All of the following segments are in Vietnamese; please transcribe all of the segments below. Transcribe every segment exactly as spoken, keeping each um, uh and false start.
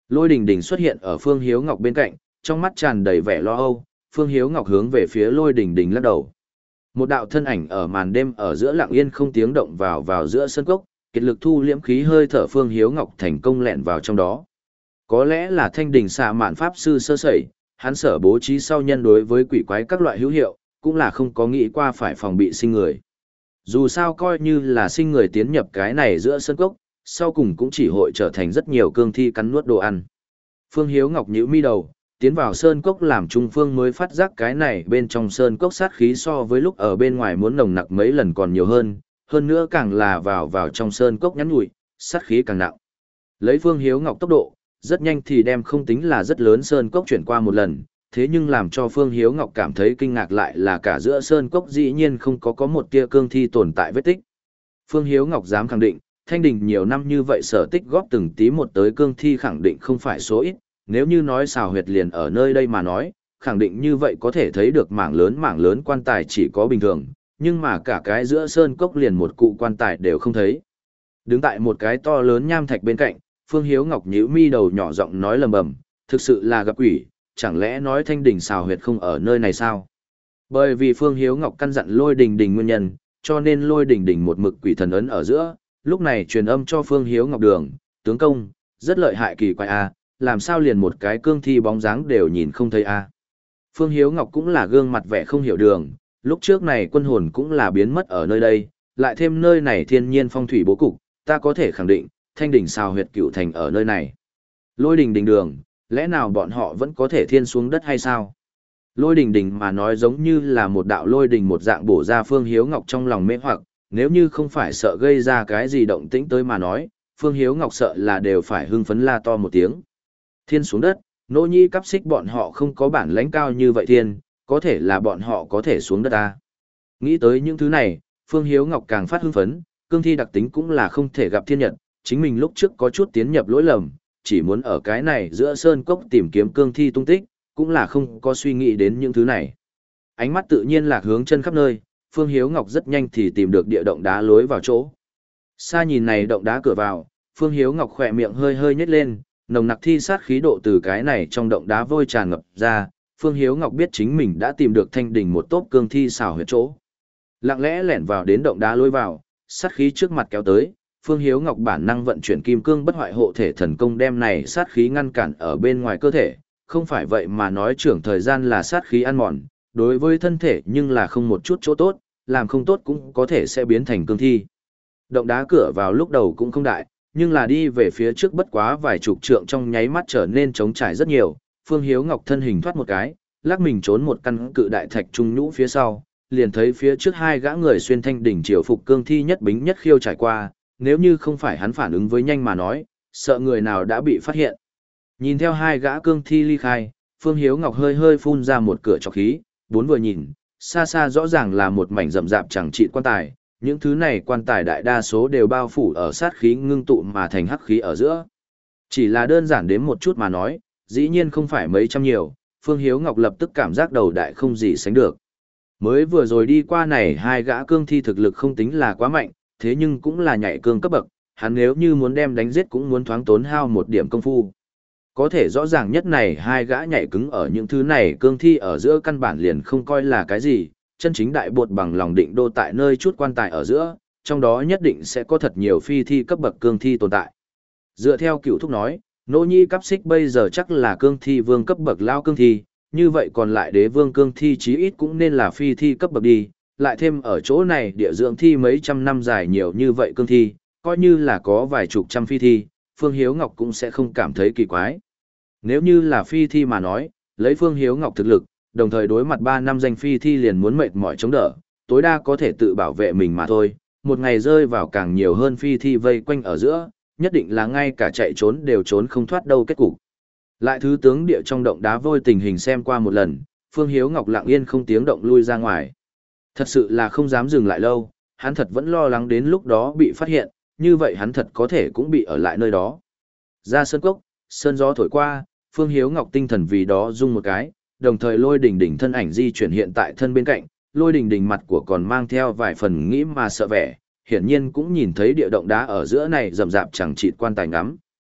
Lôi Đình Đình xuất hiện ở Phương Hiếu Ngọc bên cạnh, trong mắt tràn đầy vẻ lo âu, Phương Hiếu Ngọc hướng về phía Lôi Đình Đình lắc đầu. Một đạo thân ảnh ở màn đêm ở giữa lặng yên không tiếng động vào vào giữa sân cốc, kiệt lực thu liễm khí hơi thở Phương Hiếu Ngọc thành công lẹn vào trong đó. Có lẽ là Thanh Đình xạ mạn pháp sư sơ sẩy, hắn sở bố trí sau nhân đối với quỷ quái các loại hữu hiệu, cũng là không có nghĩ qua phải phòng bị sinh người. Dù sao coi như là sinh người tiến nhập cái này giữa sân cốc, sau cùng cũng chỉ hội trở thành rất nhiều cương thi cắn nuốt đồ ăn. Phương Hiếu Ngọc nhíu mi đầu, tiến vào sơn cốc làm trung phương mới phát giác cái này bên trong sơn cốc sát khí so với lúc ở bên ngoài muốn nồng nặc mấy lần còn nhiều hơn, hơn nữa càng là vào vào trong sơn cốc nhắn nhủi, sát khí càng nặng. Lấy Phương Hiếu Ngọc tốc độ, rất nhanh thì đem không tính là rất lớn sơn cốc chuyển qua một lần, thế nhưng làm cho Phương Hiếu Ngọc cảm thấy kinh ngạc lại là cả giữa sơn cốc dĩ nhiên không có có một tia cương thi tồn tại vết tích. Phương Hiếu Ngọc dám khẳng định, Thanh Đình nhiều năm như vậy sở tích góp từng tí một tới cương thi khẳng định không phải số ít, nếu như nói xào huyệt liền ở nơi đây mà nói, khẳng định như vậy có thể thấy được mảng lớn mảng lớn quan tài chỉ có bình thường, nhưng mà cả cái giữa sơn cốc liền một cụ quan tài đều không thấy. Đứng tại một cái to lớn nham thạch bên cạnh, Phương Hiếu Ngọc nhíu mi đầu nhỏ giọng nói lầm bầm, thực sự là gặp quỷ, chẳng lẽ nói Thanh Đình xào huyệt không ở nơi này sao? Bởi vì Phương Hiếu Ngọc căn dặn Lôi Đình Đình nguyên nhân, cho nên Lôi Đình Đình một mực quỷ thần ấn ở giữa, lúc này truyền âm cho Phương Hiếu Ngọc đường, tướng công, rất lợi hại kỳ quái a, làm sao liền một cái cương thi bóng dáng đều nhìn không thấy a. Phương Hiếu Ngọc cũng là gương mặt vẻ không hiểu đường, lúc trước này quân hồn cũng là biến mất ở nơi đây, lại thêm nơi này thiên nhiên phong thủy bố cục, ta có thể khẳng định, Thanh Đình xào huyệt cựu thành ở nơi này. Lôi Đình Đình đường, lẽ nào bọn họ vẫn có thể thiên xuống đất hay sao? Lôi Đình Đình mà nói giống như là một đạo lôi đình một dạng bổ ra Phương Hiếu Ngọc trong lòng mê hoặc, nếu như không phải sợ gây ra cái gì động tĩnh tới mà nói, Phương Hiếu Ngọc sợ là đều phải hưng phấn la to một tiếng. Thiên xuống đất, nỗ nhi cắp xích bọn họ không có bản lãnh cao như vậy thiên, có thể là bọn họ có thể xuống đất ta. Nghĩ tới những thứ này, Phương Hiếu Ngọc càng phát hưng phấn, cương thi đặc tính cũng là không thể gặp thiên nhật, chính mình lúc trước có chút tiến nhập lỗi lầm, chỉ muốn ở cái này giữa sơn cốc tìm kiếm cương thi tung tích, cũng là không có suy nghĩ đến những thứ này. Ánh mắt tự nhiên lạc hướng chân khắp nơi, Phương Hiếu Ngọc rất nhanh thì tìm được địa động đá lối vào chỗ. Xa nhìn này động đá cửa vào, Phương Hiếu Ngọc khỏe miệng hơi hơi nhếch lên, nồng nặc thi sát khí độ từ cái này trong động đá vôi tràn ngập ra, Phương Hiếu Ngọc biết chính mình đã tìm được Thanh Đình một tốp cương thi xào huyệt chỗ. Lặng lẽ lẻn vào đến động đá lối vào, sát khí trước mặt kéo tới, Phương Hiếu Ngọc bản năng vận chuyển kim cương bất hoại hộ thể thần công đem này sát khí ngăn cản ở bên ngoài cơ thể, không phải vậy mà nói trưởng thời gian là sát khí ăn mòn, đối với thân thể nhưng là không một chút chỗ tốt, làm không tốt cũng có thể sẽ biến thành cương thi. Động đá cửa vào lúc đầu cũng không đại, nhưng là đi về phía trước bất quá vài chục trượng trong nháy mắt trở nên trống trải rất nhiều, Phương Hiếu Ngọc thân hình thoát một cái, lắc mình trốn một căn cự đại thạch trung nhũ phía sau, liền thấy phía trước hai gã người xuyên Thanh Đỉnh triều phục cương thi nhất bính nhất khiêu trải qua, nếu như không phải hắn phản ứng với nhanh mà nói, sợ người nào đã bị phát hiện. Nhìn theo hai gã cương thi ly khai, Phương Hiếu Ngọc hơi hơi phun ra một cửa trọc khí, bốn vừa nhìn, xa xa rõ ràng là một mảnh rậm rạp chẳng trị quan tài, những thứ này quan tài đại đa số đều bao phủ ở sát khí ngưng tụ mà thành hắc khí ở giữa. Chỉ là đơn giản đến một chút mà nói, dĩ nhiên không phải mấy trăm nhiều, Phương Hiếu Ngọc lập tức cảm giác đầu đại không gì sánh được. Mới vừa rồi đi qua này hai gã cương thi thực lực không tính là quá mạnh, thế nhưng cũng là nhảy cương cấp bậc, hắn nếu như muốn đem đánh giết cũng muốn thoáng tốn hao một điểm công phu. Có thể rõ ràng nhất này hai gã nhảy cứng ở những thứ này cương thi ở giữa căn bản liền không coi là cái gì, chân chính đại bột bằng lòng định đô tại nơi chút quan tài ở giữa, trong đó nhất định sẽ có thật nhiều phi thi cấp bậc cương thi tồn tại. Dựa theo cựu thúc nói, nỗ nhi cắp xích bây giờ chắc là cương thi vương cấp bậc lao cương thi, như vậy còn lại đế vương cương thi chí ít cũng nên là phi thi cấp bậc đi, lại thêm ở chỗ này địa dưỡng thi mấy trăm năm dài nhiều như vậy cương thi, coi như là có vài chục trăm phi thi, Phương Hiếu Ngọc cũng sẽ không cảm thấy kỳ quái. Nếu như là phi thi mà nói, lấy Phương Hiếu Ngọc thực lực, đồng thời đối mặt ba năm danh phi thi liền muốn mệt mỏi chống đỡ, tối đa có thể tự bảo vệ mình mà thôi, một ngày rơi vào càng nhiều hơn phi thi vây quanh ở giữa, nhất định là ngay cả chạy trốn đều trốn không thoát đâu kết cục. Lại thứ tướng địa trong động đá vôi tình hình xem qua một lần, Phương Hiếu Ngọc lặng yên không tiếng động lui ra ngoài. Thật sự là không dám dừng lại lâu, hắn thật vẫn lo lắng đến lúc đó bị phát hiện, như vậy hắn thật có thể cũng bị ở lại nơi đó. Ra sơn cốc, sơn gió thổi qua, Phương Hiếu Ngọc tinh thần vì đó rung một cái, đồng thời Lôi Đình Đình thân ảnh di chuyển hiện tại thân bên cạnh, Lôi Đình Đình mặt của còn mang theo vài phần nghĩ mà sợ vẻ, hiển nhiên cũng nhìn thấy địa động đá ở giữa này rậm rạp chẳng chịt quan tài ngắm.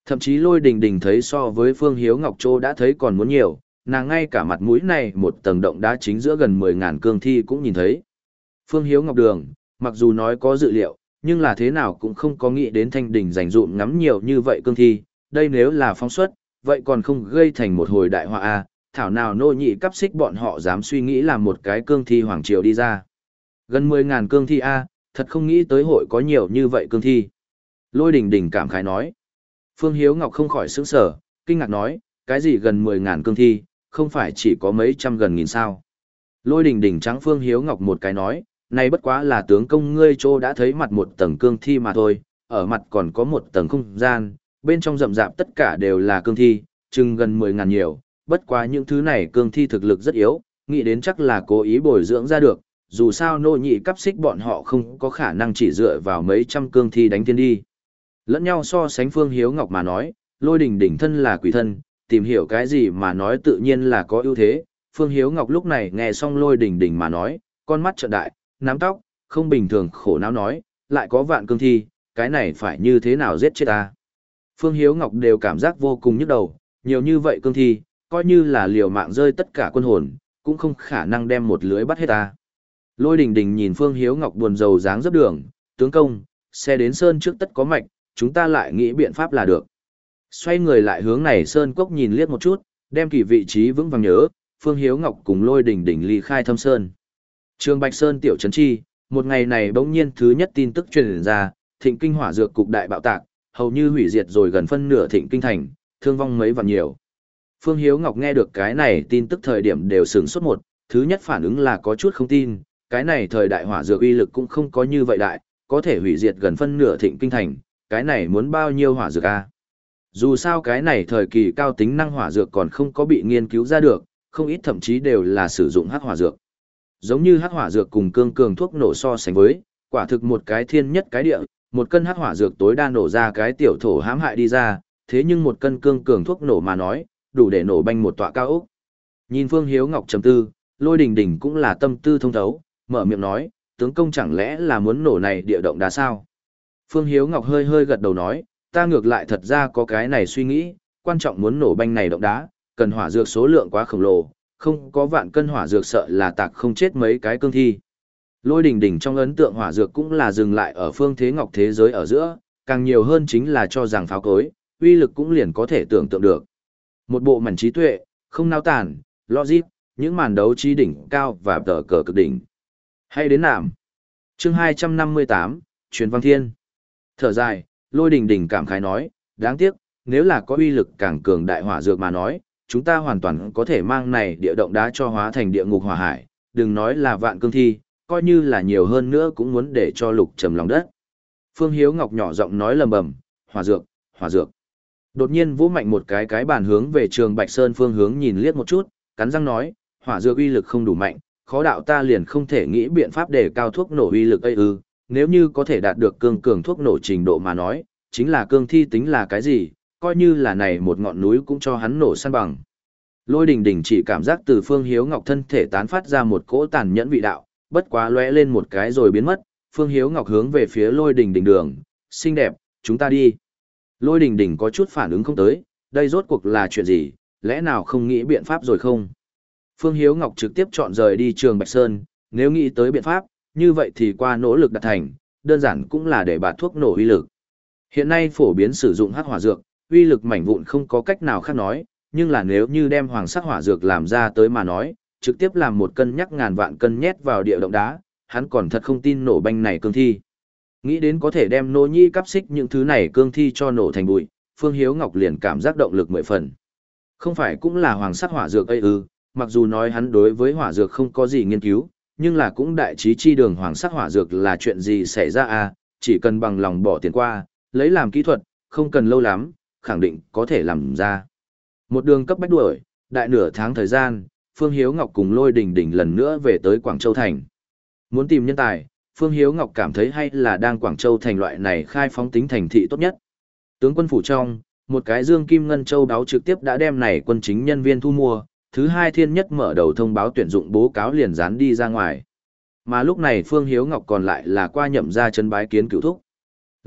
Thậm chí Lôi Đình Đình thấy so với Phương Hiếu Ngọc Châu đã thấy còn muốn nhiều, nàng ngay cả mặt mũi này một tầng động đá chính giữa gần mười ngàn cương thi cũng nhìn thấy. Phương Hiếu Ngọc Đường, mặc dù nói có dự liệu, nhưng là thế nào cũng không có nghĩ đến Thanh Đình dành dụm ngắm nhiều như vậy cương thi, đây nếu là phóng xuất, vậy còn không gây thành một hồi đại họa a, thảo nào nô nhị cắp xích bọn họ dám suy nghĩ làm một cái cương thi hoàng triều đi ra. Gần mười ngàn cương thi a, thật không nghĩ tới hội có nhiều như vậy cương thi. Lôi Đình Đình cảm khái nói. Phương Hiếu Ngọc không khỏi sững sờ, kinh ngạc nói, cái gì gần mười ngàn cương thi, không phải chỉ có mấy trăm gần nghìn sao. Lôi Đình Đình trắng Phương Hiếu Ngọc một cái nói, này bất quá là tướng công ngươi trô đã thấy mặt một tầng cương thi mà thôi, ở mặt còn có một tầng không gian, bên trong rậm rạp tất cả đều là cương thi, chừng gần mười ngàn nhiều, bất quá những thứ này cương thi thực lực rất yếu, nghĩ đến chắc là cố ý bồi dưỡng ra được, dù sao nô nhị cắp xích bọn họ không có khả năng chỉ dựa vào mấy trăm cương thi đánh thiên đi. Lẫn nhau so sánh Phương Hiếu Ngọc mà nói, Lôi Đình Đình thân là quỷ thân, tìm hiểu cái gì mà nói tự nhiên là có ưu thế. Phương Hiếu Ngọc lúc này nghe xong Lôi Đình Đình mà nói, con mắt trợn đại, nắm tóc, không bình thường khổ não nói, lại có vạn cương thi, cái này phải như thế nào giết chết ta. Phương Hiếu Ngọc đều cảm giác vô cùng nhức đầu, nhiều như vậy cương thi, coi như là liều mạng rơi tất cả quân hồn, cũng không khả năng đem một lưới bắt hết ta. Lôi Đình Đình nhìn Phương Hiếu Ngọc buồn rầu dáng dấp đường, tướng công, xe đến sơn trước tất có mạch, chúng ta lại nghĩ biện pháp là được. Xoay người lại hướng này sơn cốc nhìn liếc một chút, đem kỳ vị trí vững vàng nhớ, Phương Hiếu Ngọc cùng Lôi Đình Đình ly khai Thâm Sơn. Trường Bạch Sơn tiểu trấn chi, một ngày này bỗng nhiên thứ nhất tin tức truyền ra, Thịnh Kinh hỏa dược cục đại bạo tạc, hầu như hủy diệt rồi gần phân nửa Thịnh Kinh thành, thương vong mấy vạn nhiều. Phương Hiếu Ngọc nghe được cái này tin tức thời điểm đều sửng sốt một, thứ nhất phản ứng là có chút không tin, cái này thời đại hỏa dược uy lực cũng không có như vậy đại, có thể hủy diệt gần phân nửa Thịnh Kinh thành, cái này muốn bao nhiêu hỏa dược a? Dù sao cái này thời kỳ cao tính năng hỏa dược còn không có bị nghiên cứu ra được, không ít thậm chí đều là sử dụng hắc hỏa dược. Giống như hắc hỏa dược cùng cương cường thuốc nổ so sánh với, quả thực một cái thiên nhất cái địa, một cân hắc hỏa dược tối đa nổ ra cái tiểu thổ hãm hại đi ra, thế nhưng một cân cương cường thuốc nổ mà nói, đủ để nổ banh một tọa cao ốc. Nhìn Phương Hiếu Ngọc trầm tư, Lôi Đình Đình cũng là tâm tư thông thấu, mở miệng nói, tướng công chẳng lẽ là muốn nổ này địa động đá sao? Phương Hiếu Ngọc hơi hơi gật đầu nói, ta ngược lại thật ra có cái này suy nghĩ, quan trọng muốn nổ banh này động đá, cần hỏa dược số lượng quá khổng lồ, không có vạn cân hỏa dược sợ là tạc không chết mấy cái cương thi. Lôi Đình Đình trong ấn tượng hỏa dược cũng là dừng lại ở Phương Thế Ngọc thế giới ở giữa, càng nhiều hơn chính là cho rằng pháo cối, uy lực cũng liền có thể tưởng tượng được. Một bộ mảnh trí tuệ, không nao tản, logic, những màn đấu trí đỉnh cao và tờ cờ cực đỉnh. Hay đến nạm. Chương hai trăm năm mươi tám, Truyền Văn Thiên. Thở dài, Lôi Đình Đình cảm khái nói, đáng tiếc, nếu là có uy lực càng cường đại hỏa dược mà nói, chúng ta hoàn toàn có thể mang này địa động đá cho hóa thành địa ngục hỏa hải, đừng nói là vạn cương thi, coi như là nhiều hơn nữa cũng muốn để cho lục trầm lòng đất. Phương Hiếu Ngọc nhỏ giọng nói lầm bầm, hỏa dược, hỏa dược. Đột nhiên vỗ mạnh một cái cái bàn hướng về Trường Bạch Sơn phương hướng nhìn liếc một chút, cắn răng nói, hỏa dược uy lực không đủ mạnh, khó đạo ta liền không thể nghĩ biện pháp để cao thuốc nổ uy lực ấy ư, nếu như có thể đạt được cương cường thuốc nổ trình độ mà nói, chính là cương thi tính là cái gì, coi như là này một ngọn núi cũng cho hắn nổ san bằng. Lôi Đình Đình chỉ cảm giác từ Phương Hiếu Ngọc thân thể tán phát ra một cỗ tàn nhẫn vị đạo, bất quá lóe lên một cái rồi biến mất, Phương Hiếu Ngọc hướng về phía Lôi Đình Đình đường, xinh đẹp, chúng ta đi. Lôi Đình Đình có chút phản ứng không tới, đây rốt cuộc là chuyện gì, lẽ nào không nghĩ biện pháp rồi không? Phương Hiếu Ngọc trực tiếp chọn rời đi Trường Bạch Sơn, nếu nghĩ tới biện pháp, như vậy thì qua nỗ lực đạt thành, đơn giản cũng là để bạt thuốc nổ uy lực. Hiện nay phổ biến sử dụng hắc hỏa dược, uy lực mảnh vụn không có cách nào khác nói, nhưng là nếu như đem hoàng sắc hỏa dược làm ra tới mà nói, trực tiếp làm một cân nhắc ngàn vạn cân nhét vào địa động đá, hắn còn thật không tin nổ banh này cương thi. Nghĩ đến có thể đem nô nhi cắp xích những thứ này cương thi cho nổ thành bụi, Phương Hiếu Ngọc liền cảm giác động lực mười phần. Không phải cũng là hoàng sắc hỏa dược ấy ư, mặc dù nói hắn đối với hỏa dược không có gì nghiên cứu, nhưng là cũng đại trí chi đường hoàng sắc hỏa dược là chuyện gì xảy ra à, chỉ cần bằng lòng bỏ tiền qua, lấy làm kỹ thuật, không cần lâu lắm, khẳng định có thể làm ra. Một đường cấp bách đuổi, đại nửa tháng thời gian, Phương Hiếu Ngọc cùng Lôi Đình Đình lần nữa về tới Quảng Châu Thành. Muốn tìm nhân tài, Phương Hiếu Ngọc cảm thấy hay là đang Quảng Châu Thành loại này khai phóng tính thành thị tốt nhất. Tướng quân phủ trong, một cái dương kim ngân châu đáo trực tiếp đã đem này quân chính nhân viên thu mua, thứ hai thiên nhất mở đầu thông báo tuyển dụng bố cáo liền dán đi ra ngoài. Mà lúc này Phương Hiếu Ngọc còn lại là qua nhậm ra chân bái kiến cửu thúc.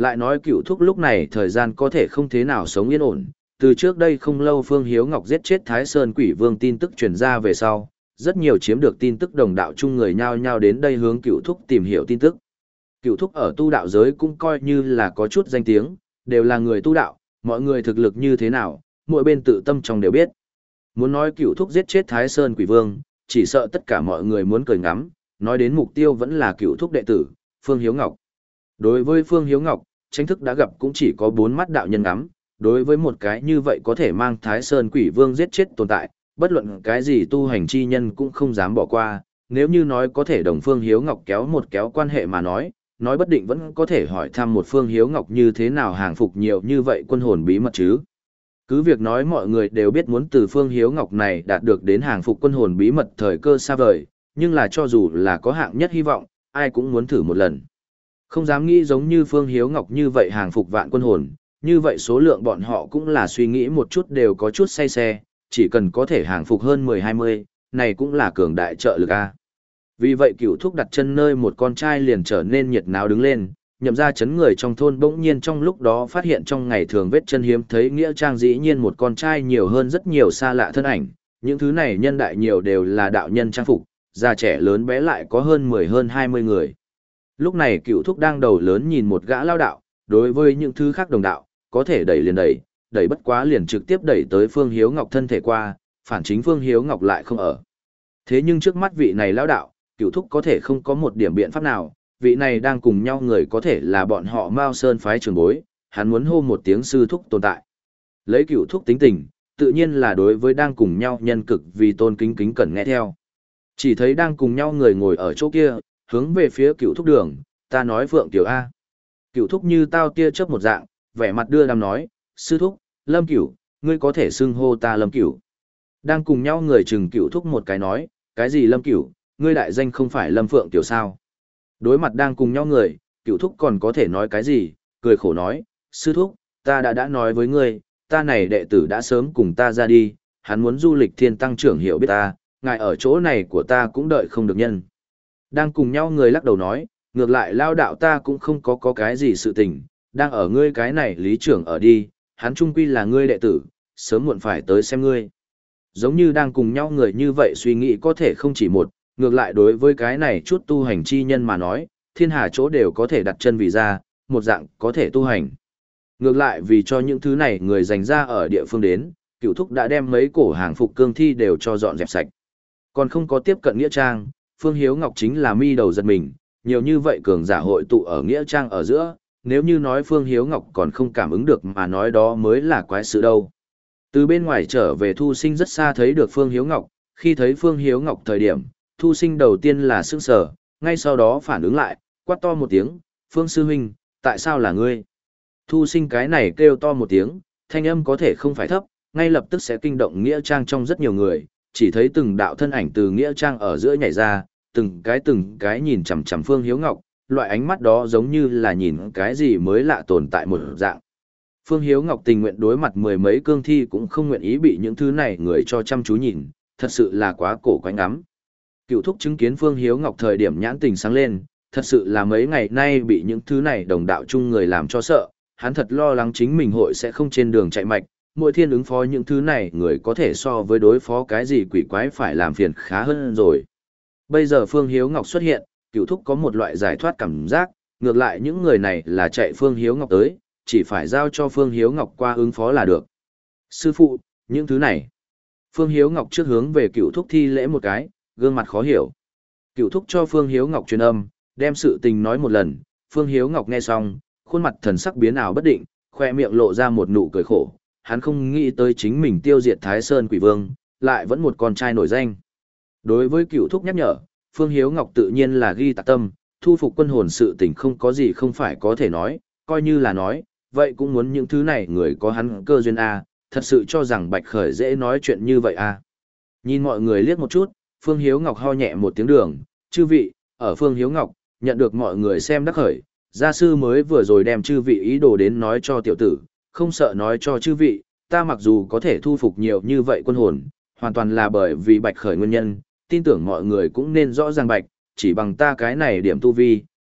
Lại nói cựu thúc lúc này thời gian có thể không thế nào sống yên ổn, từ trước đây không lâu Phương Hiếu Ngọc giết chết Thái Sơn Quỷ Vương tin tức truyền ra về sau, rất nhiều chiếm được tin tức đồng đạo chung người nhao nhao đến đây hướng cựu thúc tìm hiểu tin tức. Cựu thúc ở tu đạo giới cũng coi như là có chút danh tiếng, đều là người tu đạo, mọi người thực lực như thế nào, mỗi bên tự tâm trong đều biết. Muốn nói cựu thúc giết chết Thái Sơn Quỷ Vương, chỉ sợ tất cả mọi người muốn cười ngắm, nói đến mục tiêu vẫn là cựu thúc đệ tử, Phương Hiếu Ngọc. Đối với Phương Hiếu Ngọc, tranh thức đã gặp cũng chỉ có bốn mắt đạo nhân ngắm, đối với một cái như vậy có thể mang Thái Sơn Quỷ Vương giết chết tồn tại, bất luận cái gì tu hành chi nhân cũng không dám bỏ qua, nếu như nói có thể đồng Phương Hiếu Ngọc kéo một kéo quan hệ mà nói, nói bất định vẫn có thể hỏi thăm một Phương Hiếu Ngọc như thế nào hàng phục nhiều như vậy quân hồn bí mật chứ. Cứ việc nói mọi người đều biết muốn từ Phương Hiếu Ngọc này đạt được đến hàng phục quân hồn bí mật thời cơ xa vời, nhưng là cho dù là có hạng nhất hy vọng, ai cũng muốn thử một lần. Không dám nghĩ giống như Phương Hiếu Ngọc như vậy hàng phục vạn quân hồn, như vậy số lượng bọn họ cũng là suy nghĩ một chút đều có chút say xe, chỉ cần có thể hàng phục hơn mười hai mươi, này cũng là cường đại trợ lực a. Vì vậy cựu thúc đặt chân nơi một con trai liền trở nên nhiệt náo đứng lên, nhậm ra chấn người trong thôn bỗng nhiên trong lúc đó phát hiện trong ngày thường vết chân hiếm thấy nghĩa trang dĩ nhiên một con trai nhiều hơn rất nhiều xa lạ thân ảnh, những thứ này nhân đại nhiều đều là đạo nhân trang phục, già trẻ lớn bé lại có hơn mười hơn hai mươi người. Lúc này cựu thúc đang đầu lớn nhìn một gã lao đạo, đối với những thứ khác đồng đạo, có thể đẩy liền đẩy, đẩy bất quá liền trực tiếp đẩy tới Phương Hiếu Ngọc thân thể qua, phản chính Phương Hiếu Ngọc lại không ở. Thế nhưng trước mắt vị này lao đạo, cựu thúc có thể không có một điểm biện pháp nào, vị này đang cùng nhau người có thể là bọn họ Mao Sơn phái trường bối, hắn muốn hô một tiếng sư thúc tồn tại. Lấy cựu thúc tính tình, tự nhiên là đối với đang cùng nhau nhân cực vì tôn kính kính cần nghe theo. Chỉ thấy đang cùng nhau người ngồi ở chỗ kia, hướng về phía cựu thúc đường, ta nói Phượng Tiểu A. Cựu thúc như tao tia chớp một dạng, vẻ mặt đưa đàm nói, sư thúc, Lâm Cửu, ngươi có thể xưng hô ta Lâm Cửu. Đang cùng nhau người chừng cựu thúc một cái nói, cái gì Lâm Cửu, ngươi đại danh không phải Lâm Phượng Tiểu sao. Đối mặt đang cùng nhau người, cựu thúc còn có thể nói cái gì, cười khổ nói, sư thúc, ta đã đã nói với ngươi, ta này đệ tử đã sớm cùng ta ra đi, hắn muốn du lịch thiên tăng trưởng hiểu biết ta, ngài ở chỗ này của ta cũng đợi không được nhân. Đang cùng nhau người lắc đầu nói, ngược lại lao đạo ta cũng không có có cái gì sự tình, đang ở ngươi cái này lý trưởng ở đi, hắn trung quy là ngươi đệ tử, sớm muộn phải tới xem ngươi. Giống như đang cùng nhau người như vậy suy nghĩ có thể không chỉ một, ngược lại đối với cái này chút tu hành chi nhân mà nói, thiên hà chỗ đều có thể đặt chân vì ra, một dạng có thể tu hành. Ngược lại vì cho những thứ này người dành ra ở địa phương đến, cựu thúc đã đem mấy cổ hàng phục cương thi đều cho dọn dẹp sạch. Còn không có tiếp cận Nghĩa Trang, Phương Hiếu Ngọc chính là mi đầu giật mình, nhiều như vậy cường giả hội tụ ở Nghĩa Trang ở giữa, nếu như nói Phương Hiếu Ngọc còn không cảm ứng được mà nói đó mới là quái sự đâu. Từ bên ngoài trở về Thu Sinh rất xa thấy được Phương Hiếu Ngọc, khi thấy Phương Hiếu Ngọc thời điểm, Thu Sinh đầu tiên là sững sờ, ngay sau đó phản ứng lại, quát to một tiếng, Phương Sư Huynh, tại sao là ngươi? Thu Sinh cái này kêu to một tiếng, thanh âm có thể không phải thấp, ngay lập tức sẽ kinh động Nghĩa Trang trong rất nhiều người, chỉ thấy từng đạo thân ảnh từ Nghĩa Trang ở giữa nhảy ra, từng cái từng cái nhìn chằm chằm Phương Hiếu Ngọc, loại ánh mắt đó giống như là nhìn cái gì mới lạ tồn tại một dạng. Phương Hiếu Ngọc tình nguyện đối mặt mười mấy cương thi cũng không nguyện ý bị những thứ này người cho chăm chú nhìn, thật sự là quá cổ quái ngắm. Cựu thúc chứng kiến Phương Hiếu Ngọc thời điểm nhãn tình sáng lên, thật sự là mấy ngày nay bị những thứ này đồng đạo chung người làm cho sợ, hắn thật lo lắng chính mình hội sẽ không trên đường chạy mạch, mỗi thiên ứng phó những thứ này người có thể so với đối phó cái gì quỷ quái phải làm phiền khá hơn rồi. Bây giờ Phương Hiếu Ngọc xuất hiện, cựu thúc có một loại giải thoát cảm giác, ngược lại những người này là chạy Phương Hiếu Ngọc tới, chỉ phải giao cho Phương Hiếu Ngọc qua ứng phó là được. Sư phụ, những thứ này. Phương Hiếu Ngọc trước hướng về cựu thúc thi lễ một cái, gương mặt khó hiểu. Cựu thúc cho Phương Hiếu Ngọc truyền âm, đem sự tình nói một lần, Phương Hiếu Ngọc nghe xong, khuôn mặt thần sắc biến ảo bất định, khoe miệng lộ ra một nụ cười khổ, hắn không nghĩ tới chính mình tiêu diệt Thái Sơn Quỷ Vương, lại vẫn một con trai nổi danh. Đối với cựu thúc nhắc nhở, Phương Hiếu Ngọc tự nhiên là ghi tạc tâm, thu phục quân hồn sự tình không có gì không phải có thể nói, coi như là nói, vậy cũng muốn những thứ này người có hắn cơ duyên A, thật sự cho rằng Bạch Khởi dễ nói chuyện như vậy A. Nhìn mọi người liếc một chút, Phương Hiếu Ngọc ho nhẹ một tiếng đường, chư vị, ở Phương Hiếu Ngọc, nhận được mọi người xem đắc khởi, gia sư mới vừa rồi đem chư vị ý đồ đến nói cho tiểu tử, không sợ nói cho chư vị, ta mặc dù có thể thu phục nhiều như vậy quân hồn, hoàn toàn là bởi vì Bạch Khởi nguyên nhân, tin tưởng mọi người cũng nên rõ ràng Bạch, chỉ bằng ta cái này điểm tu vi,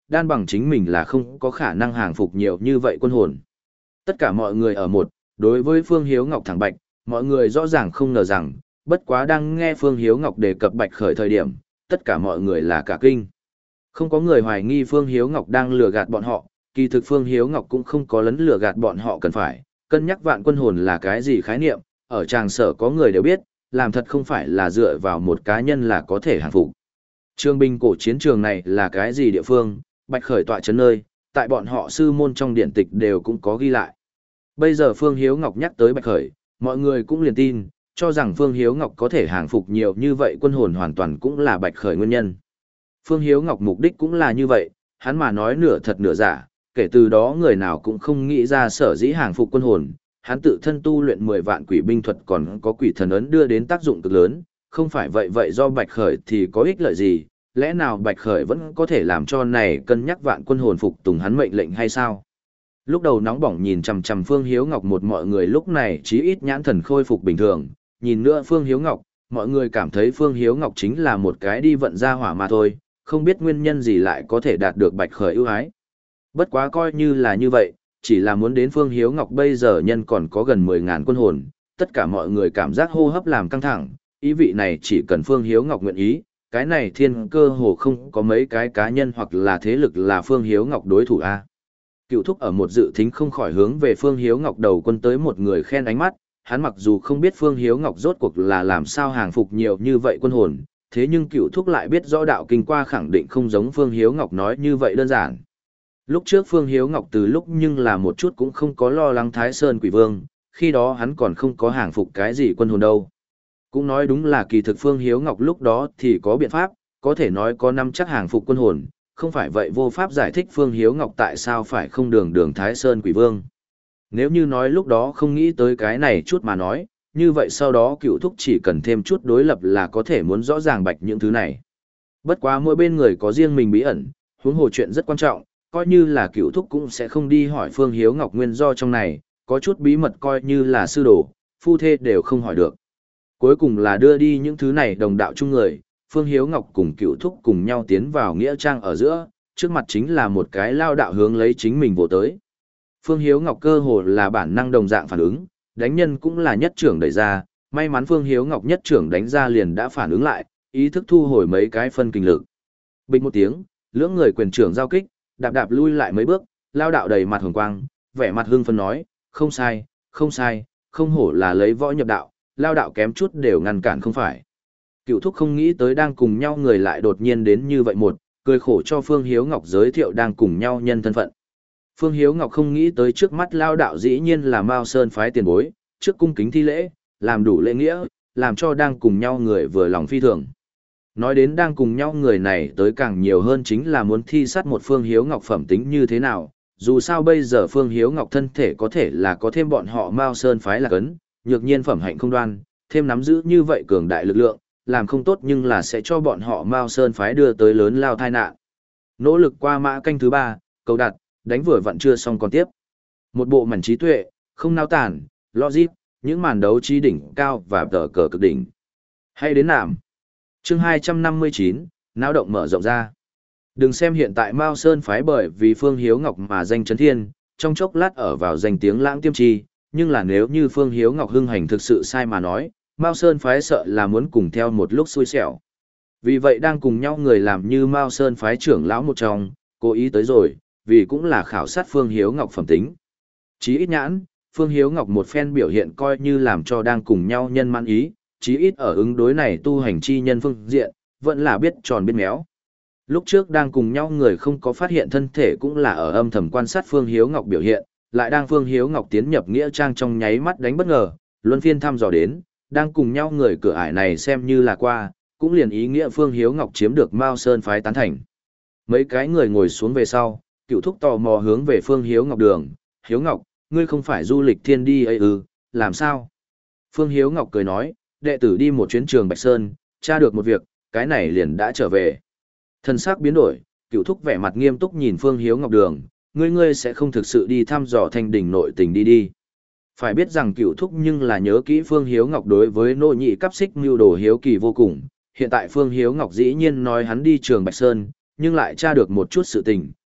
đan bằng chính mình là không có khả năng hàng phục nhiều như vậy quân hồn. Tất cả mọi người ở một, đối với Phương Hiếu Ngọc thẳng bạch, mọi người rõ ràng không ngờ rằng, bất quá đang nghe Phương Hiếu Ngọc đề cập bạch khởi thời điểm, tất cả mọi người là cả kinh. Không có người hoài nghi Phương Hiếu Ngọc đang lừa gạt bọn họ, kỳ thực Phương Hiếu Ngọc cũng không có lấn lừa gạt bọn họ cần phải, cân nhắc vạn quân hồn là cái gì khái niệm, ở tràng sở có người đều biết, làm thật không phải là dựa vào một cá nhân là có thể hàng phục. Trường binh cổ chiến trường này là cái gì địa phương, bạch khởi tọa chấn nơi, tại bọn họ sư môn trong điển tịch đều cũng có ghi lại. Bây giờ Phương Hiếu Ngọc nhắc tới bạch khởi, mọi người cũng liền tin, cho rằng Phương Hiếu Ngọc có thể hàng phục nhiều như vậy quân hồn hoàn toàn cũng là bạch khởi nguyên nhân. Phương Hiếu Ngọc mục đích cũng là như vậy, hắn mà nói nửa thật nửa giả, kể từ đó người nào cũng không nghĩ ra sở dĩ hàng phục quân hồn, hắn tự thân tu luyện mười vạn quỷ binh thuật còn có quỷ thần ấn đưa đến tác dụng cực lớn, không phải vậy vậy do bạch khởi thì có ích lợi gì, lẽ nào bạch khởi vẫn có thể làm cho này cân nhắc vạn quân hồn phục tùng hắn mệnh lệnh hay sao? Lúc đầu nóng bỏng nhìn chằm chằm Phương Hiếu Ngọc một mọi người lúc này chí ít nhãn thần khôi phục bình thường, nhìn nữa Phương Hiếu Ngọc, mọi người cảm thấy Phương Hiếu Ngọc chính là một cái đi vận ra hỏa mà thôi, không biết nguyên nhân gì lại có thể đạt được bạch khởi ưu ái. Bất quá coi như là như vậy, chỉ là muốn đến Phương Hiếu Ngọc bây giờ nhân còn có gần mười ngàn quân hồn, tất cả mọi người cảm giác hô hấp làm căng thẳng, ý vị này chỉ cần Phương Hiếu Ngọc nguyện ý, cái này thiên cơ hồ không có mấy cái cá nhân hoặc là thế lực là Phương Hiếu Ngọc đối thủ a. Cựu thúc ở một dự thính không khỏi hướng về Phương Hiếu Ngọc đầu quân tới một người khen ánh mắt, hắn mặc dù không biết Phương Hiếu Ngọc rốt cuộc là làm sao hàng phục nhiều như vậy quân hồn, thế nhưng cựu thúc lại biết rõ đạo kinh qua khẳng định không giống Phương Hiếu Ngọc nói như vậy đơn giản. Lúc trước Phương Hiếu Ngọc từ lúc nhưng là một chút cũng không có lo lắng Thái Sơn Quỷ Vương, khi đó hắn còn không có hàng phục cái gì quân hồn đâu. Cũng nói đúng là kỳ thực Phương Hiếu Ngọc lúc đó thì có biện pháp, có thể nói có năm chắc hàng phục quân hồn, không phải vậy vô pháp giải thích Phương Hiếu Ngọc tại sao phải không đường đường Thái Sơn Quỷ Vương. Nếu như nói lúc đó không nghĩ tới cái này chút mà nói, như vậy sau đó cựu thúc chỉ cần thêm chút đối lập là có thể muốn rõ ràng bạch những thứ này. Bất quá mỗi bên người có riêng mình bí ẩn, huống hồ chuyện rất quan trọng, coi như là cựu thúc cũng sẽ không đi hỏi Phương Hiếu Ngọc nguyên do trong này, có chút bí mật coi như là sư đồ, phu thê đều không hỏi được. Cuối cùng là đưa đi những thứ này đồng đạo chung người, Phương Hiếu Ngọc cùng cựu thúc cùng nhau tiến vào nghĩa trang ở giữa, trước mặt chính là một cái lao đạo hướng lấy chính mình vô tới. Phương Hiếu Ngọc cơ hồ là bản năng đồng dạng phản ứng, đánh nhân cũng là nhất trưởng đẩy ra, may mắn Phương Hiếu Ngọc nhất trưởng đánh ra liền đã phản ứng lại, ý thức thu hồi mấy cái phân kinh lực. Bình một tiếng, lưỡng người quyền trưởng giao kích, đạp đạp lui lại mấy bước, lao đạo đầy mặt hồng quang, vẻ mặt hưng phấn nói, không sai, không sai, không hổ là lấy võ nhập đạo, lao đạo kém chút đều ngăn cản không phải. Cựu thúc không nghĩ tới đang cùng nhau người lại đột nhiên đến như vậy một, cười khổ cho Phương Hiếu Ngọc giới thiệu đang cùng nhau nhân thân phận. Phương Hiếu Ngọc không nghĩ tới trước mắt lao đạo dĩ nhiên là Mao Sơn phái tiền bối, trước cung kính thi lễ, làm đủ lễ nghĩa, làm cho đang cùng nhau người vừa lòng phi thường. Nói đến đang cùng nhau người này tới càng nhiều hơn chính là muốn thi sát một Phương Hiếu Ngọc phẩm tính như thế nào, dù sao bây giờ Phương Hiếu Ngọc thân thể có thể là có thêm bọn họ Mao Sơn phái là cấn, nhược nhiên phẩm hạnh không đoan, thêm nắm giữ như vậy cường đại lực lượng, làm không tốt nhưng là sẽ cho bọn họ Mao Sơn phái đưa tới lớn lao tai nạn. Nỗ lực qua mã canh thứ ba, cầu đặt, đánh vừa vặn chưa xong còn tiếp. Một bộ mảnh trí tuệ, không nao tản, logic, những màn đấu trí đỉnh cao và tờ cờ cực đỉnh. Hay đến nạm. Chương hai trăm năm mươi chín, náo động mở rộng ra. Đừng xem hiện tại Mao Sơn phái bởi vì Phương Hiếu Ngọc mà danh chấn thiên, trong chốc lát ở vào danh tiếng lãng tiêm chi, nhưng là nếu như Phương Hiếu Ngọc hưng hành thực sự sai mà nói, Mao Sơn phái sợ là muốn cùng theo một lúc xui xẻo. Vì vậy đang cùng nhau người làm như Mao Sơn phái trưởng lão một trong, cố ý tới rồi, vì cũng là khảo sát Phương Hiếu Ngọc phẩm tính. Chí ít nhãn, Phương Hiếu Ngọc một phen biểu hiện coi như làm cho đang cùng nhau nhân mãn ý, chí ít ở ứng đối này tu hành chi nhân phương diện, vẫn là biết tròn biết méo. Lúc trước đang cùng nhau người không có phát hiện thân thể cũng là ở âm thầm quan sát Phương Hiếu Ngọc biểu hiện, lại đang Phương Hiếu Ngọc tiến nhập nghĩa trang trong nháy mắt đánh bất ngờ, luân phiên thăm dò đến, đang cùng nhau người cửa ải này xem như là qua, cũng liền ý nghĩa Phương Hiếu Ngọc chiếm được Mao Sơn phái tán thành. Mấy cái người ngồi xuống về sau, cựu thúc tò mò hướng về Phương Hiếu Ngọc đường, Hiếu Ngọc, ngươi không phải du lịch thiên đi ấy ư, làm sao? Phương Hiếu Ngọc cười nói, đệ tử đi một chuyến trường Bạch Sơn, tra được một việc, cái này liền đã trở về. Thân xác biến đổi, cựu thúc vẻ mặt nghiêm túc nhìn Phương Hiếu Ngọc đường, ngươi ngươi sẽ không thực sự đi thăm dò thanh đỉnh nội tình đi đi. Phải biết rằng cựu thúc nhưng là nhớ kỹ Phương Hiếu Ngọc đối với nội nhị cấp xích mưu đồ hiếu kỳ vô cùng, hiện tại Phương Hiếu Ngọc dĩ nhiên nói hắn đi trường Bạch Sơn, nhưng lại tra được một chút sự tình,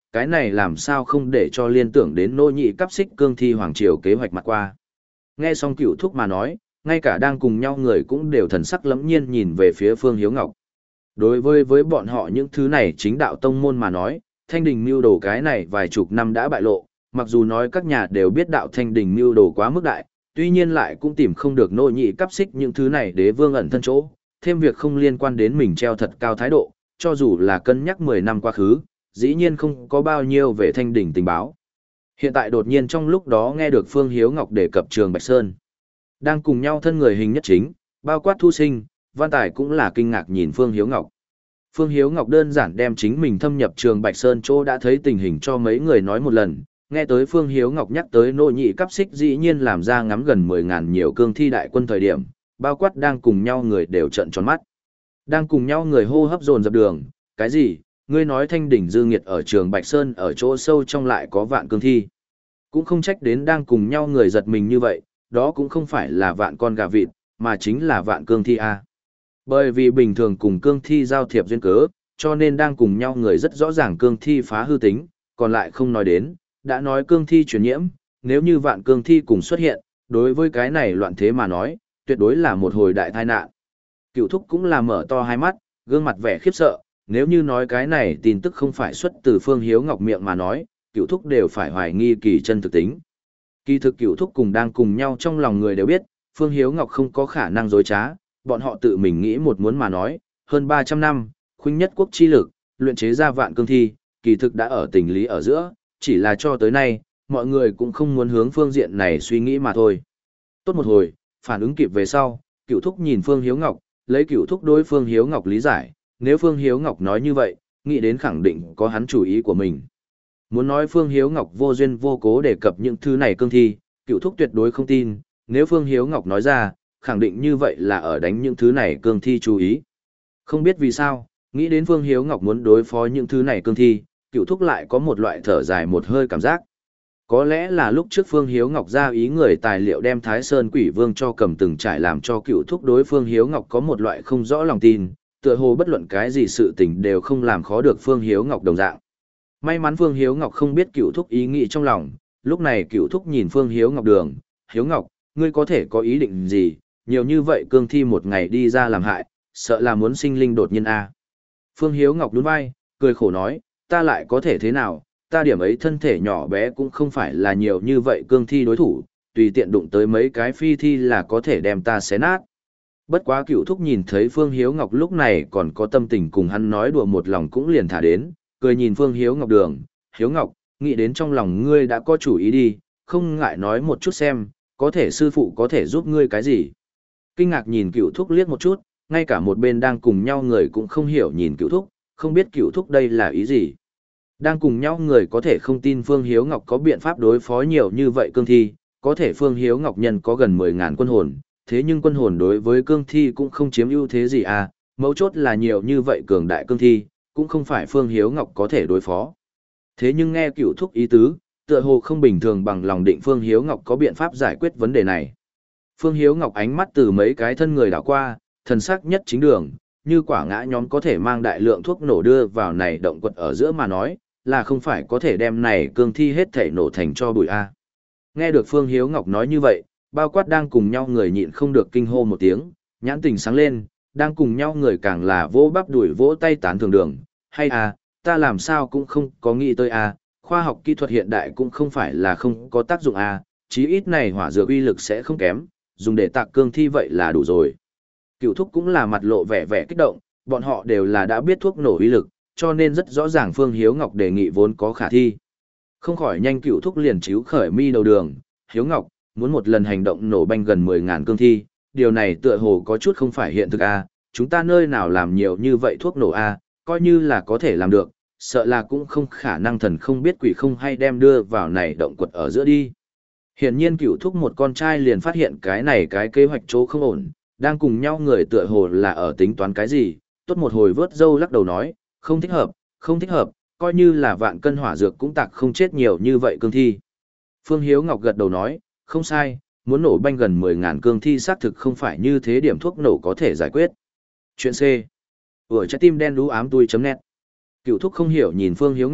cái này làm sao không để cho liên tưởng đến nô nhị cắp xích cương thi hoàng triều kế hoạch mặt qua. Nghe xong Cửu Thúc mà nói, ngay cả đang cùng nhau người cũng đều thần sắc lẫm nhiên nhìn về phía Phương Hiếu Ngọc. Đối với với bọn họ những thứ này chính đạo tông môn mà nói, Thanh Đình mưu đồ cái này vài chục năm đã bại lộ, mặc dù nói các nhà đều biết đạo Thanh Đình mưu đồ quá mức đại, tuy nhiên lại cũng tìm không được nô nhị cắp xích những thứ này đế vương ẩn thân chỗ, thêm việc không liên quan đến mình treo thật cao thái độ, cho dù là cân nhắc mười năm quá khứ, dĩ nhiên không có bao nhiêu về Thanh Đình tình báo. Hiện tại đột nhiên trong lúc đó nghe được Phương Hiếu Ngọc đề cập Trường Bạch Sơn. Đang cùng nhau thân người hình nhất chính, bao quát Thu Sinh, Văn Tài cũng là kinh ngạc nhìn Phương Hiếu Ngọc. Phương Hiếu Ngọc đơn giản đem chính mình thâm nhập Trường Bạch Sơn chỗ đã thấy tình hình cho mấy người nói một lần, nghe tới Phương Hiếu Ngọc nhắc tới nô nhị cắp xích dĩ nhiên làm ra ngắm gần mười ngàn nhiều cương thi đại quân thời điểm, bao quát đang cùng nhau người đều trợn tròn mắt. Đang cùng nhau người hô hấp dồn dập đường, cái gì, ngươi nói Thanh Đỉnh dư nghiệt ở Trường Bạch Sơn ở chỗ sâu trong lại có vạn cương thi. Cũng không trách đến đang cùng nhau người giật mình như vậy, đó cũng không phải là vạn con gà vịt, mà chính là vạn cương thi A. Bởi vì bình thường cùng cương thi giao thiệp duyên cớ, cho nên đang cùng nhau người rất rõ ràng cương thi phá hư tính, còn lại không nói đến, đã nói cương thi truyền nhiễm, nếu như vạn cương thi cùng xuất hiện, đối với cái này loạn thế mà nói, tuyệt đối là một hồi đại tai nạn. Cựu Thúc cũng là mở to hai mắt, gương mặt vẻ khiếp sợ, nếu như nói cái này tin tức không phải xuất từ Phương Hiếu Ngọc miệng mà nói, Cựu Thúc đều phải hoài nghi kỳ chân thực tính. Kỳ thực Cựu Thúc cùng đang cùng nhau trong lòng người đều biết, Phương Hiếu Ngọc không có khả năng dối trá, bọn họ tự mình nghĩ một muốn mà nói, hơn ba trăm năm, khuynh nhất quốc chi lực, luyện chế ra vạn cương thi, kỳ thực đã ở tình lý ở giữa, chỉ là cho tới nay, mọi người cũng không muốn hướng phương diện này suy nghĩ mà thôi. Tốt một hồi, phản ứng kịp về sau, Cựu Thúc nhìn Phương Hiếu Ngọc, lấy Cựu Thúc đối Phương Hiếu Ngọc lý giải, nếu Phương Hiếu Ngọc nói như vậy, nghĩ đến khẳng định có hắn chủ ý của mình. Muốn nói Phương Hiếu Ngọc vô duyên vô cố đề cập những thứ này cương thi, Cựu Thúc tuyệt đối không tin, nếu Phương Hiếu Ngọc nói ra, khẳng định như vậy là ở đánh những thứ này cương thi chú ý. Không biết vì sao, nghĩ đến Phương Hiếu Ngọc muốn đối phó những thứ này cương thi, Cựu Thúc lại có một loại thở dài một hơi cảm giác. Có lẽ là lúc trước Phương Hiếu Ngọc ra ý người tài liệu đem Thái Sơn Quỷ Vương cho cầm từng trải làm cho Cựu Thúc đối Phương Hiếu Ngọc có một loại không rõ lòng tin, tựa hồ bất luận cái gì sự tình đều không làm khó được Phương Hiếu Ngọc đồng dạng. May mắn Phương Hiếu Ngọc không biết Cựu Thúc ý nghĩ trong lòng, lúc này Cựu Thúc nhìn Phương Hiếu Ngọc đường, Hiếu Ngọc, ngươi có thể có ý định gì, nhiều như vậy cương thi một ngày đi ra làm hại, sợ là muốn sinh linh đột nhiên a. À. Phương Hiếu Ngọc nhún vai, cười khổ nói, ta lại có thể thế nào, ta điểm ấy thân thể nhỏ bé cũng không phải là nhiều như vậy cương thi đối thủ, tùy tiện đụng tới mấy cái phi thi là có thể đem ta xé nát. Bất quá Cựu Thúc nhìn thấy Phương Hiếu Ngọc lúc này còn có tâm tình cùng hắn nói đùa một lòng cũng liền thả đến, cười nhìn Phương Hiếu Ngọc đường, Hiếu Ngọc, nghĩ đến trong lòng ngươi đã có chủ ý đi, không ngại nói một chút xem, có thể sư phụ có thể giúp ngươi cái gì. Kinh ngạc nhìn Cựu Thúc liếc một chút, ngay cả một bên đang cùng nhau người cũng không hiểu nhìn Cựu Thúc, không biết Cựu Thúc đây là ý gì. Đang cùng nhau người có thể không tin Phương Hiếu Ngọc có biện pháp đối phó nhiều như vậy cương thi, có thể Phương Hiếu Ngọc nhân có gần mười ngàn quân hồn, thế nhưng quân hồn đối với cương thi cũng không chiếm ưu thế gì à, mấu chốt là nhiều như vậy cường đại cương thi, cũng không phải Phương Hiếu Ngọc có thể đối phó. Thế nhưng nghe Cựu Thúc ý tứ, tựa hồ không bình thường bằng lòng định Phương Hiếu Ngọc có biện pháp giải quyết vấn đề này. Phương Hiếu Ngọc ánh mắt từ mấy cái thân người đảo qua, thần sắc nhất chính đường, như quả ngã nhóm có thể mang đại lượng thuốc nổ đưa vào này động quật ở giữa mà nói, là không phải có thể đem này cương thi hết thể nổ thành cho bụi a. Nghe được Phương Hiếu Ngọc nói như vậy, bao quát đang cùng nhau người nhịn không được kinh hô một tiếng, nhãn tình sáng lên, đang cùng nhau người càng là vỗ bắp đuổi vỗ tay tán thường đường, hay à, ta làm sao cũng không có nghĩ tới à, khoa học kỹ thuật hiện đại cũng không phải là không có tác dụng à, chí ít này hỏa dược uy lực sẽ không kém, dùng để tạc cương thi vậy là đủ rồi. Cựu Thúc cũng là mặt lộ vẻ vẻ kích động, bọn họ đều là đã biết thuốc nổ uy lực, cho nên rất rõ ràng Phương Hiếu Ngọc đề nghị vốn có khả thi. Không khỏi nhanh Cựu Thúc liền chíu khởi mi đầu đường, Hiếu Ngọc, muốn một lần hành động nổ banh gần mười ngàn cương thi, điều này tựa hồ có chút không phải hiện thực a, chúng ta nơi nào làm nhiều như vậy thuốc nổ a, coi như là có thể làm được, sợ là cũng không khả năng thần không biết quỷ không hay đem đưa vào này động quật ở giữa đi. Hiển nhiên Cựu Thúc một con trai liền phát hiện cái này cái kế hoạch chỗ không ổn, đang cùng nhau người tựa hồ là ở tính toán cái gì, tốt một hồi vớt dâu lắc đầu nói, không thích hợp, không thích hợp, coi như là vạn cân hỏa dược cũng tạc không chết nhiều như vậy cương thi. Phương Hiếu Ngọc gật đầu nói, không sai, muốn nổ banh gần mười ngàn cương thi xác thực không phải như thế điểm thuốc nổ có thể giải quyết. Chuyện C. Ở trái tim đen đú ám tui chấm net. Cựu Thúc không hiểu nhìn Phương Hiếu Ngọc,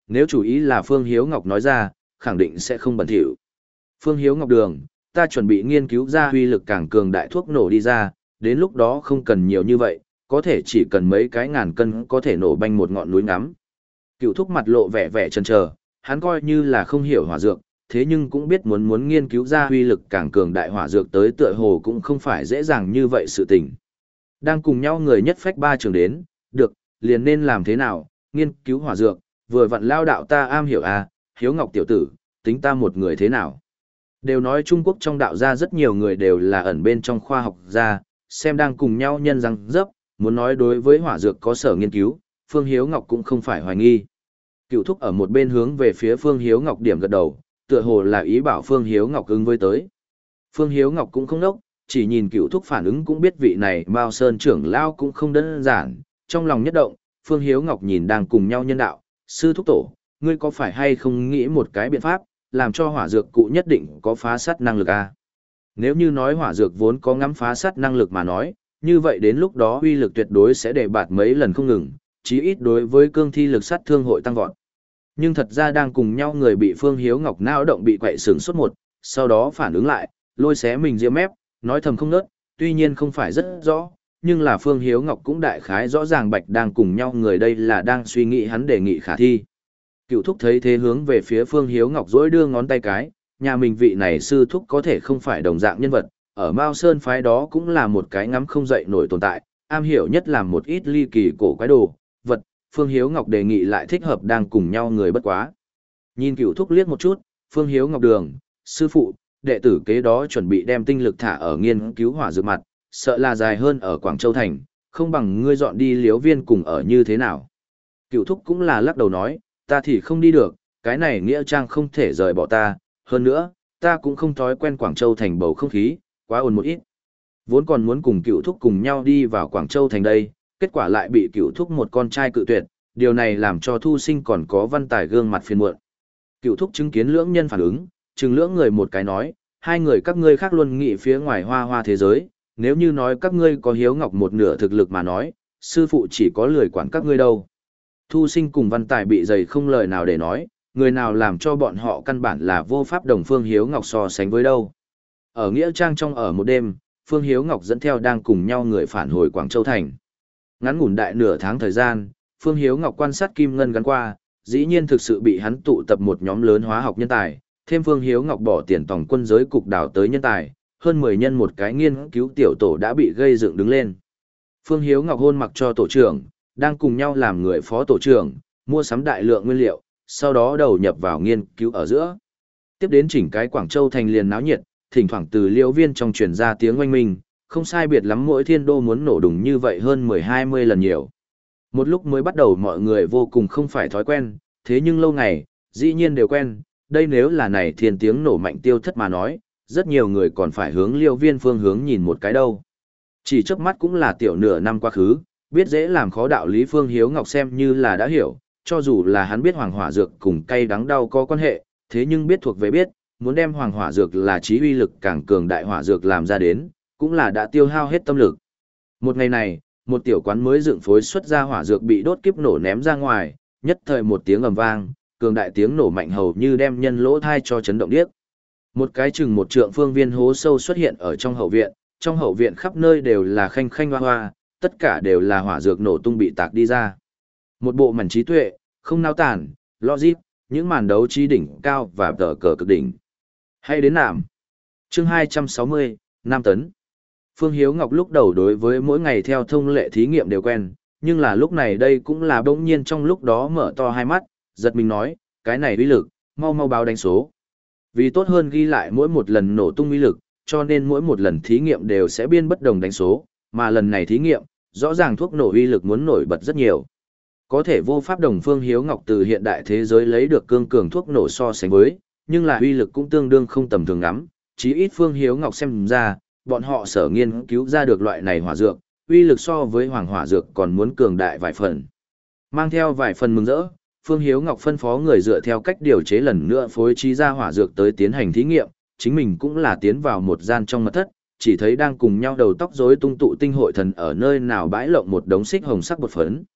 nếu chủ ý là Phương Hiếu Ngọc nói ra, khẳng định sẽ không bẩn thỉu. Phương Hiếu Ngọc đường, ta chuẩn bị nghiên cứu ra huy lực càng cường đại thuốc nổ đi ra, đến lúc đó không cần nhiều như vậy, có thể chỉ cần mấy cái ngàn cân có thể nổ banh một ngọn núi ngắm. Cựu thúc mặt lộ vẻ vẻ chần chờ, hắn coi như là không hiểu hỏa dược, thế nhưng cũng biết muốn muốn nghiên cứu ra huy lực càng cường đại hỏa dược tới tựa hồ cũng không phải dễ dàng như vậy sự tình. Đang cùng nhau người nhất phách ba trường đến, được, liền nên làm thế nào, nghiên cứu hỏa dược, vừa vặn lao đạo ta am hiểu à, Hiếu Ngọc tiểu tử, tính ta một người thế nào. Đều nói Trung Quốc trong đạo gia rất nhiều người đều là ẩn bên trong khoa học gia, xem đang cùng nhau nhân răng dấp, muốn nói đối với hỏa dược có sở nghiên cứu, Phương Hiếu Ngọc cũng không phải hoài nghi. Cựu thúc ở một bên hướng về phía Phương Hiếu Ngọc điểm gật đầu, tựa hồ là ý bảo Phương Hiếu Ngọc ứng với tới. Phương Hiếu Ngọc cũng không đốc, chỉ nhìn cựu thúc phản ứng cũng biết vị này Mao Sơn trưởng lao cũng không đơn giản, trong lòng nhất động, Phương Hiếu Ngọc nhìn đang cùng nhau nhân đạo, sư thúc tổ, ngươi có phải hay không nghĩ một cái biện pháp, làm cho hỏa dược cụ nhất định có phá sát năng lực à? Nếu như nói hỏa dược vốn có ngắm phá sát năng lực mà nói, như vậy đến lúc đó uy lực tuyệt đối sẽ để bạt mấy lần không ngừng, chí ít đối với cương thi lực sát thương hội tăng vọt. Nhưng thật ra đang cùng nhau người bị Phương Hiếu Ngọc nao động bị quậy sướng suốt một, sau đó phản ứng lại, lôi xé mình ria mép, nói thầm không nớt, tuy nhiên không phải rất rõ, nhưng là Phương Hiếu Ngọc cũng đại khái rõ ràng bạch đang cùng nhau người đây là đang suy nghĩ hắn đề nghị khả thi. Cựu thúc thấy thế hướng về phía Phương Hiếu Ngọc dỗi đưa ngón tay cái, nhà mình vị này sư thúc có thể không phải đồng dạng nhân vật, ở Mao Sơn phái đó cũng là một cái ngắm không dậy nổi tồn tại, am hiểu nhất là một ít ly kỳ cổ quái đồ, vật, Phương Hiếu Ngọc đề nghị lại thích hợp đang cùng nhau người bất quá. Nhìn cựu thúc liếc một chút, Phương Hiếu Ngọc đường, sư phụ, đệ tử kế đó chuẩn bị đem tinh lực thả ở nghiên cứu hỏa dược mặt, sợ là dài hơn ở Quảng Châu Thành, không bằng ngươi dọn đi Liếu Viên cùng ở như thế nào. Cựu thúc cũng là lắc đầu nói, ta thì không đi được, cái này nghĩa trang không thể rời bỏ ta, hơn nữa, ta cũng không thói quen Quảng Châu Thành bầu không khí, quá ồn một ít. Vốn còn muốn cùng cựu thúc cùng nhau đi vào Quảng Châu Thành đây, kết quả lại bị cựu thúc một con trai cự tuyệt, điều này làm cho Thu Sinh còn có Văn Tài gương mặt phiền muộn. Cựu thúc chứng kiến lưỡng nhân phản ứng, chừng lưỡng người một cái nói, hai người các ngươi khác luôn nghĩ phía ngoài hoa hoa thế giới, nếu như nói các ngươi có Hiếu Ngọc một nửa thực lực mà nói, sư phụ chỉ có lười quản các ngươi đâu. Thu Sinh cùng Văn Tài bị dày không lời nào để nói, người nào làm cho bọn họ căn bản là vô pháp đồng Phương Hiếu Ngọc so sánh với đâu. Ở Nghĩa Trang trong ở một đêm, Phương Hiếu Ngọc dẫn theo đang cùng nhau người phản hồi Quảng Châu Thành. Ngắn ngủn đại nửa tháng thời gian, Phương Hiếu Ngọc quan sát Kim Ngân gắn qua, dĩ nhiên thực sự bị hắn tụ tập một nhóm lớn hóa học nhân tài, thêm Phương Hiếu Ngọc bỏ tiền tổng quân giới cục đào tới nhân tài, hơn mười nhân một cái nghiên cứu tiểu tổ đã bị gây dựng đứng lên. Phương Hiếu Ngọc hôn mặc cho tổ trưởng, đang cùng nhau làm người phó tổ trưởng, mua sắm đại lượng nguyên liệu, sau đó đầu nhập vào nghiên cứu ở giữa. Tiếp đến chỉnh cái Quảng Châu Thành liền náo nhiệt, thỉnh thoảng từ Liễu Viên trong truyền ra tiếng oanh minh, không sai biệt lắm mỗi thiên đô muốn nổ đùng như vậy hơn mười hai mươi lần nhiều. Một lúc mới bắt đầu mọi người vô cùng không phải thói quen, thế nhưng lâu ngày, dĩ nhiên đều quen, đây nếu là này thiên tiếng nổ mạnh tiêu thất mà nói, rất nhiều người còn phải hướng Liễu Viên phương hướng nhìn một cái đâu. Chỉ chớp mắt cũng là tiểu nửa năm quá khứ, biết dễ làm khó đạo lý Phương Hiếu Ngọc xem như là đã hiểu, cho dù là hắn biết hoàng hỏa dược cùng cay đắng đau có quan hệ, thế nhưng biết thuộc về biết, muốn đem hoàng hỏa dược là chí uy lực càng cường đại hỏa dược làm ra đến, cũng là đã tiêu hao hết tâm lực. Một ngày này, một tiểu quán mới dựng phối xuất ra hỏa dược bị đốt kiếp nổ ném ra ngoài, nhất thời một tiếng ầm vang, cường đại tiếng nổ mạnh hầu như đem nhân lỗ thai cho chấn động điếc. Một cái chừng một trượng phương viên hố sâu xuất hiện ở trong hậu viện, trong hậu viện khắp nơi đều là khanh khanh hoa hoa, tất cả đều là hỏa dược nổ tung bị tạc đi ra. Một bộ mảnh trí tuệ, không nao tản, logic, những màn đấu trí đỉnh cao và tờ cờ cực đỉnh. Hay đến nạm. Chương hai trăm sáu mươi, Nam Tấn. Phương Hiếu Ngọc lúc đầu đối với mỗi ngày theo thông lệ thí nghiệm đều quen, nhưng là lúc này đây cũng là bỗng nhiên trong lúc đó mở to hai mắt, giật mình nói, cái này uy lực, mau mau báo đánh số. Vì tốt hơn ghi lại mỗi một lần nổ tung uy lực, cho nên mỗi một lần thí nghiệm đều sẽ biên bất đồng đánh số, mà lần này thí nghiệm, rõ ràng thuốc nổ uy lực muốn nổi bật rất nhiều. Có thể vô pháp đồng Phương Hiếu Ngọc từ hiện đại thế giới lấy được cương cường thuốc nổ so sánh với, nhưng là uy lực cũng tương đương không tầm thường lắm, chí ít Phương Hiếu Ngọc xem ra, bọn họ sở nghiên cứu ra được loại này hỏa dược, uy lực so với hoàng hỏa dược còn muốn cường đại vài phần. Mang theo vài phần mừng rỡ, Phương Hiếu Ngọc phân phó người dựa theo cách điều chế lần nữa phối trí ra hỏa dược tới tiến hành thí nghiệm, chính mình cũng là tiến vào một gian trong mật thất, chỉ thấy đang cùng nhau đầu tóc rối tung tụ tinh hội thần ở nơi nào bãi lộng một đống xích hồng sắc bột phấn.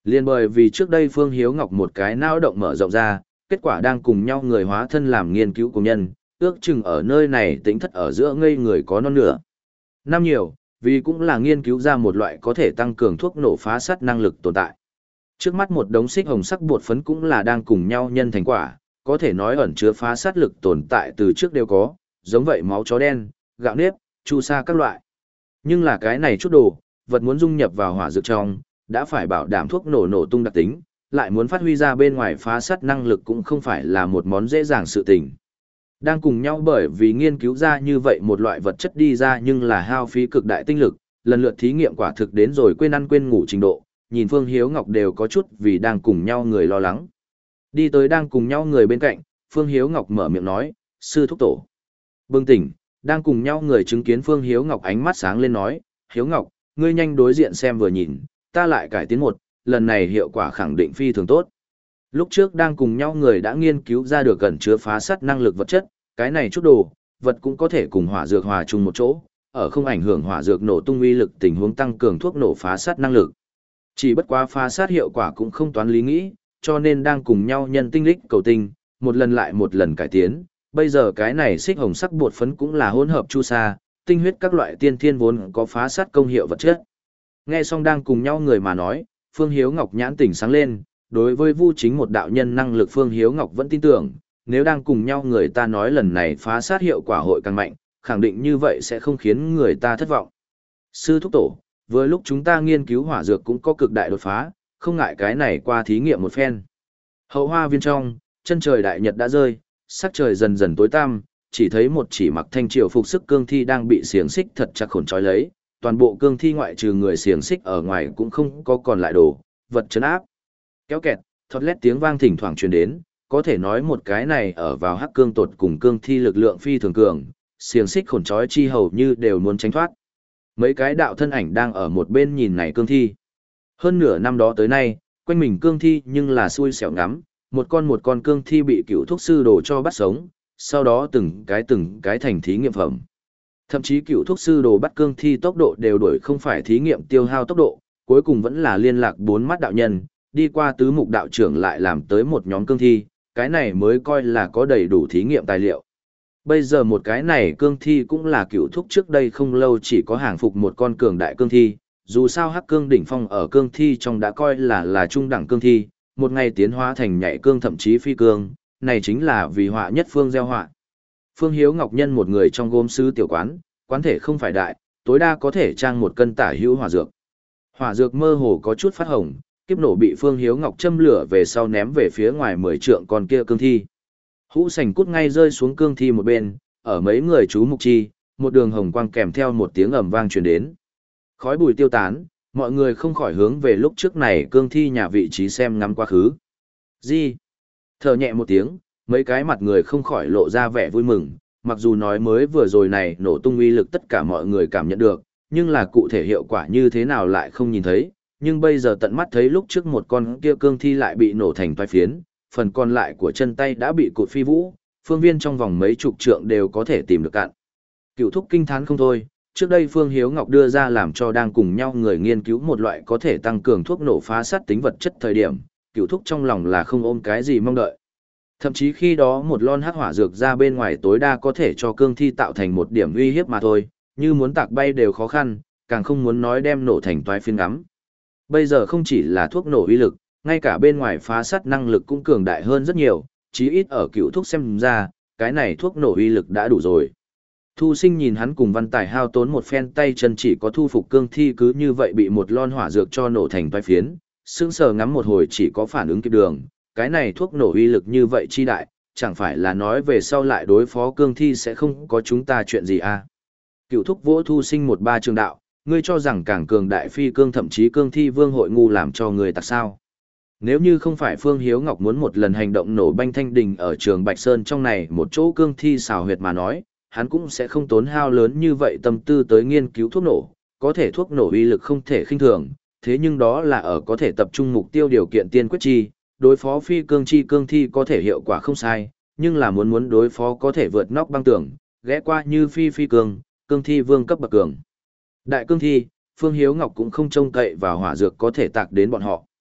Liên bởi vì trước đây Phương Hiếu Ngọc một cái não động mở rộng ra, kết quả đang cùng nhau người hóa thân làm nghiên cứu cùng nhân, ước chừng ở nơi này tính thất ở giữa ngây người có non nửa. Năm nhiều, vì cũng là nghiên cứu ra một loại có thể tăng cường thuốc nổ phá sắt năng lực tồn tại. Trước mắt một đống xích hồng sắc bột phấn cũng là đang cùng nhau nhân thành quả, có thể nói ẩn chứa phá sát lực tồn tại từ trước đều có, giống vậy máu chó đen, gạo nếp, chu sa các loại. Nhưng là cái này chút đồ, vật muốn dung nhập vào hỏa dược trong, đã phải bảo đảm thuốc nổ nổ tung đặc tính, lại muốn phát huy ra bên ngoài phá sát năng lực cũng không phải là một món dễ dàng sự tình. Đang cùng nhau bởi vì nghiên cứu ra như vậy một loại vật chất đi ra nhưng là hao phí cực đại tinh lực, lần lượt thí nghiệm quả thực đến rồi quên ăn quên ngủ trình độ, nhìn Phương Hiếu Ngọc đều có chút vì đang cùng nhau người lo lắng. Đi tới đang cùng nhau người bên cạnh, Phương Hiếu Ngọc mở miệng nói, sư thúc tổ. Bừng tỉnh, đang cùng nhau người chứng kiến Phương Hiếu Ngọc ánh mắt sáng lên nói, Hiếu Ngọc, ngươi nhanh đối diện xem vừa nhìn, ta lại cải tiến một, lần này hiệu quả khẳng định phi thường tốt. Lúc trước đang cùng nhau người đã nghiên cứu ra được gần chứa phá sắt năng lực vật chất, cái này chút đồ, vật cũng có thể cùng hỏa dược hòa chung một chỗ, ở không ảnh hưởng hỏa dược nổ tung uy lực tình huống tăng cường thuốc nổ phá sắt năng lực. Chỉ bất quá phá sát hiệu quả cũng không toán lý nghĩ, cho nên đang cùng nhau nhân tinh lích cầu tinh, một lần lại một lần cải tiến. Bây giờ cái này xích hồng sắc bột phấn cũng là hỗn hợp chu sa, tinh huyết các loại tiên thiên vốn có phá sát công hiệu vật chất. Nghe xong đang cùng nhau người mà nói, Phương Hiếu Ngọc nhãn tỉnh sáng lên, đối với Vu Chính một đạo nhân năng lực Phương Hiếu Ngọc vẫn tin tưởng, nếu đang cùng nhau người ta nói lần này phá sát hiệu quả hội càng mạnh, khẳng định như vậy sẽ không khiến người ta thất vọng. Sư thúc tổ, vừa lúc chúng ta nghiên cứu hỏa dược cũng có cực đại đột phá, không ngại cái này qua thí nghiệm một phen. Hậu hoa viên trong, chân trời đại nhật đã rơi, sắc trời dần dần tối tăm, chỉ thấy một chỉ mặc thanh triều phục sức cương thi đang bị xiềng xích thật chặt khổn trói lấy, toàn bộ cương thi ngoại trừ người xiềng xích ở ngoài cũng không có còn lại đồ, vật chấn áp. Kéo kẹt, thoát lét tiếng vang thỉnh thoảng truyền đến, có thể nói một cái này ở vào hắc cương tột cùng cương thi lực lượng phi thường cường, xiềng xích khổn trói chi hầu như đều muốn tránh thoát. Mấy cái đạo thân ảnh đang ở một bên nhìn này cương thi. Hơn nửa năm đó tới nay, quanh mình cương thi nhưng là xui xẻo ngắm, một con một con cương thi bị cựu thuốc sư đồ cho bắt sống, sau đó từng cái từng cái thành thí nghiệm phẩm. Thậm chí cựu thuốc sư đồ bắt cương thi tốc độ đều đổi không phải thí nghiệm tiêu hao tốc độ, cuối cùng vẫn là liên lạc bốn mắt đạo nhân, đi qua tứ mục đạo trưởng lại làm tới một nhóm cương thi, cái này mới coi là có đầy đủ thí nghiệm tài liệu. Bây giờ một cái này cương thi cũng là cựu thúc trước đây không lâu chỉ có hàng phục một con cường đại cương thi, dù sao hắc cương đỉnh phong ở cương thi trong đã coi là là trung đẳng cương thi, một ngày tiến hóa thành nhảy cương thậm chí phi cương, này chính là vì họa nhất phương gieo họa. Phương Hiếu Ngọc Nhân một người trong gốm sứ tiểu quán, quán thể không phải đại, tối đa có thể trang một cân tả hữu hỏa dược. Hỏa dược mơ hồ có chút phát hồng, kiếp nổ bị Phương Hiếu Ngọc châm lửa về sau ném về phía ngoài mười trượng con kia cương thi. Hũ sành cút ngay rơi xuống cương thi một bên, ở mấy người chú mục chi, một đường hồng quang kèm theo một tiếng ầm vang truyền đến. Khói bụi tiêu tán, mọi người không khỏi hướng về lúc trước này cương thi nhà vị trí xem ngắm quá khứ. Gì? Thở nhẹ một tiếng, mấy cái mặt người không khỏi lộ ra vẻ vui mừng, mặc dù nói mới vừa rồi này nổ tung uy lực tất cả mọi người cảm nhận được, nhưng là cụ thể hiệu quả như thế nào lại không nhìn thấy, nhưng bây giờ tận mắt thấy lúc trước một con kia cương thi lại bị nổ thành toái phiến, phần còn lại của chân tay đã bị cụt phi vũ, phương viên trong vòng mấy chục trượng đều có thể tìm được cạn. Cựu thúc kinh thán không thôi, trước đây Phương Hiếu Ngọc đưa ra làm cho đang cùng nhau người nghiên cứu một loại có thể tăng cường thuốc nổ phá sát tính vật chất thời điểm, cựu thúc trong lòng là không ôm cái gì mong đợi. Thậm chí khi đó một lon hắc hỏa dược ra bên ngoài tối đa có thể cho cương thi tạo thành một điểm uy hiếp mà thôi, như muốn tạc bay đều khó khăn, càng không muốn nói đem nổ thành toái phiến ngắm. Bây giờ không chỉ là thuốc nổ uy lực, ngay cả bên ngoài phá sát năng lực cũng cường đại hơn rất nhiều, chí ít ở cựu thuốc xem ra, cái này thuốc nổ uy lực đã đủ rồi. Thu Sinh nhìn hắn cùng Văn Tài hao tốn một phen tay chân chỉ có thu phục cương thi cứ như vậy bị một lon hỏa dược cho nổ thành toái phiến, sững sờ ngắm một hồi chỉ có phản ứng kịp đường, cái này thuốc nổ uy lực như vậy chi đại, chẳng phải là nói về sau lại đối phó cương thi sẽ không có chúng ta chuyện gì à. Cựu thúc vỗ Thu Sinh một ba trường đạo, ngươi cho rằng càng cường đại phi cương thậm chí cương thi vương hội ngu làm cho người tặc sao. Nếu như không phải Phương Hiếu Ngọc muốn một lần hành động nổ banh thanh đình ở trường Bạch Sơn trong này một chỗ cương thi xào huyệt mà nói, hắn cũng sẽ không tốn hao lớn như vậy tâm tư tới nghiên cứu thuốc nổ, có thể thuốc nổ uy lực không thể khinh thường, thế nhưng đó là ở có thể tập trung mục tiêu điều kiện tiên quyết chi, đối phó phi cương chi cương thi có thể hiệu quả không sai, nhưng là muốn muốn đối phó có thể vượt nóc băng tường, ghé qua như phi phi cương, cương thi vương cấp bậc cường. Đại cương thi, Phương Hiếu Ngọc cũng không trông cậy vào hỏa dược có thể tạc đến bọn họ.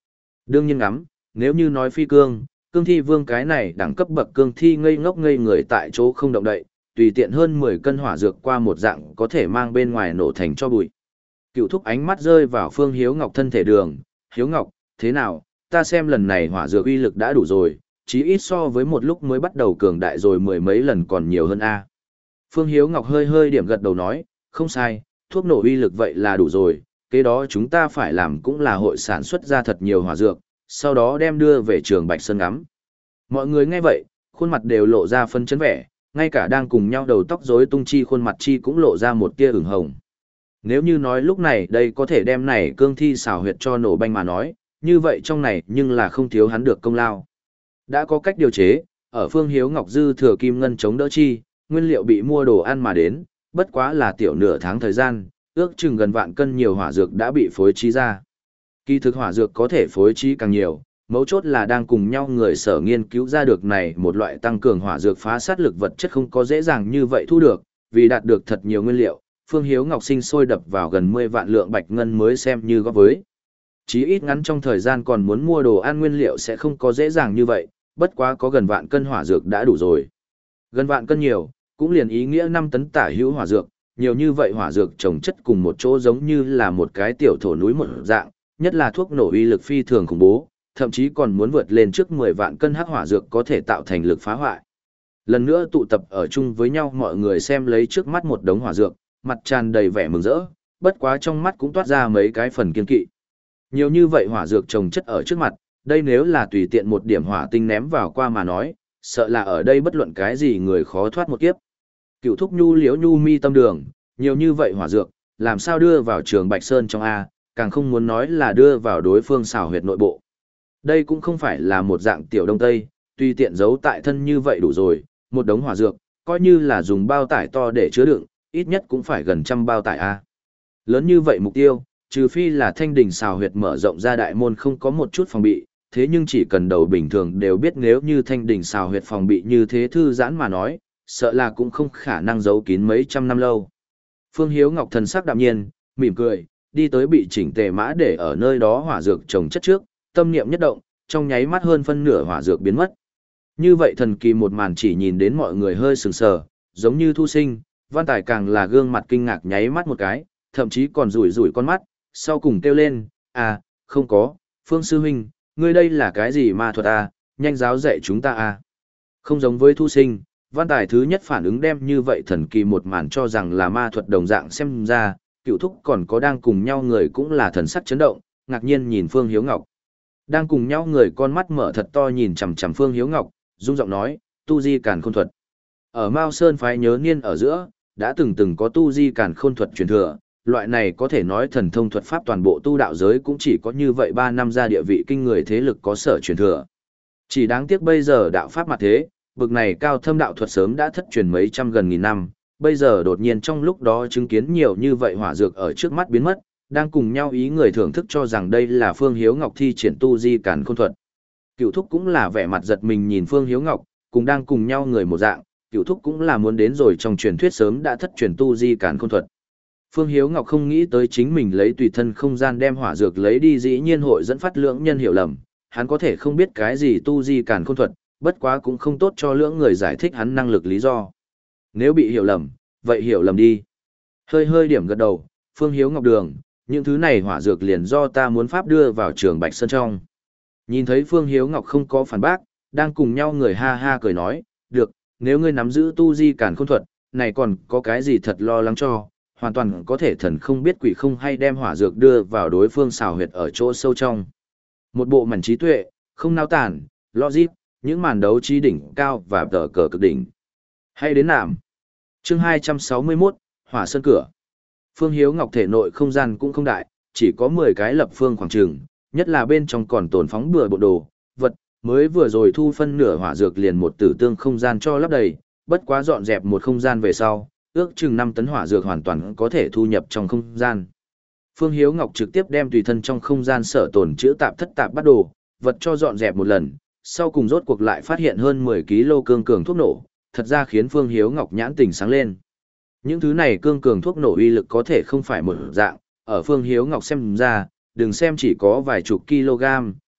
Đương nhiên ngắm, nếu như nói phi cương, cương thi vương cái này đẳng cấp bậc cương thi ngây ngốc ngây người tại chỗ không động đậy, tùy tiện hơn mười cân hỏa dược qua một dạng có thể mang bên ngoài nổ thành cho bụi. Cựu thúc ánh mắt rơi vào Phương Hiếu Ngọc thân thể đường, Hiếu Ngọc, thế nào, ta xem lần này hỏa dược uy lực đã đủ rồi, chí ít so với một lúc mới bắt đầu cường đại rồi mười mấy lần còn nhiều hơn a. Phương Hiếu Ngọc hơi hơi điểm gật đầu nói, không sai, thuốc nổ uy lực vậy là đủ rồi, kế đó chúng ta phải làm cũng là hội sản xuất ra thật nhiều hỏa dược, sau đó đem đưa về trường Bạch Sơn ngắm. Mọi người nghe vậy, khuôn mặt đều lộ ra phân chấn vẻ, ngay cả đang cùng nhau đầu tóc rối tung chi khuôn mặt chi cũng lộ ra một tia ửng hồng. Nếu như nói lúc này đây có thể đem này cương thi xảo huyệt cho nổ banh mà nói, như vậy trong này nhưng là không thiếu hắn được công lao. Đã có cách điều chế, ở Phương Hiếu Ngọc dư thừa kim ngân chống đỡ chi, nguyên liệu bị mua đồ ăn mà đến, bất quá là tiểu nửa tháng thời gian, ước chừng gần vạn cân nhiều hỏa dược đã bị phối trí ra. Kỳ thực hỏa dược có thể phối trí càng nhiều, mấu chốt là đang cùng nhau người sở nghiên cứu ra được này một loại tăng cường hỏa dược phá sát lực vật chất không có dễ dàng như vậy thu được, vì đạt được thật nhiều nguyên liệu, Phương Hiếu Ngọc sinh sôi đập vào gần mười vạn lượng bạch ngân mới xem như góp với. Chí ít ngắn trong thời gian còn muốn mua đồ ăn nguyên liệu sẽ không có dễ dàng như vậy, bất quá có gần vạn cân hỏa dược đã đủ rồi. Gần vạn cân nhiều, cũng liền ý nghĩa năm tấn tả hữu hỏa dược, nhiều như vậy hỏa dược trồng chất cùng một chỗ giống như là một cái tiểu thổ núi một dạng, nhất là thuốc nổ uy lực phi thường khủng bố, thậm chí còn muốn vượt lên trước mười vạn cân hắc hỏa dược có thể tạo thành lực phá hoại. Lần nữa tụ tập ở chung với nhau mọi người xem lấy trước mắt một đống hỏa dược, mặt tràn đầy vẻ mừng rỡ, bất quá trong mắt cũng toát ra mấy cái phần kiên kỵ. Nhiều như vậy hỏa dược trồng chất ở trước mặt, đây nếu là tùy tiện một điểm hỏa tinh ném vào qua mà nói, sợ là ở đây bất luận cái gì người khó thoát một kiếp. Cựu thúc nhu liếu nhu mi tâm đường, nhiều như vậy hỏa dược, làm sao đưa vào trường Bạch Sơn trong A, càng không muốn nói là đưa vào đối phương xảo huyệt nội bộ. Đây cũng không phải là một dạng tiểu đông tây, tùy tiện giấu tại thân như vậy đủ rồi, một đống hỏa dược, coi như là dùng bao tải to để chứa đựng, ít nhất cũng phải gần trăm bao tải A. Lớn như vậy mục tiêu, trừ phi là thanh đỉnh xào huyệt mở rộng ra đại môn không có một chút phòng bị, thế nhưng chỉ cần đầu bình thường đều biết nếu như thanh đỉnh xào huyệt phòng bị như thế thư giãn mà nói, sợ là cũng không khả năng giấu kín mấy trăm năm lâu. Phương Hiếu Ngọc thần sắc đạm nhiên, mỉm cười, đi tới bị chỉnh tề mã để ở nơi đó hỏa dược trồng chất trước, tâm niệm nhất động, trong nháy mắt hơn phân nửa hỏa dược biến mất. Như vậy thần kỳ một màn chỉ nhìn đến mọi người hơi sừng sờ, giống như thu sinh, Văn Tài càng là gương mặt kinh ngạc nháy mắt một cái, thậm chí còn rủi rủi con mắt, sau cùng kêu lên, à, không có, Phương Sư Huynh, ngươi đây là cái gì ma thuật à, nhanh giáo dạy chúng ta à. Không giống với thu sinh, Văn Tài thứ nhất phản ứng đem như vậy thần kỳ một màn cho rằng là ma thuật đồng dạng xem ra, cựu thúc còn có đang cùng nhau người cũng là thần sắc chấn động, ngạc nhiên nhìn Phương Hiếu Ngọc. Đang cùng nhau người con mắt mở thật to nhìn chằm chằm Phương Hiếu Ngọc, rung giọng nói, tu di càn khôn thuật. Ở Mao Sơn phái nhớ niên ở giữa, đã từng từng có tu di càn khôn thuật truyền thừa, loại này có thể nói thần thông thuật pháp toàn bộ tu đạo giới cũng chỉ có như vậy ba năm ra địa vị kinh người thế lực có sở truyền thừa. Chỉ đáng tiếc bây giờ đạo pháp mặt thế, bực này cao thâm đạo thuật sớm đã thất truyền mấy trăm gần nghìn năm, bây giờ đột nhiên trong lúc đó chứng kiến nhiều như vậy hỏa dược ở trước mắt biến mất, đang cùng nhau ý người thưởng thức cho rằng đây là Phương Hiếu Ngọc thi triển tu di càn khôn thuật. Cựu thúc cũng là vẻ mặt giật mình nhìn Phương Hiếu Ngọc, cùng đang cùng nhau người một dạng, cựu thúc cũng là muốn đến rồi trong truyền thuyết sớm đã thất truyền tu di càn khôn thuật. Phương Hiếu Ngọc không nghĩ tới chính mình lấy tùy thân không gian đem hỏa dược lấy đi dĩ nhiên hội dẫn phát lưỡng nhân hiểu lầm, hắn có thể không biết cái gì tu di càn khôn thuật, bất quá cũng không tốt cho lưỡng người giải thích hắn năng lực lý do. Nếu bị hiểu lầm, vậy hiểu lầm đi. Hơi hơi điểm gật đầu, Phương Hiếu Ngọc đường, những thứ này hỏa dược liền do ta muốn pháp đưa vào trường Bạch Sơn trong. Nhìn thấy Phương Hiếu Ngọc không có phản bác, đang cùng nhau người ha ha cười nói, được, nếu ngươi nắm giữ tu di càn khôn thuật, này còn có cái gì thật lo lắng cho, hoàn toàn có thể thần không biết quỷ không hay đem hỏa dược đưa vào đối phương xào huyệt ở chỗ sâu trong. Một bộ mảnh trí tuệ, không nao tản, logic, những màn đấu trí đỉnh cao và tờ cờ cực đỉnh. Hay đến nạm. Chương hai trăm sáu mươi mốt, Hỏa Sơn Cửa. Phương Hiếu Ngọc thể nội không gian cũng không đại, chỉ có mười cái lập phương khoảng trường, nhất là bên trong còn tồn phóng bừa bộ đồ, vật, mới vừa rồi thu phân nửa hỏa dược liền một tử tương không gian cho lấp đầy, bất quá dọn dẹp một không gian về sau, ước chừng năm tấn hỏa dược hoàn toàn có thể thu nhập trong không gian. Phương Hiếu Ngọc trực tiếp đem tùy thân trong không gian sở tồn chữa tạp thất tạp bắt đồ, vật cho dọn dẹp một lần, sau cùng rốt cuộc lại phát hiện hơn mười ki lô cương cường thuốc nổ, thật ra khiến Phương Hiếu Ngọc nhãn tình sáng lên. Những thứ này cương cường thuốc nổ uy lực có thể không phải một dạng, ở Phương Hiếu Ngọc xem ra, đừng xem chỉ có vài chục kg,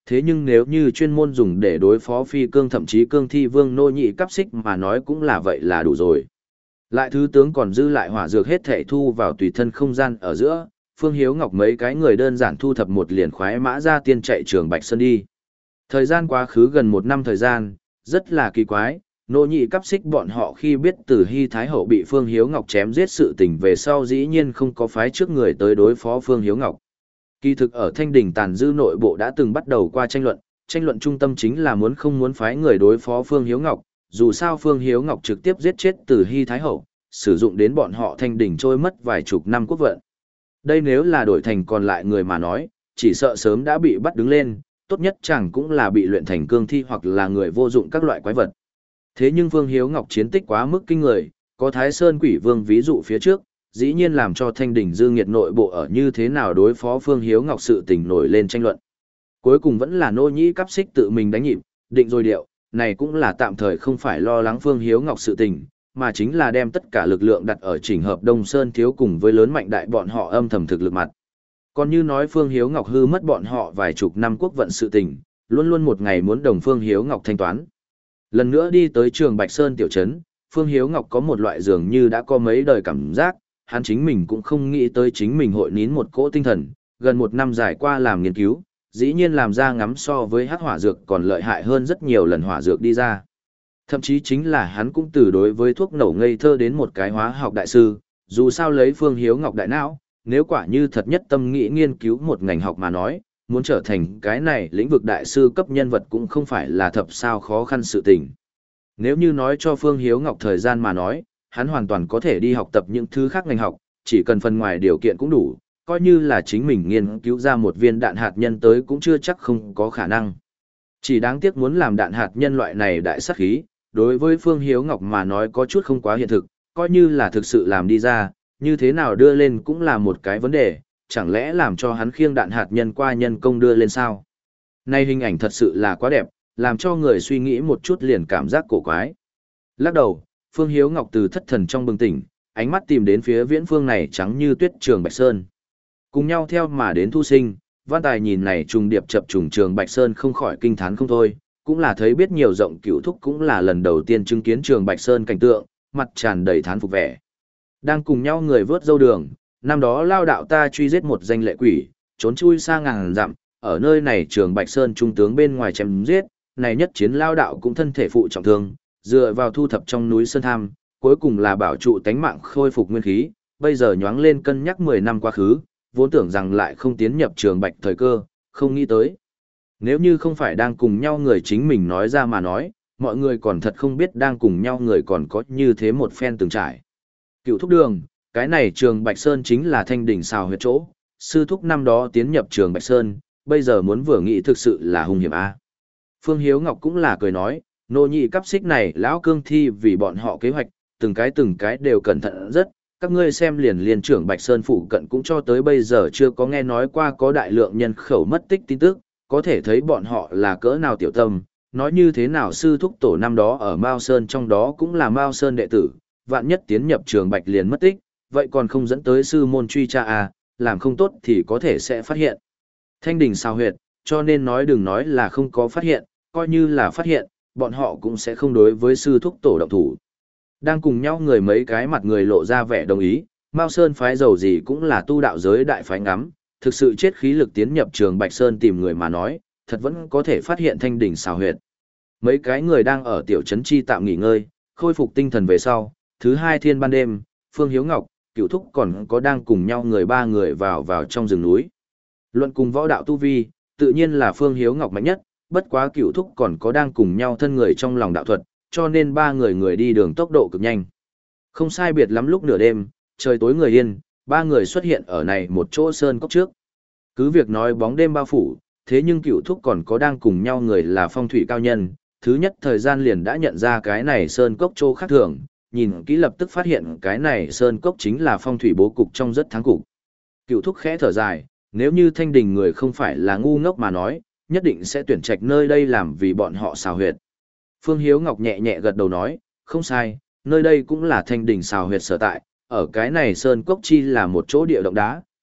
Thế nhưng nếu như chuyên môn dùng để đối phó phi cương thậm chí cương thi vương nô nhị cấp xích mà nói cũng là vậy là đủ rồi. Lại thứ tướng còn dư lại hỏa dược hết thảy thu vào tùy thân không gian ở giữa, Phương Hiếu Ngọc mấy cái người đơn giản thu thập một liền khoái mã ra tiên chạy trường Bạch Sơn đi. Thời gian quá khứ gần một năm thời gian, rất là kỳ quái, nô nhị cấp xích bọn họ khi biết từ Hy Thái Hậu bị Phương Hiếu Ngọc chém giết sự tình về sau dĩ nhiên không có phái trước người tới đối phó Phương Hiếu Ngọc. Kỳ thực ở Thanh Đình tàn dư nội bộ đã từng bắt đầu qua tranh luận, tranh luận trung tâm chính là muốn không muốn phái người đối phó Phương Hiếu Ngọc, dù sao Phương Hiếu Ngọc trực tiếp giết chết từ Hy Thái Hậu, sử dụng đến bọn họ Thanh Đình trôi mất vài chục năm quốc vận. Đây nếu là đổi thành còn lại người mà nói, chỉ sợ sớm đã bị bắt đứng lên, tốt nhất chẳng cũng là bị luyện thành cương thi hoặc là người vô dụng các loại quái vật. Thế nhưng Phương Hiếu Ngọc chiến tích quá mức kinh người, có Thái Sơn Quỷ Vương ví dụ phía trước, dĩ nhiên làm cho Thanh Đình dư nghiệt nội bộ ở như thế nào đối phó Phương Hiếu Ngọc sự tình nổi lên tranh luận. Cuối cùng vẫn là nô nhĩ cắp xích tự mình đánh nhịp, định rồi điệu, này cũng là tạm thời không phải lo lắng Phương Hiếu Ngọc sự tình, mà chính là đem tất cả lực lượng đặt ở chỉnh hợp Đông Sơn thiếu cùng với lớn mạnh đại bọn họ âm thầm thực lực mặt. Còn như nói Phương Hiếu Ngọc hư mất bọn họ vài chục năm quốc vận sự tình, luôn luôn một ngày muốn đồng Phương Hiếu Ngọc thanh toán. Lần nữa đi tới trường Bạch Sơn tiểu trấn, Phương Hiếu Ngọc có một loại dường như đã có mấy đời cảm giác, hắn chính mình cũng không nghĩ tới chính mình hội nín một cỗ tinh thần, gần một năm dài qua làm nghiên cứu, dĩ nhiên làm ra ngắm so với hắc hỏa dược còn lợi hại hơn rất nhiều lần hỏa dược đi ra. Thậm chí chính là hắn cũng từ đối với thuốc nổ ngây thơ đến một cái hóa học đại sư, dù sao lấy Phương Hiếu Ngọc đại não, nếu quả như thật nhất tâm nghĩ nghiên cứu một ngành học mà nói, muốn trở thành cái này lĩnh vực đại sư cấp nhân vật cũng không phải là thập sao khó khăn sự tình. Nếu như nói cho Phương Hiếu Ngọc thời gian mà nói, hắn hoàn toàn có thể đi học tập những thứ khác ngành học, chỉ cần phần ngoài điều kiện cũng đủ, coi như là chính mình nghiên cứu ra một viên đạn hạt nhân tới cũng chưa chắc không có khả năng. Chỉ đáng tiếc muốn làm đạn hạt nhân loại này đại sát khí, đối với Phương Hiếu Ngọc mà nói có chút không quá hiện thực, coi như là thực sự làm đi ra, như thế nào đưa lên cũng là một cái vấn đề, chẳng lẽ làm cho hắn khiêng đạn hạt nhân qua nhân công đưa lên sao? Nay hình ảnh thật sự là quá đẹp, làm cho người suy nghĩ một chút liền cảm giác cổ quái. Lắc đầu, Phương Hiếu Ngọc từ thất thần trong bừng tỉnh, ánh mắt tìm đến phía viễn phương này trắng như tuyết trường Bạch Sơn. Cùng nhau theo mà đến thu sinh, Văn Tài nhìn này trùng điệp chập trùng trường Bạch Sơn không khỏi kinh thán không thôi, cũng là thấy biết nhiều rộng cửu thúc cũng là lần đầu tiên chứng kiến trường Bạch Sơn cảnh tượng, mặt tràn đầy thán phục vẻ. Đang cùng nhau người vớt dâu đường, năm đó lao đạo ta truy giết một danh lệ quỷ, trốn chui xa ngàn dặm, ở nơi này trường Bạch Sơn trung tướng bên ngoài chém giết, này nhất chiến lao đạo cũng thân thể phụ trọng thương, dựa vào thu thập trong núi Sơn Tham, cuối cùng là bảo trụ tánh mạng khôi phục nguyên khí, bây giờ nhoáng lên cân nhắc mười năm quá khứ, vốn tưởng rằng lại không tiến nhập trường Bạch thời cơ, không nghĩ tới. Nếu như không phải đang cùng nhau người chính mình nói ra mà nói, mọi người còn thật không biết đang cùng nhau người còn có như thế một phen từng trải. Cựu thúc đường, cái này trường Bạch Sơn chính là thanh đỉnh xào huyệt chỗ, sư thúc năm đó tiến nhập trường Bạch Sơn, bây giờ muốn vừa nghĩ thực sự là hung hiểm a. Phương Hiếu Ngọc cũng là cười nói, nô nhị cấp xích này lão cương thi vì bọn họ kế hoạch, từng cái từng cái đều cẩn thận rất, các ngươi xem liền liền trưởng Bạch Sơn phụ cận cũng cho tới bây giờ chưa có nghe nói qua có đại lượng nhân khẩu mất tích tin tức, có thể thấy bọn họ là cỡ nào tiểu tâm, nói như thế nào sư thúc tổ năm đó ở Mao Sơn trong đó cũng là Mao Sơn đệ tử, vạn nhất tiến nhập trường Bạch liền mất tích, vậy còn không dẫn tới sư môn truy tra à, làm không tốt thì có thể sẽ phát hiện. Thanh đình sao huyệt, cho nên nói đừng nói là không có phát hiện, coi như là phát hiện, bọn họ cũng sẽ không đối với sư thúc tổ động thủ. Đang cùng nhau người mấy cái mặt người lộ ra vẻ đồng ý, Mao Sơn phái dầu gì cũng là tu đạo giới đại phái ngắm, thực sự chết khí lực tiến nhập trường Bạch Sơn tìm người mà nói, thật vẫn có thể phát hiện thanh đỉnh xào huyệt. Mấy cái người đang ở tiểu trấn chi tạm nghỉ ngơi, khôi phục tinh thần về sau, thứ hai thiên ban đêm, Phương Hiếu Ngọc, Cửu Thúc còn có đang cùng nhau người ba người vào vào trong rừng núi. Luận cùng võ đạo tu vi, tự nhiên là Phương Hiếu Ngọc mạnh nhất, bất quá Cửu Thúc còn có đang cùng nhau thân người trong lòng đạo thuật, cho nên ba người người đi đường tốc độ cực nhanh. Không sai biệt lắm lúc nửa đêm, trời tối người yên, ba người xuất hiện ở này một chỗ sơn cốc trước. Cứ việc nói bóng đêm bao phủ, thế nhưng Cửu Thúc còn có đang cùng nhau người là phong thủy cao nhân, thứ nhất thời gian liền đã nhận ra cái này sơn cốc chỗ khác thường, nhìn kỹ lập tức phát hiện cái này sơn cốc chính là phong thủy bố cục trong rất thắng cục. Cửu Thúc khẽ thở dài, nếu như thanh đình người không phải là ngu ngốc mà nói, nhất định sẽ tuyển trạch nơi đây làm vì bọn họ xào huyệt. Phương Hiếu Ngọc nhẹ nhẹ gật đầu nói, không sai, nơi đây cũng là thanh đình xào huyệt sở tại, ở cái này sơn cốc chi là một chỗ địa động đá,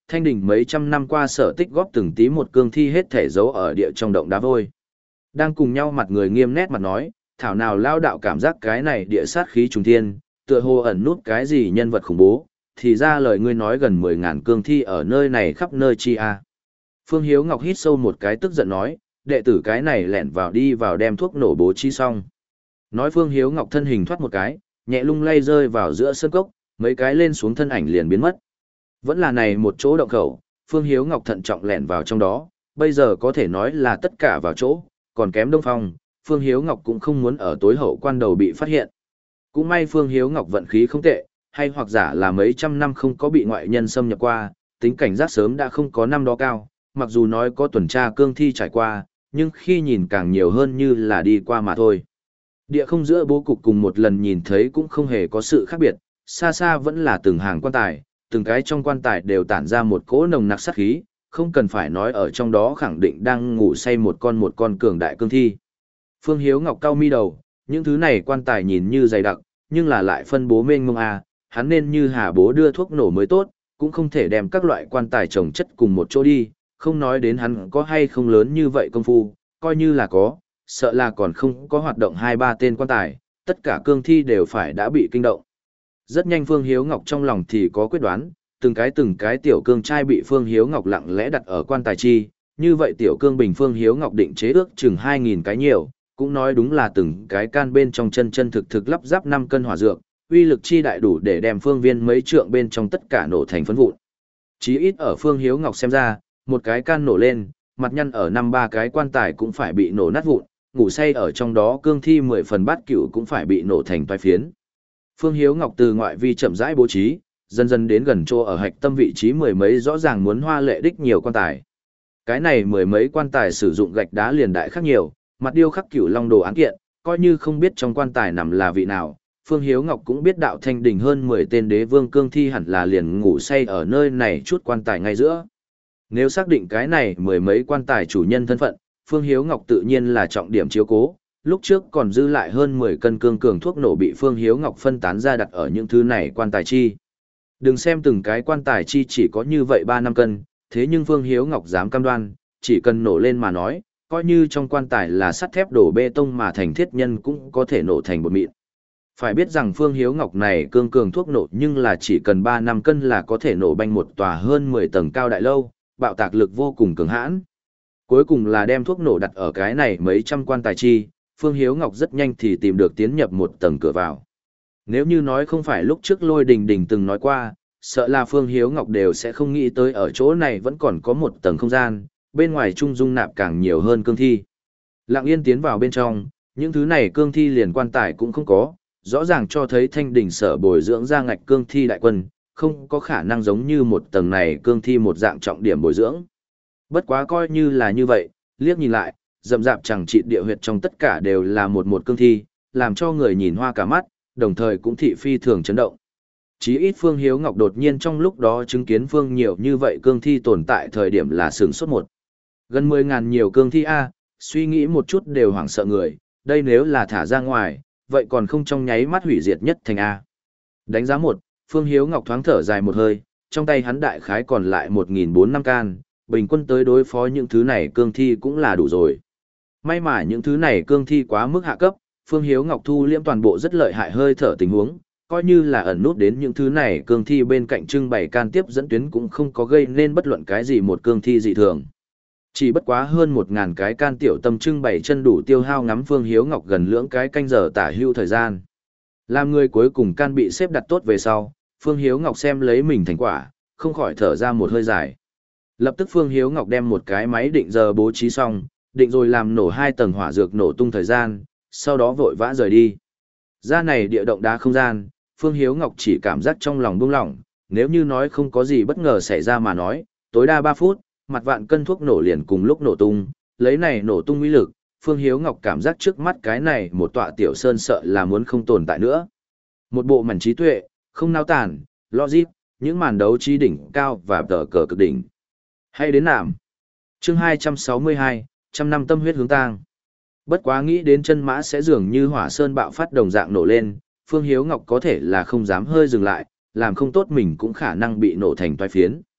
Thanh Đình mấy trăm năm qua sở tích góp từng tí một cương thi hết thể giấu ở địa trong động đá vôi. Đang cùng nhau mặt người nghiêm nét mặt nói, thảo nào lao đạo cảm giác cái này địa sát khí trùng thiên, tựa hồ ẩn nút cái gì nhân vật khủng bố, thì ra lời ngươi nói gần mười ngàn cương thi ở nơi này khắp nơi chi a. Phương Hiếu Ngọc hít sâu một cái tức giận nói, đệ tử cái này lẻn vào đi vào đem thuốc nổ bố trí xong. Nói Phương Hiếu Ngọc thân hình thoát một cái, nhẹ lung lay rơi vào giữa sân cốc, mấy cái lên xuống thân ảnh liền biến mất. Vẫn là này một chỗ động khẩu, Phương Hiếu Ngọc thận trọng lẻn vào trong đó, bây giờ có thể nói là tất cả vào chỗ, còn kém Đông Phong, Phương Hiếu Ngọc cũng không muốn ở tối hậu quan đầu bị phát hiện. Cũng may Phương Hiếu Ngọc vận khí không tệ, hay hoặc giả là mấy trăm năm không có bị ngoại nhân xâm nhập qua, tính cảnh giác sớm đã không có năm đó cao, mặc dù nói có tuần tra cương thi trải qua, nhưng khi nhìn càng nhiều hơn như là đi qua mà thôi. Địa không giữa bố cục cùng một lần nhìn thấy cũng không hề có sự khác biệt, xa xa vẫn là từng hàng quan tài, từng cái trong quan tài đều tản ra một cỗ nồng nặc sát khí, không cần phải nói ở trong đó khẳng định đang ngủ say một con một con cường đại cương thi. Phương Hiếu Ngọc cau mi đầu, những thứ này quan tài nhìn như dày đặc, nhưng là lại phân bố mênh mông a, hắn nên như Hà Bố đưa thuốc nổ mới tốt, cũng không thể đem các loại quan tài chồng chất cùng một chỗ đi, không nói đến hắn có hay không lớn như vậy công phu, coi như là có, sợ là còn không có hoạt động hai ba tên quan tài, tất cả cương thi đều phải đã bị kinh động. Rất nhanh Phương Hiếu Ngọc trong lòng thì có quyết đoán, từng cái từng cái tiểu cương trai bị Phương Hiếu Ngọc lặng lẽ đặt ở quan tài chi, như vậy tiểu cương bình Phương Hiếu Ngọc định chế ước chừng hai nghìn cái nhiều, cũng nói đúng là từng cái can bên trong chân chân thực thực lắp ráp năm cân hỏa dược, uy lực chi đại đủ để đem phương viên mấy trượng bên trong tất cả nổ thành phấn vụn. Chí ít ở Phương Hiếu Ngọc xem ra, một cái can nổ lên, mặt nhăn ở năm ba cái quan tài cũng phải bị nổ nát vụn, ngủ say ở trong đó cương thi mười phần bát cửu cũng phải bị nổ thành toái phiến. Phương Hiếu Ngọc từ ngoại vi chậm rãi bố trí, dần dần đến gần chỗ ở hạch tâm vị trí mười mấy rõ ràng muốn hoa lệ đích nhiều quan tài. Cái này mười mấy quan tài sử dụng gạch đá liền đại khác nhiều, mặt điêu khắc cửu long đồ án kiện, coi như không biết trong quan tài nằm là vị nào, Phương Hiếu Ngọc cũng biết đạo Thanh Đình hơn mười tên đế vương cương thi hẳn là liền ngủ say ở nơi này chút quan tài ngay giữa. Nếu xác định cái này mười mấy quan tài chủ nhân thân phận, Phương Hiếu Ngọc tự nhiên là trọng điểm chiếu cố, lúc trước còn dư lại hơn mười cân cương cường thuốc nổ bị Phương Hiếu Ngọc phân tán ra đặt ở những thứ này quan tài chi. Đừng xem từng cái quan tài chi chỉ có như vậy ba năm cân, thế nhưng Phương Hiếu Ngọc dám cam đoan, chỉ cần nổ lên mà nói, coi như trong quan tài là sắt thép đổ bê tông mà thành thiết nhân cũng có thể nổ thành bột mịn. Phải biết rằng Phương Hiếu Ngọc này cương cường thuốc nổ nhưng là chỉ cần ba năm cân là có thể nổ banh một tòa hơn mười tầng cao đại lâu, bạo tạc lực vô cùng cường hãn. Cuối cùng là đem thuốc nổ đặt ở cái này mấy trăm quan tài chi, Phương Hiếu Ngọc rất nhanh thì tìm được tiến nhập một tầng cửa vào. Nếu như nói không phải lúc trước Lôi Đình Đình từng nói qua, sợ là Phương Hiếu Ngọc đều sẽ không nghĩ tới ở chỗ này vẫn còn có một tầng không gian, bên ngoài trung dung nạp càng nhiều hơn cương thi. Lặng yên tiến vào bên trong, những thứ này cương thi liền quan tài cũng không có, rõ ràng cho thấy Thanh Đình sở bồi dưỡng ra ngạch cương thi đại quân, không có khả năng giống như một tầng này cương thi một dạng trọng điểm bồi dưỡng. Bất quá coi như là như vậy, liếc nhìn lại, rậm rạp chẳng trị địa huyệt trong tất cả đều là một một cương thi, làm cho người nhìn hoa cả mắt, đồng thời cũng thị phi thường chấn động. Chí ít Phương Hiếu Ngọc đột nhiên trong lúc đó chứng kiến Phương nhiều như vậy cương thi tồn tại thời điểm là sửng sốt một. Gần mười ngàn nhiều cương thi A, suy nghĩ một chút đều hoảng sợ người, đây nếu là thả ra ngoài, vậy còn không trong nháy mắt hủy diệt nhất thành A. Đánh giá một, Phương Hiếu Ngọc thoáng thở dài một hơi, trong tay hắn đại khái còn lại một nghìn bốn trăm năm can, bình quân tới đối phó những thứ này cương thi cũng là đủ rồi. May mà những thứ này cương thi quá mức hạ cấp, Phương Hiếu Ngọc thu liễm toàn bộ rất lợi hại hơi thở tình huống, coi như là ẩn nút đến những thứ này cương thi bên cạnh trưng bày can tiếp dẫn tuyến cũng không có gây nên bất luận cái gì một cương thi dị thường. Chỉ bất quá hơn một ngàn cái can tiểu tâm trưng bày chân đủ tiêu hao ngắm Phương Hiếu Ngọc gần lưỡng cái canh giờ tả hưu thời gian. Làm người cuối cùng can bị xếp đặt tốt về sau, Phương Hiếu Ngọc xem lấy mình thành quả, không khỏi thở ra một hơi dài. Lập tức Phương Hiếu Ngọc đem một cái máy định giờ bố trí xong, định rồi làm nổ hai tầng hỏa dược nổ tung thời gian, sau đó vội vã rời đi. Ra này địa động đá không gian, Phương Hiếu Ngọc chỉ cảm giác trong lòng buông lỏng, nếu như nói không có gì bất ngờ xảy ra mà nói, tối đa ba phút, mặt vạn cân thuốc nổ liền cùng lúc nổ tung, lấy này nổ tung uy lực, Phương Hiếu Ngọc cảm giác trước mắt cái này một tọa tiểu sơn sợ là muốn không tồn tại nữa. Một bộ mảnh trí tuệ, không nao tản, logic, những màn đấu trí đỉnh cao và tờ cờ cực đỉnh. Hay đến nạm. Chương hai trăm sáu mươi hai, trăm năm tâm huyết hướng tang. Bất quá nghĩ đến chân mã sẽ dường như hỏa sơn bạo phát đồng dạng nổ lên, Phương Hiếu Ngọc có thể là không dám hơi dừng lại, làm không tốt mình cũng khả năng bị nổ thành toái phiến.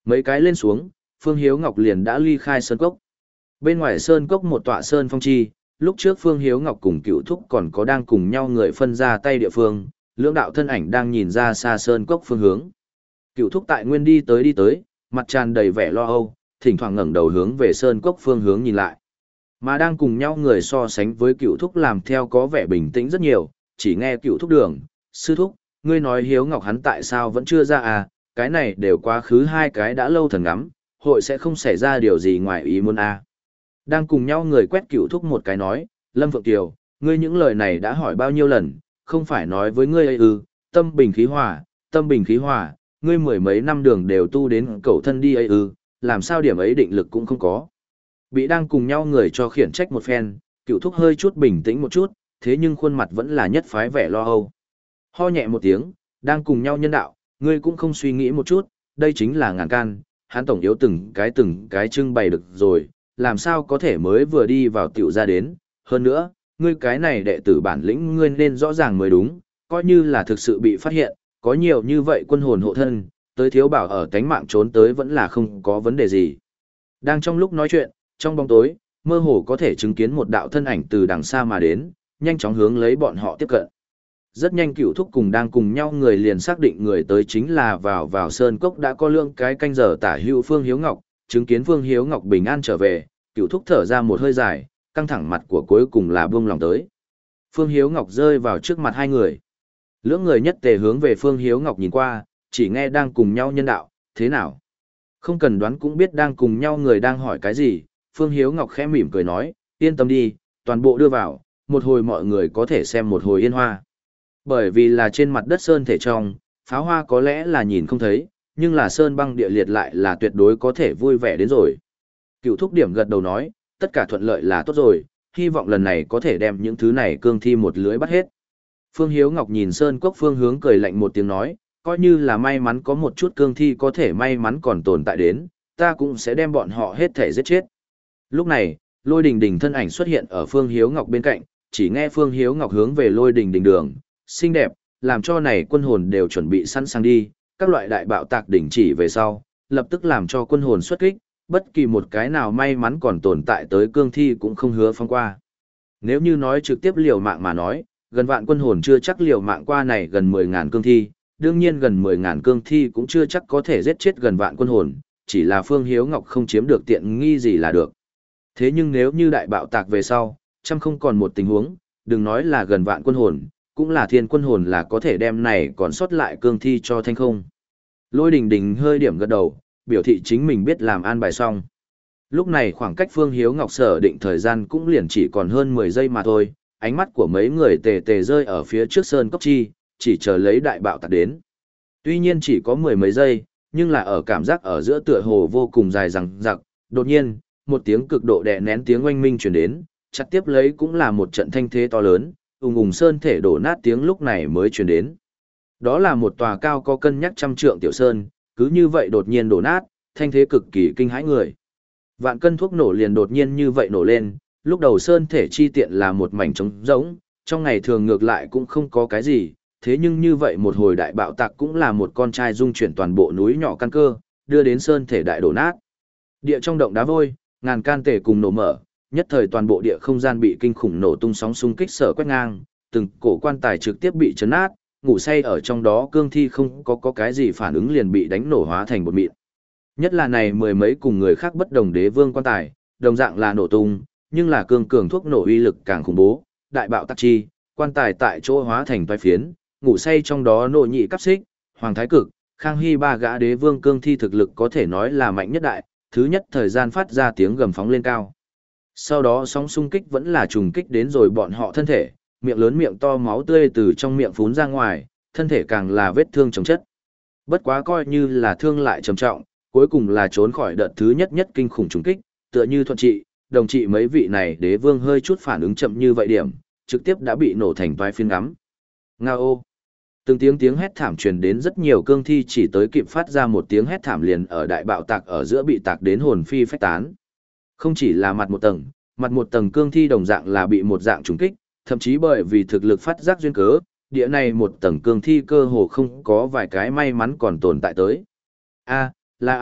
Mấy cái lên xuống, Phương Hiếu Ngọc liền đã ly khai sơn cốc. Bên ngoài sơn cốc một tọa sơn phong chi, lúc trước Phương Hiếu Ngọc cùng Cựu Thúc còn có đang cùng nhau người phân ra tay địa phương, lưỡng đạo thân ảnh đang nhìn ra xa sơn cốc phương hướng. Cựu Thúc tại nguyên đi tới đi tới, mặt tràn đầy vẻ lo âu, thỉnh thoảng ngẩng đầu hướng về sơn cốc phương hướng nhìn lại. Mà đang cùng nhau người so sánh với Cựu Thúc làm theo có vẻ bình tĩnh rất nhiều, chỉ nghe Cựu Thúc đường, sư thúc, ngươi nói Hiếu Ngọc hắn tại sao vẫn chưa ra à, cái này đều quá khứ hai cái đã lâu thần ngắm, hội sẽ không xảy ra điều gì ngoài ý muốn à. Đang cùng nhau người quét Cựu Thúc một cái nói, Lâm Phượng Kiều, ngươi những lời này đã hỏi bao nhiêu lần, không phải nói với ngươi ấy ư, tâm bình khí hòa, tâm bình khí hòa, ngươi mười mấy năm đường đều tu đến cầu thân đi ấy ư, làm sao điểm ấy định lực cũng không có. Bị đang cùng nhau người cho khiển trách một phen, Cựu Thúc hơi chút bình tĩnh một chút, thế nhưng khuôn mặt vẫn là nhất phái vẻ lo âu. Ho nhẹ một tiếng, đang cùng nhau nhân đạo, ngươi cũng không suy nghĩ một chút, đây chính là ngàn can, hắn tổng yếu từng cái từng cái trưng bày được rồi, làm sao có thể mới vừa đi vào tiểu ra đến, hơn nữa, ngươi cái này đệ tử bản lĩnh ngươi nên rõ ràng mới đúng, coi như là thực sự bị phát hiện, có nhiều như vậy quân hồn hộ thân, tới thiếu bảo ở tánh mạng trốn tới vẫn là không có vấn đề gì. Đang trong lúc nói chuyện, trong bóng tối, mơ hồ có thể chứng kiến một đạo thân ảnh từ đằng xa mà đến, nhanh chóng hướng lấy bọn họ tiếp cận. Rất nhanh Cựu Thúc cùng đang cùng nhau người liền xác định người tới chính là vào vào sơn cốc đã có lượng cái canh giờ tả hữu Phương Hiếu Ngọc, chứng kiến Phương Hiếu Ngọc bình an trở về, Cựu Thúc thở ra một hơi dài, căng thẳng mặt của cuối cùng là buông lòng tới. Phương Hiếu Ngọc rơi vào trước mặt hai người. Lưỡng người nhất tề hướng về Phương Hiếu Ngọc nhìn qua, chỉ nghe đang cùng nhau nhân đạo, thế nào? Không cần đoán cũng biết đang cùng nhau người đang hỏi cái gì, Phương Hiếu Ngọc khẽ mỉm cười nói, yên tâm đi, toàn bộ đưa vào, một hồi mọi người có thể xem một hồi yên hoa. Bởi vì là trên mặt đất sơn thể trong, pháo hoa có lẽ là nhìn không thấy, nhưng là sơn băng địa liệt lại là tuyệt đối có thể vui vẻ đến rồi. Cựu Thúc điểm gật đầu nói, tất cả thuận lợi là tốt rồi, hy vọng lần này có thể đem những thứ này cương thi một lưới bắt hết. Phương Hiếu Ngọc nhìn sơn cốc phương hướng cười lạnh một tiếng nói, coi như là may mắn có một chút cương thi có thể may mắn còn tồn tại đến, ta cũng sẽ đem bọn họ hết thể giết chết. Lúc này, Lôi Đình Đình thân ảnh xuất hiện ở Phương Hiếu Ngọc bên cạnh, chỉ nghe Phương Hiếu Ngọc hướng về Lôi Đình Đình đường, xinh đẹp, làm cho này quân hồn đều chuẩn bị sẵn sàng đi, các loại đại bạo tạc đỉnh chỉ về sau, lập tức làm cho quân hồn xuất kích, bất kỳ một cái nào may mắn còn tồn tại tới cương thi cũng không hứa phong qua. Nếu như nói trực tiếp liều mạng mà nói, gần vạn quân hồn chưa chắc liều mạng qua này gần mười ngàn cương thi, đương nhiên gần mười ngàn cương thi cũng chưa chắc có thể giết chết gần vạn quân hồn, chỉ là Phương Hiếu Ngọc không chiếm được tiện nghi gì là được. Thế nhưng nếu như đại bạo tạc về sau, trăm không còn một tình huống, đừng nói là gần vạn quân hồn, cũng là thiên quân hồn là có thể đem này còn sót lại cương thi cho thanh không. Lôi Đình Đình hơi điểm gật đầu, biểu thị chính mình biết làm an bài xong. Lúc này khoảng cách Phương Hiếu Ngọc sở định thời gian cũng liền chỉ còn hơn mười giây mà thôi, ánh mắt của mấy người tề tề rơi ở phía trước sơn cốc chi, chỉ chờ lấy đại bạo tạc đến. Tuy nhiên chỉ có mười mấy giây, nhưng là ở cảm giác ở giữa tựa hồ vô cùng dài dằng dặc, đột nhiên, một tiếng cực độ đè nén tiếng oanh minh truyền đến, chặt tiếp lấy cũng là một trận thanh thế to lớn, ùng ùng sơn thể đổ nát tiếng lúc này mới truyền đến. Đó là một tòa cao có cân nhắc trăm trượng tiểu sơn, cứ như vậy đột nhiên đổ nát, thanh thế cực kỳ kinh hãi người. Vạn cân thuốc nổ liền đột nhiên như vậy nổ lên, lúc đầu sơn thể chi tiện là một mảnh trống rỗng, trong ngày thường ngược lại cũng không có cái gì, thế nhưng như vậy một hồi đại bạo tạc cũng là một con trai dung chuyển toàn bộ núi nhỏ căn cơ, đưa đến sơn thể đại đổ nát. Địa trong động đá vôi, ngàn can tể cùng nổ mở, nhất thời toàn bộ địa không gian bị kinh khủng nổ tung sóng xung kích sở quét ngang, từng cổ quan tài trực tiếp bị chấn nát, ngủ say ở trong đó cương thi không có có cái gì phản ứng liền bị đánh nổ hóa thành bột mịn. Nhất là này mười mấy cùng người khác bất đồng đế vương quan tài, đồng dạng là nổ tung, nhưng là cương cường thuốc nổ uy lực càng khủng bố, đại bạo tạc chi, quan tài tại chỗ hóa thành toái phiến, ngủ say trong đó nội nhị cấp xích, hoàng thái cực, khang hy ba gã đế vương cương thi thực lực có thể nói là mạnh nhất đại, thứ nhất thời gian phát ra tiếng gầm phóng lên cao. Sau đó sóng xung kích vẫn là trùng kích đến rồi bọn họ thân thể, miệng lớn miệng to máu tươi từ trong miệng phún ra ngoài, thân thể càng là vết thương chồng chất. Bất quá coi như là thương lại trầm trọng, cuối cùng là trốn khỏi đợt thứ nhất nhất kinh khủng trùng kích, tựa như thuận trị, đồng trị mấy vị này đế vương hơi chút phản ứng chậm như vậy điểm, trực tiếp đã bị nổ thành toái phiến ngắm. Nga ô! Từng tiếng tiếng hét thảm truyền đến rất nhiều cương thi chỉ tới kịp phát ra một tiếng hét thảm liền ở đại bạo tạc ở giữa bị tạc đến hồn phi phách tán. Không chỉ là mặt một tầng, mặt một tầng cương thi đồng dạng là bị một dạng trùng kích, thậm chí bởi vì thực lực phát giác duyên cớ, địa này một tầng cương thi cơ hồ không có vài cái may mắn còn tồn tại tới. A, là ai,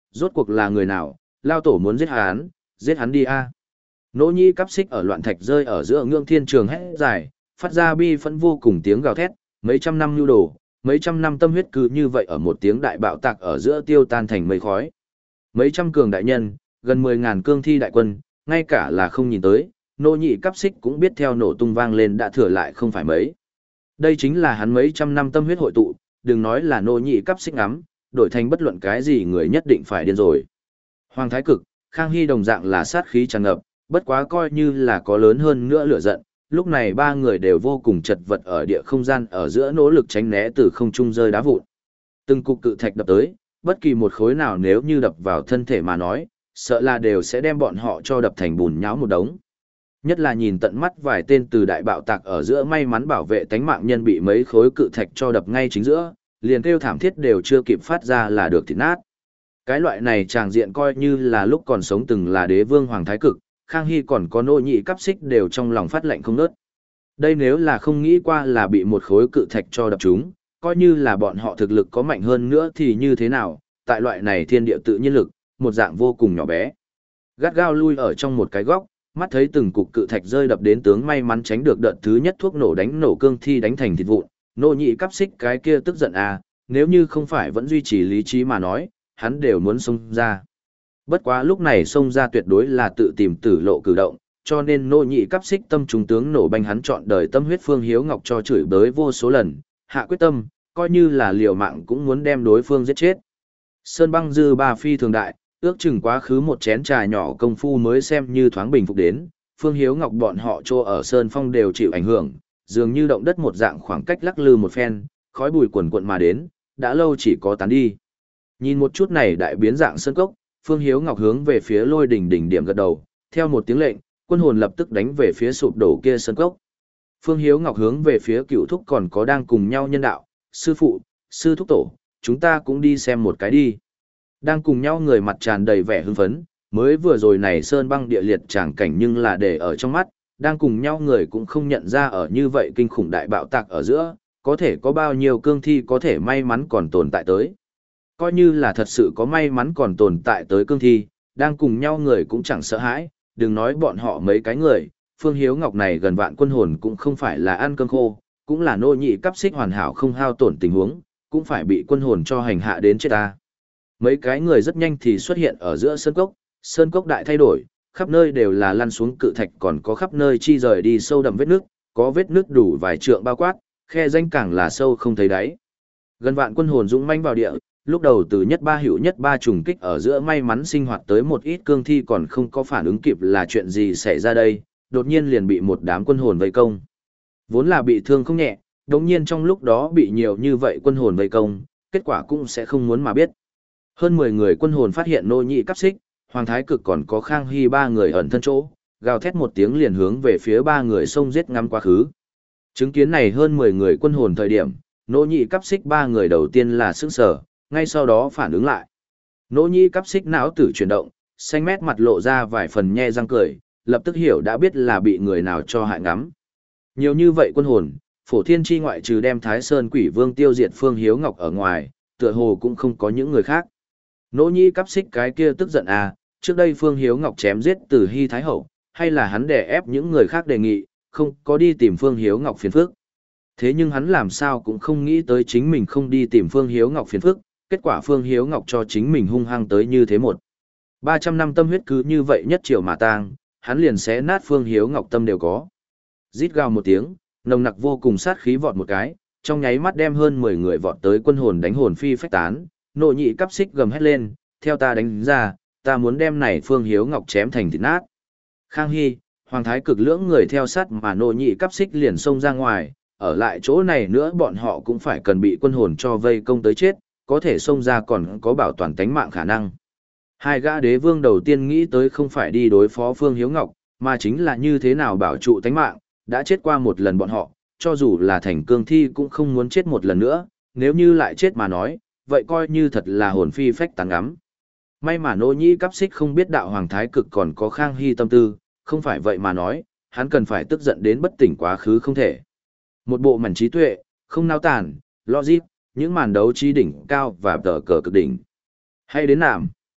rốt cuộc là người nào, lao tổ muốn giết hắn, giết hắn đi a. Nỗ nhĩ cắp xích ở loạn thạch rơi ở giữa ngưỡng thiên trường hét dài, phát ra bi phẫn vô cùng tiếng gào thét, mấy trăm năm nhu đồ, mấy trăm năm tâm huyết cứ như vậy ở một tiếng đại bạo tạc ở giữa tiêu tan thành mây khói. Mấy trăm cường đại nhân, gần mười ngàn cương thi đại quân, ngay cả là không nhìn tới, nỗ nhĩ cắp xích cũng biết theo nổ tung vang lên đã thừa lại không phải mấy. Đây chính là hắn mấy trăm năm tâm huyết hội tụ, đừng nói là nỗ nhĩ cắp xích ngắm, đổi thành bất luận cái gì người nhất định phải điên rồi. Hoàng Thái Cực, Khang Hy đồng dạng là sát khí tràn ngập, bất quá coi như là có lớn hơn nữa lửa giận, lúc này ba người đều vô cùng chật vật ở địa không gian ở giữa nỗ lực tránh né từ không trung rơi đá vụn. Từng cục cự thạch đập tới, bất kỳ một khối nào nếu như đập vào thân thể mà nói, sợ là đều sẽ đem bọn họ cho đập thành bùn nhão một đống. Nhất là nhìn tận mắt vài tên từ đại bạo tạc ở giữa may mắn bảo vệ tánh mạng nhân bị mấy khối cự thạch cho đập ngay chính giữa, liền kêu thảm thiết đều chưa kịp phát ra là được thịt nát. Cái loại này tràng diện coi như là lúc còn sống từng là đế vương Hoàng Thái Cực, Khang Hy còn có nỗ nhị cắp xích đều trong lòng phát lạnh không nớt. Đây nếu là không nghĩ qua là bị một khối cự thạch cho đập chúng, coi như là bọn họ thực lực có mạnh hơn nữa thì như thế nào, tại loại này thiên địa tự nhiên lực, một dạng vô cùng nhỏ bé. Gắt gao lui ở trong một cái góc, mắt thấy từng cục cự thạch rơi đập đến tướng may mắn tránh được đợt thứ nhất thuốc nổ đánh nổ cương thi đánh thành thịt vụn, nỗ nhị cắp xích cái kia tức giận à, nếu như không phải vẫn duy trì lý trí mà nói, hắn đều muốn xông ra. Bất quá lúc này xông ra tuyệt đối là tự tìm tử lộ cử động, cho nên nỗ nhị cắp xích tâm trung tướng nổ banh hắn chọn đời tâm huyết Phương Hiếu Ngọc cho chửi bới vô số lần, hạ quyết tâm, coi như là liều mạng cũng muốn đem đối phương giết chết. Sơn băng dư ba phi thường đại, ước chừng quá khứ một chén trà nhỏ công phu mới xem như thoáng bình phục đến, Phương Hiếu Ngọc bọn họ trô ở Sơn Phong đều chịu ảnh hưởng, dường như động đất một dạng khoảng cách lắc lư một phen, khói bụi quần quận mà đến, đã lâu chỉ có tán đi. Nhìn một chút này đại biến dạng sơn cốc, Phương Hiếu Ngọc hướng về phía lôi đỉnh đỉnh điểm gật đầu, theo một tiếng lệnh, quân hồn lập tức đánh về phía sụp đổ kia sơn cốc. Phương Hiếu Ngọc hướng về phía cựu thúc còn có đang cùng nhau nhân đạo, sư phụ, sư thúc tổ, chúng ta cũng đi xem một cái đi. Đang cùng nhau người mặt tràn đầy vẻ hưng phấn, mới vừa rồi này sơn băng địa liệt tràng cảnh nhưng là để ở trong mắt, đang cùng nhau người cũng không nhận ra ở như vậy kinh khủng đại bạo tạc ở giữa, có thể có bao nhiêu cương thi có thể may mắn còn tồn tại tới. Coi như là thật sự có may mắn còn tồn tại tới cương thi, đang cùng nhau người cũng chẳng sợ hãi, đừng nói bọn họ mấy cái người, Phương Hiếu Ngọc này gần vạn quân hồn cũng không phải là ăn cơm khô, cũng là nô nhị cắp xích hoàn hảo không hao tổn tình huống, cũng phải bị quân hồn cho hành hạ đến chết ta. Mấy cái người rất nhanh thì xuất hiện ở giữa sơn cốc, sơn cốc đại thay đổi, khắp nơi đều là lăn xuống cự thạch còn có khắp nơi chi rời đi sâu đậm vết nước, có vết nước đủ vài trượng bao quát, khe danh càng là sâu không thấy đáy. Gần vạn quân hồn dũng manh vào địa, lúc đầu từ nhất ba hữu nhất ba trùng kích ở giữa may mắn sinh hoạt tới một ít cương thi còn không có phản ứng kịp là chuyện gì xảy ra đây, đột nhiên liền bị một đám quân hồn vây công. Vốn là bị thương không nhẹ, đột nhiên trong lúc đó bị nhiều như vậy quân hồn vây công, kết quả cũng sẽ không muốn mà biết. Hơn mười người quân hồn phát hiện nô nhị cắp xích, Hoàng Thái Cực còn có Khang Hy ba người ẩn thân chỗ, gào thét một tiếng liền hướng về phía ba người xông giết ngắm quá khứ. Chứng kiến này hơn mười người quân hồn thời điểm, nô nhị cắp xích ba người đầu tiên là sững sờ, ngay sau đó phản ứng lại. Nỗ nhĩ cắp xích não tử chuyển động, xanh mét mặt lộ ra vài phần nhe răng cười, lập tức hiểu đã biết là bị người nào cho hại ngắm. Nhiều như vậy quân hồn, phổ thiên chi ngoại trừ đem Thái Sơn Quỷ Vương tiêu diệt Phương Hiếu Ngọc ở ngoài, tựa hồ cũng không có những người khác. Nỗ nhĩ cắp xích cái kia tức giận à, trước đây Phương Hiếu Ngọc chém giết Từ Hy Thái Hậu, hay là hắn đè ép những người khác đề nghị, không có đi tìm Phương Hiếu Ngọc phiền phức. Thế nhưng hắn làm sao cũng không nghĩ tới chính mình không đi tìm Phương Hiếu Ngọc phiền phức, kết quả Phương Hiếu Ngọc cho chính mình hung hăng tới như thế một. ba trăm năm tâm huyết cứ như vậy nhất chiều mà tang, hắn liền xé nát Phương Hiếu Ngọc tâm đều có. Rít gào một tiếng, nồng nặc vô cùng sát khí vọt một cái, trong nháy mắt đem hơn mười người vọt tới quân hồn đánh hồn phi phách tán, nộ nhị cắp xích gầm hét lên, theo ta đánh ra, ta muốn đem này Phương Hiếu Ngọc chém thành thịt nát. Khang Hy, Hoàng Thái Cực lưỡng người theo sát mà nộ nhị cắp xích liền xông ra ngoài, ở lại chỗ này nữa bọn họ cũng phải cần bị quân hồn cho vây công tới chết, có thể xông ra còn có bảo toàn tánh mạng khả năng. Hai gã đế vương đầu tiên nghĩ tới không phải đi đối phó Phương Hiếu Ngọc, mà chính là như thế nào bảo trụ tánh mạng, đã chết qua một lần bọn họ, cho dù là thành cương thi cũng không muốn chết một lần nữa, nếu như lại chết mà nói, vậy coi như thật là hồn phi phách tán ngắm. May mà nỗ nhĩ cắp xích không biết đạo Hoàng Thái Cực còn có Khang Hy tâm tư, không phải vậy mà nói, hắn cần phải tức giận đến bất tỉnh quá khứ không thể. Một bộ mảnh trí tuệ, không nao tản, logic, những màn đấu trí đỉnh cao và tờ cờ cực đỉnh. Hay đến nàm.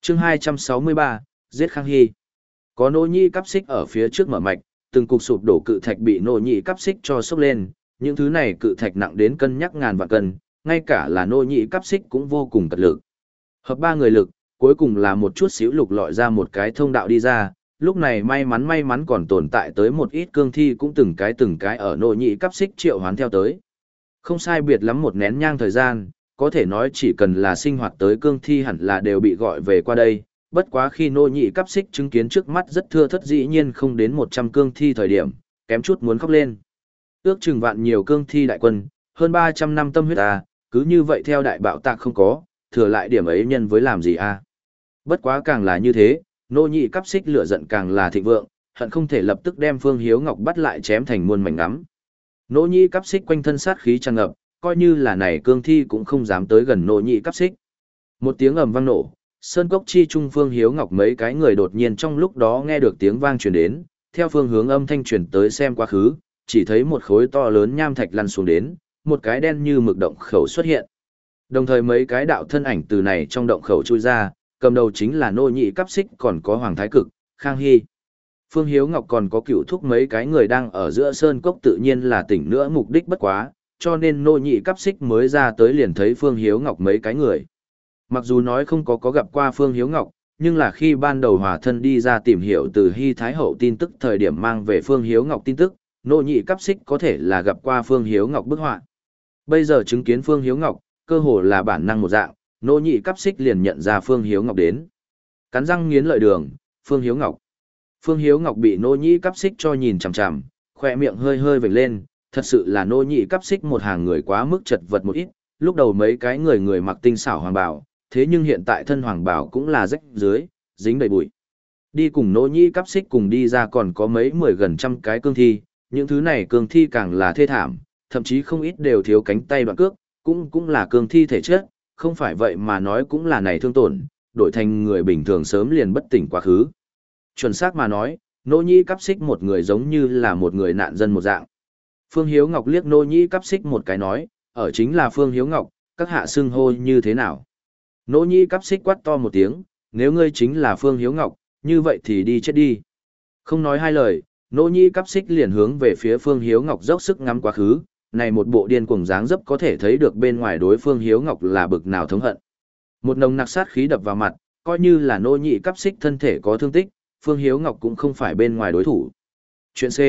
Chương hai trăm sáu mươi ba, giết Khang Hy. Có nô nhĩ cắp xích ở phía trước mở mạch, từng cục sụp đổ cự thạch bị nô nhĩ cắp xích cho sốc lên, những thứ này cự thạch nặng đến cân nhắc ngàn vạn cân, ngay cả là nô nhĩ cắp xích cũng vô cùng cật lực. Hợp ba người lực, cuối cùng là một chút xíu lục lọi ra một cái thông đạo đi ra, lúc này may mắn may mắn còn tồn tại tới một ít cương thi cũng từng cái từng cái ở nô nhĩ cắp xích triệu hoán theo tới. Không sai biệt lắm một nén nhang thời gian, có thể nói chỉ cần là sinh hoạt tới cương thi hẳn là đều bị gọi về qua đây, bất quá khi nô nhĩ cắp xích chứng kiến trước mắt rất thưa thất dĩ nhiên không đến một trăm cương thi thời điểm, kém chút muốn khóc lên. Ước chừng vạn nhiều cương thi đại quân, hơn ba trăm năm tâm huyết à, cứ như vậy theo đại bạo tạc không có, thừa lại điểm ấy nhân với làm gì à. Bất quá càng là như thế, nô nhĩ cắp xích lửa giận càng là thịnh vượng, hận không thể lập tức đem Phương Hiếu Ngọc bắt lại chém thành muôn mảnh ngắm. Nô nhĩ cắp xích quanh thân sát khí tràn ngập, coi như là này cương thi cũng không dám tới gần nô nhĩ cắp xích. Một tiếng ầm vang nổ, sơn cốc chi trung Phương Hiếu Ngọc mấy cái người đột nhiên trong lúc đó nghe được tiếng vang truyền đến, theo phương hướng âm thanh truyền tới xem quá khứ, chỉ thấy một khối to lớn nham thạch lăn xuống đến, một cái đen như mực động khẩu xuất hiện. Đồng thời mấy cái đạo thân ảnh từ này trong động khẩu chui ra, cầm đầu chính là nô nhĩ cắp xích còn có Hoàng Thái Cực, Khang Hy. Phương Hiếu Ngọc còn có cựu thúc mấy cái người đang ở giữa sơn cốc tự nhiên là tỉnh nữa mục đích bất quá, cho nên nô nhĩ cắp xích mới ra tới liền thấy Phương Hiếu Ngọc mấy cái người. Mặc dù nói không có có gặp qua Phương Hiếu Ngọc, nhưng là khi ban đầu hòa thân đi ra tìm hiểu từ Hy Thái Hậu tin tức thời điểm mang về Phương Hiếu Ngọc tin tức, nô nhĩ cắp xích có thể là gặp qua Phương Hiếu Ngọc bức họa. Bây giờ chứng kiến Phương Hiếu Ngọc, cơ hồ là bản năng một dạng, nô nhĩ cắp xích liền nhận ra Phương Hiếu Ngọc đến. Cắn răng nghiến lợi đường, Phương Hiếu Ngọc. Phương Hiếu Ngọc bị nô nhĩ cắp xích cho nhìn chằm chằm, khoe miệng hơi hơi vểnh lên, thật sự là nô nhĩ cắp xích một hàng người quá mức chật vật một ít, lúc đầu mấy cái người người mặc tinh xảo hoàng bào, thế nhưng hiện tại thân hoàng bào cũng là rách dưới, dính đầy bụi. Đi cùng nô nhĩ cắp xích cùng đi ra còn có mấy mười gần trăm cái cương thi, những thứ này cương thi càng là thê thảm, thậm chí không ít đều thiếu cánh tay đoạn cước, cũng cũng là cương thi thể chất, không phải vậy mà nói cũng là này thương tổn, đổi thành người bình thường sớm liền bất tỉnh quá khứ. Chuẩn xác mà nói, nô nhĩ cắp xích một người giống như là một người nạn dân một dạng. Phương Hiếu Ngọc liếc nô nhĩ cắp xích một cái nói, ở chính là Phương Hiếu Ngọc, các hạ xưng hô như thế nào? Nô nhĩ cắp xích quát to một tiếng, nếu ngươi chính là Phương Hiếu Ngọc, như vậy thì đi chết đi. Không nói hai lời, nô nhĩ cắp xích liền hướng về phía Phương Hiếu Ngọc dốc sức ngắm quá khứ, này một bộ điên cuồng dáng dấp có thể thấy được bên ngoài đối Phương Hiếu Ngọc là bực nào thống hận. Một nồng nặc sát khí đập vào mặt, coi như là nô nhĩ cắp xích thân thể có thương tích, Phương Hiếu Ngọc cũng không phải bên ngoài đối thủ. Chuyện C.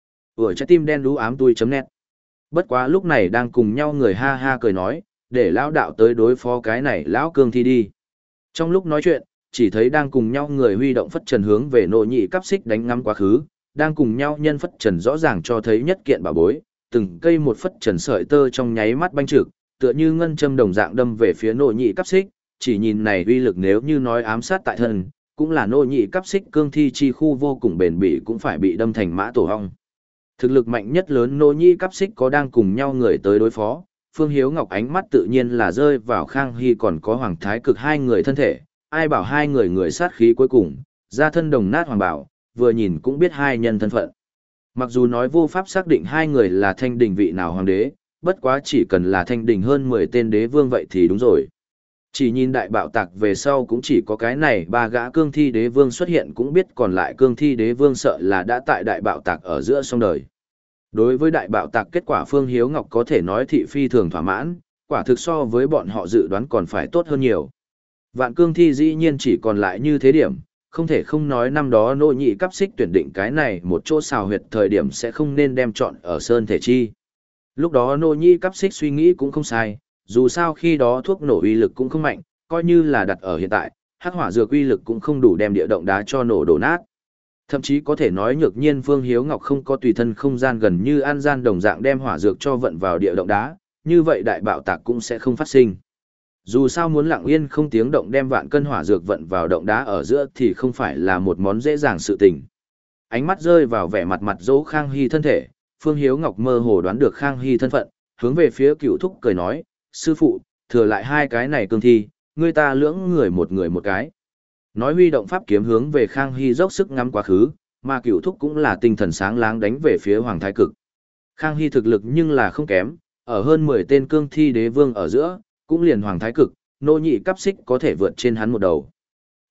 Ở trái tim đen đú ám tui chấm net. Bất quá lúc này đang cùng nhau người ha ha cười nói, để lão đạo tới đối phó cái này lão cương thi đi. Trong lúc nói chuyện, chỉ thấy đang cùng nhau người huy động phất trần hướng về nô nhĩ cắp xích đánh ngắm quá khứ, đang cùng nhau nhân phất trần rõ ràng cho thấy nhất kiện bảo bối, từng cây một phất trần sợi tơ trong nháy mắt banh trực, tựa như ngân châm đồng dạng đâm về phía nô nhĩ cắp xích, chỉ nhìn này uy lực nếu như nói ám sát tại thân, cũng là nô nhĩ cắp xích cương thi chi khu vô cùng bền bỉ cũng phải bị đâm thành mã tổ hong. Thực lực mạnh nhất lớn nô nhĩ cắp xích có đang cùng nhau người tới đối phó, Phương Hiếu Ngọc ánh mắt tự nhiên là rơi vào Khang Hy còn có Hoàng Thái Cực hai người thân thể, ai bảo hai người người sát khí cuối cùng, ra thân đồng nát hoàng bảo, vừa nhìn cũng biết hai nhân thân phận. Mặc dù nói vô pháp xác định hai người là thanh đình vị nào hoàng đế, bất quá chỉ cần là thanh đình hơn mười tên đế vương vậy thì đúng rồi. Chỉ nhìn đại bạo tạc về sau cũng chỉ có cái này ba gã cương thi đế vương xuất hiện cũng biết còn lại cương thi đế vương sợ là đã tại đại bạo tạc ở giữa sông đời. Đối với đại bạo tạc kết quả Phương Hiếu Ngọc có thể nói thị phi thường thỏa mãn, quả thực so với bọn họ dự đoán còn phải tốt hơn nhiều. Vạn cương thi dĩ nhiên chỉ còn lại như thế điểm, không thể không nói năm đó nô nhĩ cắp xích tuyển định cái này một chỗ xào huyệt thời điểm sẽ không nên đem chọn ở Sơn Thể Chi. Lúc đó nô nhĩ cắp xích suy nghĩ cũng không sai, dù sao khi đó thuốc nổ uy lực cũng không mạnh, coi như là đặt ở hiện tại, hắc hỏa dược uy lực cũng không đủ đem địa động đá cho nổ đổ nát. Thậm chí có thể nói nhược nhiên Phương Hiếu Ngọc không có tùy thân không gian gần như an gian đồng dạng đem hỏa dược cho vận vào địa động đá, như vậy đại bạo tạc cũng sẽ không phát sinh. Dù sao muốn lặng yên không tiếng động đem vạn cân hỏa dược vận vào động đá ở giữa thì không phải là một món dễ dàng sự tình. Ánh mắt rơi vào vẻ mặt mặt dỗ Khang Hy thân thể, Phương Hiếu Ngọc mơ hồ đoán được Khang Hy thân phận, hướng về phía cựu thúc cười nói, sư phụ, thừa lại hai cái này cương thi, người ta lưỡng người một người một cái. Nói huy động pháp kiếm hướng về Khang Hy dốc sức ngắm quá khứ, mà cựu thúc cũng là tinh thần sáng láng đánh về phía Hoàng Thái Cực. Khang Hy thực lực nhưng là không kém, ở hơn mười tên cương thi đế vương ở giữa, cũng liền Hoàng Thái Cực, nô nhĩ cắp xích có thể vượt trên hắn một đầu.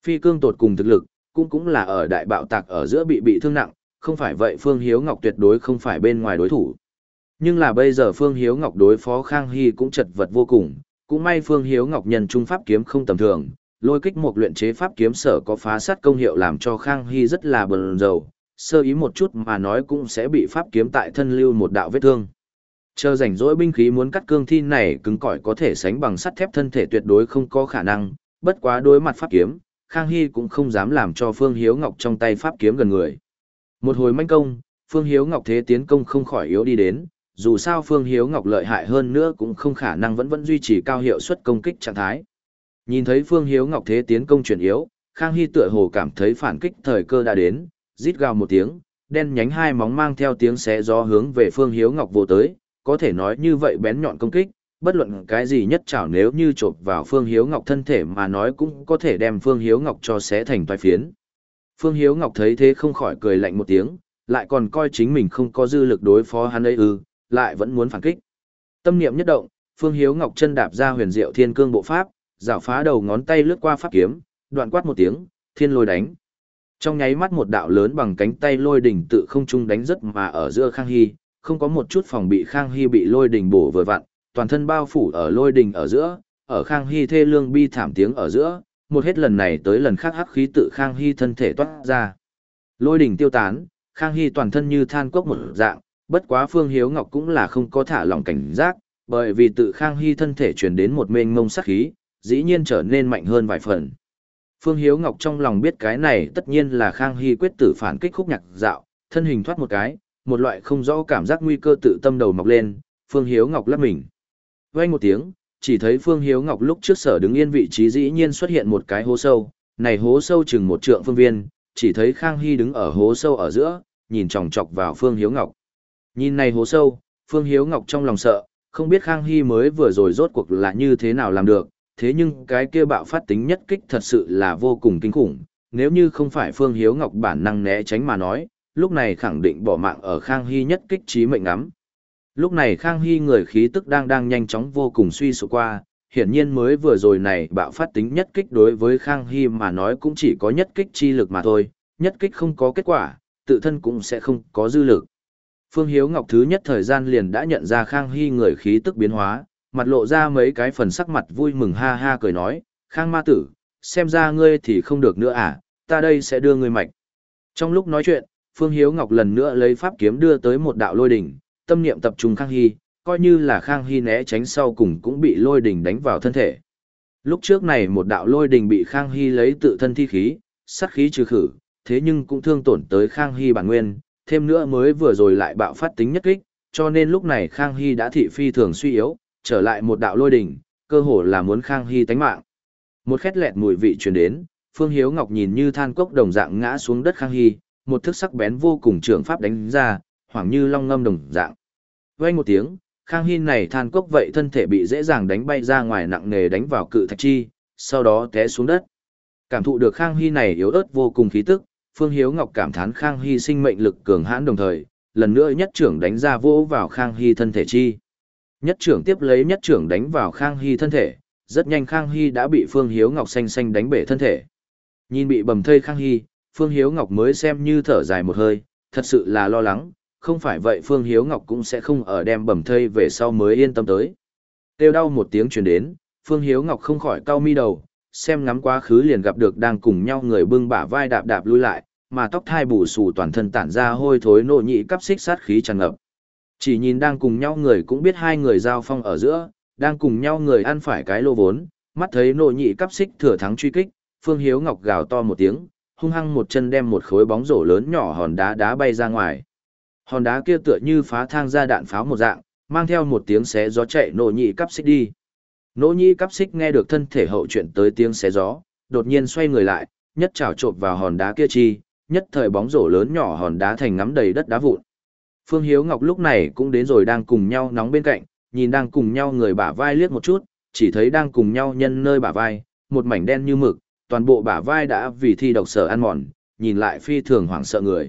Phi cương tột cùng thực lực, cũng cũng là ở đại bạo tạc ở giữa bị bị thương nặng, không phải vậy Phương Hiếu Ngọc tuyệt đối không phải bên ngoài đối thủ. Nhưng là bây giờ Phương Hiếu Ngọc đối phó Khang Hy cũng chật vật vô cùng, cũng may Phương Hiếu Ngọc nhân trung pháp kiếm không tầm thường, lôi kích một luyện chế pháp kiếm sở có phá sát công hiệu làm cho Khang Hy rất là bần dầu, sơ ý một chút mà nói cũng sẽ bị pháp kiếm tại thân lưu một đạo vết thương. Chờ rảnh rỗi binh khí muốn cắt cương thi này cứng cỏi có thể sánh bằng sắt thép thân thể tuyệt đối không có khả năng, bất quá đối mặt pháp kiếm, Khang Hy cũng không dám làm cho Phương Hiếu Ngọc trong tay pháp kiếm gần người. Một hồi manh công, Phương Hiếu Ngọc thế tiến công không khỏi yếu đi đến, dù sao Phương Hiếu Ngọc lợi hại hơn nữa cũng không khả năng vẫn vẫn duy trì cao hiệu suất công kích trạng thái. Nhìn thấy Phương Hiếu Ngọc thế tiến công chuyển yếu, Khang Hy tựa hồ cảm thấy phản kích thời cơ đã đến, rít gào một tiếng, đen nhánh hai móng mang theo tiếng xé gió hướng về Phương Hiếu Ngọc vô tới, có thể nói như vậy bén nhọn công kích, bất luận cái gì nhất chảo nếu như chộp vào Phương Hiếu Ngọc thân thể mà nói cũng có thể đem Phương Hiếu Ngọc cho xé thành toái phiến. Phương Hiếu Ngọc thấy thế không khỏi cười lạnh một tiếng, lại còn coi chính mình không có dư lực đối phó hắn ấy ư, lại vẫn muốn phản kích. Tâm niệm nhất động, Phương Hiếu Ngọc chân đạp ra huyền diệu thiên cương bộ pháp, rảo phá đầu ngón tay lướt qua pháp kiếm, đoạn quát một tiếng, thiên lôi đánh. Trong nháy mắt một đạo lớn bằng cánh tay lôi đỉnh tự không trung đánh rất mà ở giữa Khang Hy, không có một chút phòng bị Khang Hy bị lôi đỉnh bổ vừa vặn, toàn thân bao phủ ở lôi đỉnh ở giữa, ở Khang Hy thê lương bi thảm tiếng ở giữa, một hết lần này tới lần khác hắc khí tự Khang Hy thân thể toát ra. Lôi đỉnh tiêu tán, Khang Hy toàn thân như than cốc một dạng, bất quá Phương Hiếu Ngọc cũng là không có thả lỏng cảnh giác, bởi vì tự Khang Hy thân thể truyền đến một mênh mông sát khí, dĩ nhiên trở nên mạnh hơn vài phần. Phương Hiếu Ngọc trong lòng biết cái này tất nhiên là Khang Hy quyết tử phản kích khúc nhạc dạo, thân hình thoát một cái, một loại không rõ cảm giác nguy cơ tự tâm đầu mọc lên, Phương Hiếu Ngọc lắp mình. Vang một tiếng, chỉ thấy Phương Hiếu Ngọc lúc trước sở đứng yên vị trí dĩ nhiên xuất hiện một cái hố sâu, này hố sâu chừng một trượng phương viên, chỉ thấy Khang Hy đứng ở hố sâu ở giữa, nhìn chòng chọc vào Phương Hiếu Ngọc. Nhìn này hố sâu, Phương Hiếu Ngọc trong lòng sợ, không biết Khang Hy mới vừa rồi rốt cuộc là như thế nào làm được, thế nhưng cái kia bạo phát tính nhất kích thật sự là vô cùng kinh khủng, nếu như không phải Phương Hiếu Ngọc bản năng né tránh mà nói, lúc này khẳng định bỏ mạng ở Khang Hy nhất kích chí mệnh ngắm. Lúc này Khang Hy người khí tức đang đang nhanh chóng vô cùng suy sụp qua, hiển nhiên mới vừa rồi này bạo phát tính nhất kích đối với Khang Hy mà nói cũng chỉ có nhất kích chi lực mà thôi, nhất kích không có kết quả, tự thân cũng sẽ không có dư lực. Phương Hiếu Ngọc thứ nhất thời gian liền đã nhận ra Khang Hy người khí tức biến hóa, mặt lộ ra mấy cái phần sắc mặt vui mừng ha ha cười nói, Khang ma tử, xem ra ngươi thì không được nữa à, ta đây sẽ đưa ngươi mạch. Trong lúc nói chuyện, Phương Hiếu Ngọc lần nữa lấy pháp kiếm đưa tới một đạo lôi đỉnh, tâm niệm tập trung Khang Hy, coi như là Khang Hy né tránh sau cùng cũng bị lôi đỉnh đánh vào thân thể. Lúc trước này một đạo lôi đỉnh bị Khang Hy lấy tự thân thi khí, sát khí trừ khử, thế nhưng cũng thương tổn tới Khang Hy bản nguyên, thêm nữa mới vừa rồi lại bạo phát tính nhất kích, cho nên lúc này Khang Hy đã thị phi thường suy yếu, trở lại một đạo lôi đỉnh, cơ hồ là muốn Khang Hy tánh mạng. Một khét lẹt mùi vị truyền đến, Phương Hiếu Ngọc nhìn như than cốc đồng dạng ngã xuống đất Khang Hy, một thức sắc bén vô cùng trường pháp đánh ra, hoảng như long ngâm đồng dạng. Vang một tiếng, Khang Hy này than cốc vậy thân thể bị dễ dàng đánh bay ra ngoài nặng nề đánh vào cự thạch chi, sau đó té xuống đất. Cảm thụ được Khang Hy này yếu ớt vô cùng khí tức, Phương Hiếu Ngọc cảm thán Khang Hy sinh mệnh lực cường hãn đồng thời, lần nữa nhất trưởng đánh ra vỗ vào Khang Hy thân thể chi. Nhất trưởng tiếp lấy nhất trưởng đánh vào Khang Hy thân thể, rất nhanh Khang Hy đã bị Phương Hiếu Ngọc xanh xanh đánh bể thân thể. Nhìn bị bầm thây Khang Hy, Phương Hiếu Ngọc mới xem như thở dài một hơi, thật sự là lo lắng, không phải vậy Phương Hiếu Ngọc cũng sẽ không ở đem bầm thây về sau mới yên tâm tới. Kêu đau một tiếng truyền đến, Phương Hiếu Ngọc không khỏi cau mi đầu, xem ngắm quá khứ liền gặp được đang cùng nhau người bưng bả vai đạp đạp lui lại, mà tóc thai bù xù toàn thân tản ra hôi thối nộ nhị cắp xích sát khí tràn ngập. Chỉ nhìn đang cùng nhau người cũng biết hai người giao phong ở giữa, đang cùng nhau người ăn phải cái lô vốn, mắt thấy nộ nhị cắp xích thừa thắng truy kích, Phương Hiếu Ngọc gào to một tiếng, hung hăng một chân đem một khối bóng rổ lớn nhỏ hòn đá đá bay ra ngoài. Hòn đá kia tựa như phá thang ra đạn pháo một dạng, mang theo một tiếng xé gió chạy nộ nhị cắp xích đi. Nỗ nhĩ cắp xích nghe được thân thể hậu chuyện tới tiếng xé gió, đột nhiên xoay người lại, nhất chảo chộp vào hòn đá kia chi, nhất thời bóng rổ lớn nhỏ hòn đá thành ngắm đầy đất đá vụn. Phương Hiếu Ngọc lúc này cũng đến rồi đang cùng nhau nóng bên cạnh, nhìn đang cùng nhau người bả vai liếc một chút, chỉ thấy đang cùng nhau nhân nơi bả vai, một mảnh đen như mực, toàn bộ bả vai đã vì thi độc sở ăn mòn, nhìn lại phi thường hoảng sợ người.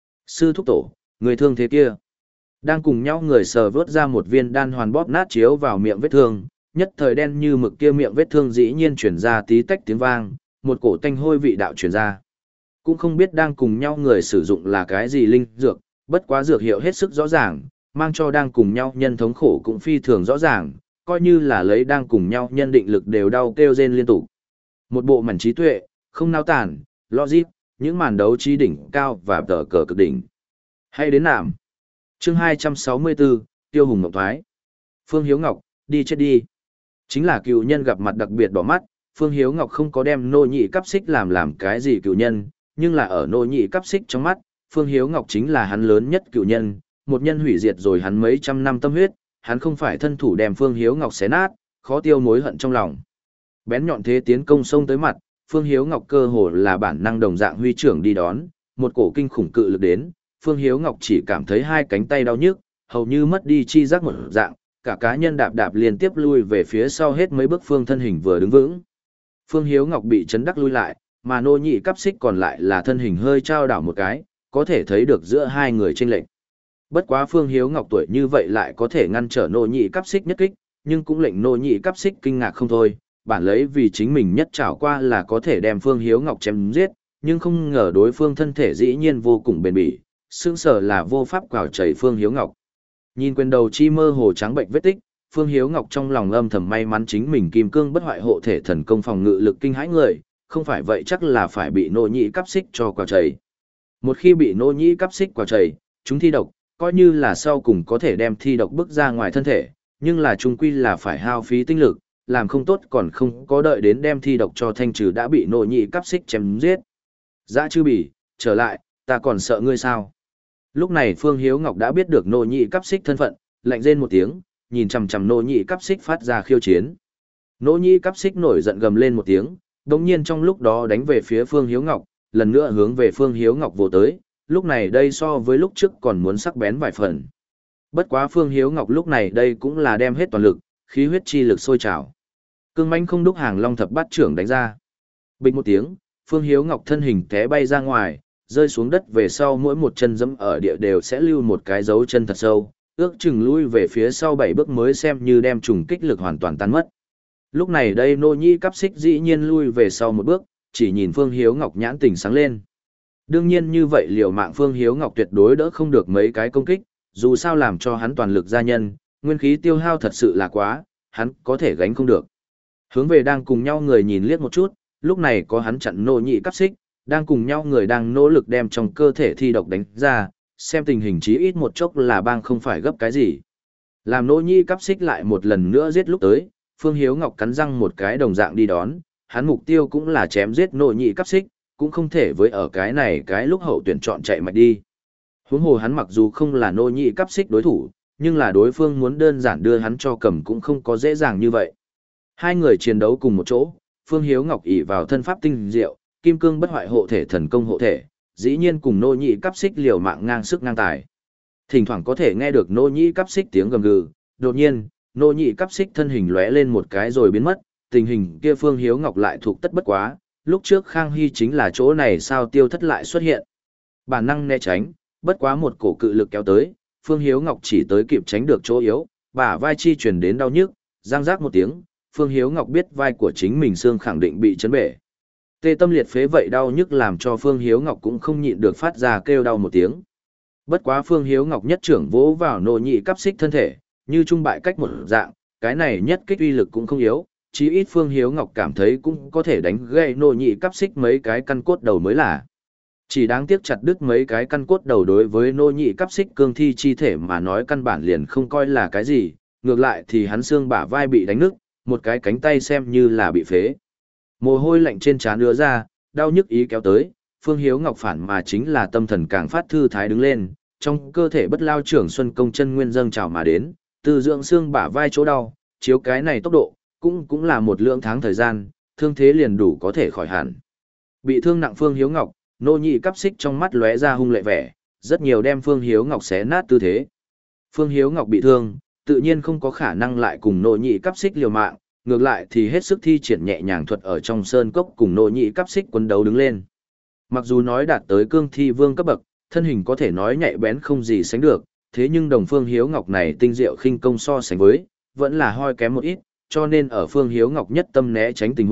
Sư thúc tổ, người thương thế kia. Đang cùng nhau người sờ vớt ra một viên đan hoàn bóp nát chiếu vào miệng vết thương, nhất thời đen như mực kia miệng vết thương dĩ nhiên chuyển ra tí tách tiếng vang, một cổ tanh hôi vị đạo truyền ra. Cũng không biết đang cùng nhau người sử dụng là cái gì linh dược, bất quá dược hiệu hết sức rõ ràng, mang cho đang cùng nhau nhân thống khổ cũng phi thường rõ ràng, coi như là lấy đang cùng nhau nhân định lực đều đau kêu rên liên tục. Một bộ mảnh trí tuệ, không nao tản, logic, những màn đấu trí đỉnh cao và tờ cờ cực đỉnh. Hay đến nạm. Chương hai trăm sáu mươi tư, Tiêu Hùng Ngọc Thoái. Phương Hiếu Ngọc, đi chết đi. Chính là cựu nhân gặp mặt đặc biệt đỏ mắt, Phương Hiếu Ngọc không có đem nô nhị cắp xích làm làm cái gì cựu nhân, nhưng là ở nô nhị cắp xích trong mắt, Phương Hiếu Ngọc chính là hắn lớn nhất cựu nhân, một nhân hủy diệt rồi hắn mấy trăm năm tâm huyết, hắn không phải thân thủ đem Phương Hiếu Ngọc xé nát, khó tiêu mối hận trong lòng. Bén nhọn thế tiến công xông tới mặt, Phương Hiếu Ngọc cơ hồ là bản năng đồng dạng huy trưởng đi đón, một cổ kinh khủng cự lực đến, Phương Hiếu Ngọc chỉ cảm thấy hai cánh tay đau nhức, hầu như mất đi chi giác một dạng, cả cá nhân đạp đạp liên tiếp lui về phía sau hết mấy bước phương thân hình vừa đứng vững. Phương Hiếu Ngọc bị chấn đắc lui lại, mà nô nhị cắp xích còn lại là thân hình hơi trao đảo một cái, có thể thấy được giữa hai người chênh lệch. Bất quá Phương Hiếu Ngọc tuổi như vậy lại có thể ngăn trở nô nhị cắp xích nhất kích, nhưng cũng lệnh nô nhị cắp xích kinh ngạc không thôi, bản lấy vì chính mình nhất trảo qua là có thể đem Phương Hiếu Ngọc chém giết, nhưng không ngờ đối phương thân thể dĩ nhiên vô cùng bền bỉ, sững sờ là vô pháp quào chảy Phương Hiếu Ngọc. Nhìn quyền đầu chi mơ hồ trắng bệnh vết tích, Phương Hiếu Ngọc trong lòng âm thầm may mắn chính mình kim cương bất hoại hộ thể thần công phòng ngự lực kinh hãi người, không phải vậy chắc là phải bị nô nhị cắp xích cho quào chảy. Một khi bị nô nhị cắp xích quào chảy, chúng thi độc, coi như là sau cùng có thể đem thi độc bức ra ngoài thân thể, nhưng là chung quy là phải hao phí tinh lực, làm không tốt còn không có đợi đến đem thi độc cho thanh trừ đã bị nô nhị cắp xích chém giết. Dã chư bỉ, trở lại, ta còn sợ ngươi sao? Lúc này Phương Hiếu Ngọc đã biết được nô nhị cắp xích thân phận, lạnh rên một tiếng, nhìn chằm chằm nô nhị cắp xích phát ra khiêu chiến. Nô nhị cắp xích nổi giận gầm lên một tiếng, đồng nhiên trong lúc đó đánh về phía Phương Hiếu Ngọc, lần nữa hướng về Phương Hiếu Ngọc vồ tới, lúc này đây so với lúc trước còn muốn sắc bén vài phần. Bất quá Phương Hiếu Ngọc lúc này đây cũng là đem hết toàn lực, khí huyết chi lực sôi trào. Cương mãnh không đúc hàng long thập bát trưởng đánh ra. Bình một tiếng, Phương Hiếu Ngọc thân hình té bay ra ngoài, rơi xuống đất về sau mỗi một chân dẫm ở địa đều sẽ lưu một cái dấu chân thật sâu, ước chừng lui về phía sau bảy bước mới xem như đem trùng kích lực hoàn toàn tan mất. Lúc này đây nô nhị cắp xích dĩ nhiên lui về sau một bước, chỉ nhìn Phương Hiếu Ngọc nhãn tình sáng lên. Đương nhiên như vậy liều mạng Phương Hiếu Ngọc tuyệt đối đỡ không được mấy cái công kích, dù sao làm cho hắn toàn lực gia nhân, nguyên khí tiêu hao thật sự là quá, hắn có thể gánh không được. Hướng về đang cùng nhau người nhìn liếc một chút, lúc này có hắn chặn nô nhị cắp xích, đang cùng nhau người đang nỗ lực đem trong cơ thể thi độc đánh ra, xem tình hình chí ít một chốc là bang không phải gấp cái gì. Làm nô nhị cắp xích lại một lần nữa giết lúc tới, Phương Hiếu Ngọc cắn răng một cái đồng dạng đi đón, hắn mục tiêu cũng là chém giết nô nhị cắp xích, cũng không thể với ở cái này cái lúc hậu tuyển chọn chạy mạch đi. Huống hồ hắn mặc dù không là nô nhị cắp xích đối thủ, nhưng là đối phương muốn đơn giản đưa hắn cho cầm cũng không có dễ dàng như vậy. Hai người chiến đấu cùng một chỗ, Phương Hiếu Ngọc ỷ vào thân pháp tinh diệu, kim cương bất hoại hộ thể thần công hộ thể, dĩ nhiên cùng nô nhị cắp xích liều mạng ngang sức ngang tài. Thỉnh thoảng có thể nghe được nô nhị cắp xích tiếng gầm gừ, đột nhiên, nô nhị cắp xích thân hình lóe lên một cái rồi biến mất, tình hình kia Phương Hiếu Ngọc lại thuộc tất bất quá, lúc trước Khang Hy chính là chỗ này sao tiêu thất lại xuất hiện. Bản năng né tránh, bất quá một cổ cự lực kéo tới, Phương Hiếu Ngọc chỉ tới kịp tránh được chỗ yếu, bả vai chi truyền đến đau nhức, răng rác một tiếng, Phương Hiếu Ngọc biết vai của chính mình xương khẳng định bị chấn bể. Tê tâm liệt phế vậy đau nhức làm cho Phương Hiếu Ngọc cũng không nhịn được phát ra kêu đau một tiếng. Bất quá Phương Hiếu Ngọc nhất trưởng vỗ vào nô nhị cắp xích thân thể, như trung bại cách một dạng, cái này nhất kích uy lực cũng không yếu, chí ít Phương Hiếu Ngọc cảm thấy cũng có thể đánh gãy nô nhị cắp xích mấy cái căn cốt đầu mới là. Chỉ đáng tiếc chặt đứt mấy cái căn cốt đầu đối với nô nhị cắp xích cương thi chi thể mà nói căn bản liền không coi là cái gì, ngược lại thì hắn xương bả vai bị đánh nứt, một cái cánh tay xem như là bị phế. Mồ hôi lạnh trên trán ứa ra, đau nhức ý kéo tới, Phương Hiếu Ngọc phản mà chính là tâm thần càng phát thư thái đứng lên, trong cơ thể bất lao trưởng xuân công chân nguyên dâng trào mà đến, từ dưỡng xương bả vai chỗ đau, chiếu cái này tốc độ, cũng cũng là một lượng tháng thời gian, thương thế liền đủ có thể khỏi hẳn. Bị thương nặng Phương Hiếu Ngọc, nô nhị cắp xích trong mắt lóe ra hung lệ vẻ, rất nhiều đem Phương Hiếu Ngọc xé nát tư thế. Phương Hiếu Ngọc bị thương, tự nhiên không có khả năng lại cùng nô nhị cắp xích liều mạng, ngược lại thì hết sức thi triển nhẹ nhàng thuật ở trong sơn cốc cùng nô nhị cắp xích quấn đấu đứng lên. Mặc dù nói đạt tới cương thi vương cấp bậc, thân hình có thể nói nhạy bén không gì sánh được, thế nhưng đồng Phương Hiếu Ngọc này tinh diệu khinh công so sánh với, vẫn là hoi kém một ít, cho nên ở Phương Hiếu Ngọc nhất tâm né tránh tình huống,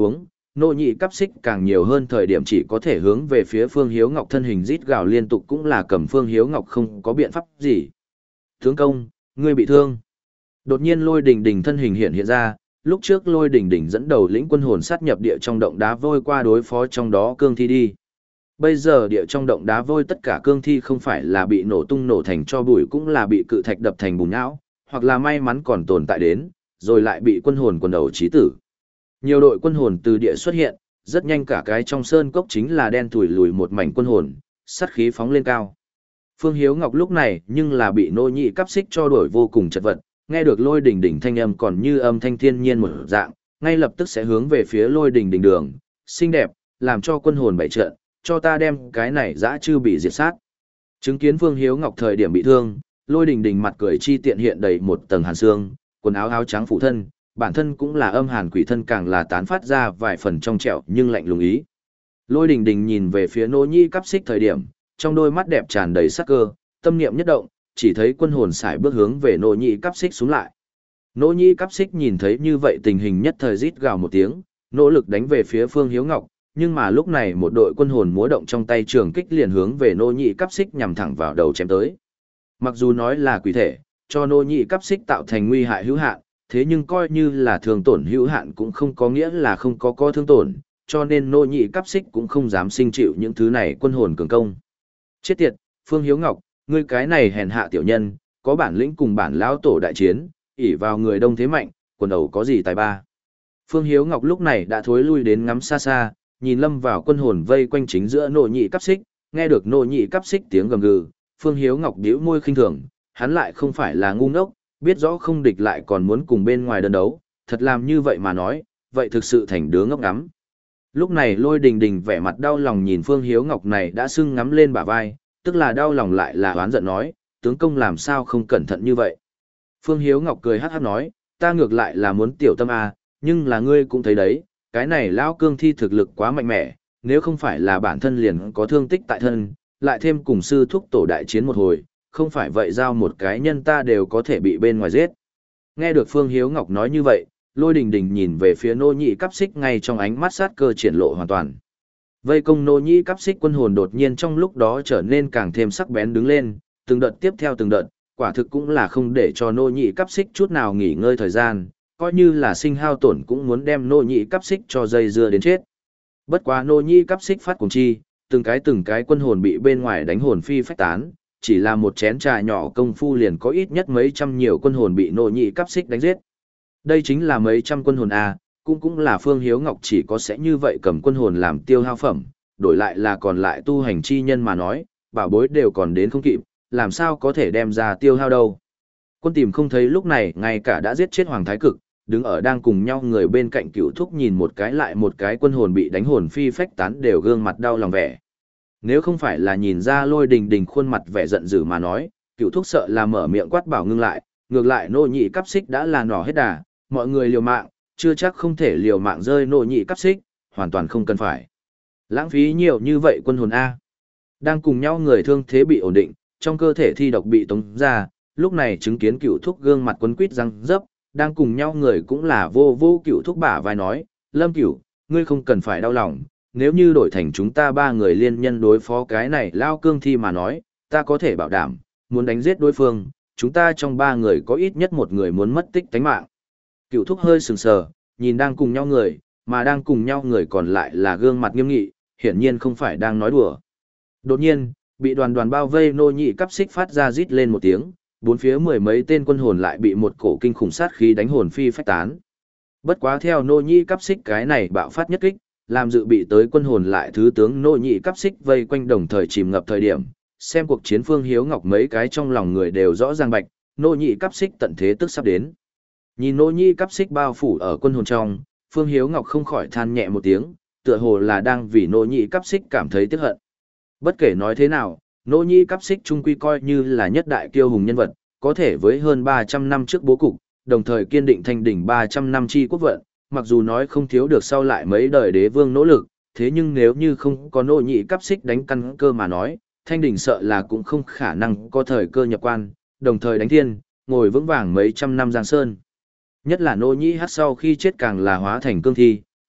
nô nhị cắp xích càng nhiều hơn thời điểm chỉ có thể hướng về phía Phương Hiếu Ngọc thân hình rít gào liên tục cũng là cầm Phương Hiếu Ngọc không có biện pháp gì. Tướng công, ngươi bị thương. Đột nhiên Lôi Đình Đình thân hình hiện hiện ra, lúc trước Lôi Đình Đình dẫn đầu lĩnh quân hồn sát nhập địa trong động đá vôi qua đối phó trong đó cương thi đi. Bây giờ địa trong động đá vôi tất cả cương thi không phải là bị nổ tung nổ thành cho bụi cũng là bị cự thạch đập thành bùn nhão, hoặc là may mắn còn tồn tại đến, rồi lại bị quân hồn quần đầu chí tử. Nhiều đội quân hồn từ địa xuất hiện, rất nhanh cả cái trong sơn cốc chính là đen thủi lùi một mảnh quân hồn, sát khí phóng lên cao. Phương Hiếu Ngọc lúc này nhưng là bị nô nhị cắp xích cho đuổi vô cùng chật vật, nghe được Lôi Đình Đình thanh âm còn như âm thanh thiên nhiên một dạng, ngay lập tức sẽ hướng về phía Lôi Đình Đình đường, xinh đẹp, làm cho quân hồn bảy trận, cho ta đem cái này dã chư bị diệt sát. Chứng kiến Phương Hiếu Ngọc thời điểm bị thương, Lôi Đình Đình mặt cười chi tiện hiện đầy một tầng hàn xương, quần áo áo trắng phủ thân, bản thân cũng là âm hàn quỷ thân càng là tán phát ra vài phần trong trẻo nhưng lạnh lùng ý. Lôi Đình Đình nhìn về phía nô nhị cắp xích thời điểm, trong đôi mắt đẹp tràn đầy sắc cơ, tâm niệm nhất động, chỉ thấy quân hồn xài bước hướng về nô nhị cắp xích xuống lại. Nô nhị cắp xích nhìn thấy như vậy tình hình nhất thời rít gào một tiếng, nỗ lực đánh về phía Phương Hiếu Ngọc, nhưng mà lúc này một đội quân hồn múa động trong tay trường kích liền hướng về nô nhị cắp xích nhằm thẳng vào đầu chém tới. Mặc dù nói là quỷ thể, cho nô nhị cắp xích tạo thành nguy hại hữu hạn, thế nhưng coi như là thương tổn hữu hạn cũng không có nghĩa là không có có thương tổn, cho nên nô nhị cắp xích cũng không dám sinh chịu những thứ này quân hồn cường công. Chết tiệt, Phương Hiếu Ngọc, ngươi cái này hèn hạ tiểu nhân, có bản lĩnh cùng bản lão tổ đại chiến, ỷ vào người đông thế mạnh, quần đầu có gì tài ba. Phương Hiếu Ngọc lúc này đã thối lui đến ngắm xa xa, nhìn lâm vào quân hồn vây quanh chính giữa nô nhị cắp xích, nghe được nô nhị cắp xích tiếng gầm gừ, Phương Hiếu Ngọc bĩu môi khinh thường, hắn lại không phải là ngu ngốc, biết rõ không địch lại còn muốn cùng bên ngoài đơn đấu, thật làm như vậy mà nói, vậy thực sự thành đứa ngốc ngắm. Lúc này Lôi Đình Đình vẻ mặt đau lòng nhìn Phương Hiếu Ngọc này đã sưng ngắm lên bả vai, tức là đau lòng lại là oán giận nói, tướng công làm sao không cẩn thận như vậy. Phương Hiếu Ngọc cười hát hát nói, ta ngược lại là muốn tiểu tâm à, nhưng là ngươi cũng thấy đấy, cái này lão cương thi thực lực quá mạnh mẽ, nếu không phải là bản thân liền có thương tích tại thân, lại thêm cùng sư thúc tổ đại chiến một hồi, không phải vậy giao một cái nhân ta đều có thể bị bên ngoài giết. Nghe được Phương Hiếu Ngọc nói như vậy, Lôi Đình Đình nhìn về phía nô nhị cắp xích ngay trong ánh mắt sát cơ triển lộ hoàn toàn. Vây công nô nhị cắp xích quân hồn đột nhiên trong lúc đó trở nên càng thêm sắc bén đứng lên, từng đợt tiếp theo từng đợt, quả thực cũng là không để cho nô nhị cắp xích chút nào nghỉ ngơi thời gian, coi như là sinh hao tổn cũng muốn đem nô nhị cắp xích cho dây dưa đến chết. Bất quá nô nhị cắp xích phát cùng chi, từng cái từng cái quân hồn bị bên ngoài đánh hồn phi phách tán, chỉ là một chén trà nhỏ công phu liền có ít nhất mấy trăm nhiều quân hồn bị nô nhị cắp xích đánh giết. Đây chính là mấy trăm quân hồn A, cũng cũng là Phương Hiếu Ngọc chỉ có sẽ như vậy cầm quân hồn làm tiêu hao phẩm, đổi lại là còn lại tu hành chi nhân mà nói, bảo bối đều còn đến không kịp, làm sao có thể đem ra tiêu hao đâu. Quân tìm không thấy lúc này ngay cả đã giết chết Hoàng Thái Cực, đứng ở đang cùng nhau người bên cạnh cựu thúc nhìn một cái lại một cái quân hồn bị đánh hồn phi phách tán đều gương mặt đau lòng vẻ. Nếu không phải là nhìn ra Lôi Đình Đình khuôn mặt vẻ giận dữ mà nói, cựu thúc sợ là mở miệng quát bảo ngưng lại, ngược lại nô nhị cắp xích đã là nỏ hết đà, mọi người liều mạng, chưa chắc không thể liều mạng rơi nô nhị cắp xích, hoàn toàn không cần phải. Lãng phí nhiều như vậy quân hồn A. Đang cùng nhau người thương thế bị ổn định, trong cơ thể thi độc bị tống ra, lúc này chứng kiến cựu thúc gương mặt quấn quýt răng dấp, đang cùng nhau người cũng là vô vô cựu thúc bả vai nói, Lâm Cửu, ngươi không cần phải đau lòng, nếu như đổi thành chúng ta ba người liên nhân đối phó cái này lao cương thi mà nói, ta có thể bảo đảm, muốn đánh giết đối phương, chúng ta trong ba người có ít nhất một người muốn mất tích tánh mạng. Cựu thúc hơi sừng sờ, nhìn đang cùng nhau người, mà đang cùng nhau người còn lại là gương mặt nghiêm nghị, hiển nhiên không phải đang nói đùa. Đột nhiên, bị đoàn đoàn bao vây nô nhị cắp xích phát ra rít lên một tiếng, bốn phía mười mấy tên quân hồn lại bị một cổ kinh khủng sát khí đánh hồn phi phách tán. Bất quá theo nô nhị cắp xích cái này bạo phát nhất kích, làm dự bị tới quân hồn lại thứ tướng nô nhị cắp xích vây quanh đồng thời chìm ngập thời điểm, xem cuộc chiến Phương Hiếu Ngọc mấy cái trong lòng người đều rõ ràng bạch, nô nhị cắp xích tận thế tức sắp đến. Nhìn nô nhị cắp xích bao phủ ở quân hồn trong, Phương Hiếu Ngọc không khỏi than nhẹ một tiếng, tựa hồ là đang vì nô nhị cắp xích cảm thấy tiếc hận. Bất kể nói thế nào, nô nhị cắp xích trung quy coi như là nhất đại kiêu hùng nhân vật, có thể với hơn ba trăm năm trước bố cục, đồng thời kiên định thanh đỉnh ba trăm năm chi quốc vận, mặc dù nói không thiếu được sau lại mấy đời đế vương nỗ lực, thế nhưng nếu như không có nô nhị cắp xích đánh căn cơ mà nói, thanh đỉnh sợ là cũng không khả năng có thời cơ nhập quan, đồng thời đánh thiên, ngồi vững vàng mấy trăm năm giang sơn. Nhất là nô nhị hát sau khi chết càng là hóa thành cương thi,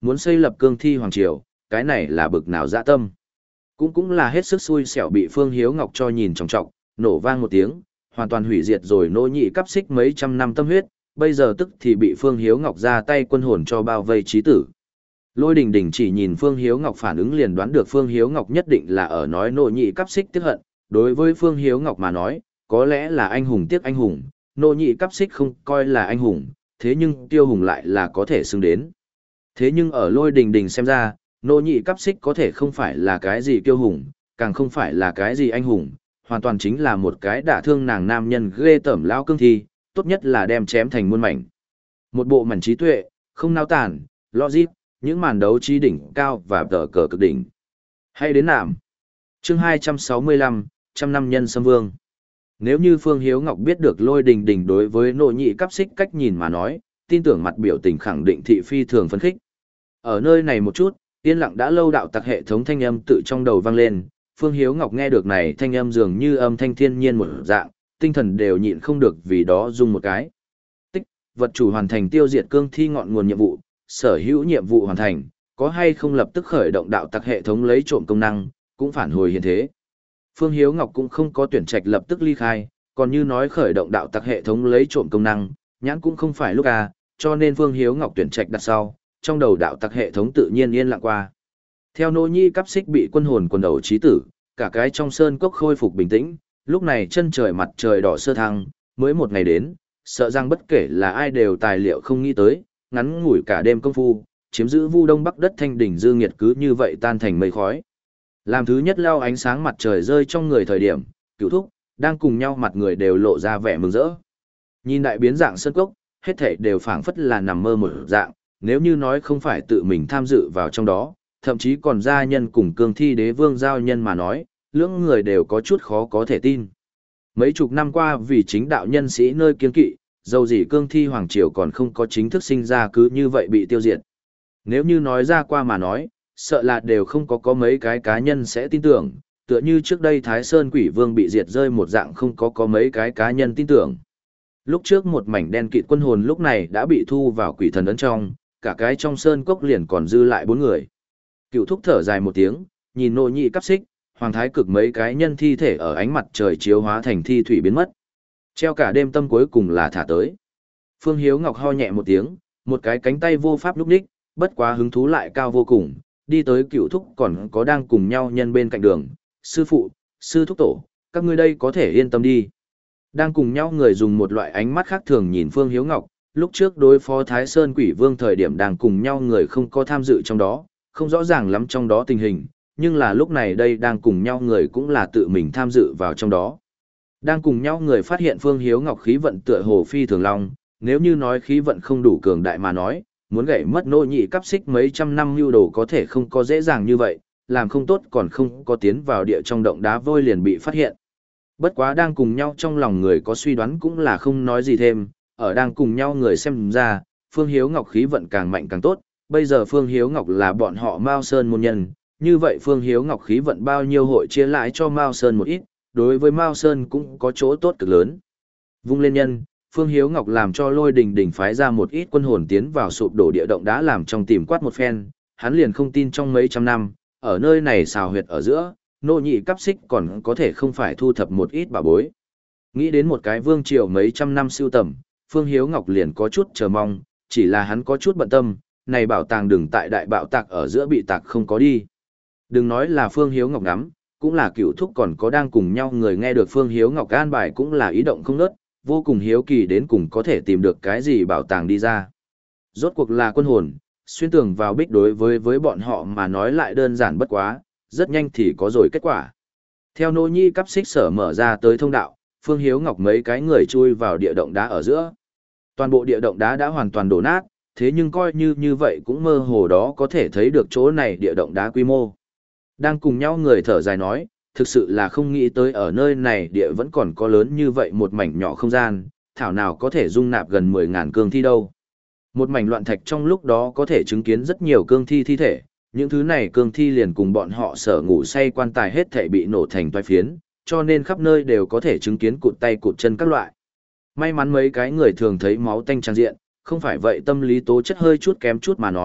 muốn xây lập cương thi hoàng triều, cái này là bực nào dã tâm. Cũng cũng là hết sức xui xẻo bị Phương Hiếu Ngọc cho nhìn trọng trọng, nổ vang một tiếng, hoàn toàn hủy diệt rồi nô nhị cắp xích mấy trăm năm tâm huyết, bây giờ tức thì bị Phương Hiếu Ngọc ra tay quân hồn cho bao vây chí tử. Lôi Đình Đình chỉ nhìn Phương Hiếu Ngọc phản ứng liền đoán được Phương Hiếu Ngọc nhất định là ở nói nô nhị cắp xích tiếc hận, đối với Phương Hiếu Ngọc mà nói, có lẽ là anh hùng tiếc anh hùng, nô nhị cắp xích không coi là anh hùng, thế nhưng tiêu hùng lại là có thể xứng đến. Thế nhưng ở Lôi Đình Đình xem ra, nô nhị cắp xích có thể không phải là cái gì kiêu hùng, càng không phải là cái gì anh hùng, hoàn toàn chính là một cái đả thương nàng nam nhân ghê tởm lao cương thi, tốt nhất là đem chém thành muôn mảnh. Một bộ mảnh trí tuệ, không nao tàn, logic, những màn đấu trí đỉnh cao và tờ cờ cực đỉnh. Hay đến nạm. Chương hai trăm sáu mươi lăm, trăm năm nhân xâm vương. Nếu như Phương Hiếu Ngọc biết được Lôi Đình Đình đối với nô nhị cắp xích cách nhìn mà nói, tin tưởng mặt biểu tình khẳng định thị phi thường phấn khích. Ở nơi này một chút, yên lặng đã lâu đạo tặc hệ thống thanh âm tự trong đầu vang lên, Phương Hiếu Ngọc nghe được này thanh âm dường như âm thanh thiên nhiên một dạng, tinh thần đều nhịn không được vì đó rung một cái. Tích, vật chủ hoàn thành tiêu diệt cương thi ngọn nguồn nhiệm vụ, sở hữu nhiệm vụ hoàn thành, có hay không lập tức khởi động đạo tặc hệ thống lấy trộm công năng, cũng phản hồi hiện thế. Phương Hiếu Ngọc cũng không có tuyển trạch lập tức ly khai, còn như nói khởi động đạo tặc hệ thống lấy trộm công năng, nhãn cũng không phải lúc à, cho nên Phương Hiếu Ngọc tuyển trạch đặt sau, trong đầu đạo tặc hệ thống tự nhiên yên lặng qua. Theo nô nhi cắp xích bị quân hồn quần đầu chí tử, cả cái trong sơn cốc khôi phục bình tĩnh, lúc này chân trời mặt trời đỏ sơ thăng, mới một ngày đến, sợ rằng bất kể là ai đều tài liệu không nghĩ tới, ngắn ngủi cả đêm công phu, chiếm giữ vu đông bắc đất thanh đỉnh dư nghiệt cứ như vậy tan thành mây khói. Làm thứ nhất lao ánh sáng mặt trời rơi trong người thời điểm, Cửu Thúc đang cùng nhau mặt người đều lộ ra vẻ mừng rỡ. Nhìn đại biến dạng sơn cốc, hết thảy đều phảng phất là nằm mơ một dạng, nếu như nói không phải tự mình tham dự vào trong đó, thậm chí còn gia nhân cùng cương thi đế vương giao nhân mà nói, lưỡng người đều có chút khó có thể tin. Mấy chục năm qua vì chính đạo nhân sĩ nơi kiên kỵ, dầu gì cương thi hoàng triều còn không có chính thức sinh ra cứ như vậy bị tiêu diệt. Nếu như nói ra qua mà nói, sợ là đều không có có mấy cái cá nhân sẽ tin tưởng, tựa như trước đây Thái Sơn Quỷ Vương bị diệt rơi một dạng không có có mấy cái cá nhân tin tưởng. Lúc trước một mảnh đen kịt quân hồn lúc này đã bị thu vào quỷ thần ấn trong, cả cái trong sơn cốc liền còn dư lại bốn người. Cựu Thúc thở dài một tiếng, nhìn nô nhị cắp xích, hoàng thái cực mấy cái nhân thi thể ở ánh mặt trời chiếu hóa thành thi thủy biến mất. Treo cả đêm tâm cuối cùng là thả tới. Phương Hiếu Ngọc ho nhẹ một tiếng, một cái cánh tay vô pháp lúc đích, bất quá hứng thú lại cao vô cùng, đi tới Cựu Thúc còn có đang cùng nhau nhân bên cạnh đường. Sư phụ, sư thúc tổ, các ngươi đây có thể yên tâm đi. Đang cùng nhau người dùng một loại ánh mắt khác thường nhìn Phương Hiếu Ngọc, lúc trước đối phó Thái Sơn Quỷ Vương thời điểm đang cùng nhau người không có tham dự trong đó, không rõ ràng lắm trong đó tình hình, nhưng là lúc này đây đang cùng nhau người cũng là tự mình tham dự vào trong đó. Đang cùng nhau người phát hiện Phương Hiếu Ngọc khí vận tựa hồ phi thường long, nếu như nói khí vận không đủ cường đại mà nói, muốn gãy mất nô nhị cắp xích mấy trăm năm lưu đồ có thể không có dễ dàng như vậy, làm không tốt còn không có tiến vào địa trong động đá vôi liền bị phát hiện. Bất quá đang cùng nhau trong lòng người có suy đoán cũng là không nói gì thêm, ở đang cùng nhau người xem ra, Phương Hiếu Ngọc khí vận càng mạnh càng tốt, bây giờ Phương Hiếu Ngọc là bọn họ Mao Sơn môn nhân, như vậy Phương Hiếu Ngọc khí vận bao nhiêu hội chia lại cho Mao Sơn một ít, đối với Mao Sơn cũng có chỗ tốt cực lớn. Vung lên nhân, Phương Hiếu Ngọc làm cho Lôi Đình Đình phái ra một ít quân hồn tiến vào sụp đổ địa động đá làm trong tìm quát một phen, hắn liền không tin trong mấy trăm năm, ở nơi này xào huyệt ở giữa, nô nhị cắp xích còn có thể không phải thu thập một ít bảo bối. Nghĩ đến một cái vương triều mấy trăm năm siêu tầm, Phương Hiếu Ngọc liền có chút chờ mong, chỉ là hắn có chút bận tâm, này bảo tàng đừng tại đại bạo tạc ở giữa bị tạc không có đi. Đừng nói là Phương Hiếu Ngọc ngắm, cũng là Cựu Thúc còn có đang cùng nhau người nghe được Phương Hiếu Ngọc an bài cũng là ý động không nớt, vô cùng hiếu kỳ đến cùng có thể tìm được cái gì bảo tàng đi ra. Rốt cuộc là quân hồn, xuyên tường vào bích đối với với bọn họ mà nói lại đơn giản bất quá, rất nhanh thì có rồi kết quả. Theo nô nhi cắp xích sở mở ra tới thông đạo, Phương Hiếu Ngọc mấy cái người chui vào địa động đá ở giữa. Toàn bộ địa động đá đã hoàn toàn đổ nát, thế nhưng coi như như vậy cũng mơ hồ đó có thể thấy được chỗ này địa động đá quy mô. Đang cùng nhau người thở dài nói, thực sự là không nghĩ tới ở nơi này địa vẫn còn có lớn như vậy một mảnh nhỏ không gian, thảo nào có thể dung nạp gần mười ngàn cương thi đâu. Một mảnh loạn thạch trong lúc đó có thể chứng kiến rất nhiều cương thi thi thể, những thứ này cương thi liền cùng bọn họ sở ngủ say quan tài hết thể bị nổ thành toái phiến, cho nên khắp nơi đều có thể chứng kiến cụt tay cụt chân các loại. May mắn mấy cái người thường thấy máu tanh trang diện, không phải vậy tâm lý tố chất hơi chút kém chút mà nói,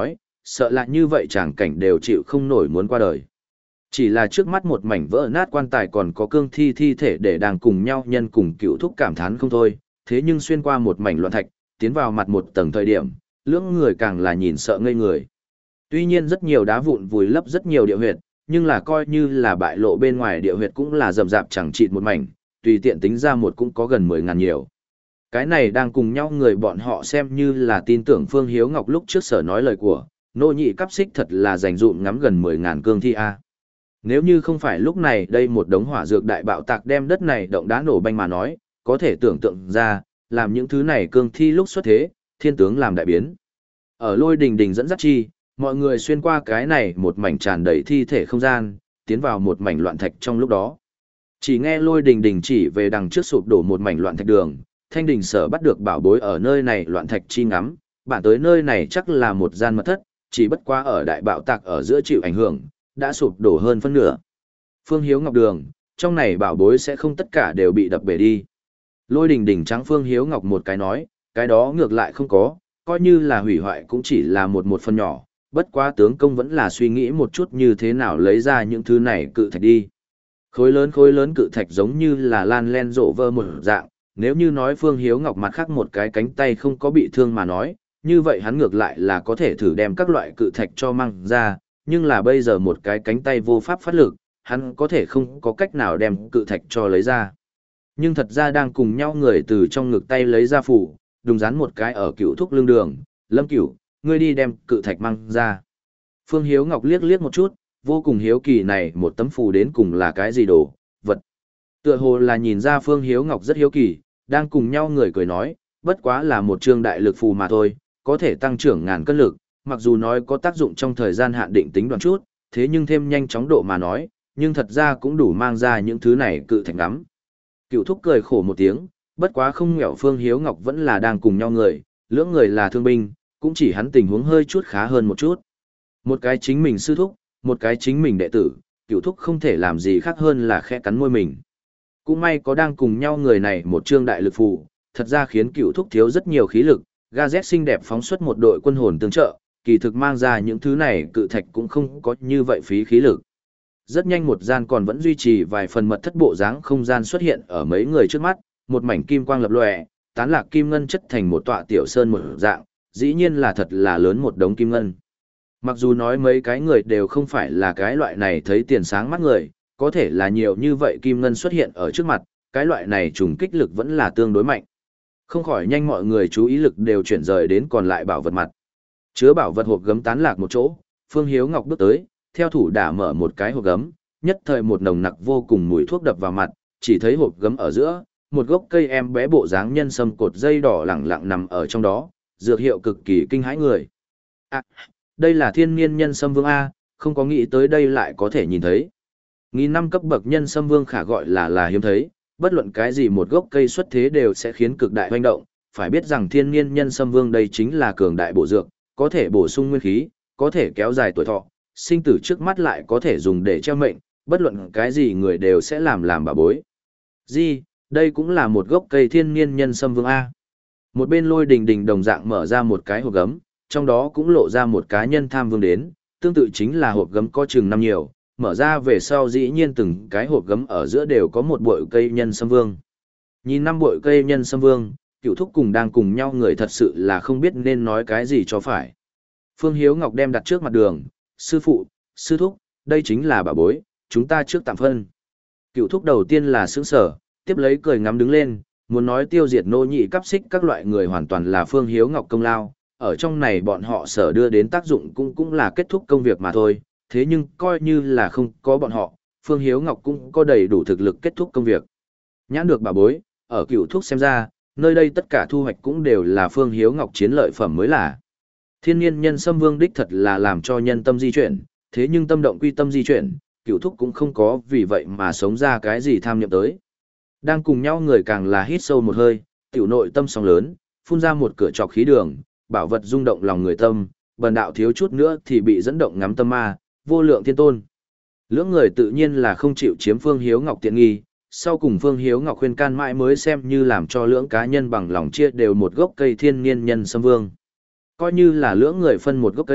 sợ là như vậy chẳng cảnh đều chịu không nổi muốn qua đời. Chỉ là trước mắt một mảnh vỡ nát quan tài còn có cương thi thi thể để đang cùng nhau nhân cùng cựu thúc cảm thán không thôi, thế nhưng xuyên qua một mảnh loạn thạch, tiến vào mặt một tầng thời điểm, lưỡng người càng là nhìn sợ ngây người. Tuy nhiên rất nhiều đá vụn vùi lấp rất nhiều địa huyệt, nhưng là coi như là bại lộ bên ngoài địa huyệt cũng là rậm rạp chẳng chịt một mảnh, tùy tiện tính ra một cũng có gần mười ngàn nhiều. Cái này đang cùng nhau người bọn họ xem như là tin tưởng Phương Hiếu Ngọc lúc trước sở nói lời của, nô nhị cắp xích thật là dành dụm ngắm gần mười ngàn cương thi a. Nếu như không phải lúc này đây một đống hỏa dược đại bạo tạc đem đất này động đá nổ banh mà nói, có thể tưởng tượng ra, làm những thứ này cương thi lúc xuất thế, thiên tướng làm đại biến. Ở lôi đình đình dẫn dắt chi, mọi người xuyên qua cái này một mảnh tràn đầy thi thể không gian, tiến vào một mảnh loạn thạch trong lúc đó. Chỉ nghe lôi đình đình chỉ về đằng trước sụp đổ một mảnh loạn thạch đường, thanh đình sở bắt được bảo bối ở nơi này loạn thạch chi ngắm, bản tới nơi này chắc là một gian mật thất, chỉ bất quá ở đại bạo tạc ở giữa chịu ảnh hưởng, đã sụp đổ hơn phân nửa. Phương Hiếu Ngọc đường, trong này bảo bối sẽ không tất cả đều bị đập bể đi. Lôi đình đình trắng Phương Hiếu Ngọc một cái nói, cái đó ngược lại không có, coi như là hủy hoại cũng chỉ là một một phần nhỏ, bất quá tướng công vẫn là suy nghĩ một chút như thế nào lấy ra những thứ này cự thạch đi. Khối lớn khối lớn cự thạch giống như là lan len rộ vơ một dạng, nếu như nói Phương Hiếu Ngọc mặt khác một cái cánh tay không có bị thương mà nói, như vậy hắn ngược lại là có thể thử đem các loại cự thạch cho mang ra, nhưng là bây giờ một cái cánh tay vô pháp phát lực, hắn có thể không có cách nào đem cự thạch cho lấy ra. Nhưng thật ra đang cùng nhau người từ trong ngực tay lấy ra phủ, đùng dán một cái ở cựu thúc lưng đường, Lâm Cửu, ngươi đi đem cự thạch mang ra. Phương Hiếu Ngọc liếc liếc một chút, vô cùng hiếu kỳ này một tấm phù đến cùng là cái gì đồ, vật. Tựa hồ là nhìn ra Phương Hiếu Ngọc rất hiếu kỳ, đang cùng nhau người cười nói, bất quá là một chương đại lực phù mà thôi, có thể tăng trưởng ngàn cân lực, mặc dù nói có tác dụng trong thời gian hạn định tính đoạn chút, thế nhưng thêm nhanh chóng độ mà nói, nhưng thật ra cũng đủ mang ra những thứ này cự thạch ngắm. Cựu thúc cười khổ một tiếng, bất quá không nghẹo Phương Hiếu Ngọc vẫn là đang cùng nhau người, lưỡng người là thương binh, cũng chỉ hắn tình huống hơi chút khá hơn một chút. Một cái chính mình sư thúc, một cái chính mình đệ tử, cựu thúc không thể làm gì khác hơn là khẽ cắn môi mình. Cũng may có đang cùng nhau người này một trương đại lực phù, thật ra khiến cựu thúc thiếu rất nhiều khí lực, Gazet xinh đẹp phóng xuất một đội quân hồn tương trợ, kỳ thực mang ra những thứ này cự thạch cũng không có như vậy phí khí lực. Rất nhanh một gian còn vẫn duy trì vài phần mật thất bộ dáng không gian xuất hiện ở mấy người trước mắt, một mảnh kim quang lập lòe, tán lạc kim ngân chất thành một tọa tiểu sơn một dạng, dĩ nhiên là thật là lớn một đống kim ngân. Mặc dù nói mấy cái người đều không phải là cái loại này thấy tiền sáng mắt người, có thể là nhiều như vậy kim ngân xuất hiện ở trước mặt, cái loại này trùng kích lực vẫn là tương đối mạnh. Không khỏi nhanh mọi người chú ý lực đều chuyển rời đến còn lại bảo vật mặt. Chứa bảo vật hộp gấm tán lạc một chỗ, Phương Hiếu Ngọc bước tới, theo thủ đả mở một cái hộp gấm, nhất thời một nồng nặc vô cùng mùi thuốc đập vào mặt, chỉ thấy hộp gấm ở giữa, một gốc cây em bé bộ dáng nhân sâm cột dây đỏ lẳng lặng nằm ở trong đó, dược hiệu cực kỳ kinh hãi người. À, đây là thiên niên nhân sâm vương A, không có nghĩ tới đây lại có thể nhìn thấy. Nghìn năm cấp bậc nhân sâm vương khả gọi là là hiếm thấy, bất luận cái gì một gốc cây xuất thế đều sẽ khiến cực đại hoành động, phải biết rằng thiên niên nhân sâm vương đây chính là cường đại bổ dược, có thể bổ sung nguyên khí, có thể kéo dài tuổi thọ, sinh tử trước mắt lại có thể dùng để treo mệnh, bất luận cái gì người đều sẽ làm làm bà bối. Gì, đây cũng là một gốc cây thiên niên nhân sâm vương A. Một bên lôi đình đình đồng dạng mở ra một cái hộp gấm, trong đó cũng lộ ra một cá nhân tham vương đến, tương tự chính là hộp gấm có chừng năm nhiều, mở ra về sau dĩ nhiên từng cái hộp gấm ở giữa đều có một bội cây nhân sâm vương. Nhìn năm bội cây nhân sâm vương, cựu thúc cùng đang cùng nhau người thật sự là không biết nên nói cái gì cho phải. Phương Hiếu Ngọc đem đặt trước mặt đường, sư phụ, sư thúc, đây chính là bà bối, chúng ta trước tạm phân. Cựu thúc đầu tiên là sững sở, tiếp lấy cười ngắm đứng lên, muốn nói tiêu diệt nô nhị cắp xích các loại người hoàn toàn là Phương Hiếu Ngọc công lao, ở trong này bọn họ sở đưa đến tác dụng cũng cũng là kết thúc công việc mà thôi, thế nhưng coi như là không có bọn họ, Phương Hiếu Ngọc cũng có đầy đủ thực lực kết thúc công việc. Nhãn được bà bối, ở cựu thúc xem ra, nơi đây tất cả thu hoạch cũng đều là Phương Hiếu Ngọc chiến lợi phẩm mới là. Thiên niên nhân sâm vương đích thật là làm cho nhân tâm di chuyển, thế nhưng tâm động quy tâm di chuyển, cựu thúc cũng không có vì vậy mà sống ra cái gì tham niệm tới. Đang cùng nhau người càng là hít sâu một hơi, tiểu nội tâm sóng lớn, phun ra một cửa trọc khí đường, bảo vật rung động lòng người tâm, bần đạo thiếu chút nữa thì bị dẫn động ngắm tâm ma, vô lượng thiên tôn. Lưỡng người tự nhiên là không chịu chiếm Phương Hiếu Ngọc tiện nghi, sau cùng Phương Hiếu Ngọc khuyên can mãi mới xem như làm cho lưỡng cá nhân bằng lòng chia đều một gốc cây thiên niên nhân sâm vương. Coi như là lưỡng người phân một gốc cây,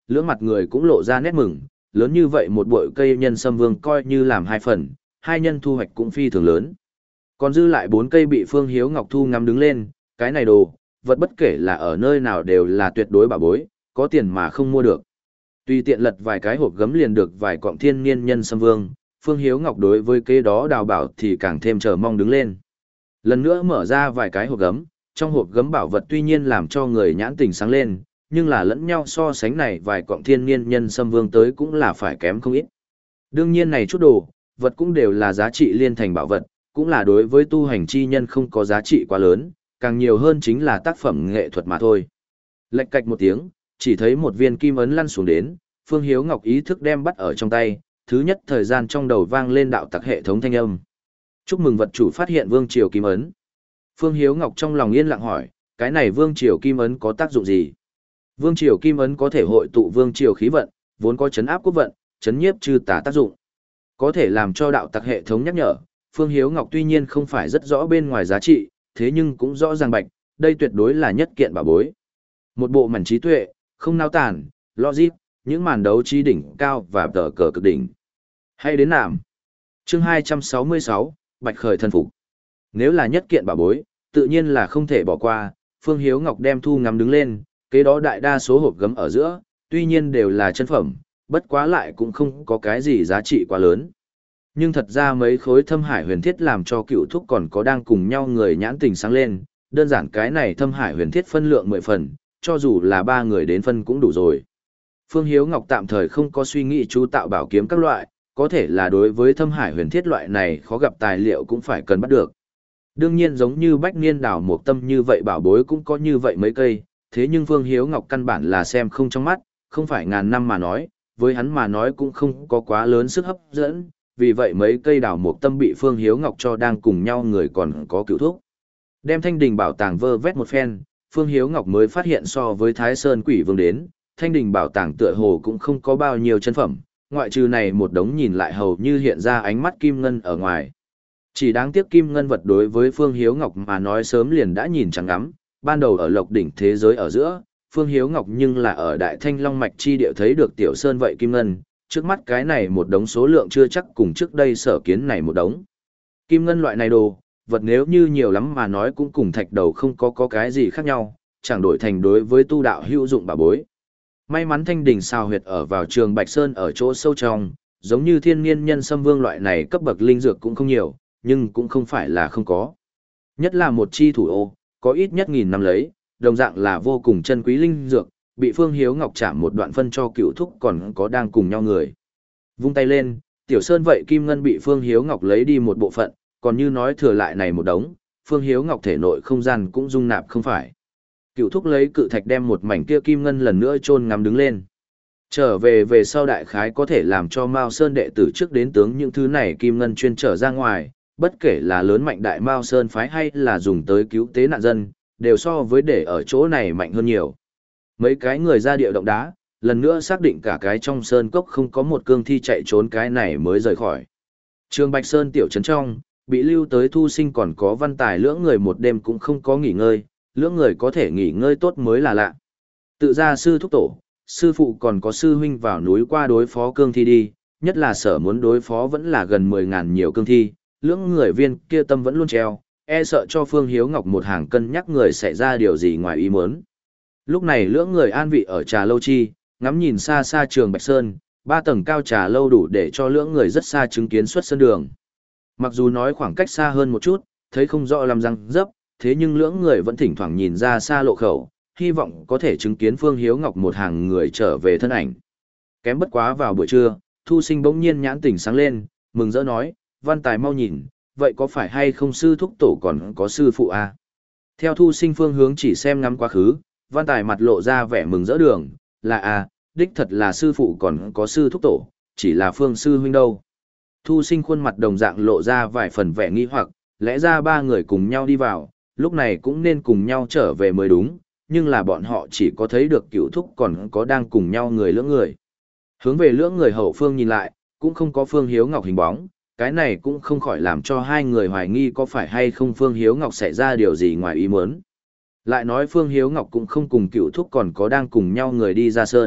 lưỡng mặt người cũng lộ ra nét mừng, lớn như vậy một bụi cây nhân sâm vương coi như làm hai phần, hai nhân thu hoạch cũng phi thường lớn. Còn dư lại bốn cây bị Phương Hiếu Ngọc thu ngắm đứng lên, cái này đồ, vật bất kể là ở nơi nào đều là tuyệt đối bảo bối, có tiền mà không mua được. Tùy tiện lật vài cái hộp gấm liền được vài cọng thiên niên nhân sâm vương, Phương Hiếu Ngọc đối với cái đó đào bảo thì càng thêm chờ mong đứng lên. Lần nữa mở ra vài cái hộp gấm, trong hộp gấm bảo vật tuy nhiên làm cho người nhãn tình sáng lên, nhưng là lẫn nhau so sánh này vài cọng thiên niên nhân sâm vương tới cũng là phải kém không ít. Đương nhiên này chút đồ, vật cũng đều là giá trị liên thành bảo vật, cũng là đối với tu hành chi nhân không có giá trị quá lớn, càng nhiều hơn chính là tác phẩm nghệ thuật mà thôi. Lệch cạch một tiếng, chỉ thấy một viên kim ấn lăn xuống đến, Phương Hiếu Ngọc ý thức đem bắt ở trong tay, thứ nhất thời gian trong đầu vang lên đạo tặc hệ thống thanh âm. Chúc mừng vật chủ phát hiện Vương Triều Kim Ấn. Phương Hiếu Ngọc trong lòng yên lặng hỏi, cái này Vương Triều Kim Ấn có tác dụng gì? Vương Triều Kim Ấn có thể hội tụ Vương Triều khí vận, vốn có chấn áp quốc vận, chấn nhiếp trừ tà tác dụng. Có thể làm cho đạo tặc hệ thống nhắc nhở, Phương Hiếu Ngọc tuy nhiên không phải rất rõ bên ngoài giá trị, thế nhưng cũng rõ ràng bạch, đây tuyệt đối là nhất kiện bảo bối. Một bộ mảnh trí tuệ, không nao tản, logic, những màn đấu trí đỉnh cao và tờ cờ cực đỉnh. Hay đến nạm. Chương hai trăm sáu mươi sáu, Bạch Khởi thân phục. Nếu là nhất kiện bảo bối, tự nhiên là không thể bỏ qua, Phương Hiếu Ngọc đem thu ngắm đứng lên, kế đó đại đa số hộp gấm ở giữa, tuy nhiên đều là chân phẩm, bất quá lại cũng không có cái gì giá trị quá lớn. Nhưng thật ra mấy khối thâm hải huyền thiết làm cho cựu thúc còn có đang cùng nhau người nhãn tình sáng lên, đơn giản cái này thâm hải huyền thiết phân lượng mười phần, cho dù là ba người đến phân cũng đủ rồi. Phương Hiếu Ngọc tạm thời không có suy nghĩ chú tạo bảo kiếm các loại, có thể là đối với thâm hải huyền thiết loại này khó gặp tài liệu cũng phải cần bắt được. Đương nhiên giống như bách niên đảo một tâm như vậy bảo bối cũng có như vậy mấy cây, thế nhưng Phương Hiếu Ngọc căn bản là xem không trong mắt, không phải ngàn năm mà nói, với hắn mà nói cũng không có quá lớn sức hấp dẫn, vì vậy mấy cây đảo một tâm bị Phương Hiếu Ngọc cho đang cùng nhau người còn có cựu thúc. Đem thanh đình bảo tàng vơ vét một phen, Phương Hiếu Ngọc mới phát hiện so với Thái Sơn Quỷ Vương đến, thanh đình bảo tàng tựa hồ cũng không có bao nhiêu chân phẩm, ngoại trừ này một đống nhìn lại hầu như hiện ra ánh mắt kim ngân ở ngoài. Chỉ đáng tiếc kim ngân vật đối với Phương Hiếu Ngọc mà nói sớm liền đã nhìn chẳng ngắm, ban đầu ở lộc đỉnh thế giới ở giữa, Phương Hiếu Ngọc nhưng là ở Đại Thanh Long Mạch chi địa thấy được tiểu sơn vậy kim ngân, trước mắt cái này một đống số lượng chưa chắc cùng trước đây sở kiến này một đống. Kim ngân loại này đồ, vật nếu như nhiều lắm mà nói cũng cùng thạch đầu không có có cái gì khác nhau, chẳng đổi thành đối với tu đạo hữu dụng bà bối. May mắn thanh đình sao huyệt ở vào trường Bạch Sơn ở chỗ sâu trong, giống như thiên niên nhân sâm vương loại này cấp bậc linh dược cũng không nhiều, nhưng cũng không phải là không có. Nhất là một chi thủ ô, có ít nhất nghìn năm lấy, đồng dạng là vô cùng chân quý linh dược, bị Phương Hiếu Ngọc chạm một đoạn phân cho cựu thúc còn có đang cùng nhau người. Vung tay lên, tiểu sơn vậy kim ngân bị Phương Hiếu Ngọc lấy đi một bộ phận, còn như nói thừa lại này một đống, Phương Hiếu Ngọc thể nội không gian cũng dung nạp không phải. Cựu thúc lấy cự thạch đem một mảnh kia kim ngân lần nữa chôn ngắm đứng lên. Trở về về sau đại khái có thể làm cho Mao Sơn đệ tử trước đến tướng những thứ này kim ngân chuyên trở ra ngoài, bất kể là lớn mạnh đại Mao Sơn phái hay là dùng tới cứu tế nạn dân, đều so với để ở chỗ này mạnh hơn nhiều. Mấy cái người ra địa động đá, lần nữa xác định cả cái trong sơn cốc không có một cương thi chạy trốn cái này mới rời khỏi. Trường Bạch Sơn tiểu trấn trong, bị lưu tới thu sinh còn có văn tài lưỡng người một đêm cũng không có nghỉ ngơi, lưỡng người có thể nghỉ ngơi tốt mới là lạ. Tự ra sư thúc tổ, sư phụ còn có sư huynh vào núi qua đối phó cương thi đi, nhất là sở muốn đối phó vẫn là gần mười ngàn nhiều cương thi, lưỡng người viên kia tâm vẫn luôn treo, e sợ cho Phương Hiếu Ngọc một hàng cân nhắc người xảy ra điều gì ngoài ý muốn. Lúc này lưỡng người an vị ở trà lâu chi, ngắm nhìn xa xa trường Bạch Sơn, ba tầng cao trà lâu đủ để cho lưỡng người rất xa chứng kiến xuất sân đường. Mặc dù nói khoảng cách xa hơn một chút, thấy không rõ làm răng dấp, thế nhưng lưỡng người vẫn thỉnh thoảng nhìn ra xa lộ khẩu, hy vọng có thể chứng kiến Phương Hiếu Ngọc một hàng người trở về thân ảnh. Kém bất quá vào buổi trưa, Thu Sinh bỗng nhiên nhãn tỉnh sáng lên, mừng rỡ nói, văn tài mau nhìn, vậy có phải hay không sư thúc tổ còn có sư phụ à? Theo Thu Sinh phương hướng chỉ xem ngắm quá khứ, văn tài mặt lộ ra vẻ mừng rỡ đường, là à, đích thật là sư phụ còn có sư thúc tổ, chỉ là Phương sư huynh đâu. Thu Sinh khuôn mặt đồng dạng lộ ra vài phần vẻ nghi hoặc, lẽ ra ba người cùng nhau đi vào, lúc này cũng nên cùng nhau trở về mới đúng, nhưng là bọn họ chỉ có thấy được cựu thúc còn có đang cùng nhau người lưỡng người. Hướng về lưỡng người hậu phương nhìn lại, cũng không có Phương Hiếu Ngọc hình bóng, cái này cũng không khỏi làm cho hai người hoài nghi có phải hay không Phương Hiếu Ngọc xảy ra điều gì ngoài ý muốn. Lại nói Phương Hiếu Ngọc cũng không cùng cựu thúc còn có đang cùng nhau người đi ra sơn,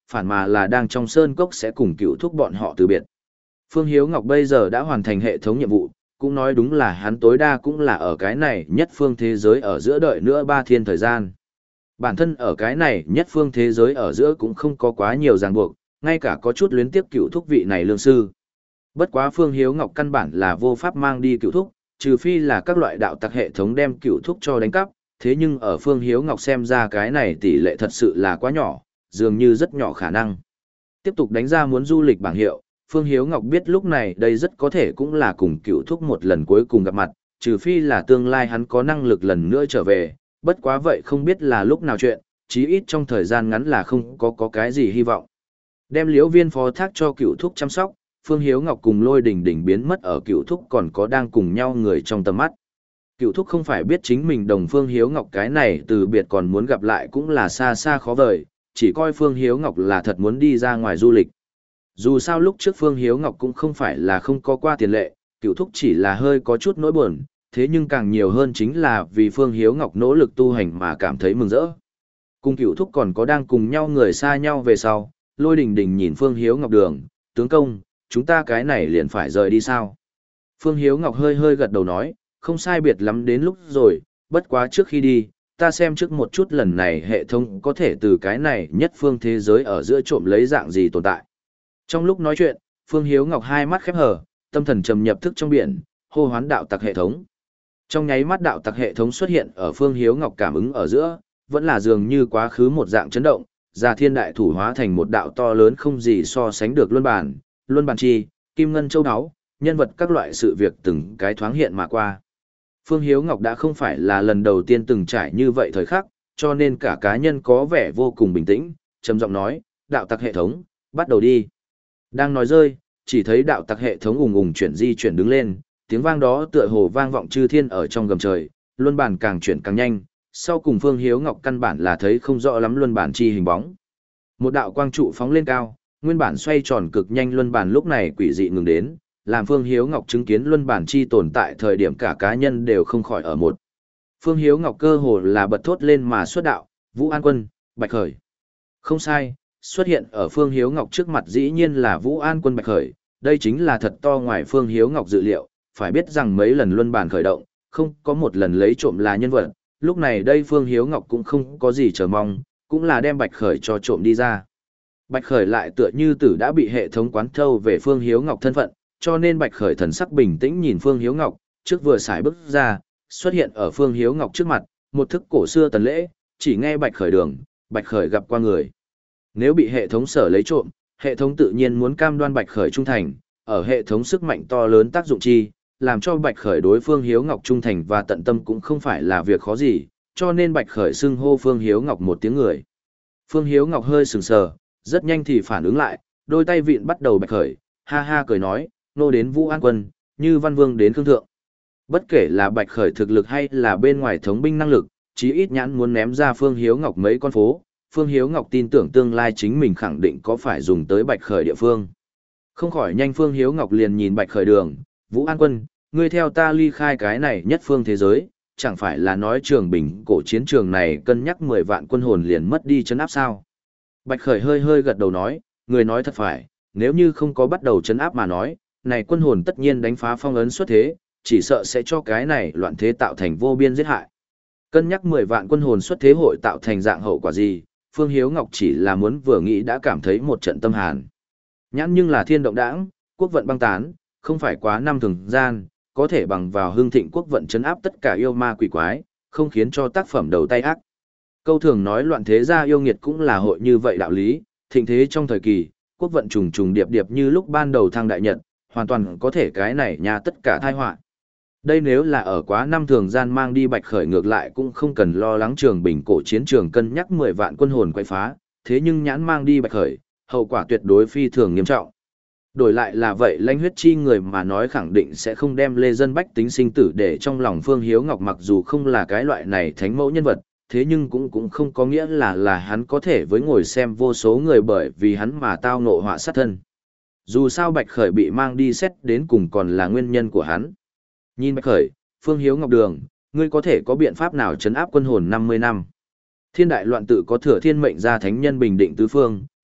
phản mà là đang trong sơn cốc sẽ cùng cựu thúc bọn họ từ biệt. Phương Hiếu Ngọc bây giờ đã hoàn thành hệ thống nhiệm vụ, cũng nói đúng là hắn tối đa cũng là ở cái này nhất phương thế giới ở giữa đợi nữa ba thiên thời gian. Bản thân ở cái này nhất phương thế giới ở giữa cũng không có quá nhiều ràng buộc, ngay cả có chút luyến tiếc cựu thúc vị này lương sư. Bất quá Phương Hiếu Ngọc căn bản là vô pháp mang đi cựu thúc, trừ phi là các loại đạo tặc hệ thống đem cựu thúc cho đánh cắp, thế nhưng ở Phương Hiếu Ngọc xem ra cái này tỷ lệ thật sự là quá nhỏ, dường như rất nhỏ khả năng. Tiếp tục đánh ra muốn du lịch bảng hiệu, Phương Hiếu Ngọc biết lúc này đây rất có thể cũng là cùng cựu thúc một lần cuối cùng gặp mặt, trừ phi là tương lai hắn có năng lực lần nữa trở về, bất quá vậy không biết là lúc nào chuyện, chí ít trong thời gian ngắn là không có có cái gì hy vọng. Đem Liễu Viên phó thác cho cựu thúc chăm sóc, Phương Hiếu Ngọc cùng Lôi Đình Đình biến mất ở cựu thúc còn có đang cùng nhau người trong tầm mắt. Cựu thúc không phải biết chính mình đồng Phương Hiếu Ngọc cái này từ biệt còn muốn gặp lại cũng là xa xa khó vời, chỉ coi Phương Hiếu Ngọc là thật muốn đi ra ngoài du lịch. Dù sao lúc trước Phương Hiếu Ngọc cũng không phải là không có qua tiền lệ, cựu thúc chỉ là hơi có chút nỗi buồn, thế nhưng càng nhiều hơn chính là vì Phương Hiếu Ngọc nỗ lực tu hành mà cảm thấy mừng rỡ. Cùng cựu thúc còn có đang cùng nhau người xa nhau về sau, Lôi Đình Đình nhìn Phương Hiếu Ngọc đường, tướng công, chúng ta cái này liền phải rời đi sao? Phương Hiếu Ngọc hơi hơi gật đầu nói, không sai biệt lắm đến lúc rồi, bất quá trước khi đi, ta xem trước một chút lần này hệ thống có thể từ cái này nhất phương thế giới ở giữa trộm lấy dạng gì tồn tại. Trong lúc nói chuyện, Phương Hiếu Ngọc hai mắt khép hờ, tâm thần trầm nhập thức trong biển, hô hoán đạo tặc hệ thống. Trong nháy mắt đạo tặc hệ thống xuất hiện ở Phương Hiếu Ngọc cảm ứng ở giữa, vẫn là dường như quá khứ một dạng chấn động, Già Thiên Đại Thủ hóa thành một đạo to lớn không gì so sánh được luân bản, luân bản chi, kim ngân châu áo, nhân vật các loại sự việc từng cái thoáng hiện mà qua. Phương Hiếu Ngọc đã không phải là lần đầu tiên từng trải như vậy thời khắc, cho nên cả cá nhân có vẻ vô cùng bình tĩnh, trầm giọng nói, đạo tặc hệ thống, bắt đầu đi. Đang nói rơi, chỉ thấy đạo tặc hệ thống ùng ùng chuyển di chuyển đứng lên, tiếng vang đó tựa hồ vang vọng chư thiên ở trong gầm trời, luân bản càng chuyển càng nhanh, sau cùng Phương Hiếu Ngọc căn bản là thấy không rõ lắm luân bản chi hình bóng. Một đạo quang trụ phóng lên cao, nguyên bản xoay tròn cực nhanh luân bản lúc này quỷ dị ngừng đến, làm Phương Hiếu Ngọc chứng kiến luân bản chi tồn tại thời điểm cả cá nhân đều không khỏi ở một. Phương Hiếu Ngọc cơ hồ là bật thốt lên mà xuất đạo, Vũ An Quân, Bạch Khởi. Không sai, xuất hiện ở Phương Hiếu Ngọc trước mặt dĩ nhiên là Vũ An Quân Bạch Khởi, đây chính là thật to ngoài Phương Hiếu Ngọc dự liệu, phải biết rằng mấy lần luân bản khởi động, không có một lần lấy trộm là nhân vật, lúc này đây Phương Hiếu Ngọc cũng không có gì chờ mong, cũng là đem Bạch Khởi cho trộm đi ra. Bạch Khởi lại tựa như tử đã bị hệ thống quán thâu về Phương Hiếu Ngọc thân phận, cho nên Bạch Khởi thần sắc bình tĩnh nhìn Phương Hiếu Ngọc, trước vừa xài bước ra, xuất hiện ở Phương Hiếu Ngọc trước mặt, một thức cổ xưa tần lễ, chỉ nghe Bạch Khởi đường, Bạch Khởi gặp qua người. Nếu bị hệ thống sở lấy trộm, hệ thống tự nhiên muốn cam đoan Bạch Khởi trung thành, ở hệ thống sức mạnh to lớn tác dụng chi, làm cho Bạch Khởi đối Phương Hiếu Ngọc trung thành và tận tâm cũng không phải là việc khó gì, cho nên Bạch Khởi xưng hô Phương Hiếu Ngọc một tiếng người. Phương Hiếu Ngọc hơi sừng sờ, rất nhanh thì phản ứng lại, đôi tay vịn bắt đầu Bạch Khởi, ha ha cười nói, nô đến Vũ An Quân, như Văn Vương đến Khương Thượng. Bất kể là Bạch Khởi thực lực hay là bên ngoài thống binh năng lực, chí ít nhãn muốn ném ra Phương Hiếu Ngọc mấy con phố, Phương Hiếu Ngọc tin tưởng tương lai chính mình khẳng định có phải dùng tới Bạch Khởi địa phương. Không khỏi nhanh Phương Hiếu Ngọc liền nhìn Bạch Khởi đường, Vũ An Quân, ngươi theo ta ly khai cái này nhất phương thế giới, chẳng phải là nói trường bình cổ chiến trường này cân nhắc mười vạn quân hồn liền mất đi chấn áp sao. Bạch Khởi hơi hơi gật đầu nói, người nói thật phải, nếu như không có bắt đầu chấn áp mà nói, này quân hồn tất nhiên đánh phá phong ấn xuất thế, chỉ sợ sẽ cho cái này loạn thế tạo thành vô biên giết hại. Cân nhắc mười vạn quân hồn xuất thế hội tạo thành dạng hậu quả gì, Phương Hiếu Ngọc chỉ là muốn vừa nghĩ đã cảm thấy một trận tâm hàn. Nhãn nhưng là thiên động đãng, quốc vận băng tán, không phải quá năm thường gian, có thể bằng vào hương thịnh quốc vận chấn áp tất cả yêu ma quỷ quái, không khiến cho tác phẩm đầu tay ác. Câu thường nói loạn thế gia yêu nghiệt cũng là hội như vậy đạo lý, thịnh thế trong thời kỳ, quốc vận trùng trùng điệp điệp như lúc ban đầu thăng đại nhật, hoàn toàn có thể cái này nhà tất cả tai họa. Đây nếu là ở quá năm thường gian mang đi Bạch Khởi ngược lại cũng không cần lo lắng trường bình cổ chiến trường cân nhắc mười vạn quân hồn quay phá, thế nhưng nhãn mang đi Bạch Khởi, hậu quả tuyệt đối phi thường nghiêm trọng. Đổi lại là vậy lãnh huyết chi người mà nói khẳng định sẽ không đem lê dân bách tính sinh tử để trong lòng Phương Hiếu Ngọc, mặc dù không là cái loại này thánh mẫu nhân vật, thế nhưng cũng cũng không có nghĩa là là hắn có thể với ngồi xem vô số người bởi vì hắn mà tao ngộ họa sát thân. Dù sao Bạch Khởi bị mang đi xét đến cùng còn là nguyên nhân của hắn. Nhìn Bạch Khởi, Phương Hiếu Ngọc đường, ngươi có thể có biện pháp nào trấn áp quân hồn năm mươi năm? Thiên đại loạn tự có thừa thiên mệnh ra thánh nhân bình định tứ phương,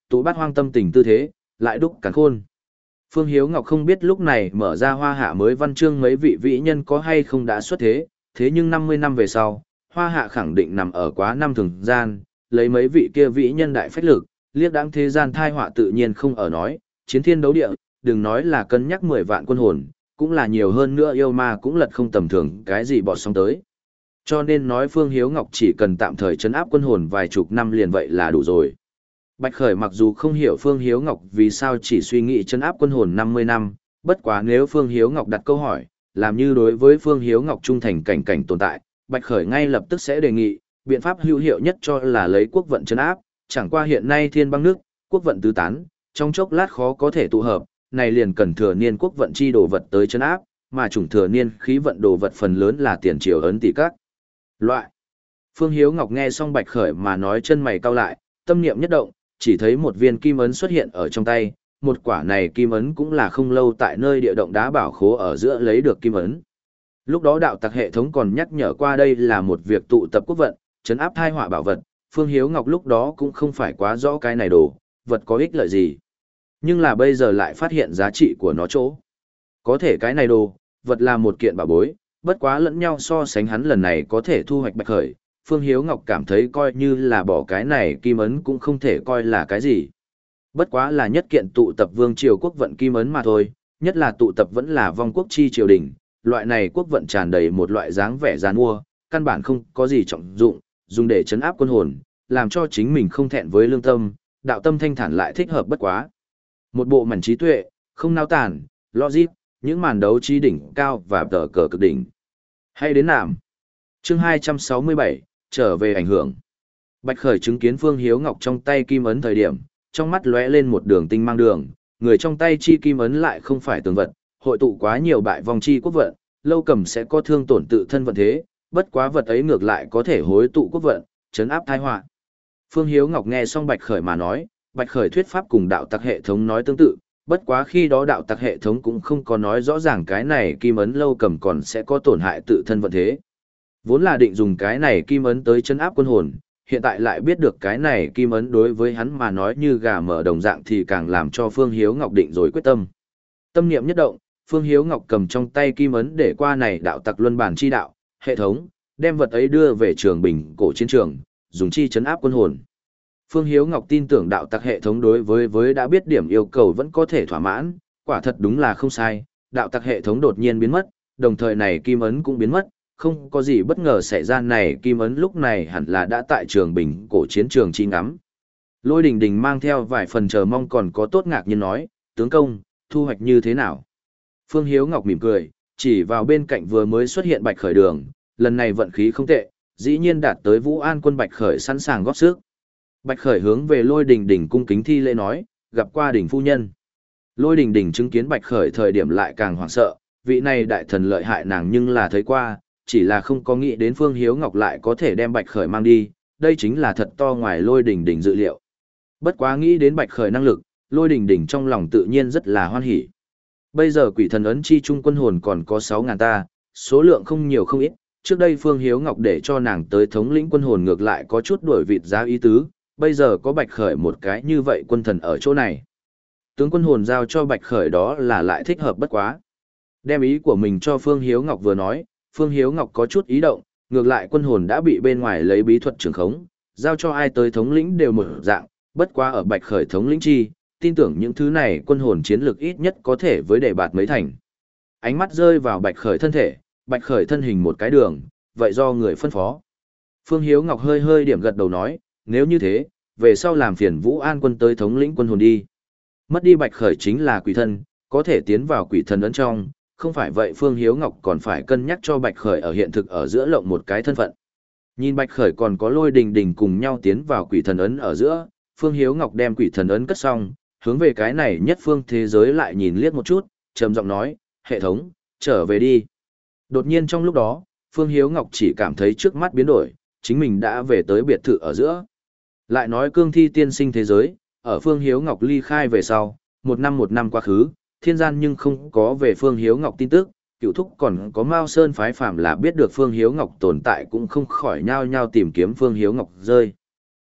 tụ bát hoang tâm tình tư thế, lại đúc càn khôn. Phương Hiếu Ngọc không biết lúc này mở ra hoa hạ mới văn chương mấy vị vĩ nhân có hay không đã xuất thế, thế nhưng năm mươi năm về sau, hoa hạ khẳng định nằm ở quá năm thường gian, lấy mấy vị kia vĩ nhân đại phách lực, liếc đáng thế gian thai họa tự nhiên không ở nói, chiến thiên đấu địa, đừng nói là cân nhắc mười vạn quân hồn, cũng là nhiều hơn nữa yêu ma cũng lật không tầm thường cái gì bọt sóng tới. Cho nên nói Phương Hiếu Ngọc chỉ cần tạm thời trấn áp quân hồn vài chục năm liền vậy là đủ rồi. Bạch Khởi mặc dù không hiểu Phương Hiếu Ngọc vì sao chỉ suy nghĩ trấn áp quân hồn năm mươi năm, bất quá nếu Phương Hiếu Ngọc đặt câu hỏi, làm như đối với Phương Hiếu Ngọc trung thành cảnh cảnh tồn tại, Bạch Khởi ngay lập tức sẽ đề nghị, biện pháp hữu hiệu nhất cho là lấy quốc vận trấn áp, chẳng qua hiện nay thiên băng nước, quốc vận tứ tán, trong chốc lát khó có thể tụ hợp, này liền cần thừa niên quốc vận chi đồ vật tới trấn áp, mà chủng thừa niên khí vận đồ vật phần lớn là tiền triều ấn tỷ các loại. Phương Hiếu Ngọc nghe xong Bạch Khởi mà nói chân mày cau lại, tâm niệm nhất động, chỉ thấy một viên kim ấn xuất hiện ở trong tay, một quả này kim ấn cũng là không lâu tại nơi địa động đá bảo khố ở giữa lấy được kim ấn. Lúc đó đạo tặc hệ thống còn nhắc nhở qua đây là một việc tụ tập quốc vận, trấn áp thai họa bảo vật, Phương Hiếu Ngọc lúc đó cũng không phải quá rõ cái này đồ, vật có ích lợi gì. Nhưng là bây giờ lại phát hiện giá trị của nó chỗ. Có thể cái này đồ, vật là một kiện bảo bối, bất quá lẫn nhau so sánh hắn lần này có thể thu hoạch Bạch Khởi, Phương Hiếu Ngọc cảm thấy coi như là bỏ cái này kim ấn cũng không thể coi là cái gì. Bất quá là nhất kiện tụ tập vương triều quốc vận kim ấn mà thôi, nhất là tụ tập vẫn là vong quốc chi triều đình, loại này quốc vận tràn đầy một loại dáng vẻ giàn mua, căn bản không có gì trọng dụng, dùng để chấn áp quân hồn, làm cho chính mình không thẹn với lương tâm, đạo tâm thanh thản lại thích hợp bất quá. Một bộ mảnh trí tuệ, không nao tản, logic, những màn đấu trí đỉnh cao và tờ cờ cực đỉnh. Hay đến nạm. Chương hai trăm sáu mươi bảy, trở về ảnh hưởng. Bạch Khởi chứng kiến Phương Hiếu Ngọc trong tay kim ấn thời điểm, trong mắt lóe lên một đường tinh mang đường, người trong tay chi kim ấn lại không phải tường vật, hội tụ quá nhiều bại vong chi quốc vận, lâu cầm sẽ có thương tổn tự thân vận thế, bất quá vật ấy ngược lại có thể hối tụ quốc vận, chấn áp tai họa. Phương Hiếu Ngọc nghe xong Bạch Khởi mà nói, Bạch Khởi thuyết pháp cùng đạo tặc hệ thống nói tương tự, bất quá khi đó đạo tặc hệ thống cũng không có nói rõ ràng cái này kim ấn lâu cầm còn sẽ có tổn hại tự thân vận thế. Vốn là định dùng cái này kim ấn tới chấn áp quân hồn, hiện tại lại biết được cái này kim ấn đối với hắn mà nói như gà mở đồng dạng thì càng làm cho Phương Hiếu Ngọc định rồi quyết tâm. Tâm niệm nhất động, Phương Hiếu Ngọc cầm trong tay kim ấn để qua này đạo tặc luân bản chi đạo, hệ thống, đem vật ấy đưa về trường bình cổ chiến trường, dùng chi chấn áp quân hồn. Phương Hiếu Ngọc tin tưởng đạo tặc hệ thống đối với với đã biết điểm yêu cầu vẫn có thể thỏa mãn, quả thật đúng là không sai, đạo tặc hệ thống đột nhiên biến mất, đồng thời này kim ấn cũng biến mất, không có gì bất ngờ xảy ra này kim ấn lúc này hẳn là đã tại trường bình cổ chiến trường chi ngắm. Lôi Đình Đình mang theo vài phần chờ mong còn có tốt ngạc nhiên nói, tướng công, thu hoạch như thế nào? Phương Hiếu Ngọc mỉm cười, chỉ vào bên cạnh vừa mới xuất hiện Bạch Khởi đường, lần này vận khí không tệ, dĩ nhiên đạt tới Vũ An quân Bạch Khởi sẵn sàng góp sức. Bạch Khởi hướng về Lôi Đình Đình cung kính thi lễ nói, gặp qua Đình phu nhân. Lôi Đình Đình chứng kiến Bạch Khởi thời điểm lại càng hoảng sợ, vị này đại thần lợi hại nàng nhưng là thấy qua, chỉ là không có nghĩ đến Phương Hiếu Ngọc lại có thể đem Bạch Khởi mang đi, đây chính là thật to ngoài Lôi Đình Đình dự liệu. Bất quá nghĩ đến Bạch Khởi năng lực, Lôi Đình Đình trong lòng tự nhiên rất là hoan hỉ. Bây giờ quỷ thần ấn chi trung quân hồn còn có sáu ngàn ta, số lượng không nhiều không ít, trước đây Phương Hiếu Ngọc để cho nàng tới thống lĩnh quân hồn ngược lại có chút đuổi vịt giá ý tứ, bây giờ có Bạch Khởi một cái như vậy quân thần ở chỗ này. Tướng quân hồn giao cho Bạch Khởi đó là lại thích hợp bất quá. Đem ý của mình cho Phương Hiếu Ngọc vừa nói, Phương Hiếu Ngọc có chút ý động, ngược lại quân hồn đã bị bên ngoài lấy bí thuật trường khống, giao cho ai tới thống lĩnh đều một dạng, bất quá ở Bạch Khởi thống lĩnh chi, tin tưởng những thứ này quân hồn chiến lược ít nhất có thể với đề bạt mấy thành. Ánh mắt rơi vào Bạch Khởi thân thể, Bạch Khởi thân hình một cái đường, vậy do người phân phó. Phương Hiếu Ngọc hơi hơi điểm gật đầu nói, nếu như thế, về sau làm phiền Vũ An quân tới thống lĩnh quân hồn đi. Mất đi Bạch Khởi chính là quỷ thân, có thể tiến vào quỷ thần ấn trong, không phải vậy Phương Hiếu Ngọc còn phải cân nhắc cho Bạch Khởi ở hiện thực ở giữa lộng một cái thân phận. Nhìn Bạch Khởi còn có Lôi Đình Đình cùng nhau tiến vào quỷ thần ấn ở giữa, Phương Hiếu Ngọc đem quỷ thần ấn cất xong, hướng về cái này nhất phương thế giới lại nhìn liếc một chút, trầm giọng nói, hệ thống, trở về đi. Đột nhiên trong lúc đó, Phương Hiếu Ngọc chỉ cảm thấy trước mắt biến đổi, chính mình đã về tới biệt thự ở giữa. Lại nói cương thi tiên sinh thế giới, ở Phương Hiếu Ngọc ly khai về sau, một năm một năm quá khứ, thiên gian nhưng không có về Phương Hiếu Ngọc tin tức, cựu thúc còn có Mao Sơn phái phàm là biết được Phương Hiếu Ngọc tồn tại cũng không khỏi nhao nhao tìm kiếm Phương Hiếu Ngọc rơi.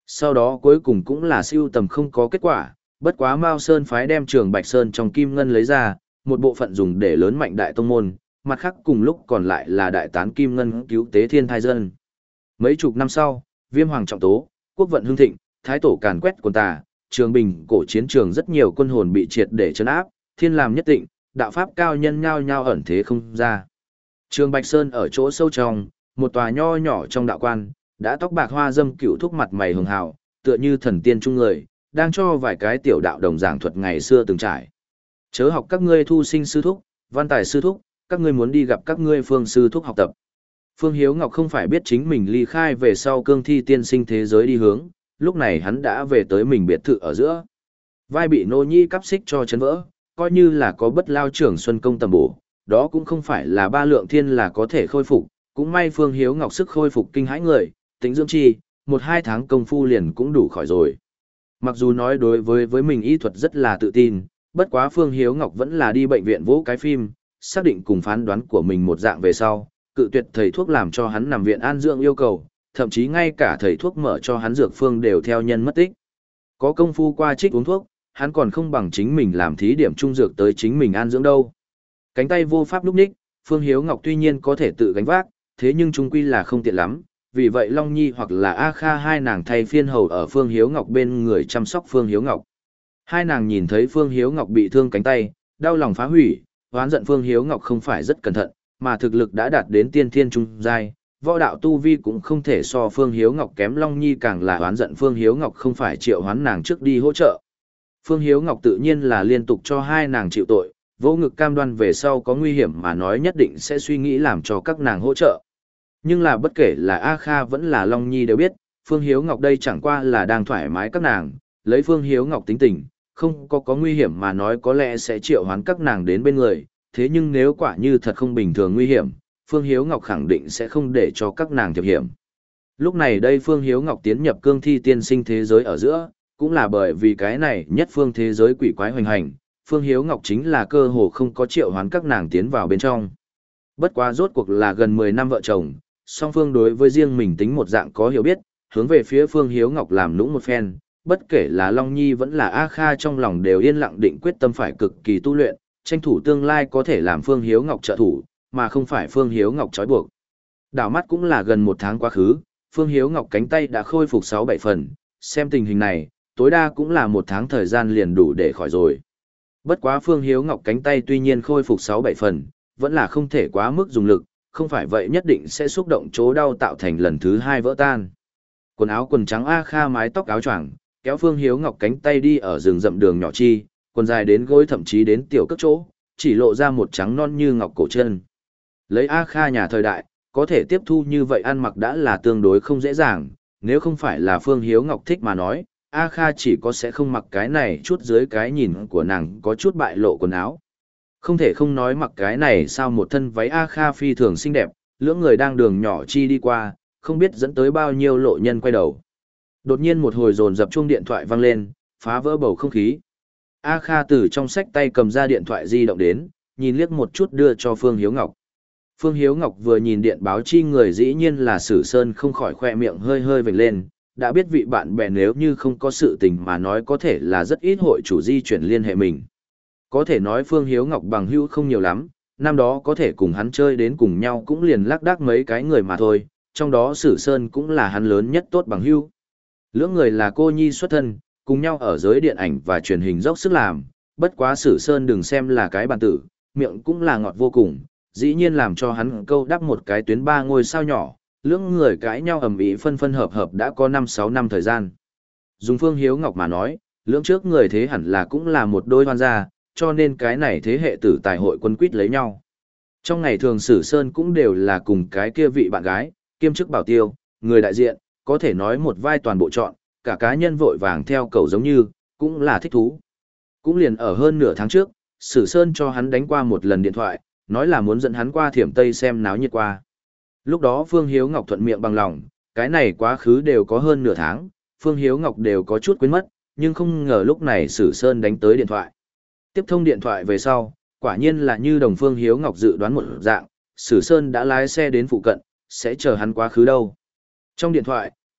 Sau đó cuối cùng cũng là siêu tầm không có kết quả, bất quá Mao Sơn phái đem Trường Bạch Sơn trong kim ngân lấy ra, một bộ phận dùng để lớn mạnh đại tông môn, mặt khác cùng lúc còn lại là đại tán kim ngân cứu tế thiên thai dân. Mấy chục năm sau, Viêm Hoàng trọng tố, quốc vận hưng thịnh, thái tổ càn quét quần tà, Trường Bình cổ chiến trường rất nhiều quân hồn bị triệt để trấn áp, thiên làm nhất định, đạo pháp cao nhân nhao nhao ẩn thế không ra. Trường Bạch Sơn ở chỗ sâu trong, một tòa nho nhỏ trong đạo quan, đã tóc bạc hoa dâm cựu thúc mặt mày hường hào, tựa như thần tiên trung người, đang cho vài cái tiểu đạo đồng giảng thuật ngày xưa từng trải. Chớ học các ngươi thu sinh sư thúc, văn tài sư thúc, các ngươi muốn đi gặp các ngươi phương sư thúc học tập. Phương Hiếu Ngọc không phải biết chính mình ly khai về sau cương thi tiên sinh thế giới đi hướng, lúc này hắn đã về tới mình biệt thự ở giữa. Vai bị nô nhi cắp xích cho chấn vỡ, coi như là có bất lao trưởng xuân công tầm bổ, đó cũng không phải là ba lượng thiên là có thể khôi phục, cũng may Phương Hiếu Ngọc sức khôi phục kinh hãi người, tính dưỡng chi, một hai tháng công phu liền cũng đủ khỏi rồi. Mặc dù nói đối với với mình y thuật rất là tự tin, bất quá Phương Hiếu Ngọc vẫn là đi bệnh viện vỗ cái phim, xác định cùng phán đoán của mình một dạng về sau, cự tuyệt thầy thuốc làm cho hắn nằm viện an dưỡng yêu cầu, thậm chí ngay cả thầy thuốc mở cho hắn dược phương đều theo nhân mất tích. Có công phu qua trích uống thuốc, hắn còn không bằng chính mình làm thí điểm trung dược tới chính mình an dưỡng đâu. Cánh tay vô pháp lúc ních, Phương Hiếu Ngọc tuy nhiên có thể tự gánh vác, thế nhưng chung quy là không tiện lắm, vì vậy Long Nhi hoặc là A Kha hai nàng thay phiên hầu ở Phương Hiếu Ngọc bên người chăm sóc Phương Hiếu Ngọc. Hai nàng nhìn thấy Phương Hiếu Ngọc bị thương cánh tay, đau lòng phá hủy, hoán giận Phương Hiếu Ngọc không phải rất cẩn thận, mà thực lực đã đạt đến tiên thiên trung giai, võ đạo tu vi cũng không thể so Phương Hiếu Ngọc kém. Long Nhi càng là hoán giận Phương Hiếu Ngọc không phải triệu hoán nàng trước đi hỗ trợ. Phương Hiếu Ngọc tự nhiên là liên tục cho hai nàng chịu tội, vô ngực cam đoan về sau có nguy hiểm mà nói nhất định sẽ suy nghĩ làm cho các nàng hỗ trợ. Nhưng là bất kể là A Kha vẫn là Long Nhi đều biết, Phương Hiếu Ngọc đây chẳng qua là đang thoải mái các nàng, lấy Phương Hiếu Ngọc tính tình, không có có nguy hiểm mà nói có lẽ sẽ triệu hoán các nàng đến bên người, thế nhưng nếu quả như thật không bình thường nguy hiểm, Phương Hiếu Ngọc khẳng định sẽ không để cho các nàng thiệp hiểm. Lúc này đây Phương Hiếu Ngọc tiến nhập cương thi tiên sinh thế giới ở giữa, cũng là bởi vì cái này nhất phương thế giới quỷ quái hoành hành, Phương Hiếu Ngọc chính là cơ hồ không có triệu hoán các nàng tiến vào bên trong. Bất quá rốt cuộc là gần mười năm vợ chồng, song phương đối với riêng mình tính một dạng có hiểu biết, hướng về phía Phương Hiếu Ngọc làm nũng một phen, bất kể là Long Nhi vẫn là A Kha trong lòng đều yên lặng định quyết tâm phải cực kỳ tu luyện, tranh thủ tương lai có thể làm Phương Hiếu Ngọc trợ thủ, mà không phải Phương Hiếu Ngọc trói buộc. Đảo mắt cũng là gần một tháng quá khứ, Phương Hiếu Ngọc cánh tay đã khôi phục sáu bảy phần, xem tình hình này, tối đa cũng là một tháng thời gian liền đủ để khỏi rồi. Bất quá Phương Hiếu Ngọc cánh tay tuy nhiên khôi phục sáu bảy phần, vẫn là không thể quá mức dùng lực, không phải vậy nhất định sẽ xúc động chỗ đau tạo thành lần thứ hai vỡ tan. Quần áo quần trắng A Kha mái tóc áo choàng, kéo Phương Hiếu Ngọc cánh tay đi ở rừng rậm đường nhỏ chi, quần dài đến gối thậm chí đến tiểu cất chỗ, chỉ lộ ra một trắng non như ngọc cổ chân. Lấy A Kha nhà thời đại, có thể tiếp thu như vậy ăn mặc đã là tương đối không dễ dàng, nếu không phải là Phương Hiếu Ngọc thích mà nói, A Kha chỉ có sẽ không mặc cái này chút dưới cái nhìn của nàng có chút bại lộ quần áo. Không thể không nói mặc cái này sao một thân váy A Kha phi thường xinh đẹp, lưỡng người đang đường nhỏ chi đi qua, không biết dẫn tới bao nhiêu lộ nhân quay đầu. Đột nhiên một hồi dồn dập chuông điện thoại vang lên, phá vỡ bầu không khí. A Kha từ trong sách tay cầm ra điện thoại di động đến, nhìn liếc một chút đưa cho Phương Hiếu Ngọc. Phương Hiếu Ngọc vừa nhìn điện báo chi người dĩ nhiên là Sử Sơn không khỏi khoe miệng hơi hơi vểnh lên, đã biết vị bạn bè nếu như không có sự tình mà nói có thể là rất ít hội chủ di chuyển liên hệ mình. Có thể nói Phương Hiếu Ngọc bằng hữu không nhiều lắm, năm đó có thể cùng hắn chơi đến cùng nhau cũng liền lác đác mấy cái người mà thôi, trong đó Sử Sơn cũng là hắn lớn nhất tốt bằng hữu. Lưỡng người là cô nhi xuất thân, cùng nhau ở giới điện ảnh và truyền hình dốc sức làm, bất quá Sử Sơn đừng xem là cái bàn tử, miệng cũng là ngọt vô cùng, dĩ nhiên làm cho hắn câu đắp một cái tuyến ba ngôi sao nhỏ, lưỡng người cãi nhau ầm ĩ phân phân hợp hợp đã có năm sáu năm thời gian. Dùng Phương Hiếu Ngọc mà nói, lưỡng trước người thế hẳn là cũng là một đôi hoan gia, cho nên cái này thế hệ tử tài hội quân quýt lấy nhau. Trong ngày thường Sử Sơn cũng đều là cùng cái kia vị bạn gái, kiêm chức bảo tiêu, người đại diện, có thể nói một vai toàn bộ chọn, cả cá nhân vội vàng theo cầu giống như, cũng là thích thú. Cũng liền ở hơn nửa tháng trước, Sử Sơn cho hắn đánh qua một lần điện thoại, nói là muốn dẫn hắn qua Thiểm Tây xem náo nhiệt qua. Lúc đó Phương Hiếu Ngọc thuận miệng bằng lòng, cái này quá khứ đều có hơn nửa tháng, Phương Hiếu Ngọc đều có chút quên mất, nhưng không ngờ lúc này Sử Sơn đánh tới điện thoại. Tiếp thông điện thoại về sau, quả nhiên là như đồng Phương Hiếu Ngọc dự đoán một dạng, Sử Sơn đã lái xe đến phụ cận, sẽ chờ hắn quá khứ đâu. Trong điện thoại,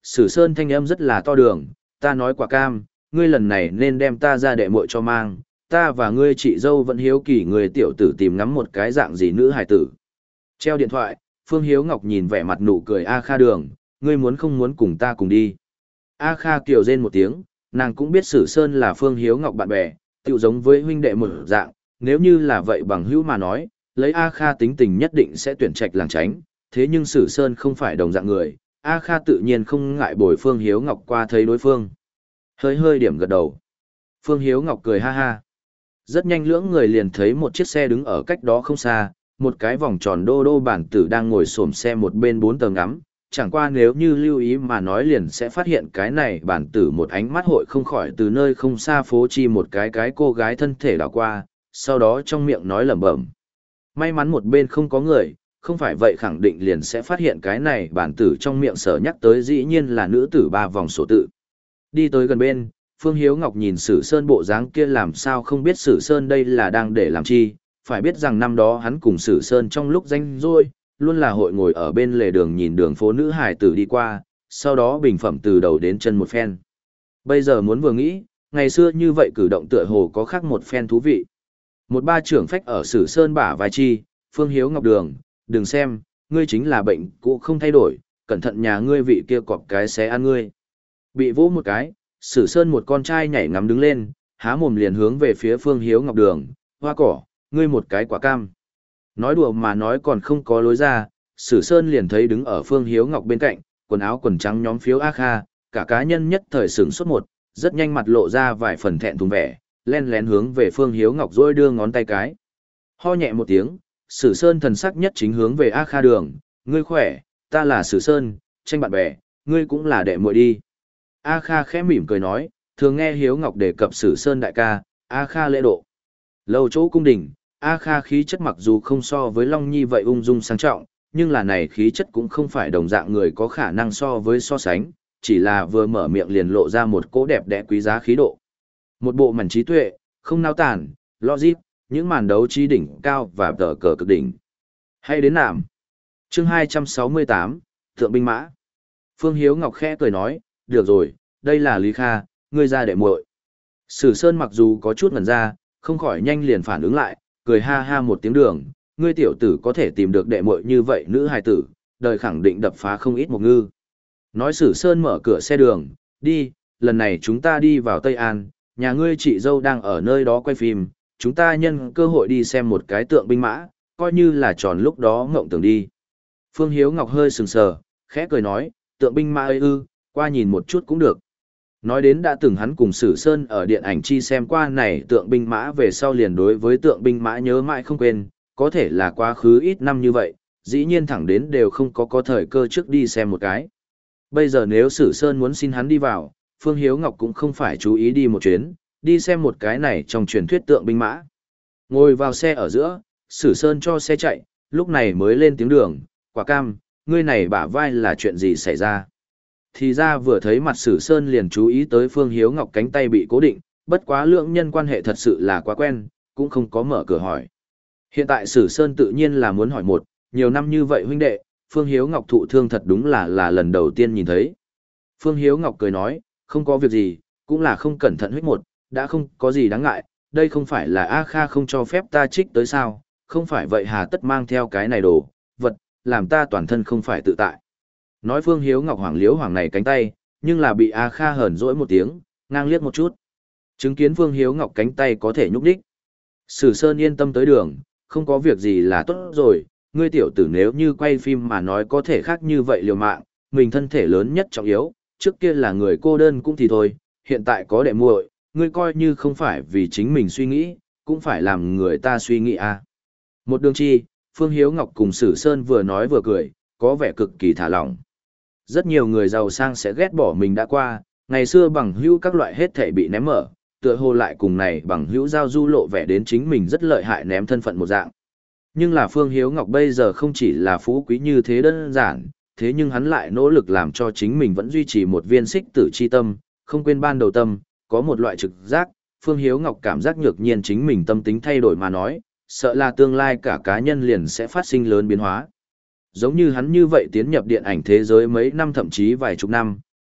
Sử Sơn thanh âm rất là to đường, ta nói quả cam, ngươi lần này nên đem ta ra đệ muội cho mang, ta và ngươi chị dâu vẫn hiếu kỳ người tiểu tử tìm ngắm một cái dạng gì nữ hài tử. Treo điện thoại, Phương Hiếu Ngọc nhìn vẻ mặt nụ cười A Kha Đường, ngươi muốn không muốn cùng ta cùng đi. A Kha kiều rên một tiếng, nàng cũng biết Sử Sơn là Phương Hiếu Ngọc bạn bè, tựu giống với huynh đệ một dạng, nếu như là vậy bằng hữu mà nói, lấy A Kha tính tình nhất định sẽ tuyển trạch làng tránh, thế nhưng Sử Sơn không phải đồng dạng người, A Kha tự nhiên không ngại bồi Phương Hiếu Ngọc qua thấy đối phương. Hơi hơi điểm gật đầu. Phương Hiếu Ngọc cười ha ha. Rất nhanh lưỡng người liền thấy một chiếc xe đứng ở cách đó không xa, một cái vòng tròn đô đô bản tử đang ngồi xổm xe một bên bốn tầng ngắm, chẳng qua nếu như lưu ý mà nói liền sẽ phát hiện cái này bản tử một ánh mắt hội không khỏi từ nơi không xa phố chi một cái cái cô gái thân thể đảo qua, sau đó trong miệng nói lẩm bẩm. May mắn một bên không có người, không phải vậy khẳng định liền sẽ phát hiện cái này bản tử trong miệng sở nhắc tới dĩ nhiên là nữ tử ba vòng số tự. Đi tới gần bên, Phương Hiếu Ngọc nhìn Sử Sơn bộ dáng kia làm sao không biết Sử Sơn đây là đang để làm chi, phải biết rằng năm đó hắn cùng Sử Sơn trong lúc danh rỗi, luôn là hội ngồi ở bên lề đường nhìn đường phố nữ hài tử đi qua, sau đó bình phẩm từ đầu đến chân một phen. Bây giờ muốn vừa nghĩ, ngày xưa như vậy cử động tựa hồ có khác một phen thú vị. Một ba trưởng phách ở Sử Sơn bả vai chi, Phương Hiếu Ngọc Đường, đừng xem, ngươi chính là bệnh cũ không thay đổi, cẩn thận nhà ngươi vị kia cọp cái xé ăn ngươi. Bị vỗ một cái, Sử Sơn một con trai nhảy ngắm đứng lên, há mồm liền hướng về phía Phương Hiếu Ngọc Đường, hoa cỏ, ngươi một cái quả cam. Nói đùa mà nói còn không có lối ra, Sử Sơn liền thấy đứng ở Phương Hiếu Ngọc bên cạnh, quần áo quần trắng nhóm phiếu A Kha, cả cá nhân nhất thời sửng sốt một, rất nhanh mặt lộ ra vài phần thẹn thùng vẻ, len lén hướng về Phương Hiếu Ngọc rồi đưa ngón tay cái. Ho nhẹ một tiếng, Sử Sơn thần sắc nhất chính hướng về A Kha Đường, ngươi khỏe, ta là Sử Sơn, tranh bạn bè, ngươi cũng là đệ muội đi. A Kha khẽ mỉm cười nói, thường nghe Hiếu Ngọc đề cập Sử Sơn đại ca, A Kha lễ độ. Lâu chỗ cung đình, A Kha khí chất mặc dù không so với Long Nhi vậy ung dung sang trọng, nhưng là này khí chất cũng không phải đồng dạng người có khả năng so với so sánh, chỉ là vừa mở miệng liền lộ ra một cỗ đẹp đẽ quý giá khí độ. Một bộ mảnh trí tuệ, không nao tản, logic, những màn đấu trí đỉnh cao và tờ cờ cực đỉnh. Hay đến nạm. Chương hai trăm sáu mươi tám, Thượng binh mã. Phương Hiếu Ngọc khẽ cười nói, được rồi, đây là Lý Kha, ngươi ra đệ muội. Sử Sơn mặc dù có chút ngẩn ra, không khỏi nhanh liền phản ứng lại, cười ha ha một tiếng đường, ngươi tiểu tử có thể tìm được đệ muội như vậy nữ hài tử, đời khẳng định đập phá không ít một ngư. Nói Sử Sơn mở cửa xe đường, đi, lần này chúng ta đi vào Tây An, nhà ngươi chị dâu đang ở nơi đó quay phim, chúng ta nhân cơ hội đi xem một cái tượng binh mã, coi như là tròn lúc đó ngộng tưởng đi. Phương Hiếu Ngọc hơi sừng sờ, khẽ cười nói, tượng binh mã ơi ư, qua nhìn một chút cũng được. Nói đến đã từng hắn cùng Sử Sơn ở điện ảnh chi xem qua này tượng binh mã về sau liền đối với tượng binh mã nhớ mãi không quên, có thể là quá khứ ít năm như vậy, dĩ nhiên thẳng đến đều không có có thời cơ trước đi xem một cái. Bây giờ nếu Sử Sơn muốn xin hắn đi vào, Phương Hiếu Ngọc cũng không phải chú ý đi một chuyến, đi xem một cái này trong truyền thuyết tượng binh mã. Ngồi vào xe ở giữa, Sử Sơn cho xe chạy, lúc này mới lên tiếng đường, quả cam, ngươi này bả vai là chuyện gì xảy ra. Thì ra vừa thấy mặt Sử Sơn liền chú ý tới Phương Hiếu Ngọc cánh tay bị cố định, bất quá lượng nhân quan hệ thật sự là quá quen, cũng không có mở cửa hỏi. Hiện tại Sử Sơn tự nhiên là muốn hỏi một, nhiều năm như vậy huynh đệ, Phương Hiếu Ngọc thụ thương thật đúng là là lần đầu tiên nhìn thấy. Phương Hiếu Ngọc cười nói, không có việc gì, cũng là không cẩn thận huyết một, đã không có gì đáng ngại, đây không phải là A Kha không cho phép ta trích tới sao, không phải vậy hà tất mang theo cái này đồ, vật, làm ta toàn thân không phải tự tại. Nói Phương Hiếu Ngọc hoảng liếu hoàng này cánh tay, nhưng là bị A Kha hờn dỗi một tiếng, ngang liếc một chút. Chứng kiến Phương Hiếu Ngọc cánh tay có thể nhúc đích. Sử Sơn yên tâm tới đường, không có việc gì là tốt rồi, ngươi tiểu tử nếu như quay phim mà nói có thể khác như vậy liều mạng, mình thân thể lớn nhất trọng yếu, trước kia là người cô đơn cũng thì thôi, hiện tại có đệ muội, ngươi coi như không phải vì chính mình suy nghĩ, cũng phải làm người ta suy nghĩ à. Một đường chi, Phương Hiếu Ngọc cùng Sử Sơn vừa nói vừa cười, có vẻ cực kỳ thả lỏng. Rất nhiều người giàu sang sẽ ghét bỏ mình đã qua, ngày xưa bằng hữu các loại hết thể bị ném mở, tựa hồ lại cùng này bằng hữu giao du lộ vẻ đến chính mình rất lợi hại ném thân phận một dạng. Nhưng là Phương Hiếu Ngọc bây giờ không chỉ là phú quý như thế đơn giản, thế nhưng hắn lại nỗ lực làm cho chính mình vẫn duy trì một viên xích tử chi tâm, không quên ban đầu tâm, có một loại trực giác, Phương Hiếu Ngọc cảm giác nhược nhiên chính mình tâm tính thay đổi mà nói, sợ là tương lai cả cá nhân liền sẽ phát sinh lớn biến hóa. Giống như hắn như vậy tiến nhập điện ảnh thế giới mấy năm thậm chí vài chục năm,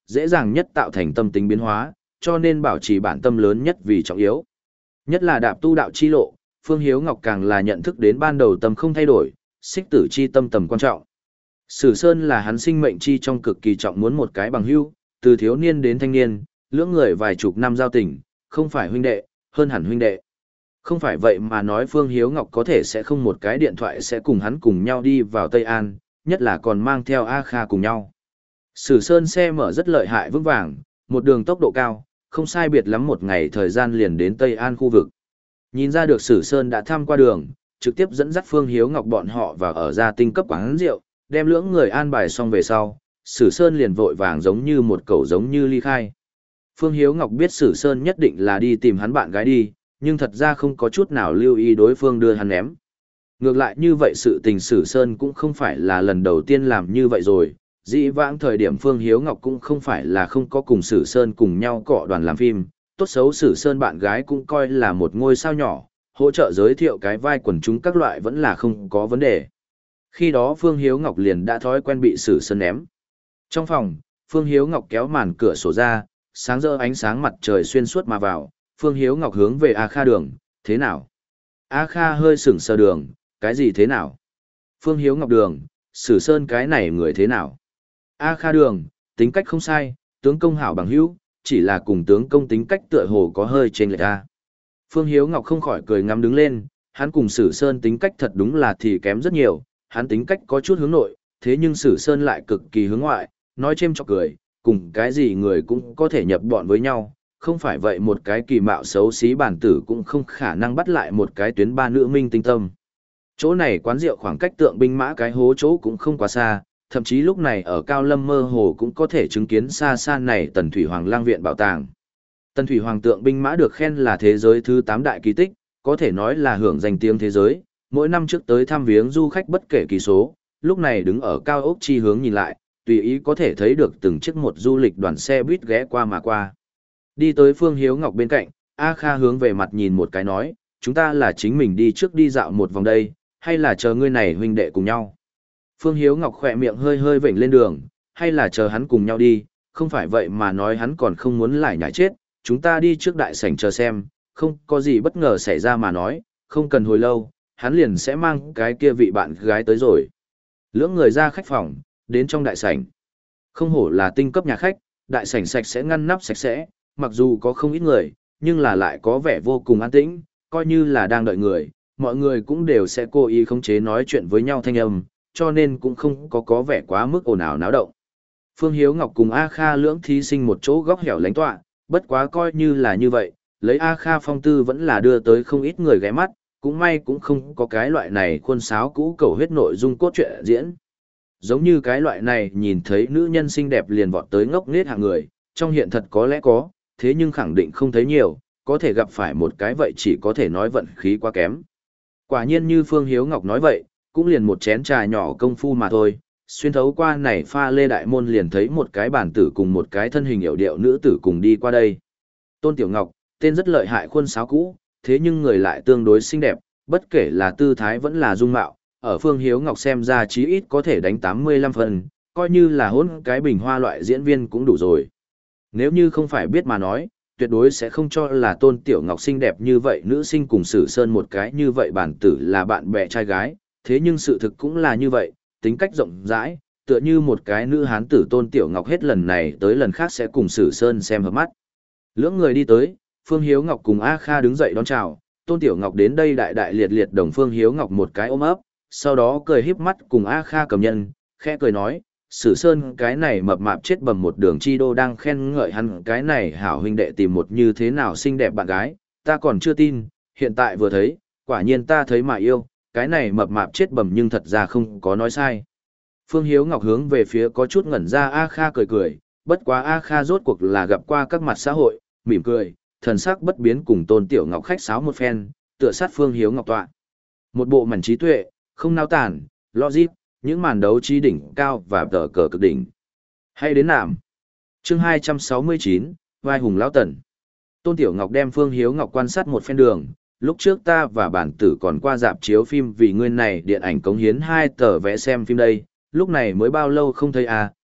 dễ dàng nhất tạo thành tâm tính biến hóa, cho nên bảo trì bản tâm lớn nhất vì trọng yếu. Nhất là đạp tu đạo chi lộ, Phương Hiếu Ngọc càng là nhận thức đến ban đầu tâm không thay đổi, xích tử chi tâm tầm quan trọng. Sử Sơn là hắn sinh mệnh chi trong cực kỳ trọng muốn một cái bằng hữu, từ thiếu niên đến thanh niên, lưỡng người vài chục năm giao tình, không phải huynh đệ, hơn hẳn huynh đệ. Không phải vậy mà nói Phương Hiếu Ngọc có thể sẽ không một cái điện thoại sẽ cùng hắn cùng nhau đi vào Tây An, nhất là còn mang theo A Kha cùng nhau. Sử Sơn xe mở rất lợi hại vững vàng, một đường tốc độ cao, không sai biệt lắm một ngày thời gian liền đến Tây An khu vực. Nhìn ra được Sử Sơn đã thăm qua đường, trực tiếp dẫn dắt Phương Hiếu Ngọc bọn họ vào ở gia tinh cấp quán rượu, đem lưỡng người an bài xong về sau, Sử Sơn liền vội vàng giống như một cẩu giống như ly khai. Phương Hiếu Ngọc biết Sử Sơn nhất định là đi tìm hắn bạn gái đi, nhưng thật ra không có chút nào lưu ý đối phương đưa hắn ném. Ngược lại như vậy sự tình Sử Sơn cũng không phải là lần đầu tiên làm như vậy rồi, dĩ vãng thời điểm Phương Hiếu Ngọc cũng không phải là không có cùng Sử Sơn cùng nhau cọ đoàn làm phim, tốt xấu Sử Sơn bạn gái cũng coi là một ngôi sao nhỏ, hỗ trợ giới thiệu cái vai quần chúng các loại vẫn là không có vấn đề. Khi đó Phương Hiếu Ngọc liền đã thói quen bị Sử Sơn ném. Trong phòng, Phương Hiếu Ngọc kéo màn cửa sổ ra, sáng rỡ ánh sáng mặt trời xuyên suốt mà vào, Phương Hiếu Ngọc hướng về A Kha đường, thế nào? A Kha hơi sững sờ đường, cái gì thế nào? Phương Hiếu Ngọc đường, Sử Sơn cái này người thế nào? A Kha đường, tính cách không sai, tướng công hảo bằng hữu, chỉ là cùng tướng công tính cách tựa hồ có hơi chênh lệch a. Phương Hiếu Ngọc không khỏi cười ngắm đứng lên, hắn cùng Sử Sơn tính cách thật đúng là thì kém rất nhiều, hắn tính cách có chút hướng nội, thế nhưng Sử Sơn lại cực kỳ hướng ngoại, nói chêm chọc cười, cùng cái gì người cũng có thể nhập bọn với nhau, không phải vậy một cái kỳ mạo xấu xí bản tử cũng không khả năng bắt lại một cái tuyến ba nữ minh tinh tâm. Chỗ này quán rượu khoảng cách tượng binh mã cái hố chỗ cũng không quá xa, thậm chí lúc này ở Cao Lâm mơ hồ cũng có thể chứng kiến xa xa này Tần Thủy Hoàng lang viện bảo tàng. Tần Thủy Hoàng tượng binh mã được khen là thế giới thứ tám đại kỳ tích, có thể nói là hưởng danh tiếng thế giới, mỗi năm trước tới thăm viếng du khách bất kể kỳ số, lúc này đứng ở cao ốc chi hướng nhìn lại, tùy ý có thể thấy được từng chiếc một du lịch đoàn xe buýt ghé qua mà qua. Đi tới Phương Hiếu Ngọc bên cạnh, A Kha hướng về mặt nhìn một cái nói, chúng ta là chính mình đi trước đi dạo một vòng đây, hay là chờ ngươi này huynh đệ cùng nhau. Phương Hiếu Ngọc khỏe miệng hơi hơi vểnh lên đường, hay là chờ hắn cùng nhau đi, không phải vậy mà nói hắn còn không muốn lại nhảy chết, chúng ta đi trước đại sảnh chờ xem, không có gì bất ngờ xảy ra mà nói, không cần hồi lâu, hắn liền sẽ mang cái kia vị bạn gái tới rồi. Lưỡng người ra khách phòng, đến trong đại sảnh. Không hổ là tinh cấp nhà khách, đại sảnh sạch sẽ ngăn nắp sạch sẽ, mặc dù có không ít người, nhưng là lại có vẻ vô cùng an tĩnh, coi như là đang đợi người, mọi người cũng đều sẽ cố ý khống chế nói chuyện với nhau thanh âm, cho nên cũng không có có vẻ quá mức ồn ào náo động. Phương Hiếu Ngọc cùng A Kha lưỡng thí sinh một chỗ góc hẻo lánh tọa, bất quá coi như là như vậy, lấy A Kha phong tư vẫn là đưa tới không ít người ghé mắt, cũng may cũng không có cái loại này khuôn sáo cũ cầu huyết nội dung cốt truyện diễn. Giống như cái loại này nhìn thấy nữ nhân xinh đẹp liền vọt tới ngốc nghếch hạng người, trong hiện thật có lẽ có, thế nhưng khẳng định không thấy nhiều, có thể gặp phải một cái vậy chỉ có thể nói vận khí quá kém. Quả nhiên như Phương Hiếu Ngọc nói vậy, cũng liền một chén trà nhỏ công phu mà thôi, xuyên thấu qua này pha lê đại môn liền thấy một cái bản tử cùng một cái thân hình hiểu điệu nữ tử cùng đi qua đây. Tôn Tiểu Ngọc, tên rất lợi hại khuôn sáo cũ, thế nhưng người lại tương đối xinh đẹp, bất kể là tư thái vẫn là dung mạo, ở Phương Hiếu Ngọc xem ra chí ít có thể đánh tám mươi lăm phần, coi như là hôn cái bình hoa loại diễn viên cũng đủ rồi. Nếu như không phải biết mà nói, tuyệt đối sẽ không cho là Tôn Tiểu Ngọc xinh đẹp như vậy nữ sinh cùng Sử Sơn một cái như vậy bản tử là bạn bè trai gái, thế nhưng sự thực cũng là như vậy, tính cách rộng rãi, tựa như một cái nữ hán tử Tôn Tiểu Ngọc hết lần này tới lần khác sẽ cùng Sử Sơn xem hợp mắt. Lưỡng người đi tới, Phương Hiếu Ngọc cùng A Kha đứng dậy đón chào, Tôn Tiểu Ngọc đến đây đại đại liệt liệt đồng Phương Hiếu Ngọc một cái ôm ấp, sau đó cười híp mắt cùng A Kha cầm nhân, khẽ cười nói, Sử Sơn cái này mập mạp chết bầm một đường chi đô đang khen ngợi hắn cái này hảo huynh đệ tìm một như thế nào xinh đẹp bạn gái, ta còn chưa tin, hiện tại vừa thấy, quả nhiên ta thấy mà yêu, cái này mập mạp chết bầm nhưng thật ra không có nói sai. Phương Hiếu Ngọc hướng về phía có chút ngẩn ra A Kha cười cười, bất quá A Kha rốt cuộc là gặp qua các mặt xã hội, mỉm cười, thần sắc bất biến cùng Tôn Tiểu Ngọc khách sáo một phen, tựa sát Phương Hiếu Ngọc tọa. Một bộ mảnh trí tuệ, không nao tản, logic, những màn đấu trí đỉnh cao và tờ cờ cực đỉnh. Hay đến nạm. Chương hai trăm sáu mươi chín, vai hùng lão tần. Tôn Tiểu Ngọc đem Phương Hiếu Ngọc quan sát một phen đường, lúc trước ta và bản tử còn qua dạp chiếu phim vì nguyên này điện ảnh cống hiến hai tờ vé xem phim đây, lúc này mới bao lâu không thấy à,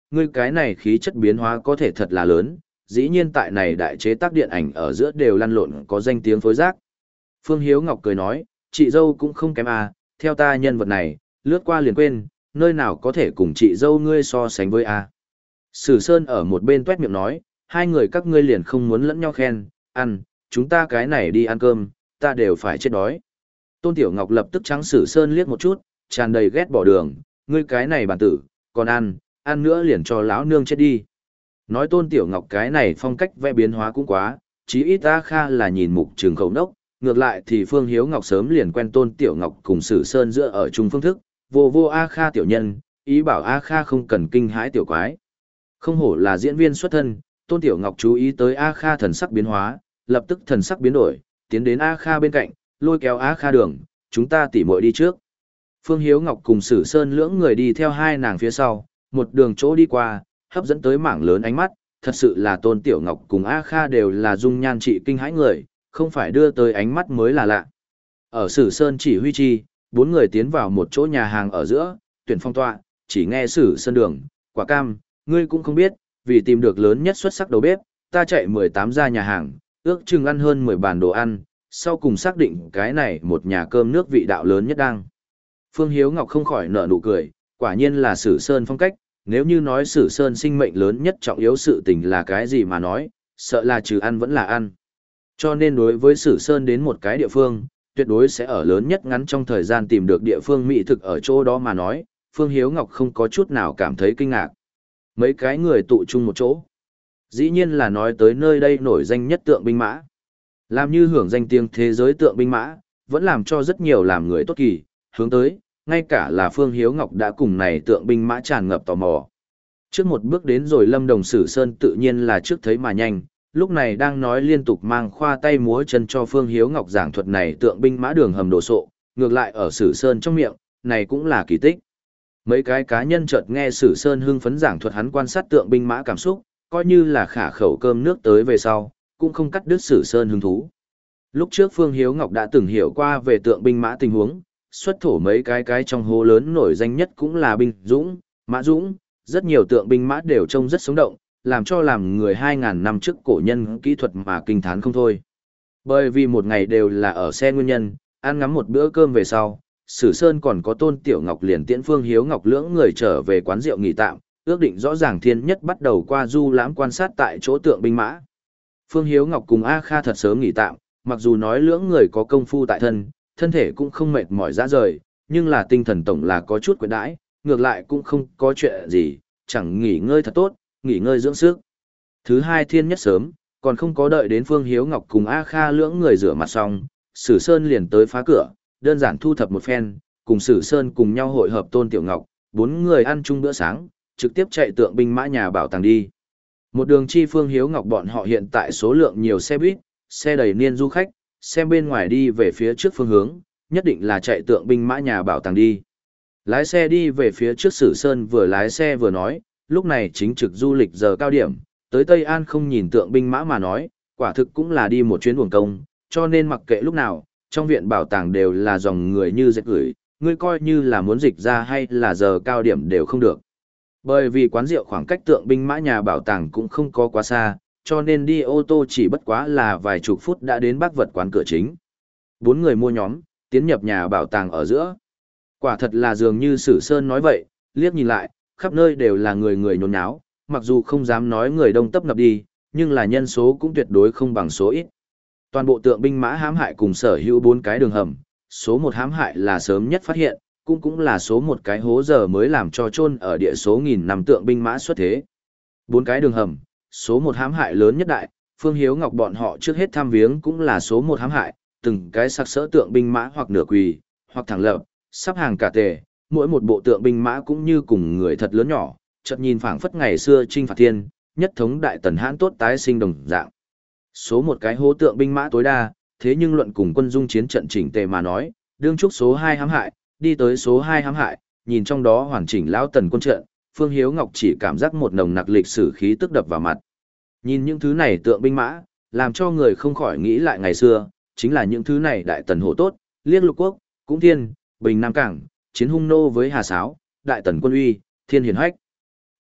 ngươi cái này khí chất biến hóa có thể thật là lớn, dĩ nhiên tại này đại chế tác điện ảnh ở giữa đều lăn lộn có danh tiếng phối giác. Phương Hiếu Ngọc cười nói, chị dâu cũng không kém à, theo ta nhân vật này, lướt qua liền quên, nơi nào có thể cùng chị dâu ngươi so sánh với a. Sử Sơn ở một bên tuét miệng nói, hai người các ngươi liền không muốn lẫn nhau khen, ăn, chúng ta cái này đi ăn cơm, ta đều phải chết đói. Tôn Tiểu Ngọc lập tức trắng Sử Sơn liếc một chút, tràn đầy ghét bỏ đường, ngươi cái này bản tử, còn ăn, ăn nữa liền cho lão nương chết đi. Nói Tôn Tiểu Ngọc cái này phong cách vẽ biến hóa cũng quá, chí ít A Kha là nhìn mục trường khẩu nốc, ngược lại thì Phương Hiếu Ngọc sớm liền quen Tôn Tiểu Ngọc cùng Sử Sơn giữa ở chung phương thức, vô vô A Kha tiểu nhân, ý bảo A Kha không cần kinh hãi tiểu quái. Không hổ là diễn viên xuất thân, Tôn Tiểu Ngọc chú ý tới A Kha thần sắc biến hóa, lập tức thần sắc biến đổi, tiến đến A Kha bên cạnh, lôi kéo A Kha đường, chúng ta tỉ muội đi trước. Phương Hiếu Ngọc cùng Sử Sơn lưỡng người đi theo hai nàng phía sau, một đường chỗ đi qua, hấp dẫn tới mảng lớn ánh mắt, thật sự là Tôn Tiểu Ngọc cùng A Kha đều là dung nhan trị kinh hãi người, không phải đưa tới ánh mắt mới là lạ. Ở Sử Sơn chỉ huy chi, bốn người tiến vào một chỗ nhà hàng ở giữa, tuyển phong tọa, chỉ nghe Sử Sơn đường, quả cam, ngươi cũng không biết, vì tìm được lớn nhất xuất sắc đầu bếp, ta chạy mười tám gia nhà hàng, ước chừng ăn hơn mười bàn đồ ăn, sau cùng xác định cái này một nhà cơm nước vị đạo lớn nhất đang. Phương Hiếu Ngọc không khỏi nở nụ cười, quả nhiên là Sử Sơn phong cách, nếu như nói Sử Sơn sinh mệnh lớn nhất trọng yếu sự tình là cái gì mà nói, sợ là trừ ăn vẫn là ăn. Cho nên đối với Sử Sơn đến một cái địa phương, tuyệt đối sẽ ở lớn nhất ngắn trong thời gian tìm được địa phương mỹ thực ở chỗ đó mà nói, Phương Hiếu Ngọc không có chút nào cảm thấy kinh ngạc. Mấy cái người tụ chung một chỗ. Dĩ nhiên là nói tới nơi đây nổi danh nhất tượng binh mã. Làm như hưởng danh tiếng thế giới tượng binh mã, vẫn làm cho rất nhiều làm người tốt kỳ, hướng tới, ngay cả là Phương Hiếu Ngọc đã cùng này tượng binh mã tràn ngập tò mò. Trước một bước đến rồi Lâm Đồng Sử Sơn tự nhiên là trước thấy mà nhanh, lúc này đang nói liên tục mang khoa tay múa chân cho Phương Hiếu Ngọc giảng thuật này tượng binh mã đường hầm đồ sộ, ngược lại ở Sử Sơn trong miệng, này cũng là kỳ tích. Mấy cái cá nhân chợt nghe Sử Sơn hưng phấn giảng thuật hắn quan sát tượng binh mã cảm xúc, coi như là khả khẩu cơm nước tới về sau, cũng không cắt đứt Sử Sơn hứng thú. Lúc trước Phương Hiếu Ngọc đã từng hiểu qua về tượng binh mã tình huống, xuất thổ mấy cái cái trong hố lớn nổi danh nhất cũng là binh Dũng, Mã Dũng, rất nhiều tượng binh mã đều trông rất sống động, làm cho làm người hai ngàn năm trước cổ nhân kỹ thuật mà kinh thán không thôi. Bởi vì một ngày đều là ở xe nguyên nhân, ăn ngắm một bữa cơm về sau, Sử Sơn còn có Tôn Tiểu Ngọc liền tiễn Phương Hiếu Ngọc lưỡng người trở về quán rượu nghỉ tạm, ước định rõ ràng thiên nhất bắt đầu qua du lãm quan sát tại chỗ tượng binh mã. Phương Hiếu Ngọc cùng A Kha thật sớm nghỉ tạm, mặc dù nói lưỡng người có công phu tại thân, thân thể cũng không mệt mỏi ra rời, nhưng là tinh thần tổng là có chút quyện đãi, ngược lại cũng không có chuyện gì, chẳng nghỉ ngơi thật tốt, nghỉ ngơi dưỡng sức. Thứ hai thiên nhất sớm, còn không có đợi đến Phương Hiếu Ngọc cùng A Kha lưỡng người rửa mặt xong, Sử Sơn liền tới phá cửa, đơn giản thu thập một phen, cùng Sử Sơn cùng nhau hội hợp Tôn Tiểu Ngọc, bốn người ăn chung bữa sáng, trực tiếp chạy tượng binh mã nhà bảo tàng đi. Một đường chi Phương Hiếu Ngọc bọn họ hiện tại số lượng nhiều xe buýt, xe đầy niên du khách, xem bên ngoài đi về phía trước phương hướng, nhất định là chạy tượng binh mã nhà bảo tàng đi. Lái xe đi về phía trước Sử Sơn vừa lái xe vừa nói, lúc này chính trực du lịch giờ cao điểm, tới Tây An không nhìn tượng binh mã mà nói, quả thực cũng là đi một chuyến uổng công, cho nên mặc kệ lúc nào, trong viện bảo tàng đều là dòng người như dệt gửi, ngươi coi như là muốn dịch ra hay là giờ cao điểm đều không được. Bởi vì quán rượu khoảng cách tượng binh mã nhà bảo tàng cũng không có quá xa, cho nên đi ô tô chỉ bất quá là vài chục phút đã đến bác vật quán cửa chính. Bốn người mua nhóm, tiến nhập nhà bảo tàng ở giữa. Quả thật là dường như Sử Sơn nói vậy, liếc nhìn lại, khắp nơi đều là người người nhốn nháo, mặc dù không dám nói người đông tấp nập đi, nhưng là nhân số cũng tuyệt đối không bằng số ít. Toàn bộ tượng binh mã hãm hại cùng sở hữu bốn cái đường hầm, số một hãm hại là sớm nhất phát hiện, cũng cũng là số một cái hố giờ mới làm cho chôn ở địa số nghìn năm tượng binh mã xuất thế. Bốn cái đường hầm, số một hãm hại lớn nhất đại, Phương Hiếu Ngọc bọn họ trước hết tham viếng cũng là số một hãm hại, từng cái sặc sỡ tượng binh mã hoặc nửa quỳ, hoặc thẳng lập, sắp hàng cả tề, mỗi một bộ tượng binh mã cũng như cùng người thật lớn nhỏ, chợt nhìn phảng phất ngày xưa chinh phạt thiên, nhất thống đại tần hãn tốt tái sinh đồng dạng. Số một cái hố tượng binh mã tối đa, thế nhưng luận cùng quân dung chiến trận chỉnh tề mà nói, đương trúc số hai hãm hại, đi tới số hai hãm hại, nhìn trong đó hoàn chỉnh lão tần quân trận, Phương Hiếu Ngọc chỉ cảm giác một nồng nặc lịch sử khí tức đập vào mặt. Nhìn những thứ này tượng binh mã, làm cho người không khỏi nghĩ lại ngày xưa, chính là những thứ này đại tần hộ tốt, liếc lục quốc, cũng thiên, bình nam cảng, chiến hung nô với hà sáo, đại tần quân uy, thiên hiển hách.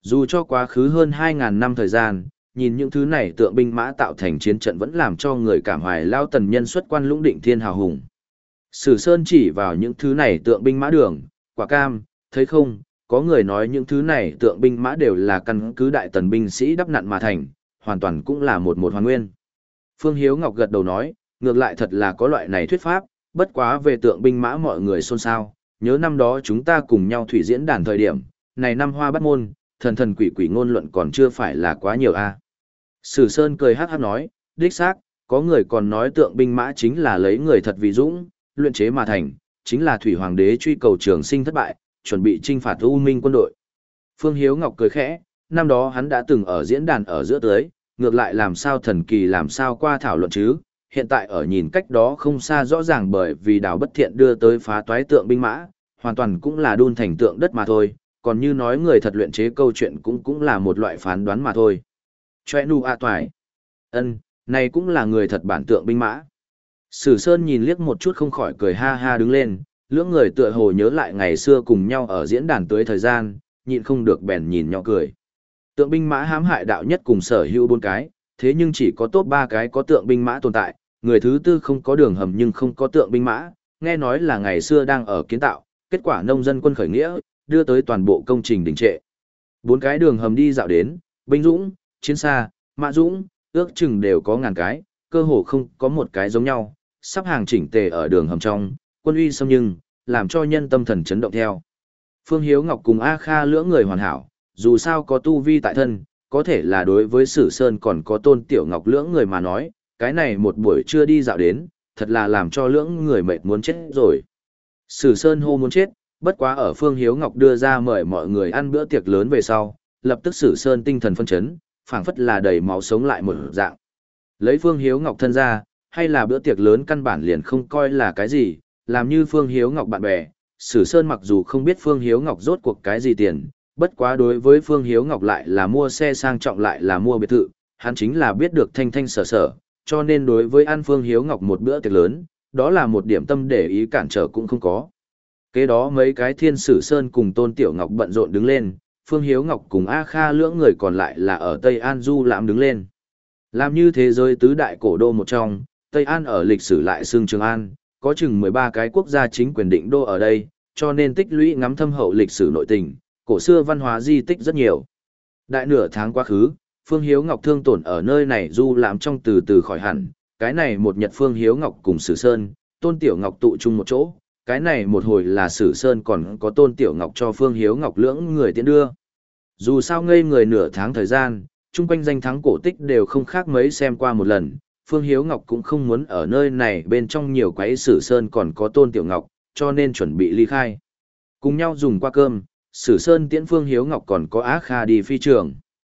Dù cho quá khứ hơn hai ngàn năm thời gian, nhìn những thứ này tượng binh mã tạo thành chiến trận vẫn làm cho người cảm hoài lao tần nhân xuất quan lũng định thiên hào hùng. Sử Sơn chỉ vào những thứ này tượng binh mã đường, quả cam, thấy không, có người nói những thứ này tượng binh mã đều là căn cứ đại tần binh sĩ đắp nặn mà thành, hoàn toàn cũng là một một hoàn nguyên. Phương Hiếu Ngọc gật đầu nói, ngược lại thật là có loại này thuyết pháp, bất quá về tượng binh mã mọi người xôn xao, nhớ năm đó chúng ta cùng nhau thủy diễn đàn thời điểm, này năm hoa bắt môn, thần thần quỷ quỷ ngôn luận còn chưa phải là quá nhiều a. Sử Sơn cười hát hát nói, đích xác, có người còn nói tượng binh mã chính là lấy người thật vì dũng, luyện chế mà thành, chính là thủy hoàng đế truy cầu trường sinh thất bại, chuẩn bị trinh phạt U Minh quân đội. Phương Hiếu Ngọc cười khẽ, năm đó hắn đã từng ở diễn đàn ở giữa tới, ngược lại làm sao thần kỳ làm sao qua thảo luận chứ, hiện tại ở nhìn cách đó không xa rõ ràng bởi vì đào bất thiện đưa tới phá toái tượng binh mã, hoàn toàn cũng là đun thành tượng đất mà thôi, còn như nói người thật luyện chế câu chuyện cũng cũng là một loại phán đoán mà thôi. Chòe nu a toài. Ân, này cũng là người thật bản tượng binh mã. Sử Sơn nhìn liếc một chút không khỏi cười ha ha đứng lên, lưỡng người tựa hồ nhớ lại ngày xưa cùng nhau ở diễn đàn tới thời gian, nhịn không được bèn nhìn nhau cười. Tượng binh mã hãm hại đạo nhất cùng sở hữu bốn cái, thế nhưng chỉ có top ba cái có tượng binh mã tồn tại, người thứ tư không có đường hầm nhưng không có tượng binh mã, nghe nói là ngày xưa đang ở kiến tạo, kết quả nông dân quân khởi nghĩa, đưa tới toàn bộ công trình đình trệ. Bốn cái đường hầm đi dạo đến, binh dũng, chiến xa, mã dũng, ước chừng đều có ngàn cái, cơ hồ không có một cái giống nhau, sắp hàng chỉnh tề ở đường hầm trong, quân uy xâm nhưng, làm cho nhân tâm thần chấn động theo. Phương Hiếu Ngọc cùng A Kha lưỡng người hoàn hảo, dù sao có tu vi tại thân, có thể là đối với Sử Sơn còn có Tôn Tiểu Ngọc lưỡng người mà nói, cái này một buổi trưa đi dạo đến, thật là làm cho lưỡng người mệt muốn chết rồi. Sử Sơn hô muốn chết, bất quá ở Phương Hiếu Ngọc đưa ra mời mọi người ăn bữa tiệc lớn về sau, lập tức Sử Sơn tinh thần phân chấn, phảng phất là đầy máu sống lại một dạng. Lấy Phương Hiếu Ngọc thân ra, hay là bữa tiệc lớn căn bản liền không coi là cái gì, làm như Phương Hiếu Ngọc bạn bè, Sử Sơn mặc dù không biết Phương Hiếu Ngọc rốt cuộc cái gì tiền, bất quá đối với Phương Hiếu Ngọc lại là mua xe sang trọng lại là mua biệt thự, hắn chính là biết được thanh thanh sở sở, cho nên đối với ăn Phương Hiếu Ngọc một bữa tiệc lớn, đó là một điểm tâm để ý cản trở cũng không có. Kế đó mấy cái Thiên Sử Sơn cùng Tôn Tiểu Ngọc bận rộn đứng lên, Phương Hiếu Ngọc cùng A Kha lưỡng người còn lại là ở Tây An du lãm đứng lên. Làm như thế giới tứ đại cổ đô một trong, Tây An ở lịch sử lại xưng Trường An, có chừng mười ba cái quốc gia chính quyền định đô ở đây, cho nên tích lũy ngắm thâm hậu lịch sử nội tình, cổ xưa văn hóa di tích rất nhiều. Đại nửa tháng quá khứ, Phương Hiếu Ngọc thương tổn ở nơi này du lãm trong từ từ khỏi hẳn, cái này một nhật Phương Hiếu Ngọc cùng Sử Sơn, Tôn Tiểu Ngọc tụ chung một chỗ, cái này một hồi là Sử Sơn còn có Tôn Tiểu Ngọc cho Phương Hiếu Ngọc lưỡng người tiễn đưa. Dù sao ngây người nửa tháng thời gian, chung quanh danh thắng cổ tích đều không khác mấy xem qua một lần, Phương Hiếu Ngọc cũng không muốn ở nơi này bên trong nhiều quái Sử Sơn còn có Tôn Tiểu Ngọc, cho nên chuẩn bị ly khai. Cùng nhau dùng qua cơm, Sử Sơn tiễn Phương Hiếu Ngọc còn có A Kha đi phi trường.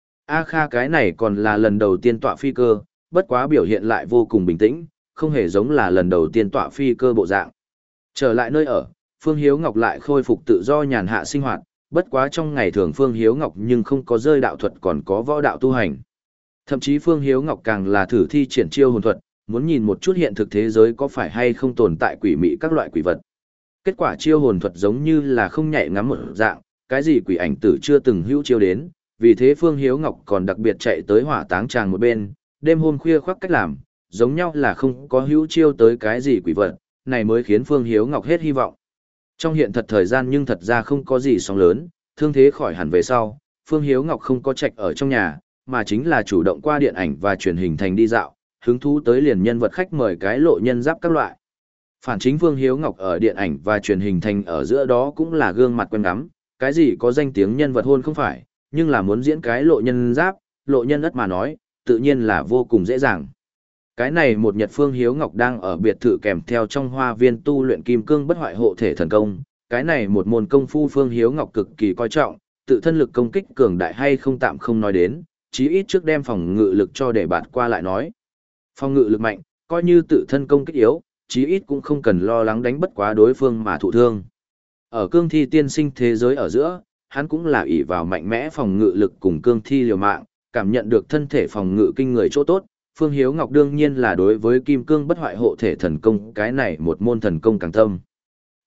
A Kha cái này còn là lần đầu tiên tọa phi cơ, bất quá biểu hiện lại vô cùng bình tĩnh, không hề giống là lần đầu tiên tọa phi cơ bộ dạng. Trở lại nơi ở, Phương Hiếu Ngọc lại khôi phục tự do nhàn hạ sinh hoạt, bất quá trong ngày thường Phương Hiếu Ngọc nhưng không có rơi đạo thuật còn có võ đạo tu hành. Thậm chí Phương Hiếu Ngọc càng là thử thi triển chiêu hồn thuật, muốn nhìn một chút hiện thực thế giới có phải hay không tồn tại quỷ mị các loại quỷ vật. Kết quả chiêu hồn thuật giống như là không nhạy ngắm một dạng, cái gì quỷ ảnh tử chưa từng hữu chiêu đến, vì thế Phương Hiếu Ngọc còn đặc biệt chạy tới hỏa táng tràng một bên, đêm hôm khuya khoác cách làm, giống nhau là không có hữu chiêu tới cái gì quỷ vật, này mới khiến Phương Hiếu Ngọc hết hy vọng. Trong hiện thật thời gian nhưng thật ra không có gì sóng lớn, thương thế khỏi hẳn về sau, Phương Hiếu Ngọc không có trạch ở trong nhà, mà chính là chủ động qua điện ảnh và truyền hình thành đi dạo, hứng thú tới liền nhân vật khách mời cái lộ nhân giáp các loại. Phản chính Phương Hiếu Ngọc ở điện ảnh và truyền hình thành ở giữa đó cũng là gương mặt quen ngắm, cái gì có danh tiếng nhân vật hôn không phải, nhưng là muốn diễn cái lộ nhân giáp, lộ nhân ất mà nói, tự nhiên là vô cùng dễ dàng. Cái này một nhật Phương Hiếu Ngọc đang ở biệt thự kèm theo trong hoa viên tu luyện kim cương bất hoại hộ thể thần công, cái này một môn công phu Phương Hiếu Ngọc cực kỳ coi trọng, tự thân lực công kích cường đại hay không tạm không nói đến, chí ít trước đem phòng ngự lực cho để bạt qua lại nói. Phòng ngự lực mạnh, coi như tự thân công kích yếu, chí ít cũng không cần lo lắng đánh bất quá đối phương mà thụ thương. Ở cương thi tiên sinh thế giới ở giữa, hắn cũng là ỷ vào mạnh mẽ phòng ngự lực cùng cương thi liều mạng, cảm nhận được thân thể phòng ngự kinh người chỗ tốt. Phương Hiếu Ngọc đương nhiên là đối với kim cương bất hoại hộ thể thần công cái này một môn thần công càng tâm.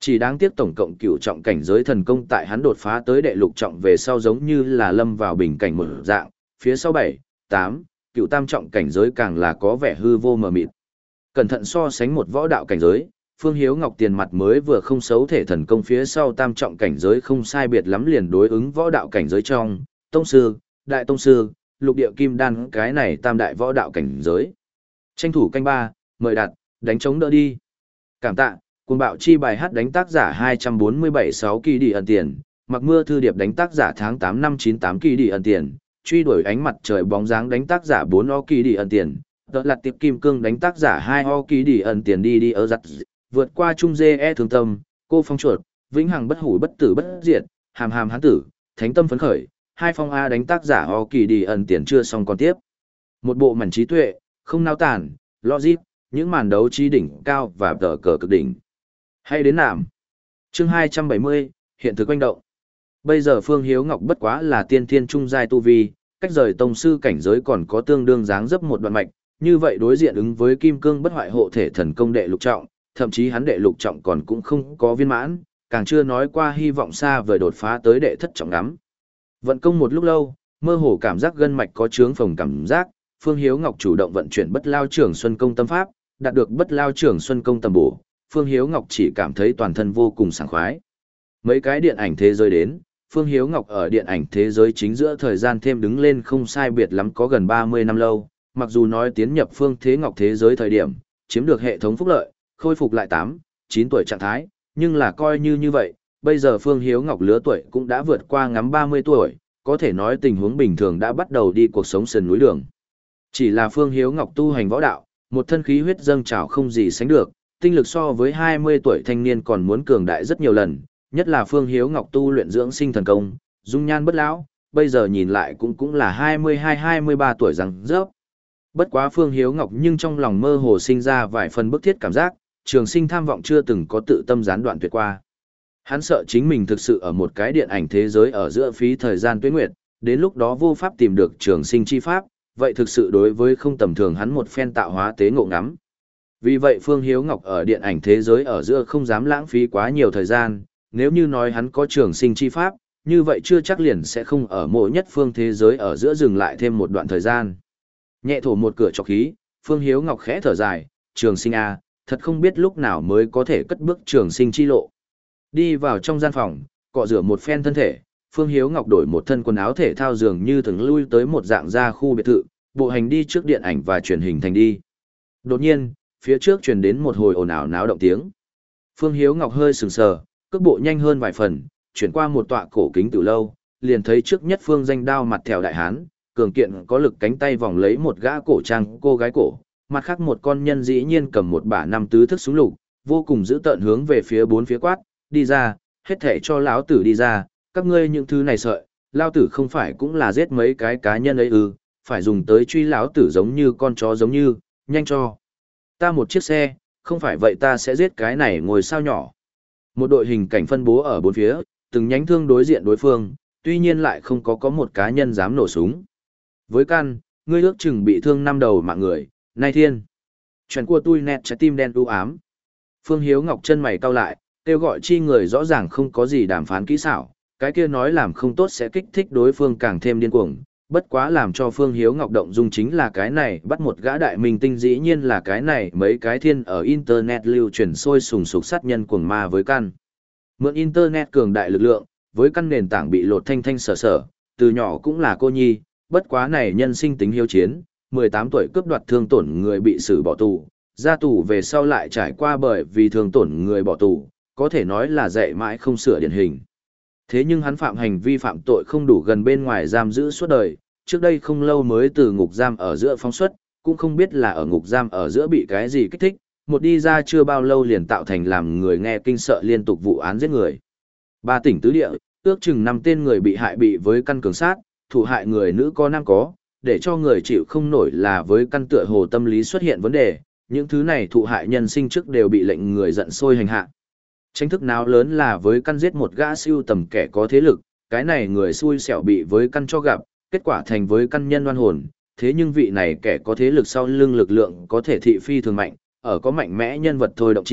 Chỉ đáng tiếc tổng cộng cửu trọng cảnh giới thần công tại hắn đột phá tới đệ lục trọng về sau giống như là lâm vào bình cảnh một dạng, phía sau bảy, tám, cửu tam trọng cảnh giới càng là có vẻ hư vô mờ mịt. Cẩn thận so sánh một võ đạo cảnh giới, Phương Hiếu Ngọc tiền mặt mới vừa không xấu thể thần công phía sau tam trọng cảnh giới không sai biệt lắm liền đối ứng võ đạo cảnh giới trong, tông sư, đại tông sư, lục địa kim đan cái này tam đại võ đạo cảnh giới. Tranh thủ canh ba, mời đặt, đánh chống đỡ đi. Cảm tạ, cuồng bạo chi bài hát đánh tác giả hai trăm bốn mươi bảy sáu kỳ đi ẩn tiền, mặc mưa thư điệp đánh tác giả tháng tám năm chín tám kỳ đi ẩn tiền, truy đuổi ánh mặt trời bóng dáng đánh tác giả bốn o kỳ đi ẩn tiền, đợt lặt tiệp kim cương đánh tác giả hai o kỳ đi ẩn tiền đi đi ở giặt, vượt qua trung dê e thường tâm, cô phong chuột, vĩnh hằng bất hủ bất tử bất diệt, hàm hàm hán tử, thánh tâm phấn khởi, hai phong A đánh tác giả o kỳ đi ẩn tiền chưa xong còn tiếp. Một bộ mảnh trí tuệ, không nao tản, logic, những màn đấu trí đỉnh cao và tờ cờ cực đỉnh. Hay đến nạm. Chương hai trăm bảy mươi, hiện thực quanh động. Bây giờ Phương Hiếu Ngọc bất quá là tiên thiên trung giai tu vi, cách rời tông sư cảnh giới còn có tương đương dáng dấp một đoạn mạch, như vậy đối diện ứng với kim cương bất hoại hộ thể thần công đệ lục trọng, thậm chí hắn đệ lục trọng còn cũng không có viên mãn, càng chưa nói qua hy vọng xa vời đột phá tới đệ thất trọng lắm. Vận công một lúc lâu, mơ hồ cảm giác gân mạch có chướng phồng cảm giác, Phương Hiếu Ngọc chủ động vận chuyển Bất Lao Trưởng Xuân Công tâm pháp, đạt được Bất Lao Trưởng Xuân Công tầm bổ, Phương Hiếu Ngọc chỉ cảm thấy toàn thân vô cùng sảng khoái. Mấy cái điện ảnh thế giới đến, Phương Hiếu Ngọc ở điện ảnh thế giới chính giữa thời gian thêm đứng lên không sai biệt lắm có gần ba mươi năm lâu, mặc dù nói tiến nhập Phương Thế Ngọc thế giới thời điểm, chiếm được hệ thống phúc lợi, khôi phục lại tám, chín tuổi trạng thái, nhưng là coi như như vậy, bây giờ Phương Hiếu Ngọc lứa tuổi cũng đã vượt qua ngắm ba mươi tuổi, có thể nói tình huống bình thường đã bắt đầu đi cuộc sống sườn núi đường. Chỉ là Phương Hiếu Ngọc tu hành võ đạo, một thân khí huyết dâng trào không gì sánh được, tinh lực so với hai mươi tuổi thanh niên còn muốn cường đại rất nhiều lần, nhất là Phương Hiếu Ngọc tu luyện dưỡng sinh thần công, dung nhan bất lão, bây giờ nhìn lại cũng cũng là hai mươi hai hai mươi ba tuổi răng rớp. Bất quá Phương Hiếu Ngọc nhưng trong lòng mơ hồ sinh ra vài phần bức thiết cảm giác, trường sinh tham vọng chưa từng có tự tâm gián đoạn tuyệt qua. Hắn sợ chính mình thực sự ở một cái điện ảnh thế giới ở giữa phí thời gian tuế nguyệt, đến lúc đó vô pháp tìm được trường sinh chi pháp, vậy thực sự đối với không tầm thường hắn một phen tạo hóa tế ngộ ngắm. Vì vậy Phương Hiếu Ngọc ở điện ảnh thế giới ở giữa không dám lãng phí quá nhiều thời gian, nếu như nói hắn có trường sinh chi pháp, như vậy chưa chắc liền sẽ không ở mỗi nhất phương thế giới ở giữa dừng lại thêm một đoạn thời gian. Nhẹ thổ một cửa trọc khí, Phương Hiếu Ngọc khẽ thở dài, trường sinh A, thật không biết lúc nào mới có thể cất bước trường sinh chi lộ. Đi vào trong gian phòng, cọ rửa một phen thân thể, Phương Hiếu Ngọc đổi một thân quần áo thể thao dường như thường lui tới một dạng ra khu biệt thự, bộ hành đi trước điện ảnh và truyền hình thành đi. Đột nhiên, phía trước truyền đến một hồi ồn ào náo động tiếng. Phương Hiếu Ngọc hơi sừng sờ, cước bộ nhanh hơn vài phần, chuyển qua một tọa cổ kính từ lâu, liền thấy trước nhất Phương Danh đao mặt thèo đại hán, cường kiện có lực cánh tay vòng lấy một gã cổ trang cô gái cổ, mặt khác một con nhân dĩ nhiên cầm một bả năm tứ thức súng lục, vô cùng dữ tợn hướng về phía bốn phía quát, đi ra, hết thể cho lão tử đi ra, các ngươi những thứ này sợi, lão tử không phải cũng là giết mấy cái cá nhân ấy ư, phải dùng tới truy lão tử giống như con chó giống như, nhanh cho ta một chiếc xe, không phải vậy ta sẽ giết cái này ngồi sao nhỏ. Một đội hình cảnh phân bố ở bốn phía, từng nhánh thương đối diện đối phương, tuy nhiên lại không có có một cá nhân dám nổ súng. Với căn, ngươi ước chừng bị thương năm đầu mạng người, nay thiên. Chuyện của tôi nét trái tim đen u ám. Phương Hiếu Ngọc chân mày cau lại, kêu gọi chi người rõ ràng không có gì đàm phán kỹ xảo, cái kia nói làm không tốt sẽ kích thích đối phương càng thêm điên cuồng. Bất quá làm cho Phương Hiếu Ngọc động dung chính là cái này bắt một gã đại minh tinh dĩ nhiên là cái này mấy cái thiên ở Internet lưu truyền sôi sùng sục sát nhân cuồng ma với căn. Mượn Internet cường đại lực lượng, với căn nền tảng bị lột thanh thanh sở sở, từ nhỏ cũng là cô nhi, bất quá này nhân sinh tính hiếu chiến, mười tám tuổi cướp đoạt thương tổn người bị xử bỏ tù, ra tù về sau lại trải qua bởi vì thương tổn người bỏ tù, có thể nói là dạy mãi không sửa điển hình. Thế nhưng hắn phạm hành vi phạm tội không đủ gần bên ngoài giam giữ suốt đời, trước đây không lâu mới từ ngục giam ở giữa phóng xuất, cũng không biết là ở ngục giam ở giữa bị cái gì kích thích, một đi ra chưa bao lâu liền tạo thành làm người nghe kinh sợ liên tục vụ án giết người. Ba tỉnh tứ địa, ước chừng năm tên người bị hại bị với căn cường sát, thủ hại người nữ có nam có, để cho người chịu không nổi là với căn tựa hồ tâm lý xuất hiện vấn đề, những thứ này thụ hại nhân sinh trước đều bị lệnh người giận sôi hành hạ. Tranh thức nào lớn là với căn giết một gã siêu tầm kẻ có thế lực, cái này người xui xẻo bị với căn cho gặp, kết quả thành với căn nhân oan hồn, thế nhưng vị này kẻ có thế lực sau lưng lực lượng có thể thị phi thường mạnh, ở có mạnh mẽ nhân vật thôi động chi,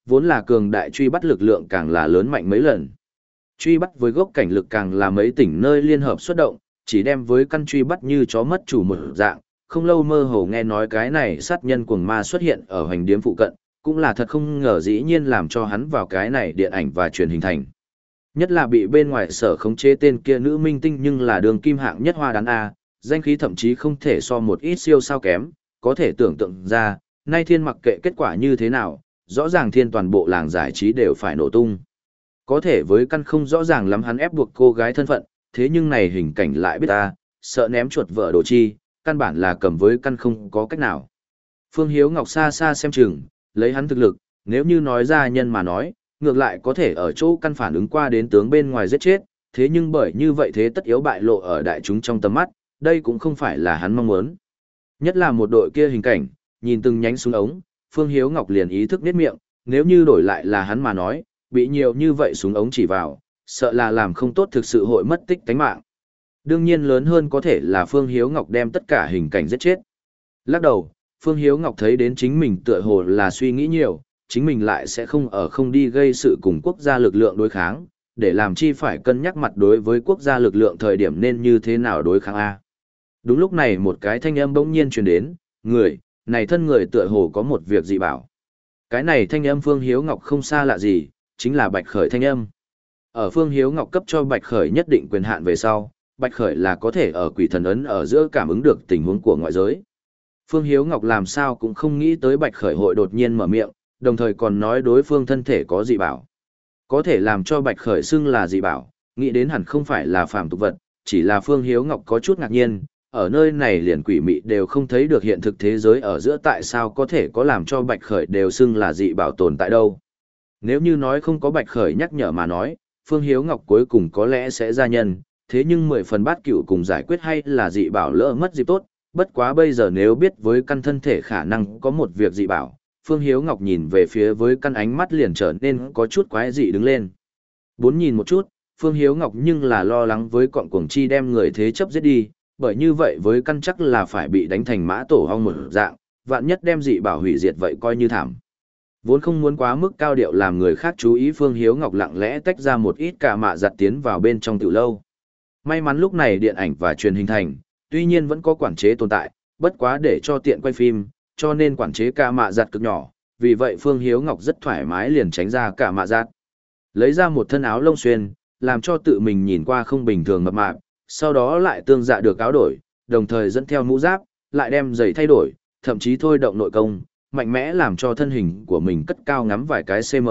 vốn là cường đại truy bắt lực lượng càng là lớn mạnh mấy lần. Truy bắt với gốc cảnh lực càng là mấy tỉnh nơi liên hợp xuất động, chỉ đem với căn truy bắt như chó mất chủ một dạng, không lâu mơ hồ nghe nói cái này sát nhân cuồng ma xuất hiện ở hoành điếm phụ cận, cũng là thật không ngờ dĩ nhiên làm cho hắn vào cái này điện ảnh và truyền hình thành. Nhất là bị bên ngoài sở khống chế tên kia nữ minh tinh nhưng là đường kim hạng nhất hoa đán A, danh khí thậm chí không thể so một ít siêu sao kém, có thể tưởng tượng ra, nay thiên mặc kệ kết quả như thế nào, rõ ràng thiên toàn bộ làng giải trí đều phải nổ tung. Có thể với căn không rõ ràng lắm hắn ép buộc cô gái thân phận, thế nhưng này hình cảnh lại biết ta, sợ ném chuột vợ đồ chi, căn bản là cầm với căn không có cách nào. Phương Hiếu Ngọc xa xa xem chừng, lấy hắn thực lực, nếu như nói ra nhân mà nói, ngược lại có thể ở chỗ căn phản ứng qua đến tướng bên ngoài giết chết, thế nhưng bởi như vậy thế tất yếu bại lộ ở đại chúng trong tầm mắt, đây cũng không phải là hắn mong muốn. Nhất là một đội kia hình cảnh, nhìn từng nhánh súng ống, Phương Hiếu Ngọc liền ý thức niết miệng, nếu như đổi lại là hắn mà nói, bị nhiều như vậy súng ống chỉ vào, sợ là làm không tốt thực sự hội mất tích tánh mạng. Đương nhiên lớn hơn có thể là Phương Hiếu Ngọc đem tất cả hình cảnh giết chết. Lắc đầu, Phương Hiếu Ngọc thấy đến chính mình tựa hồ là suy nghĩ nhiều, chính mình lại sẽ không ở không đi gây sự cùng quốc gia lực lượng đối kháng, để làm chi phải cân nhắc mặt đối với quốc gia lực lượng thời điểm nên như thế nào đối kháng A. Đúng lúc này một cái thanh âm bỗng nhiên truyền đến, người, này thân người tựa hồ có một việc dị bảo. Cái này thanh âm Phương Hiếu Ngọc không xa lạ gì, chính là Bạch Khởi thanh âm. Ở Phương Hiếu Ngọc cấp cho Bạch Khởi nhất định quyền hạn về sau, Bạch Khởi là có thể ở quỷ thần ấn ở giữa cảm ứng được tình huống của ngoại giới. Phương Hiếu Ngọc làm sao cũng không nghĩ tới Bạch Khởi hội đột nhiên mở miệng, đồng thời còn nói đối phương thân thể có dị bảo. Có thể làm cho Bạch Khởi xưng là dị bảo, nghĩ đến hẳn không phải là phàm tục vật, chỉ là Phương Hiếu Ngọc có chút ngạc nhiên, ở nơi này liền quỷ mị đều không thấy được hiện thực thế giới ở giữa tại sao có thể có làm cho Bạch Khởi đều xưng là dị bảo tồn tại đâu. Nếu như nói không có Bạch Khởi nhắc nhở mà nói, Phương Hiếu Ngọc cuối cùng có lẽ sẽ ra nhân, thế nhưng mười phần bát cửu cùng giải quyết hay là dị bảo lỡ mất dịp tốt, bất quá bây giờ nếu biết với căn thân thể khả năng có một việc dị bảo, Phương Hiếu Ngọc nhìn về phía với căn ánh mắt liền trở nên có chút quái dị đứng lên. Bốn nhìn một chút, Phương Hiếu Ngọc nhưng là lo lắng với cọn cuồng chi đem người thế chấp giết đi, bởi như vậy với căn chắc là phải bị đánh thành mã tổ hong một dạng, vạn nhất đem dị bảo hủy diệt vậy coi như thảm. Vốn không muốn quá mức cao điệu làm người khác chú ý, Phương Hiếu Ngọc lặng lẽ tách ra một ít cả mạ giặt tiến vào bên trong tiểu lâu. May mắn lúc này điện ảnh và truyền hình thành, tuy nhiên vẫn có quản chế tồn tại, bất quá để cho tiện quay phim, cho nên quản chế cả mạ giặt cực nhỏ, vì vậy Phương Hiếu Ngọc rất thoải mái liền tránh ra cả mạ giặt. Lấy ra một thân áo lông xuyên, làm cho tự mình nhìn qua không bình thường mập mạp, sau đó lại tương dạ được áo đổi, đồng thời dẫn theo mũ giáp, lại đem giày thay đổi, thậm chí thôi động nội công, mạnh mẽ làm cho thân hình của mình cất cao ngắm vài cái cm.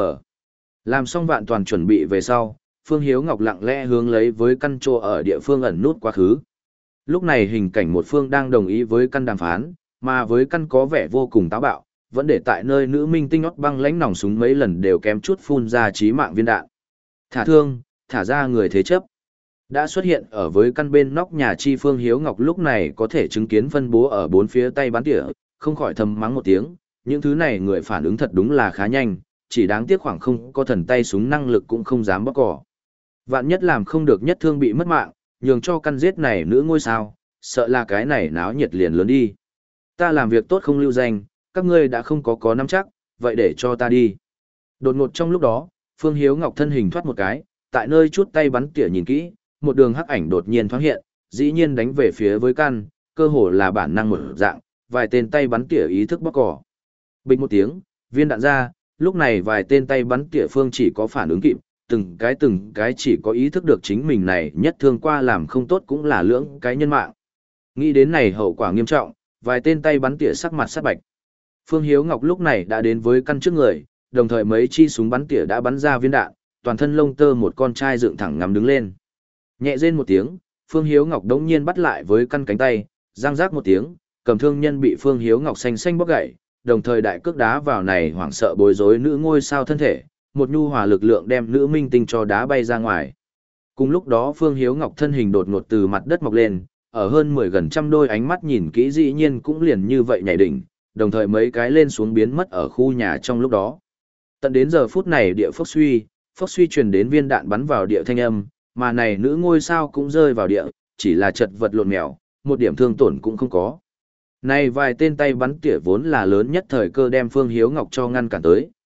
Làm xong vạn toàn chuẩn bị về sau, Phương Hiếu Ngọc lặng lẽ hướng lấy với căn trô ở địa phương ẩn nút quá khứ. Lúc này hình cảnh một phương đang đồng ý với căn đàm phán, mà với căn có vẻ vô cùng táo bạo, vẫn để tại nơi nữ minh tinh nót băng lãnh nòng súng mấy lần đều kém chút phun ra chí mạng viên đạn. Thả thương, thả ra người thế chấp. Đã xuất hiện ở với căn bên nóc nhà chi Phương Hiếu Ngọc lúc này có thể chứng kiến phân bố ở bốn phía tay bắn tỉa, không khỏi thầm mắng một tiếng, những thứ này người phản ứng thật đúng là khá nhanh, chỉ đáng tiếc khoảng không có thần tay súng năng lực cũng không dám bóc cỏ. Vạn nhất làm không được nhất thương bị mất mạng, nhường cho căn giết này nữ ngôi sao, sợ là cái này náo nhiệt liền lớn đi. Ta làm việc tốt không lưu danh, các ngươi đã không có có nắm chắc, vậy để cho ta đi. Đột ngột trong lúc đó, Phương Hiếu Ngọc thân hình thoát một cái, tại nơi chút tay bắn tỉa nhìn kỹ, một đường hắc ảnh đột nhiên thoáng hiện, dĩ nhiên đánh về phía với căn, cơ hồ là bản năng một dạng, vài tên tay bắn tỉa ý thức bóc cỏ. Bình một tiếng, viên đạn ra, lúc này vài tên tay bắn tỉa phương chỉ có phản ứng kịp, từng cái từng cái chỉ có ý thức được chính mình này nhất thương qua làm không tốt cũng là lưỡng cái nhân mạng. Nghĩ đến này hậu quả nghiêm trọng, vài tên tay bắn tỉa sắc mặt sắc bạch. Phương Hiếu Ngọc lúc này đã đến với căn trước người, đồng thời mấy chi súng bắn tỉa đã bắn ra viên đạn, toàn thân lông tơ một con trai dựng thẳng ngắm đứng lên. Nhẹ rên một tiếng, Phương Hiếu Ngọc đống nhiên bắt lại với căn cánh tay, răng rác một tiếng, cầm thương nhân bị Phương Hiếu Ngọc xanh xanh bóc gãy, đồng thời đại cước đá vào này hoảng sợ bối rối nữ ngôi sao thân thể, một nhu hòa lực lượng đem nữ minh tinh cho đá bay ra ngoài. Cùng lúc đó Phương Hiếu Ngọc thân hình đột ngột từ mặt đất mọc lên, ở hơn mười gần trăm đôi ánh mắt nhìn kỹ dĩ nhiên cũng liền như vậy nhảy đỉnh, đồng thời mấy cái lên xuống biến mất ở khu nhà trong lúc đó. Tận đến giờ phút này địa phốc suy, phốc suy truyền đến viên đạn bắn vào địa thanh âm, mà này nữ ngôi sao cũng rơi vào địa, chỉ là chật vật lộn mèo, một điểm thương tổn cũng không có. Này vài tên tay bắn tỉa vốn là lớn nhất thời cơ đem Phương Hiếu Ngọc cho ngăn cản tới,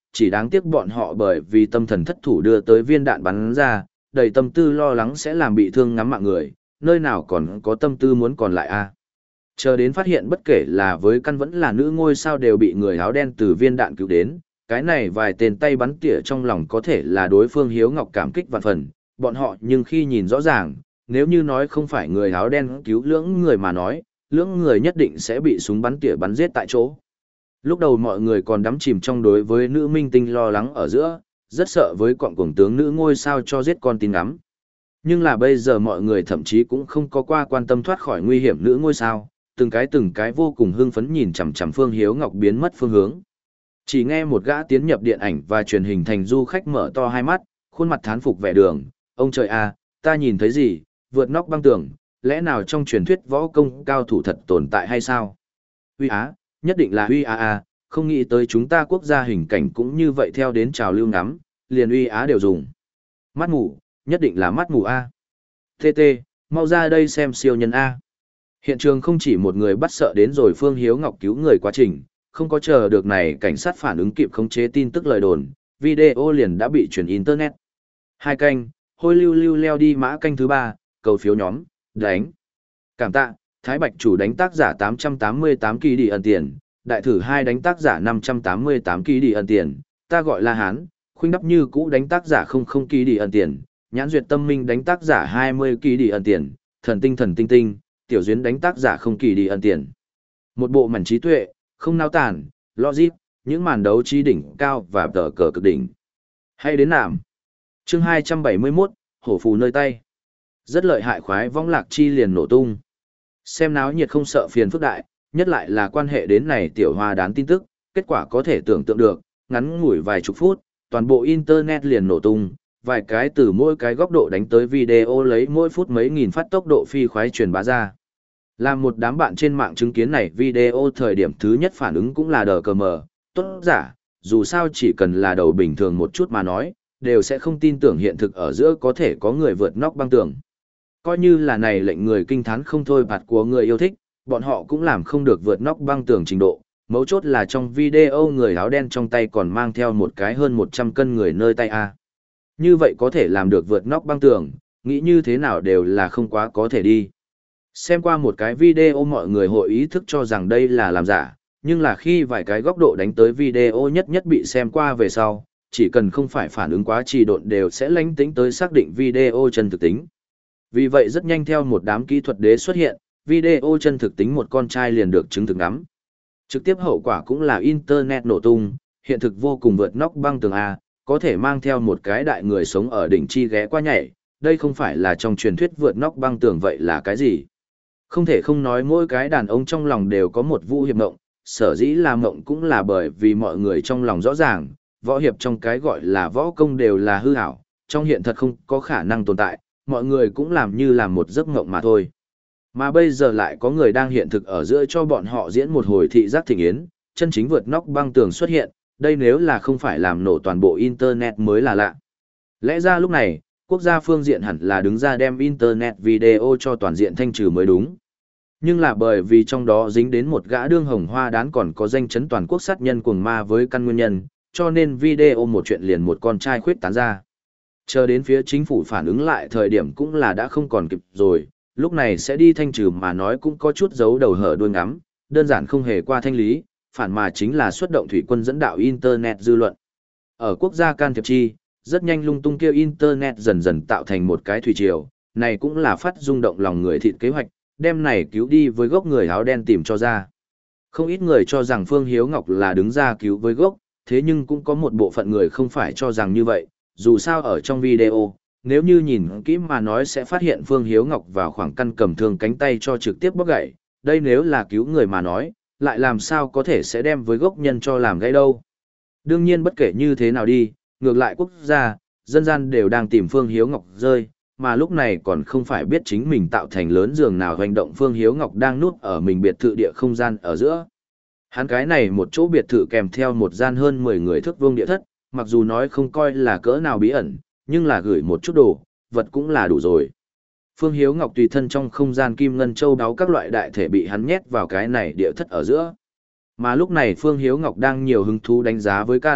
chỉ đáng tiếc bọn họ bởi vì tâm thần thất thủ đưa tới viên đạn bắn ra, đầy tâm tư lo lắng sẽ làm bị thương ngắm mạng người, nơi nào còn có tâm tư muốn còn lại a. Chờ đến phát hiện bất kể là với căn vẫn là nữ ngôi sao đều bị người áo đen từ viên đạn cứu đến, cái này vài tên tay bắn tỉa trong lòng có thể là đối phương Hiếu Ngọc cảm kích vạn phần, bọn họ nhưng khi nhìn rõ ràng, nếu như nói không phải người áo đen cứu lưỡng người mà nói, lưỡng người nhất định sẽ bị súng bắn tỉa bắn giết tại chỗ. Lúc đầu mọi người còn đắm chìm trong đối với nữ minh tinh lo lắng ở giữa, rất sợ với quọng cuồng tướng nữ ngôi sao cho giết con tin ngắm. Nhưng là bây giờ mọi người thậm chí cũng không có qua quan tâm thoát khỏi nguy hiểm nữ ngôi sao, từng cái từng cái vô cùng hưng phấn nhìn chằm chằm Phương Hiếu Ngọc biến mất phương hướng. Chỉ nghe một gã tiến nhập điện ảnh và truyền hình thành du khách mở to hai mắt, khuôn mặt thán phục vẻ đường, ông trời à, ta nhìn thấy gì, vượt nóc băng tường, lẽ nào trong truyền thuyết võ công cao thủ thật tồn tại hay sao? Uy á, nhất định là uy á à, không nghĩ tới chúng ta quốc gia hình cảnh cũng như vậy theo đến trào lưu ngắm, liền uy á đều dùng. Mắt mù, nhất định là mắt mù a. tê tê, mau ra đây xem siêu nhân a. Hiện trường không chỉ một người bắt sợ đến rồi Phương Hiếu Ngọc cứu người quá trình, không có chờ được này cảnh sát phản ứng kịp khống chế tin tức lời đồn, video liền đã bị truyền internet. Hai canh, hôi lưu lưu leo đi mã canh thứ ba, cầu phiếu nhóm, đánh. Cảm tạ, Thái Bạch chủ đánh tác giả tám trăm tám mươi tám kỳ đi ẩn tiền, đại thử hai đánh tác giả năm trăm tám mươi tám kỳ đi ẩn tiền, ta gọi là Hán, khuynh đắp như cũ đánh tác giả không không kỳ đi ẩn tiền, nhãn duyệt tâm minh đánh tác giả hai mươi kỳ đi ẩn tiền, thần tinh thần tinh tinh, tiểu duyên đánh tác giả không kỳ đi ẩn tiền. Một bộ mảnh trí tuệ, không nao tản, logic, những màn đấu trí đỉnh cao và tờ cờ cực đỉnh. Hay đến nạm. Chương hai trăm bảy mươi mốt, hổ phù nơi tay. Rất lợi hại khoái vong lạc chi liền nổ tung. Xem náo nhiệt không sợ phiền phức đại, nhất lại là quan hệ đến này tiểu hoa đán tin tức, kết quả có thể tưởng tượng được, ngắn ngủi vài chục phút, toàn bộ internet liền nổ tung, vài cái từ mỗi cái góc độ đánh tới video lấy mỗi phút mấy nghìn phát tốc độ phi khoái truyền bá ra. Làm một đám bạn trên mạng chứng kiến này video thời điểm thứ nhất phản ứng cũng là đờ cờ mờ, tốt giả, dù sao chỉ cần là đầu bình thường một chút mà nói, đều sẽ không tin tưởng hiện thực ở giữa có thể có người vượt nóc băng tường. Coi như là này lệnh người kinh thán không thôi bạt của người yêu thích, bọn họ cũng làm không được vượt nóc băng tường trình độ. Mấu chốt là trong video người áo đen trong tay còn mang theo một cái hơn một trăm cân người nơi tay A. Như vậy có thể làm được vượt nóc băng tường, nghĩ như thế nào đều là không quá có thể đi. Xem qua một cái video mọi người hội ý thức cho rằng đây là làm giả, nhưng là khi vài cái góc độ đánh tới video nhất nhất bị xem qua về sau, chỉ cần không phải phản ứng quá trì độn đều sẽ lánh tính tới xác định video chân thực tính. Vì vậy rất nhanh theo một đám kỹ thuật đế xuất hiện, video chân thực tính một con trai liền được chứng thực ngắm. Trực tiếp hậu quả cũng là internet nổ tung, hiện thực vô cùng vượt nóc băng tường A, có thể mang theo một cái đại người sống ở đỉnh chi ghé qua nhảy, đây không phải là trong truyền thuyết vượt nóc băng tường vậy là cái gì. Không thể không nói mỗi cái đàn ông trong lòng đều có một vũ hiệp mộng, sở dĩ là mộng cũng là bởi vì mọi người trong lòng rõ ràng, võ hiệp trong cái gọi là võ công đều là hư ảo, trong hiện thật không có khả năng tồn tại, mọi người cũng làm như làm một giấc mộng mà thôi. Mà bây giờ lại có người đang hiện thực ở giữa cho bọn họ diễn một hồi thị giác thịnh yến, chân chính vượt nóc băng tường xuất hiện, đây nếu là không phải làm nổ toàn bộ internet mới là lạ. Lẽ ra lúc này, quốc gia phương diện hẳn là đứng ra đem internet video cho toàn diện thanh trừ mới đúng. Nhưng là bởi vì trong đó dính đến một gã đương hồng hoa đán còn có danh chấn toàn quốc sát nhân cuồng ma với căn nguyên nhân, cho nên video một chuyện liền một con trai khuyết tán ra. Chờ đến phía chính phủ phản ứng lại thời điểm cũng là đã không còn kịp rồi, lúc này sẽ đi thanh trừ mà nói cũng có chút giấu đầu hở đuôi ngắm, đơn giản không hề qua thanh lý, phản mà chính là xuất động thủy quân dẫn đạo internet dư luận. Ở quốc gia can thiệp chi, rất nhanh lung tung kêu internet dần dần tạo thành một cái thủy triều, này cũng là phát rung động lòng người thịt kế hoạch, đem này cứu đi với gốc người áo đen tìm cho ra. Không ít người cho rằng Phương Hiếu Ngọc là đứng ra cứu với gốc, thế nhưng cũng có một bộ phận người không phải cho rằng như vậy, dù sao ở trong video, nếu như nhìn kỹ mà nói sẽ phát hiện Phương Hiếu Ngọc vào khoảng căn cầm thương cánh tay cho trực tiếp bóc gãy, đây nếu là cứu người mà nói, lại làm sao có thể sẽ đem với gốc nhân cho làm gãy đâu. Đương nhiên bất kể như thế nào đi, ngược lại quốc gia, dân gian đều đang tìm Phương Hiếu Ngọc rơi, mà lúc này còn không phải biết chính mình tạo thành lớn giường nào hành động Phương Hiếu Ngọc đang núp ở mình biệt thự địa không gian ở giữa. Hắn cái này một chỗ biệt thự kèm theo một gian hơn mười người thước vuông địa thất, mặc dù nói không coi là cỡ nào bí ẩn, nhưng là gửi một chút đồ, vật cũng là đủ rồi. Phương Hiếu Ngọc tùy thân trong không gian kim ngân châu đáo các loại đại thể bị hắn nhét vào cái này địa thất ở giữa. Mà lúc này Phương Hiếu Ngọc đang nhiều hứng thú đánh giá với căn,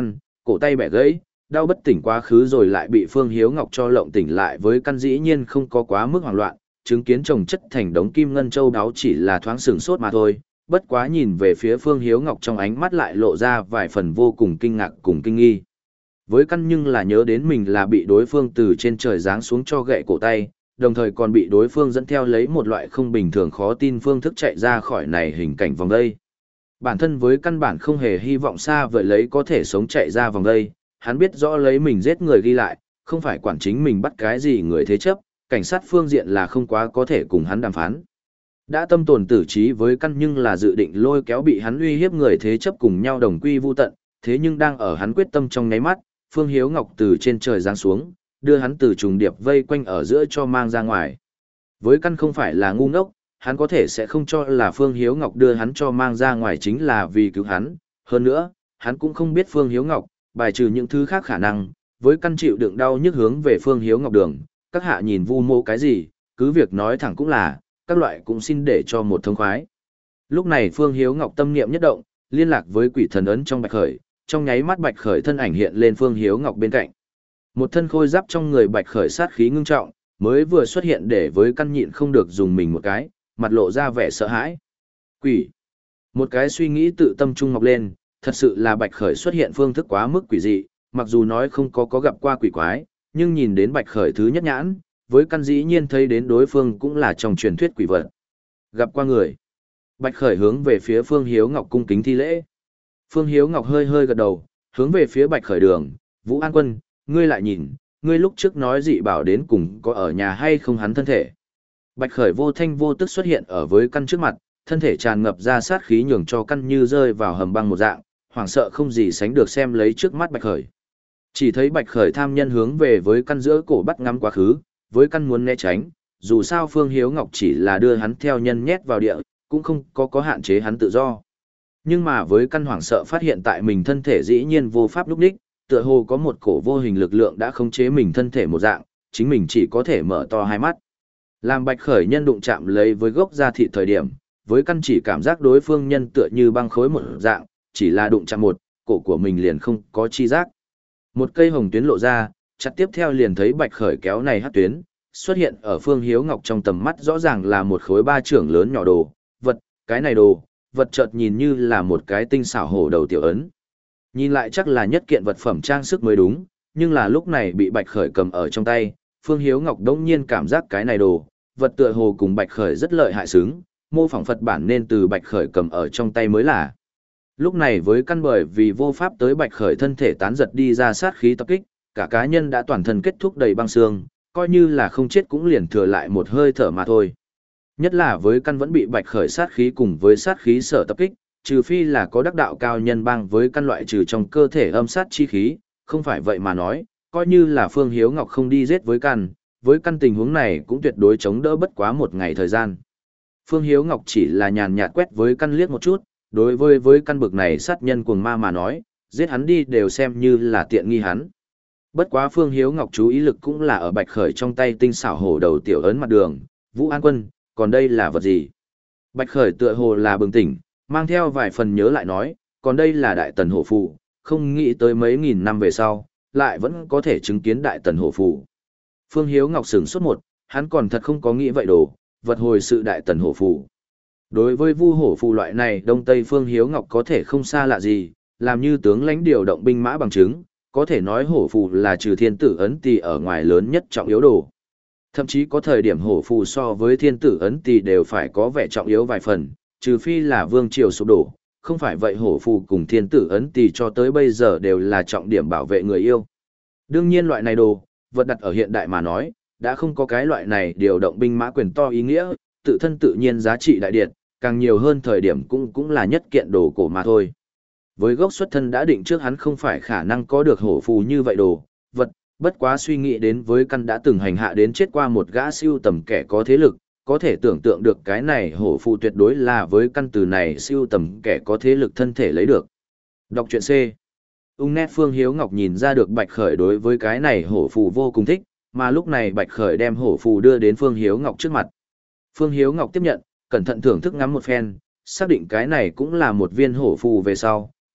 cổ tay bẻ gãy, đau bất tỉnh quá khứ rồi lại bị Phương Hiếu Ngọc cho lộng tỉnh lại với căn dĩ nhiên không có quá mức hoảng loạn, chứng kiến chồng chất thành đống kim ngân châu đáo chỉ là thoáng sửng sốt mà thôi, bất quá nhìn về phía Phương Hiếu Ngọc trong ánh mắt lại lộ ra vài phần vô cùng kinh ngạc cùng kinh nghi. Với căn nhưng là nhớ đến mình là bị đối phương từ trên trời giáng xuống cho gậy cổ tay, đồng thời còn bị đối phương dẫn theo lấy một loại không bình thường khó tin phương thức chạy ra khỏi này hình cảnh vòng đây. Bản thân với căn bản không hề hy vọng xa vời lấy có thể sống chạy ra vòng đây, hắn biết rõ lấy mình giết người ghi lại, không phải quản chính mình bắt cái gì người thế chấp, cảnh sát phương diện là không quá có thể cùng hắn đàm phán. Đã tâm tồn tử trí với căn nhưng là dự định lôi kéo bị hắn uy hiếp người thế chấp cùng nhau đồng quy vu tận, thế nhưng đang ở hắn quyết tâm trong nháy mắt, Phương Hiếu Ngọc từ trên trời giáng xuống, đưa hắn từ trùng điệp vây quanh ở giữa cho mang ra ngoài. Với căn không phải là ngu ngốc, hắn có thể sẽ không cho là Phương Hiếu Ngọc đưa hắn cho mang ra ngoài chính là vì cứu hắn, hơn nữa, hắn cũng không biết Phương Hiếu Ngọc, bài trừ những thứ khác khả năng, với căn chịu đựng đau nhức hướng về Phương Hiếu Ngọc đường, các hạ nhìn vu mô cái gì, cứ việc nói thẳng cũng là, các loại cũng xin để cho một thông khoái. Lúc này Phương Hiếu Ngọc tâm niệm nhất động, liên lạc với quỷ thần ấn trong Bạch Khởi, trong nháy mắt Bạch Khởi thân ảnh hiện lên Phương Hiếu Ngọc bên cạnh. Một thân khôi giáp trong người Bạch Khởi sát khí ngưng trọng, mới vừa xuất hiện để với căn nhịn không được dùng mình một cái, mặt lộ ra vẻ sợ hãi. Quỷ. Một cái suy nghĩ tự tâm trung mọc lên, thật sự là Bạch Khởi xuất hiện phương thức quá mức quỷ dị, mặc dù nói không có có gặp qua quỷ quái, nhưng nhìn đến Bạch Khởi thứ nhất nhãn, với căn dĩ nhiên thấy đến đối phương cũng là trong truyền thuyết quỷ vật. Gặp qua người. Bạch Khởi hướng về phía Phương Hiếu Ngọc cung kính thi lễ. Phương Hiếu Ngọc hơi hơi gật đầu, hướng về phía Bạch Khởi đường, Vũ An Quân, ngươi lại nhìn, ngươi lúc trước nói dị bảo đến cùng có ở nhà hay không hắn thân thể. Bạch Khởi vô thanh vô tức xuất hiện ở với căn trước mặt, thân thể tràn ngập ra sát khí nhường cho căn như rơi vào hầm băng một dạng, hoảng sợ không gì sánh được xem lấy trước mắt Bạch Khởi. Chỉ thấy Bạch Khởi tham nhân hướng về với căn giữa cổ bắt ngắm quá khứ, với căn muốn né tránh, dù sao Phương Hiếu Ngọc chỉ là đưa hắn theo nhân nhét vào địa, cũng không có có hạn chế hắn tự do. Nhưng mà với căn hoảng sợ phát hiện tại mình thân thể dĩ nhiên vô pháp lúc đích, tựa hồ có một cổ vô hình lực lượng đã khống chế mình thân thể một dạng, chính mình chỉ có thể mở to hai mắt. Làm Bạch Khởi nhân đụng chạm lấy với gốc da thịt thời điểm, với căn chỉ cảm giác đối phương nhân tựa như băng khối một dạng, chỉ là đụng chạm một, cổ của mình liền không có chi giác. Một cây hồng tuyến lộ ra, chặt tiếp theo liền thấy Bạch Khởi kéo này hắc tuyến, xuất hiện ở Phương Hiếu Ngọc trong tầm mắt rõ ràng là một khối ba trưởng lớn nhỏ đồ, vật, cái này đồ, vật chợt nhìn như là một cái tinh xảo hổ đầu tiểu ấn. Nhìn lại chắc là nhất kiện vật phẩm trang sức mới đúng, nhưng là lúc này bị Bạch Khởi cầm ở trong tay, Phương Hiếu Ngọc đống nhiên cảm giác cái này đồ, vật tựa hồ cùng Bạch Khởi rất lợi hại xứng, mô phỏng Phật bản nên từ Bạch Khởi cầm ở trong tay mới là. Lúc này với căn bởi vì vô pháp tới Bạch Khởi thân thể tán giật đi ra sát khí tập kích, cả cá nhân đã toàn thân kết thúc đầy băng xương, coi như là không chết cũng liền thừa lại một hơi thở mà thôi. Nhất là với căn vẫn bị Bạch Khởi sát khí cùng với sát khí sở tập kích, trừ phi là có đắc đạo cao nhân bang với căn loại trừ trong cơ thể âm sát chi khí, không phải vậy mà nói, coi như là Phương Hiếu Ngọc không đi giết với căn, với căn tình huống này cũng tuyệt đối chống đỡ bất quá một ngày thời gian. Phương Hiếu Ngọc chỉ là nhàn nhạt quét với căn liếc một chút, đối với với căn bực này sát nhân cuồng ma mà nói, giết hắn đi đều xem như là tiện nghi hắn. Bất quá Phương Hiếu Ngọc chú ý lực cũng là ở Bạch Khởi trong tay tinh xảo hổ đầu tiểu ấn mặt đường, Vũ An Quân, còn đây là vật gì? Bạch Khởi tựa hồ là bừng tỉnh, mang theo vài phần nhớ lại nói, còn đây là Đại Tần Hổ Phù, không nghĩ tới mấy nghìn năm về sau, lại vẫn có thể chứng kiến Đại Tần Hổ Phù. Phương Hiếu Ngọc sửng sốt một, hắn còn thật không có nghĩ vậy đồ, vật hồi sự Đại Tần Hổ Phù. Đối với Vu Hổ Phù loại này Đông Tây Phương Hiếu Ngọc có thể không xa lạ gì, làm như tướng lãnh điều động binh mã bằng chứng, có thể nói Hổ Phù là trừ thiên tử ấn tỳ ở ngoài lớn nhất trọng yếu đồ. Thậm chí có thời điểm Hổ Phù so với thiên tử ấn tỳ đều phải có vẻ trọng yếu vài phần, trừ phi là vương triều sụp đổ, không phải vậy Hổ Phù cùng thiên tử ấn tỳ cho tới bây giờ đều là trọng điểm bảo vệ người yêu. Đương nhiên loại này đồ, vật đặt ở hiện đại mà nói, đã không có cái loại này điều động binh mã quyền to ý nghĩa, tự thân tự nhiên giá trị đại điện, càng nhiều hơn thời điểm cũng cũng là nhất kiện đồ cổ mà thôi. Với gốc xuất thân đã định trước hắn không phải khả năng có được hổ phù như vậy đồ, vật, bất quá suy nghĩ đến với căn đã từng hành hạ đến chết qua một gã siêu tầm kẻ có thế lực, có thể tưởng tượng được cái này hổ phù tuyệt đối là với căn từ này siêu tầm kẻ có thế lực thân thể lấy được. Đọc truyện C. Ung nét Phương Hiếu Ngọc nhìn ra được Bạch Khởi đối với cái này hổ phù vô cùng thích, mà lúc này Bạch Khởi đem hổ phù đưa đến Phương Hiếu Ngọc trước mặt. Phương Hiếu Ngọc tiếp nhận, cẩn thận thưởng thức ngắm một phen, xác định cái này cũng là một viên hổ phù về sau,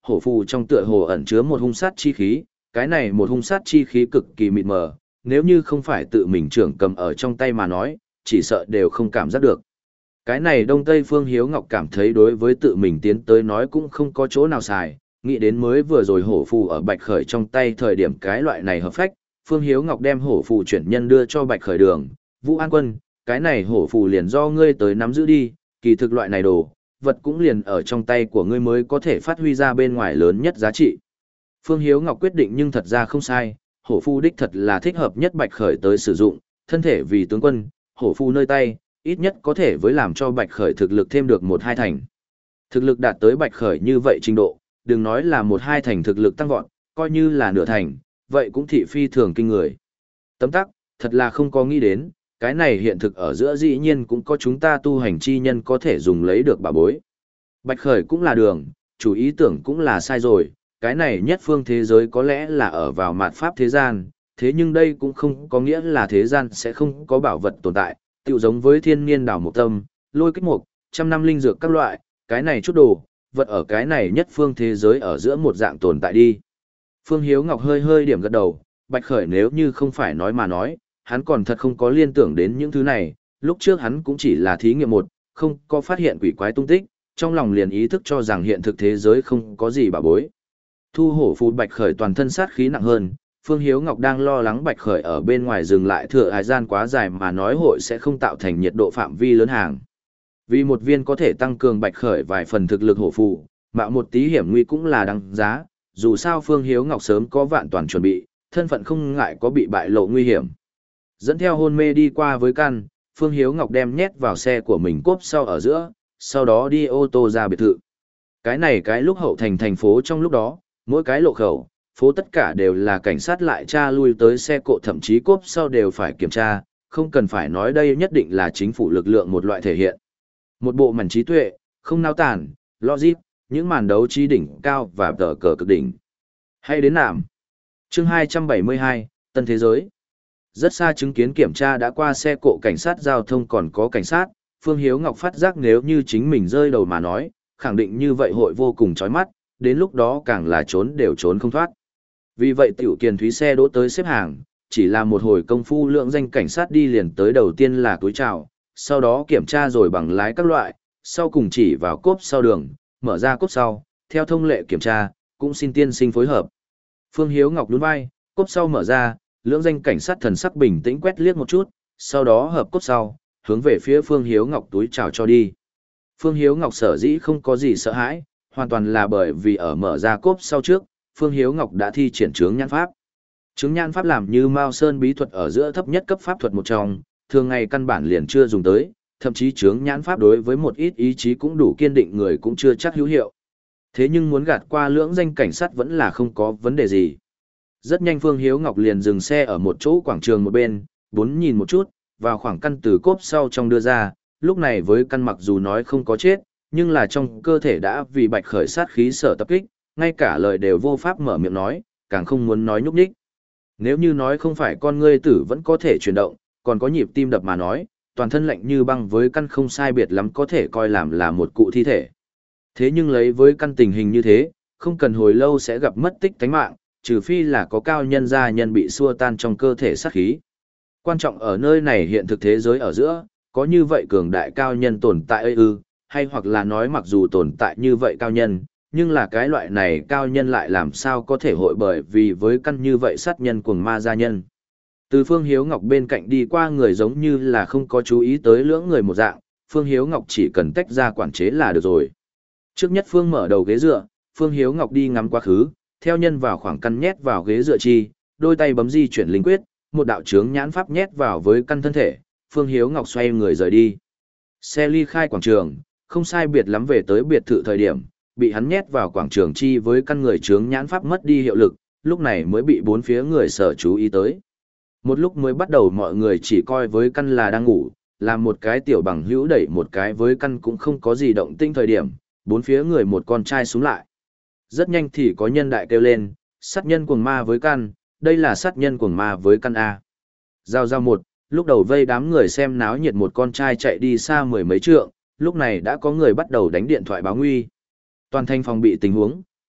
hổ phù trong tựa hồ ẩn chứa một hung sát chi khí, cái này một hung sát chi khí cực kỳ mịt mờ, nếu như không phải tự mình trưởng cầm ở trong tay mà nói, chỉ sợ đều không cảm giác được. Cái này Đông Tây Phương Hiếu Ngọc cảm thấy đối với tự mình tiến tới nói cũng không có chỗ nào xài, nghĩ đến mới vừa rồi hổ phù ở Bạch Khởi trong tay thời điểm cái loại này hợp phách, Phương Hiếu Ngọc đem hổ phù chuyển nhân đưa cho Bạch Khởi đường, Vũ An Quân, cái này hổ phù liền do ngươi tới nắm giữ đi, kỳ thực loại này đồ, vật cũng liền ở trong tay của ngươi mới có thể phát huy ra bên ngoài lớn nhất giá trị. Phương Hiếu Ngọc quyết định nhưng thật ra không sai, hổ phù đích thật là thích hợp nhất Bạch Khởi tới sử dụng, thân thể vì tướng quân, hổ phù nơi tay, ít nhất có thể với làm cho Bạch Khởi thực lực thêm được một hai thành. Thực lực đạt tới Bạch Khởi như vậy trình độ, đừng nói là một hai thành thực lực tăng vọt, coi như là nửa thành, vậy cũng thị phi thường kinh người. Tấm tắc, thật là không có nghĩ đến, cái này hiện thực ở giữa dĩ nhiên cũng có chúng ta tu hành chi nhân có thể dùng lấy được bà bối. Bạch Khởi cũng là đường, chủ ý tưởng cũng là sai rồi, cái này nhất phương thế giới có lẽ là ở vào mạt pháp thế gian, thế nhưng đây cũng không có nghĩa là thế gian sẽ không có bảo vật tồn tại, tựu giống với thiên niên đảo mộc tâm, lôi kích mục, trăm năm linh dược các loại, cái này chút đồ, vật ở cái này nhất phương thế giới ở giữa một dạng tồn tại đi. Phương Hiếu Ngọc hơi hơi điểm gật đầu, Bạch Khởi nếu như không phải nói mà nói, hắn còn thật không có liên tưởng đến những thứ này, lúc trước hắn cũng chỉ là thí nghiệm một, không có phát hiện quỷ quái tung tích, trong lòng liền ý thức cho rằng hiện thực thế giới không có gì bảo bối. Thu hổ phù Bạch Khởi toàn thân sát khí nặng hơn, Phương Hiếu Ngọc đang lo lắng Bạch Khởi ở bên ngoài dừng lại thừa thời gian quá dài mà nói hội sẽ không tạo thành nhiệt độ phạm vi lớn hàng. Vì một viên có thể tăng cường Bạch Khởi vài phần thực lực hổ phù, mạo một tí hiểm nguy cũng là đáng giá, dù sao Phương Hiếu Ngọc sớm có vạn toàn chuẩn bị, thân phận không ngại có bị bại lộ nguy hiểm. Dẫn theo hôn mê đi qua với căn, Phương Hiếu Ngọc đem nhét vào xe của mình cốp sau ở giữa, sau đó đi ô tô ra biệt thự. Cái này cái lúc hậu thành thành phố trong lúc đó, mỗi cái lộ khẩu, phố tất cả đều là cảnh sát lại tra lui tới xe cộ thậm chí cốp sau đều phải kiểm tra, không cần phải nói đây nhất định là chính phủ lực lượng một loại thể hiện. Một bộ mảnh trí tuệ, không nao tản, logic, những màn đấu trí đỉnh cao và tờ cờ cực đỉnh. Hay đến nạm. Chương hai trăm bảy mươi hai, Tân Thế Giới. Rất xa chứng kiến kiểm tra đã qua xe cộ cảnh sát giao thông còn có cảnh sát, Phương Hiếu Ngọc phát giác nếu như chính mình rơi đầu mà nói, khẳng định như vậy hội vô cùng chói mắt, đến lúc đó càng là trốn đều trốn không thoát. Vì vậy tiểu kiền thúy xe đỗ tới xếp hàng, chỉ là một hồi công phu lượng danh cảnh sát đi liền tới đầu tiên là túi chào, sau đó kiểm tra rồi bằng lái các loại, sau cùng chỉ vào cốp sau đường, mở ra cốp sau, theo thông lệ kiểm tra, cũng xin tiên sinh phối hợp. Phương Hiếu Ngọc nhún vai, cốp sau mở ra, lưỡng danh cảnh sát thần sắc bình tĩnh quét liếc một chút, sau đó hợp cốp sau, hướng về phía Phương Hiếu Ngọc túi chào cho đi. Phương Hiếu Ngọc sở dĩ không có gì sợ hãi, hoàn toàn là bởi vì ở mở ra cốp sau trước, Phương Hiếu Ngọc đã thi triển chướng nhãn pháp. Chướng nhãn pháp làm như Mao Sơn bí thuật ở giữa thấp nhất cấp pháp thuật một trong, thường ngày căn bản liền chưa dùng tới, thậm chí chướng nhãn pháp đối với một ít ý chí cũng đủ kiên định người cũng chưa chắc hữu hiệu. Thế nhưng muốn gạt qua lưỡng danh cảnh sát vẫn là không có vấn đề gì. Rất nhanh Phương Hiếu Ngọc liền dừng xe ở một chỗ quảng trường một bên, bốn nhìn một chút, vào khoảng căn từ cốp sau trong đưa ra, lúc này với căn mặc dù nói không có chết, nhưng là trong cơ thể đã vì Bạch Khởi sát khí sở tập kích, ngay cả lời đều vô pháp mở miệng nói, càng không muốn nói nhúc nhích. Nếu như nói không phải con ngươi tử vẫn có thể chuyển động, còn có nhịp tim đập mà nói, toàn thân lạnh như băng với căn không sai biệt lắm có thể coi làm là một cụ thi thể. Thế nhưng lấy với căn tình hình như thế, không cần hồi lâu sẽ gặp mất tích tánh mạng, trừ phi là có cao nhân gia nhân bị xua tan trong cơ thể sát khí. Quan trọng ở nơi này hiện thực thế giới ở giữa, có như vậy cường đại cao nhân tồn tại ư, ư hay hoặc là nói mặc dù tồn tại như vậy cao nhân, nhưng là cái loại này cao nhân lại làm sao có thể hội bởi vì với căn như vậy sát nhân cuồng ma gia nhân. Từ Phương Hiếu Ngọc bên cạnh đi qua người giống như là không có chú ý tới lưỡng người một dạng, Phương Hiếu Ngọc chỉ cần tách ra quản chế là được rồi. Trước nhất Phương mở đầu ghế dựa, Phương Hiếu Ngọc đi ngắm quá khứ, theo nhân vào khoảng căn nhét vào ghế dựa chi, đôi tay bấm di chuyển linh quyết, một đạo chướng nhãn pháp nhét vào với căn thân thể, Phương Hiếu Ngọc xoay người rời đi. Xe ly khai quảng trường, không sai biệt lắm về tới biệt thự thời điểm, bị hắn nhét vào quảng trường chi với căn người chướng nhãn pháp mất đi hiệu lực, lúc này mới bị bốn phía người sở chú ý tới. Một lúc mới bắt đầu mọi người chỉ coi với căn là đang ngủ, làm một cái tiểu bằng hữu đẩy một cái với căn cũng không có gì động tĩnh thời điểm, bốn phía người một con trai xuống lại. Rất nhanh thì có nhân đại kêu lên, sát nhân cuồng ma với căn, đây là sát nhân cuồng ma với căn A. Giao giao một, lúc đầu vây đám người xem náo nhiệt một con trai chạy đi xa mười mấy trượng, lúc này đã có người bắt đầu đánh điện thoại báo nguy. Toàn thành phòng bị tình huống,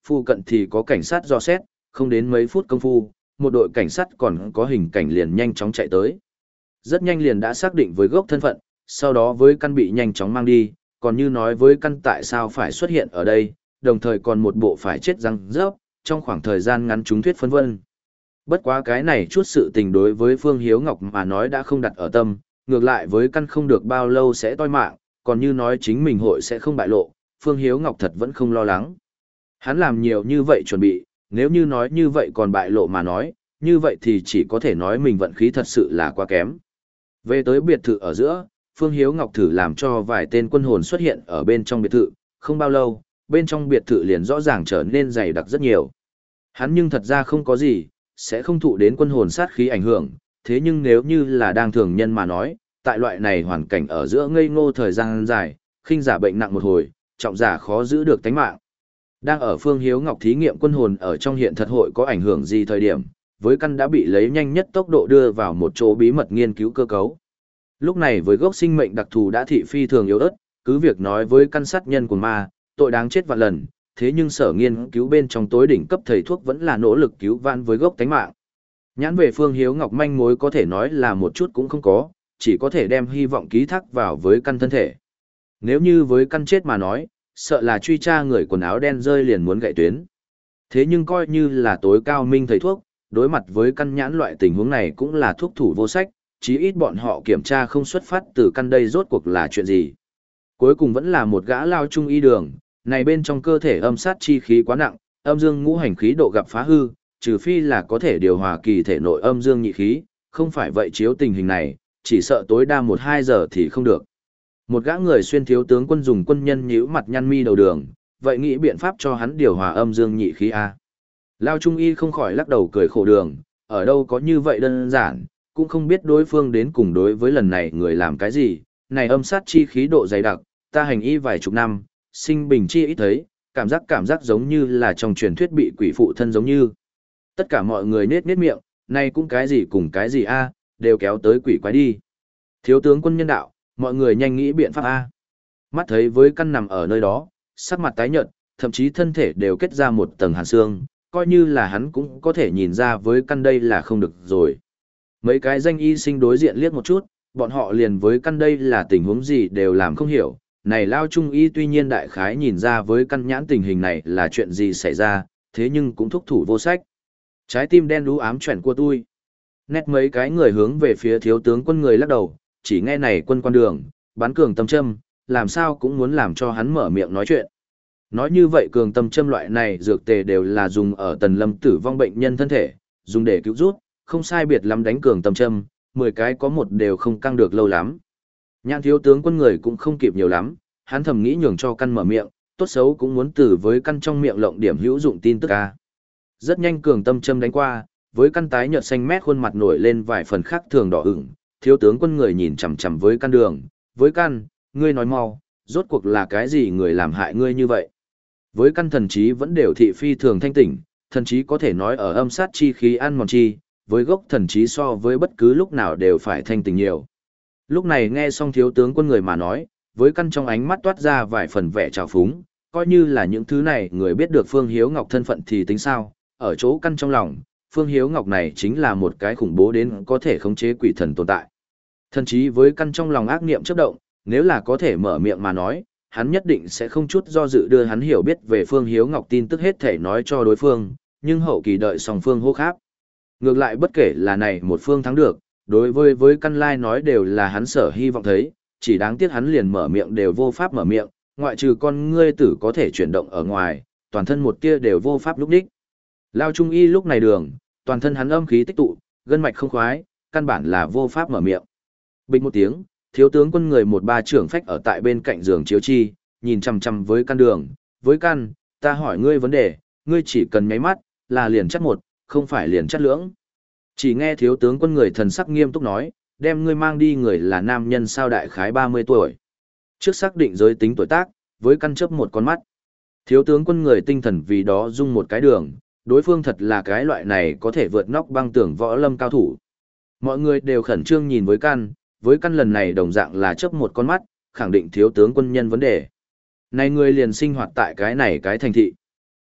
Phu cận thì có cảnh sát dò xét, không đến mấy phút công phu, một đội cảnh sát còn có hình cảnh liền nhanh chóng chạy tới. Rất nhanh liền đã xác định với gốc thân phận, sau đó với căn bị nhanh chóng mang đi, còn như nói với căn tại sao phải xuất hiện ở đây, đồng thời còn một bộ phải chết răng rớp, trong khoảng thời gian ngắn chúng thuyết phân vân. Bất quá cái này chút sự tình đối với Phương Hiếu Ngọc mà nói đã không đặt ở tâm, ngược lại với căn không được bao lâu sẽ toi mạng, còn như nói chính mình hội sẽ không bại lộ, Phương Hiếu Ngọc thật vẫn không lo lắng. Hắn làm nhiều như vậy chuẩn bị, nếu như nói như vậy còn bại lộ mà nói, như vậy thì chỉ có thể nói mình vận khí thật sự là quá kém. Về tới biệt thự ở giữa, Phương Hiếu Ngọc thử làm cho vài tên quân hồn xuất hiện ở bên trong biệt thự, không bao lâu, bên trong biệt thự liền rõ ràng trở nên dày đặc rất nhiều. Hắn nhưng thật ra không có gì, sẽ không thụ đến quân hồn sát khí ảnh hưởng, thế nhưng nếu như là đang thường nhân mà nói, tại loại này hoàn cảnh ở giữa ngây ngô thời gian dài, khinh giả bệnh nặng một hồi, trọng giả khó giữ được tánh mạng. Đang ở Phương Hiếu Ngọc thí nghiệm quân hồn ở trong hiện thật hội có ảnh hưởng gì thời điểm, với căn đã bị lấy nhanh nhất tốc độ đưa vào một chỗ bí mật nghiên cứu cơ cấu. Lúc này với gốc sinh mệnh đặc thù đã thị phi thường yếu ớt, cứ việc nói với căn sát nhân của ma, tội đáng chết vạn lần, thế nhưng sở nghiên cứu bên trong tối đỉnh cấp thầy thuốc vẫn là nỗ lực cứu vãn với gốc tánh mạng. Nhãn về Phương Hiếu Ngọc manh mối có thể nói là một chút cũng không có, chỉ có thể đem hy vọng ký thác vào với căn thân thể. Nếu như với căn chết mà nói, sợ là truy tra người quần áo đen rơi liền muốn gãy tuyến. Thế nhưng coi như là tối cao minh thầy thuốc, đối mặt với căn nhãn loại tình huống này cũng là thuốc thủ vô sách, chí ít bọn họ kiểm tra không xuất phát từ căn đây rốt cuộc là chuyện gì. Cuối cùng vẫn là một gã lao trung y đường, này bên trong cơ thể âm sát chi khí quá nặng, âm dương ngũ hành khí độ gặp phá hư, trừ phi là có thể điều hòa kỳ thể nội âm dương nhị khí, không phải vậy chiếu tình hình này, chỉ sợ tối đa một hai giờ thì không được. Một gã người xuyên thiếu tướng quân dùng quân nhân nhíu mặt nhăn mi đầu đường, vậy nghĩ biện pháp cho hắn điều hòa âm dương nhị khí a. Lao trung y không khỏi lắc đầu cười khổ đường, ở đâu có như vậy đơn giản, cũng không biết đối phương đến cùng đối với lần này người làm cái gì, này âm sát chi khí độ dày đặc, ta hành y vài chục năm, sinh bình chi ít thấy, cảm giác cảm giác giống như là trong truyền thuyết bị quỷ phụ thân giống như. Tất cả mọi người nết nết miệng, này cũng cái gì cùng cái gì a, đều kéo tới quỷ quái đi. Thiếu tướng quân nhân đạo, mọi người nhanh nghĩ biện pháp a. Mắt thấy với căn nằm ở nơi đó, sắc mặt tái nhợt, thậm chí thân thể đều kết ra một tầng hàn xương, coi như là hắn cũng có thể nhìn ra với căn đây là không được rồi. Mấy cái danh y sinh đối diện liếc một chút, bọn họ liền với căn đây là tình huống gì đều làm không hiểu. Này lao trung y tuy nhiên đại khái nhìn ra với căn nhãn tình hình này là chuyện gì xảy ra, thế nhưng cũng thúc thủ vô sách. Trái tim đen đú ám chuyển của tôi. Nét mấy cái người hướng về phía thiếu tướng quân người lắc đầu, chỉ nghe này quân quan đường, bắn cường tâm châm, làm sao cũng muốn làm cho hắn mở miệng nói chuyện. Nói như vậy cường tâm châm loại này dược tề đều là dùng ở tần lâm tử vong bệnh nhân thân thể, dùng để cứu rút, không sai biệt lắm đánh cường tâm châm, mười cái có một đều không căng được lâu lắm. Nhãn thiếu tướng quân người cũng không kịp nhiều lắm, hắn thầm nghĩ nhường cho căn mở miệng, tốt xấu cũng muốn từ với căn trong miệng lộng điểm hữu dụng tin tức ca. Rất nhanh cường tâm châm đánh qua, với căn tái nhợt xanh mét khuôn mặt nổi lên vài phần khác thường đỏ ửng, thiếu tướng quân người nhìn chằm chằm với căn đường, với căn, ngươi nói mau, rốt cuộc là cái gì người làm hại ngươi như vậy. Với căn thần trí vẫn đều thị phi thường thanh tỉnh, thần trí có thể nói ở âm sát chi khí ăn mòn chi, với gốc thần trí so với bất cứ lúc nào đều phải thanh tỉnh nhiều. Lúc này nghe xong thiếu tướng quân người mà nói, với căn trong ánh mắt toát ra vài phần vẻ trào phúng, coi như là những thứ này người biết được Phương Hiếu Ngọc thân phận thì tính sao, ở chỗ căn trong lòng, Phương Hiếu Ngọc này chính là một cái khủng bố đến có thể khống chế quỷ thần tồn tại. Thậm chí với căn trong lòng ác niệm chớp động, nếu là có thể mở miệng mà nói, hắn nhất định sẽ không chút do dự đưa hắn hiểu biết về Phương Hiếu Ngọc tin tức hết thể nói cho đối phương, nhưng hậu kỳ đợi song phương hô khác. Ngược lại bất kể là này một phương thắng được, đối với với căn lai nói đều là hắn sở hy vọng thấy, chỉ đáng tiếc hắn liền mở miệng đều vô pháp mở miệng, ngoại trừ con ngươi tử có thể chuyển động ở ngoài, toàn thân một tia đều vô pháp lúc đích. Lao trung y lúc này đường, toàn thân hắn âm khí tích tụ, gân mạch không khoái, căn bản là vô pháp mở miệng. Bình một tiếng, thiếu tướng quân người một ba trưởng phách ở tại bên cạnh giường chiếu chi, nhìn chằm chằm với căn đường, với căn, ta hỏi ngươi vấn đề, ngươi chỉ cần nháy mắt, là liền chắt một, không phải liền chắt lưỡng. Chỉ nghe thiếu tướng quân người thần sắc nghiêm túc nói, đem ngươi mang đi người là nam nhân sao đại khái ba mươi tuổi. Trước xác định giới tính tuổi tác, với căn chấp một con mắt. Thiếu tướng quân người tinh thần vì đó dung một cái đường, đối phương thật là cái loại này có thể vượt nóc băng tường võ lâm cao thủ. Mọi người đều khẩn trương nhìn với căn, với căn lần này đồng dạng là chấp một con mắt, khẳng định thiếu tướng quân nhân vấn đề. Này người liền sinh hoạt tại cái này cái thành thị.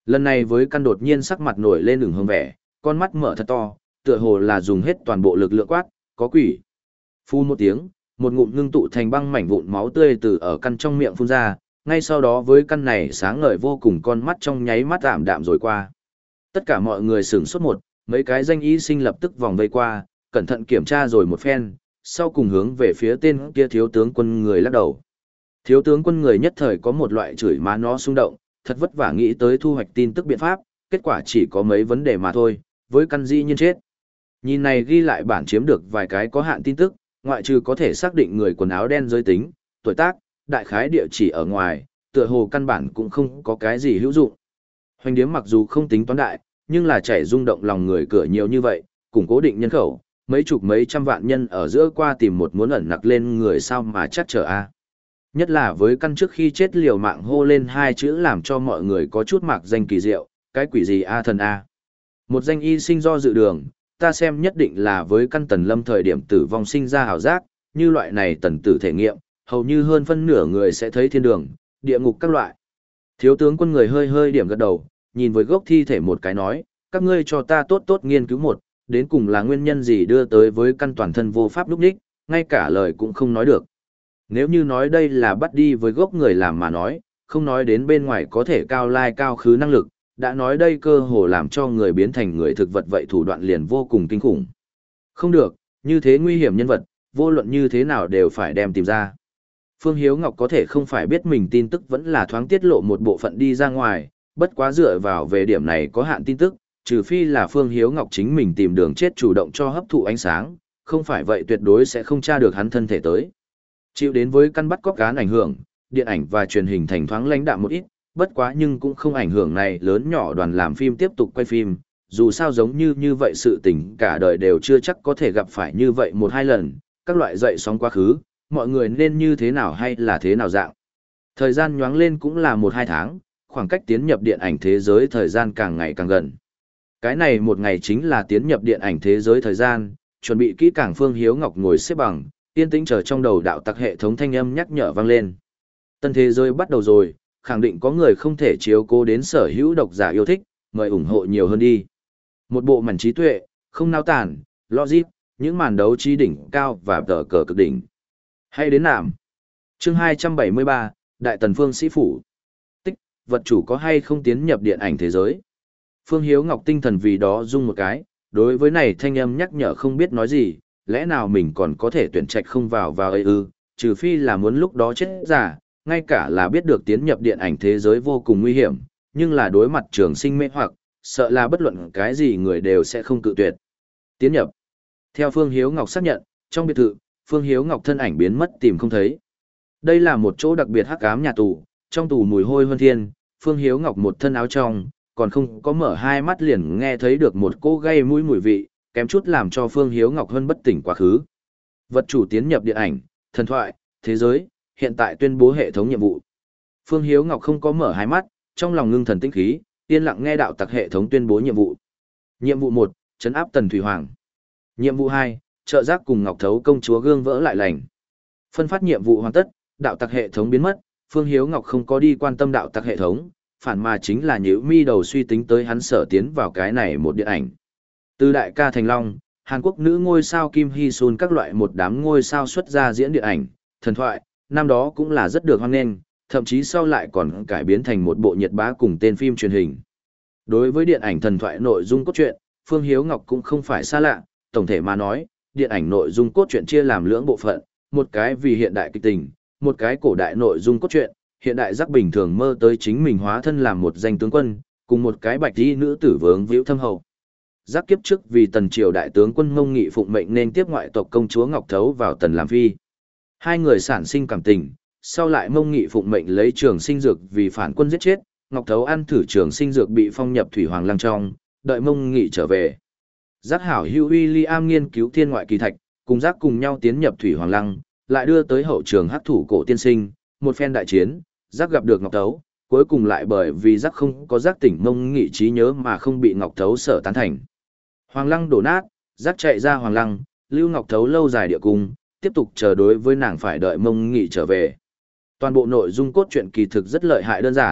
Lần này với căn đột nhiên sắc mặt nổi lên ửng hồng vẻ, con mắt mở thật to, tựa hồ là dùng hết toàn bộ lực lượng quát, có quỷ. Phun một tiếng, một ngụm ngưng tụ thành băng mảnh vụn máu tươi từ ở căn trong miệng phun ra, ngay sau đó với căn này sáng ngời vô cùng con mắt trong nháy mắt ảm đạm rồi qua. Tất cả mọi người sửng sốt một, mấy cái danh y sinh lập tức vòng vây qua, cẩn thận kiểm tra rồi một phen, sau cùng hướng về phía tên kia thiếu tướng quân người lắc đầu. Thiếu tướng quân người nhất thời có một loại chửi má nó xung động, thật vất vả nghĩ tới thu hoạch tin tức biện pháp, kết quả chỉ có mấy vấn đề mà thôi, với căn dĩ nhiên chết. Nhìn này ghi lại bản chiếm được vài cái có hạn tin tức, ngoại trừ có thể xác định người quần áo đen giới tính, tuổi tác, đại khái địa chỉ ở ngoài, tựa hồ căn bản cũng không có cái gì hữu dụng. Hoành điếm mặc dù không tính toán đại, nhưng là chảy rung động lòng người cửa nhiều như vậy, cùng cố định nhân khẩu, mấy chục mấy trăm vạn nhân ở giữa qua tìm một muốn ẩn nặc lên người sao mà chắc chờ a. Nhất là với căn trước khi chết liều mạng hô lên hai chữ làm cho mọi người có chút mạc danh kỳ diệu, cái quỷ gì a thần a. Một danh y sinh do dự đường, ta xem nhất định là với căn tần lâm thời điểm tử vong sinh ra hào giác, như loại này tần tử thể nghiệm, hầu như hơn phân nửa người sẽ thấy thiên đường, địa ngục các loại. Thiếu tướng quân người hơi hơi điểm gật đầu, nhìn với gốc thi thể một cái nói, các ngươi cho ta tốt tốt nghiên cứu một, đến cùng là nguyên nhân gì đưa tới với căn toàn thân vô pháp lúc đích, ngay cả lời cũng không nói được. Nếu như nói đây là bắt đi với gốc người làm mà nói, không nói đến bên ngoài có thể cao lai cao khứ năng lực, đã nói đây cơ hồ làm cho người biến thành người thực vật vậy thủ đoạn liền vô cùng kinh khủng. Không được, như thế nguy hiểm nhân vật, vô luận như thế nào đều phải đem tìm ra. Phương Hiếu Ngọc có thể không phải biết mình tin tức vẫn là thoáng tiết lộ một bộ phận đi ra ngoài, bất quá dựa vào về điểm này có hạn tin tức, trừ phi là Phương Hiếu Ngọc chính mình tìm đường chết chủ động cho hấp thụ ánh sáng, không phải vậy tuyệt đối sẽ không tra được hắn thân thể tới. Chịu đến với căn bắt cóc cán ảnh hưởng, điện ảnh và truyền hình thành thoáng lãnh đạm một ít, bất quá nhưng cũng không ảnh hưởng này lớn nhỏ đoàn làm phim tiếp tục quay phim, dù sao giống như như vậy sự tình cả đời đều chưa chắc có thể gặp phải như vậy một hai lần, các loại dậy sóng quá khứ, mọi người nên như thế nào hay là thế nào dạng. Thời gian nhoáng lên cũng là một hai tháng, khoảng cách tiến nhập điện ảnh thế giới thời gian càng ngày càng gần. Cái này một ngày chính là tiến nhập điện ảnh thế giới thời gian, chuẩn bị kỹ càng Phương Hiếu Ngọc ngồi xếp bằng, yên tĩnh chờ trong đầu đạo tặc hệ thống thanh âm nhắc nhở vang lên. Tân thế giới bắt đầu rồi, khẳng định có người không thể chiếu cố đến sở hữu độc giả yêu thích, mời ủng hộ nhiều hơn đi. Một bộ mảnh trí tuệ, không nao tản, logic, những màn đấu trí đỉnh cao và tờ cờ cực đỉnh. Hay đến nạm. Chương hai trăm bảy mươi ba, Đại Tần Phương Sĩ Phủ. Tích, vật chủ có hay không tiến nhập điện ảnh thế giới. Phương Hiếu Ngọc tinh thần vì đó rung một cái, đối với này thanh âm nhắc nhở không biết nói gì, lẽ nào mình còn có thể tuyển trạch không vào vào ấy ư, trừ phi là muốn lúc đó chết giả, ngay cả là biết được tiến nhập điện ảnh thế giới vô cùng nguy hiểm, nhưng là đối mặt trường sinh mê hoặc, sợ là bất luận cái gì người đều sẽ không cự tuyệt. Tiến nhập. Theo Phương Hiếu Ngọc xác nhận, trong biệt thự, Phương Hiếu Ngọc thân ảnh biến mất tìm không thấy. Đây là một chỗ đặc biệt hắc ám nhà tù, trong tù mùi hôi hơn thiên, Phương Hiếu Ngọc một thân áo trong, còn không có mở hai mắt liền nghe thấy được một cô gây mũi mùi vị, kém chút làm cho Phương Hiếu Ngọc hơn bất tỉnh quá khứ. Vật chủ tiến nhập điện ảnh, thần thoại, thế giới, hiện tại tuyên bố hệ thống nhiệm vụ. Phương Hiếu Ngọc không có mở hai mắt, trong lòng ngưng thần tĩnh khí, yên lặng nghe đạo tặc hệ thống tuyên bố nhiệm vụ. Nhiệm vụ một, trấn áp Tần Thủy Hoàng. Nhiệm vụ hai, trợ giác cùng Ngọc Thấu công chúa gương vỡ lại lành. Phân phát nhiệm vụ hoàn tất, đạo tặc hệ thống biến mất, Phương Hiếu Ngọc không có đi quan tâm đạo tặc hệ thống, phản mà chính là nhíu mi đầu suy tính tới hắn sở tiến vào cái này một điện ảnh. Từ đại ca Thành Long, Hàn Quốc nữ ngôi sao Kim Hee Sun các loại một đám ngôi sao xuất ra diễn điện ảnh, thần thoại, năm đó cũng là rất được hoan nghênh, thậm chí sau lại còn cải biến thành một bộ nhiệt bá cùng tên phim truyền hình. Đối với điện ảnh thần thoại nội dung cốt truyện, Phương Hiếu Ngọc cũng không phải xa lạ, tổng thể mà nói, điện ảnh nội dung cốt truyện chia làm lưỡng bộ phận, một cái vì hiện đại kịch tình, một cái cổ đại nội dung cốt truyện, hiện đại giác bình thường mơ tới chính mình hóa thân làm một danh tướng quân, cùng một cái bạch y nữ tử vướng víu thâm hậu. Giác kiếp trước vì tần triều đại tướng quân Mông Nghị phụng mệnh nên tiếp ngoại tộc công chúa Ngọc Thấu vào tần làm phi. Hai người sản sinh cảm tình, sau lại Mông Nghị phụng mệnh lấy trường sinh dược vì phản quân giết chết, Ngọc Thấu ăn thử trường sinh dược bị phong nhập thủy hoàng lăng trong, đợi Mông Nghị trở về. Giác hảo hữu William nghiên cứu thiên ngoại kỳ thạch, cùng giác cùng nhau tiến nhập thủy hoàng lăng, lại đưa tới hậu trường hắc thủ cổ tiên sinh, một phen đại chiến, giác gặp được Ngọc Thấu, cuối cùng lại bởi vì giác không có giác tỉnh Mông Nghị trí nhớ mà không bị Ngọc Thấu sở tán thành. Hoàng lăng đổ nát, giác chạy ra hoàng lăng, lưu Ngọc Thấu lâu dài địa cung, tiếp tục chờ đối với nàng phải đợi Mông Nghị trở về. Toàn bộ nội dung cốt truyện kỳ thực rất lợi hại đơn giản,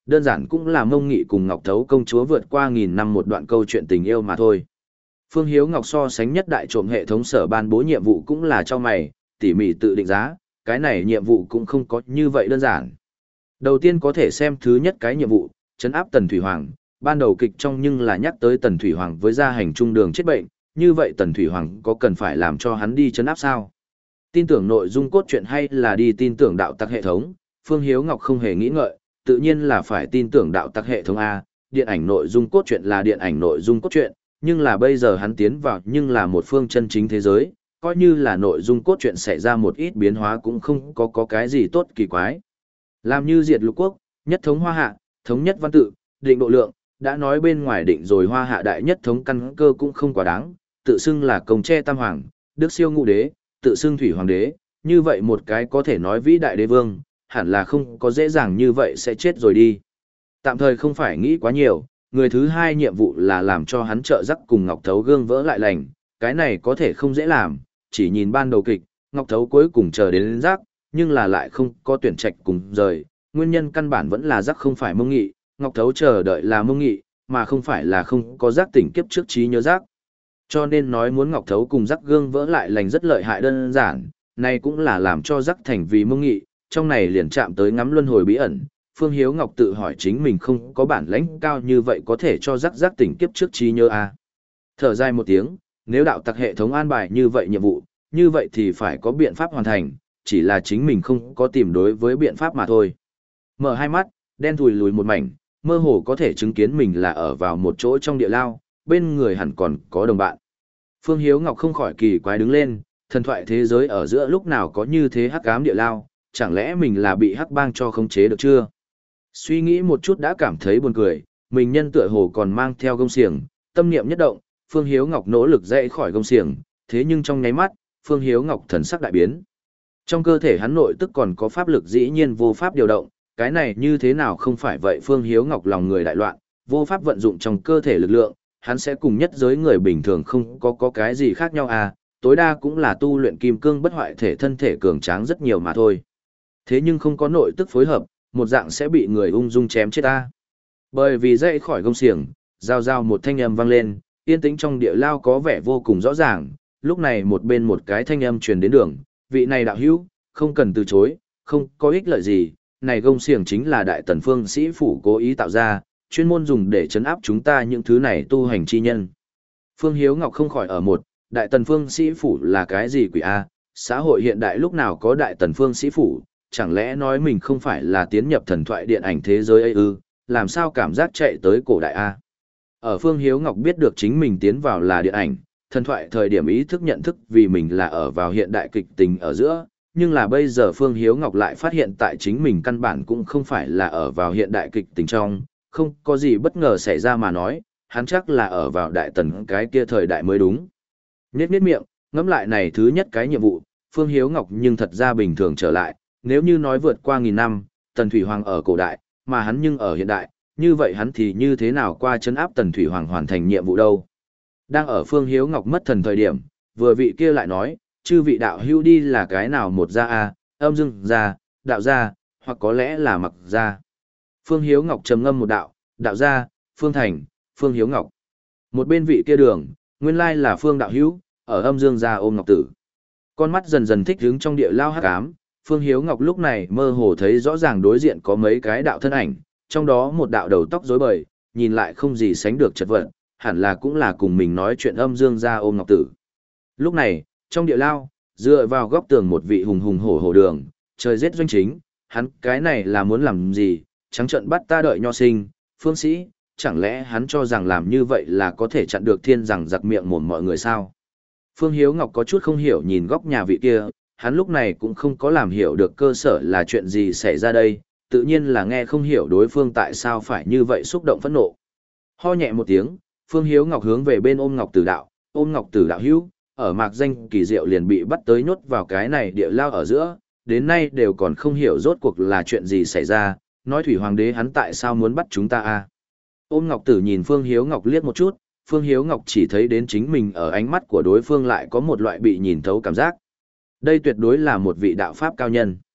đơn giản cũng là Mông Nghị cùng Ngọc Thấu công chúa vượt qua nghìn năm một đoạn câu chuyện tình yêu mà thôi. Phương Hiếu Ngọc so sánh nhất đại trộm hệ thống sở ban bố nhiệm vụ cũng là cho mày, tỉ mỉ tự định giá, cái này nhiệm vụ cũng không có như vậy đơn giản. Đầu tiên có thể xem thứ nhất cái nhiệm vụ, trấn áp Tần Thủy Hoàng, ban đầu kịch trong nhưng là nhắc tới Tần Thủy Hoàng với gia hành trung đường chết bệnh, như vậy Tần Thủy Hoàng có cần phải làm cho hắn đi trấn áp sao? Tin tưởng nội dung cốt truyện hay là đi tin tưởng đạo tặc hệ thống, Phương Hiếu Ngọc không hề nghĩ ngợi, tự nhiên là phải tin tưởng đạo tặc hệ thống A, điện ảnh nội dung cốt truyện là điện ảnh nội dung cốt truyện, nhưng là bây giờ hắn tiến vào nhưng là một phương chân chính thế giới, coi như là nội dung cốt truyện xảy ra một ít biến hóa cũng không có có cái gì tốt kỳ quái. Làm như diệt lục quốc, nhất thống hoa hạ, thống nhất văn tự, định độ lượng, đã nói bên ngoài định rồi hoa hạ đại nhất thống căn cơ cũng không quá đáng, tự xưng là công tre tam hoàng, đức siêu ngũ đế, tự xưng thủy hoàng đế, như vậy một cái có thể nói vĩ đại đế vương, hẳn là không có dễ dàng như vậy sẽ chết rồi đi. Tạm thời không phải nghĩ quá nhiều, người thứ hai nhiệm vụ là làm cho hắn trợ giắc cùng Ngọc Thấu gương vỡ lại lành, cái này có thể không dễ làm, chỉ nhìn ban đầu kịch, Ngọc Thấu cuối cùng chờ đến rắc, nhưng là lại không có tuyển trạch cùng rời, nguyên nhân căn bản vẫn là rắc không phải Mông Nghị, Ngọc Thấu chờ đợi là Mông Nghị, mà không phải là không có rắc tỉnh kiếp trước trí nhớ rắc. Cho nên nói muốn Ngọc Thấu cùng rắc gương vỡ lại lành rất lợi hại đơn giản, này cũng là làm cho rắc thành vì Mông Nghị, trong này liền chạm tới ngắm luân hồi bí ẩn. Phương Hiếu Ngọc tự hỏi chính mình không có bản lãnh cao như vậy có thể cho rắc rắc tỉnh kiếp trước trí nhớ à. Thở dài một tiếng, nếu đạo tặc hệ thống an bài như vậy nhiệm vụ, như vậy thì phải có biện pháp hoàn thành, chỉ là chính mình không có tìm đối với biện pháp mà thôi. Mở hai mắt, đen thùi lùi một mảnh, mơ hồ có thể chứng kiến mình là ở vào một chỗ trong địa lao, bên người hẳn còn có đồng bạn. Phương Hiếu Ngọc không khỏi kỳ quái đứng lên, thần thoại thế giới ở giữa lúc nào có như thế hắc ám địa lao, chẳng lẽ mình là bị hắc bang cho khống chế được chưa? Suy nghĩ một chút đã cảm thấy buồn cười, mình nhân tựa hồ còn mang theo gông xiềng, tâm niệm nhất động, Phương Hiếu Ngọc nỗ lực dậy khỏi gông xiềng, thế nhưng trong nháy mắt, Phương Hiếu Ngọc thần sắc đại biến. Trong cơ thể hắn nội tức còn có pháp lực dĩ nhiên vô pháp điều động, cái này như thế nào không phải vậy Phương Hiếu Ngọc lòng người đại loạn, vô pháp vận dụng trong cơ thể lực lượng, hắn sẽ cùng nhất giới người bình thường không có có cái gì khác nhau à, tối đa cũng là tu luyện kim cương bất hoại thể thân thể cường tráng rất nhiều mà thôi. Thế nhưng không có nội tức phối hợp, một dạng sẽ bị người ung dung chém chết ta. Bởi vì dậy khỏi gông xiềng, giao giao một thanh âm vang lên, yên tĩnh trong địa lao có vẻ vô cùng rõ ràng, lúc này một bên một cái thanh âm truyền đến đường, vị này đạo hữu, không cần từ chối, không có ích lợi gì, này gông xiềng chính là đại tần phương sĩ phủ cố ý tạo ra, chuyên môn dùng để trấn áp chúng ta những thứ này tu hành chi nhân. Phương Hiếu Ngọc không khỏi ở một, đại tần phương sĩ phủ là cái gì quỷ a? Xã hội hiện đại lúc nào có đại tần phương sĩ phủ, chẳng lẽ nói mình không phải là tiến nhập thần thoại điện ảnh thế giới ấy ư, làm sao cảm giác chạy tới cổ đại a? Ở Phương Hiếu Ngọc biết được chính mình tiến vào là điện ảnh, thần thoại thời điểm ý thức nhận thức vì mình là ở vào hiện đại kịch tình ở giữa, nhưng là bây giờ Phương Hiếu Ngọc lại phát hiện tại chính mình căn bản cũng không phải là ở vào hiện đại kịch tình trong, không có gì bất ngờ xảy ra mà nói, hắn chắc là ở vào đại tần cái kia thời đại mới đúng. Nhết nhết miệng, ngẫm lại này thứ nhất cái nhiệm vụ, Phương Hiếu Ngọc nhưng thật ra bình thường trở lại, nếu như nói vượt qua nghìn năm, Tần Thủy Hoàng ở cổ đại, mà hắn nhưng ở hiện đại, như vậy hắn thì như thế nào qua trấn áp Tần Thủy Hoàng hoàn thành nhiệm vụ đâu. Đang ở Phương Hiếu Ngọc mất thần thời điểm, vừa vị kia lại nói, chư vị đạo hữu đi là cái nào một gia a, âm dương gia, đạo gia, hoặc có lẽ là mặc gia. Phương Hiếu Ngọc trầm ngâm một đạo, đạo gia, Phương Thành, Phương Hiếu Ngọc. Một bên vị kia đường, nguyên lai là Phương đạo hữu, ở âm dương gia ôm Ngọc Tử. Con mắt dần dần thích hứng trong địa lao hắc ám, Phương Hiếu Ngọc lúc này mơ hồ thấy rõ ràng đối diện có mấy cái đạo thân ảnh, trong đó một đạo đầu tóc rối bời, nhìn lại không gì sánh được chật vật, hẳn là cũng là cùng mình nói chuyện âm dương gia ôm Ngọc Tử. Lúc này, trong địa lao, dựa vào góc tường một vị hùng hùng hổ hổ đường, trời giết doanh chính, hắn cái này là muốn làm gì, trắng trợn bắt ta đợi nho sinh, phương sĩ, chẳng lẽ hắn cho rằng làm như vậy là có thể chặn được thiên rằng giặc miệng mồm mọi người sao? Phương Hiếu Ngọc có chút không hiểu nhìn góc nhà vị kia, hắn lúc này cũng không có làm hiểu được cơ sở là chuyện gì xảy ra đây, tự nhiên là nghe không hiểu đối phương tại sao phải như vậy xúc động phẫn nộ. Ho nhẹ một tiếng, Phương Hiếu Ngọc hướng về bên ôm Ngọc Tử đạo, ôm Ngọc Tử đạo hữu, ở mạc danh kỳ diệu liền bị bắt tới nhốt vào cái này địa lao ở giữa, đến nay đều còn không hiểu rốt cuộc là chuyện gì xảy ra, nói Thủy Hoàng đế hắn tại sao muốn bắt chúng ta a? Ôm Ngọc Tử nhìn Phương Hiếu Ngọc liếc một chút, Phương Hiếu Ngọc chỉ thấy đến chính mình ở ánh mắt của đối phương lại có một loại bị nhìn thấu cảm giác. Đây tuyệt đối là một vị đạo pháp cao nhân.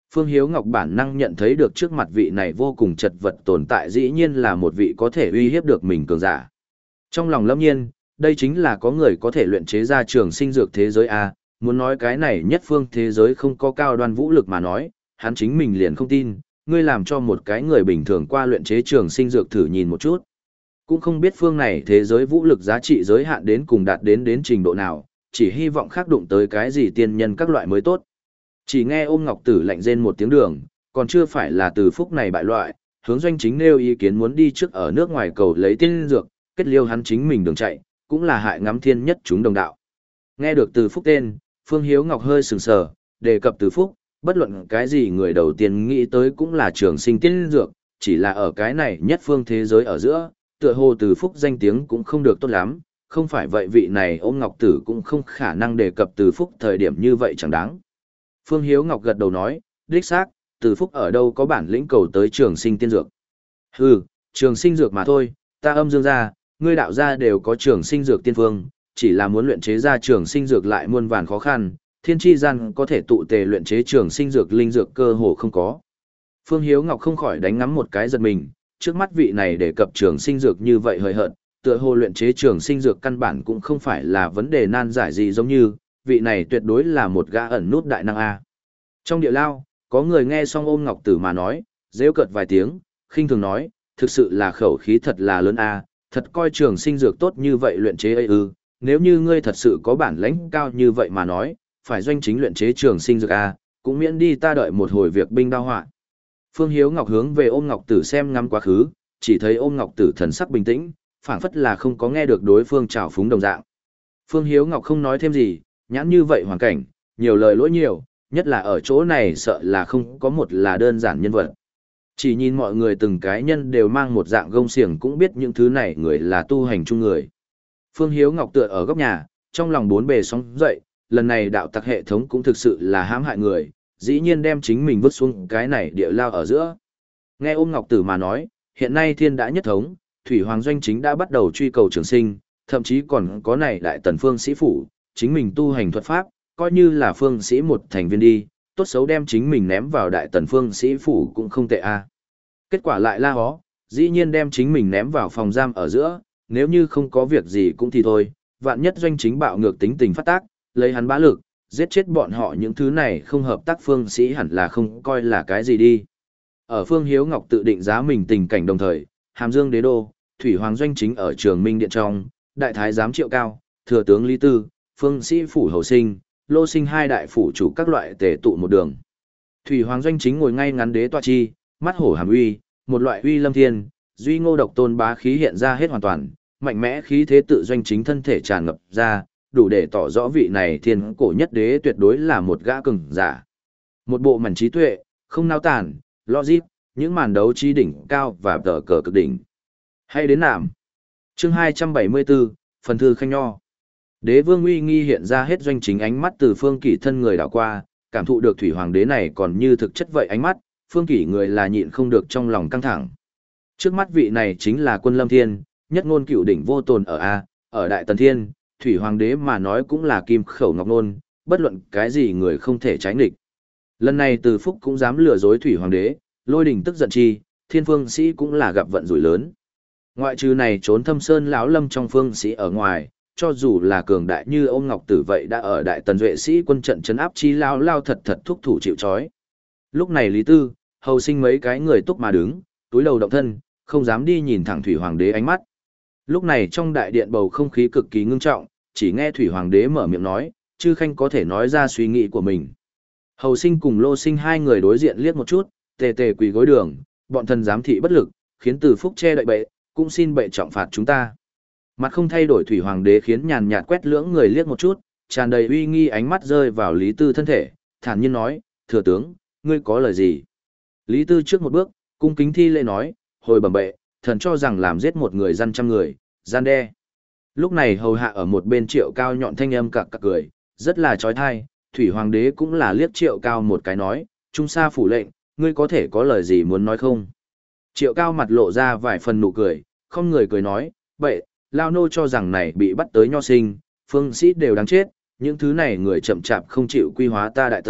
Phương Hiếu Ngọc bản năng nhận thấy được trước mặt vị này vô cùng chật vật tồn tại dĩ nhiên là một vị có thể uy hiếp được mình cường giả. Trong lòng lâm nhiên, đây chính là có người có thể luyện chế ra trường sinh dược thế giới A, muốn nói cái này nhất phương thế giới không có cao đoan vũ lực mà nói, hắn chính mình liền không tin, ngươi làm cho một cái người bình thường qua luyện chế trường sinh dược thử nhìn một chút. Cũng không biết phương này thế giới vũ lực giá trị giới hạn đến cùng đạt đến đến trình độ nào, chỉ hy vọng khắc đụng tới cái gì tiên nhân các loại mới tốt. Chỉ nghe ôm ngọc tử lạnh rên một tiếng đường, còn chưa phải là từ phúc này bại loại, hướng doanh chính nêu ý kiến muốn đi trước ở nước ngoài cầu lấy tiên dược, kết liêu hắn chính mình đường chạy, cũng là hại ngắm thiên nhất chúng đồng đạo. Nghe được từ phúc tên, Phương Hiếu Ngọc hơi sừng sờ, đề cập từ phúc, bất luận cái gì người đầu tiên nghĩ tới cũng là trường sinh tiên dược, chỉ là ở cái này nhất phương thế giới ở giữa, tựa hồ từ phúc danh tiếng cũng không được tốt lắm, không phải vậy vị này ôm ngọc tử cũng không khả năng đề cập từ phúc thời điểm như vậy chẳng đáng. Phương Hiếu Ngọc gật đầu nói, đích xác, từ phúc ở đâu có bản lĩnh cầu tới trường sinh tiên dược. Hừ, trường sinh dược mà thôi, ta âm dương gia, ngươi đạo gia đều có trường sinh dược tiên phương, chỉ là muốn luyện chế ra trường sinh dược lại muôn vàn khó khăn, thiên tri gian có thể tụ tề luyện chế trường sinh dược linh dược cơ hồ không có. Phương Hiếu Ngọc không khỏi đánh ngắm một cái giật mình, trước mắt vị này đề cập trường sinh dược như vậy hời hợt, tựa hồ luyện chế trường sinh dược căn bản cũng không phải là vấn đề nan giải gì giống như, vị này tuyệt đối là một gã ẩn nút đại năng A. Trong địa lao, có người nghe xong ôm ngọc tử mà nói, rêu cợt vài tiếng, khinh thường nói, thực sự là khẩu khí thật là lớn A, thật coi trường sinh dược tốt như vậy luyện chế ấy ư, nếu như ngươi thật sự có bản lãnh cao như vậy mà nói, phải doanh chính luyện chế trường sinh dược A, cũng miễn đi ta đợi một hồi việc binh đao họa. Phương Hiếu Ngọc hướng về ôm ngọc tử xem ngắm quá khứ, chỉ thấy ôm ngọc tử thần sắc bình tĩnh, phảng phất là không có nghe được đối phương trào phúng đồng dạng. Phương Hiếu Ngọc không nói thêm gì, nhãn như vậy hoàn cảnh, nhiều lời lỗi nhiều, nhất là ở chỗ này sợ là không có một là đơn giản nhân vật. Chỉ nhìn mọi người từng cái nhân đều mang một dạng gông xiềng cũng biết những thứ này người là tu hành chung người. Phương Hiếu Ngọc tựa ở góc nhà, trong lòng bốn bề sóng dậy, lần này đạo tặc hệ thống cũng thực sự là hãm hại người, dĩ nhiên đem chính mình vứt xuống cái này địa lao ở giữa. Nghe ôm ngọc tử mà nói, hiện nay thiên đã nhất thống, Thủy Hoàng Doanh chính đã bắt đầu truy cầu trường sinh, thậm chí còn có này đại tần phương sĩ phủ, chính mình tu hành thuật pháp, coi như là phương sĩ một thành viên đi, tốt xấu đem chính mình ném vào đại tần phương sĩ phủ cũng không tệ a. Kết quả lại la hó, dĩ nhiên đem chính mình ném vào phòng giam ở giữa, nếu như không có việc gì cũng thì thôi, vạn nhất doanh chính bạo ngược tính tình phát tác, lấy hắn bá lực, giết chết bọn họ những thứ này không hợp tác phương sĩ hẳn là không coi là cái gì đi. Ở Phương Hiếu Ngọc tự định giá mình tình cảnh đồng thời, Hàm Dương Đế Đô, Thủy Hoàng Doanh chính ở Trường Minh Điện trong, Đại Thái Giám Triệu Cao, Thừa tướng Lý Tư, Phương Sĩ Phủ Hầu Sinh, Lô Sinh hai đại phủ chủ các loại tề tụ một đường. Thủy Hoàng Doanh chính ngồi ngay ngắn đế tọa chi, mắt hổ hàm uy, một loại uy lâm thiên, duy ngô độc tôn bá khí hiện ra hết hoàn toàn, mạnh mẽ khí thế tự doanh chính thân thể tràn ngập ra, đủ để tỏ rõ vị này thiên cổ nhất đế tuyệt đối là một gã cường giả. Một bộ mảnh trí tuệ, không nao tản, logic, những màn đấu trí đỉnh cao và tờ cờ cực đỉnh. Hay đến nạm. Chương hai trăm bảy mươi bốn, phần thư khanh nho. Đế vương uy nghi hiện ra hết doanh chính ánh mắt từ Phương Kỷ thân người đảo qua, cảm thụ được thủy hoàng đế này còn như thực chất vậy ánh mắt, Phương Kỷ người là nhịn không được trong lòng căng thẳng. Trước mắt vị này chính là Quân Lâm Thiên, nhất ngôn cựu đỉnh vô tồn ở A, ở Đại Tần Thiên, thủy hoàng đế mà nói cũng là kim khẩu ngọc nôn, bất luận cái gì người không thể tránh địch. Lần này Từ Phúc cũng dám lừa dối thủy hoàng đế, Lôi Đình tức giận chi, Thiên Phương Sĩ cũng là gặp vận rủi lớn. Ngoại trừ này trốn Thâm Sơn lão lâm trong Phương Sĩ ở ngoài, cho dù là cường đại như ông Ngọc Tử vậy đã ở Đại Tần Duệ Sĩ quân trận trấn áp chi lao lao thật thật thúc thủ chịu trói. Lúc này Lý Tư, Hầu Sinh mấy cái người túc mà đứng, túi đầu động thân, không dám đi nhìn thẳng thủy hoàng đế ánh mắt. Lúc này trong đại điện bầu không khí cực kỳ ngưng trọng, chỉ nghe thủy hoàng đế mở miệng nói, chư khanh có thể nói ra suy nghĩ của mình. Hầu Sinh cùng Lô Sinh hai người đối diện liếc một chút, tề tề quỳ gối đường, bọn thần giám thị bất lực, khiến Từ Phúc che đậy bệ, cũng xin bệ trọng phạt chúng ta. Mặt không thay đổi thủy hoàng đế khiến nhàn nhạt quét lưỡng người liếc một chút, tràn đầy uy nghi ánh mắt rơi vào Lý Tư thân thể, thản nhiên nói, thừa tướng, ngươi có lời gì? Lý Tư trước một bước, cung kính thi lễ nói, hồi bẩm bệ, thần cho rằng làm giết một người dân trăm người, gian đe. Lúc này hầu hạ ở một bên Triệu Cao nhọn thanh âm cặc cặc cười, rất là trói thai, thủy hoàng đế cũng là liếc Triệu Cao một cái nói, trung sa phủ lệnh, ngươi có thể có lời gì muốn nói không? Triệu Cao mặt lộ ra vài phần nụ cười, không người cười nói, bệ, lao nô cho rằng này bị bắt tới nho sinh, phương sĩ đều đáng chết, những thứ này người chậm chạp không chịu quy hóa ta Đại Tần,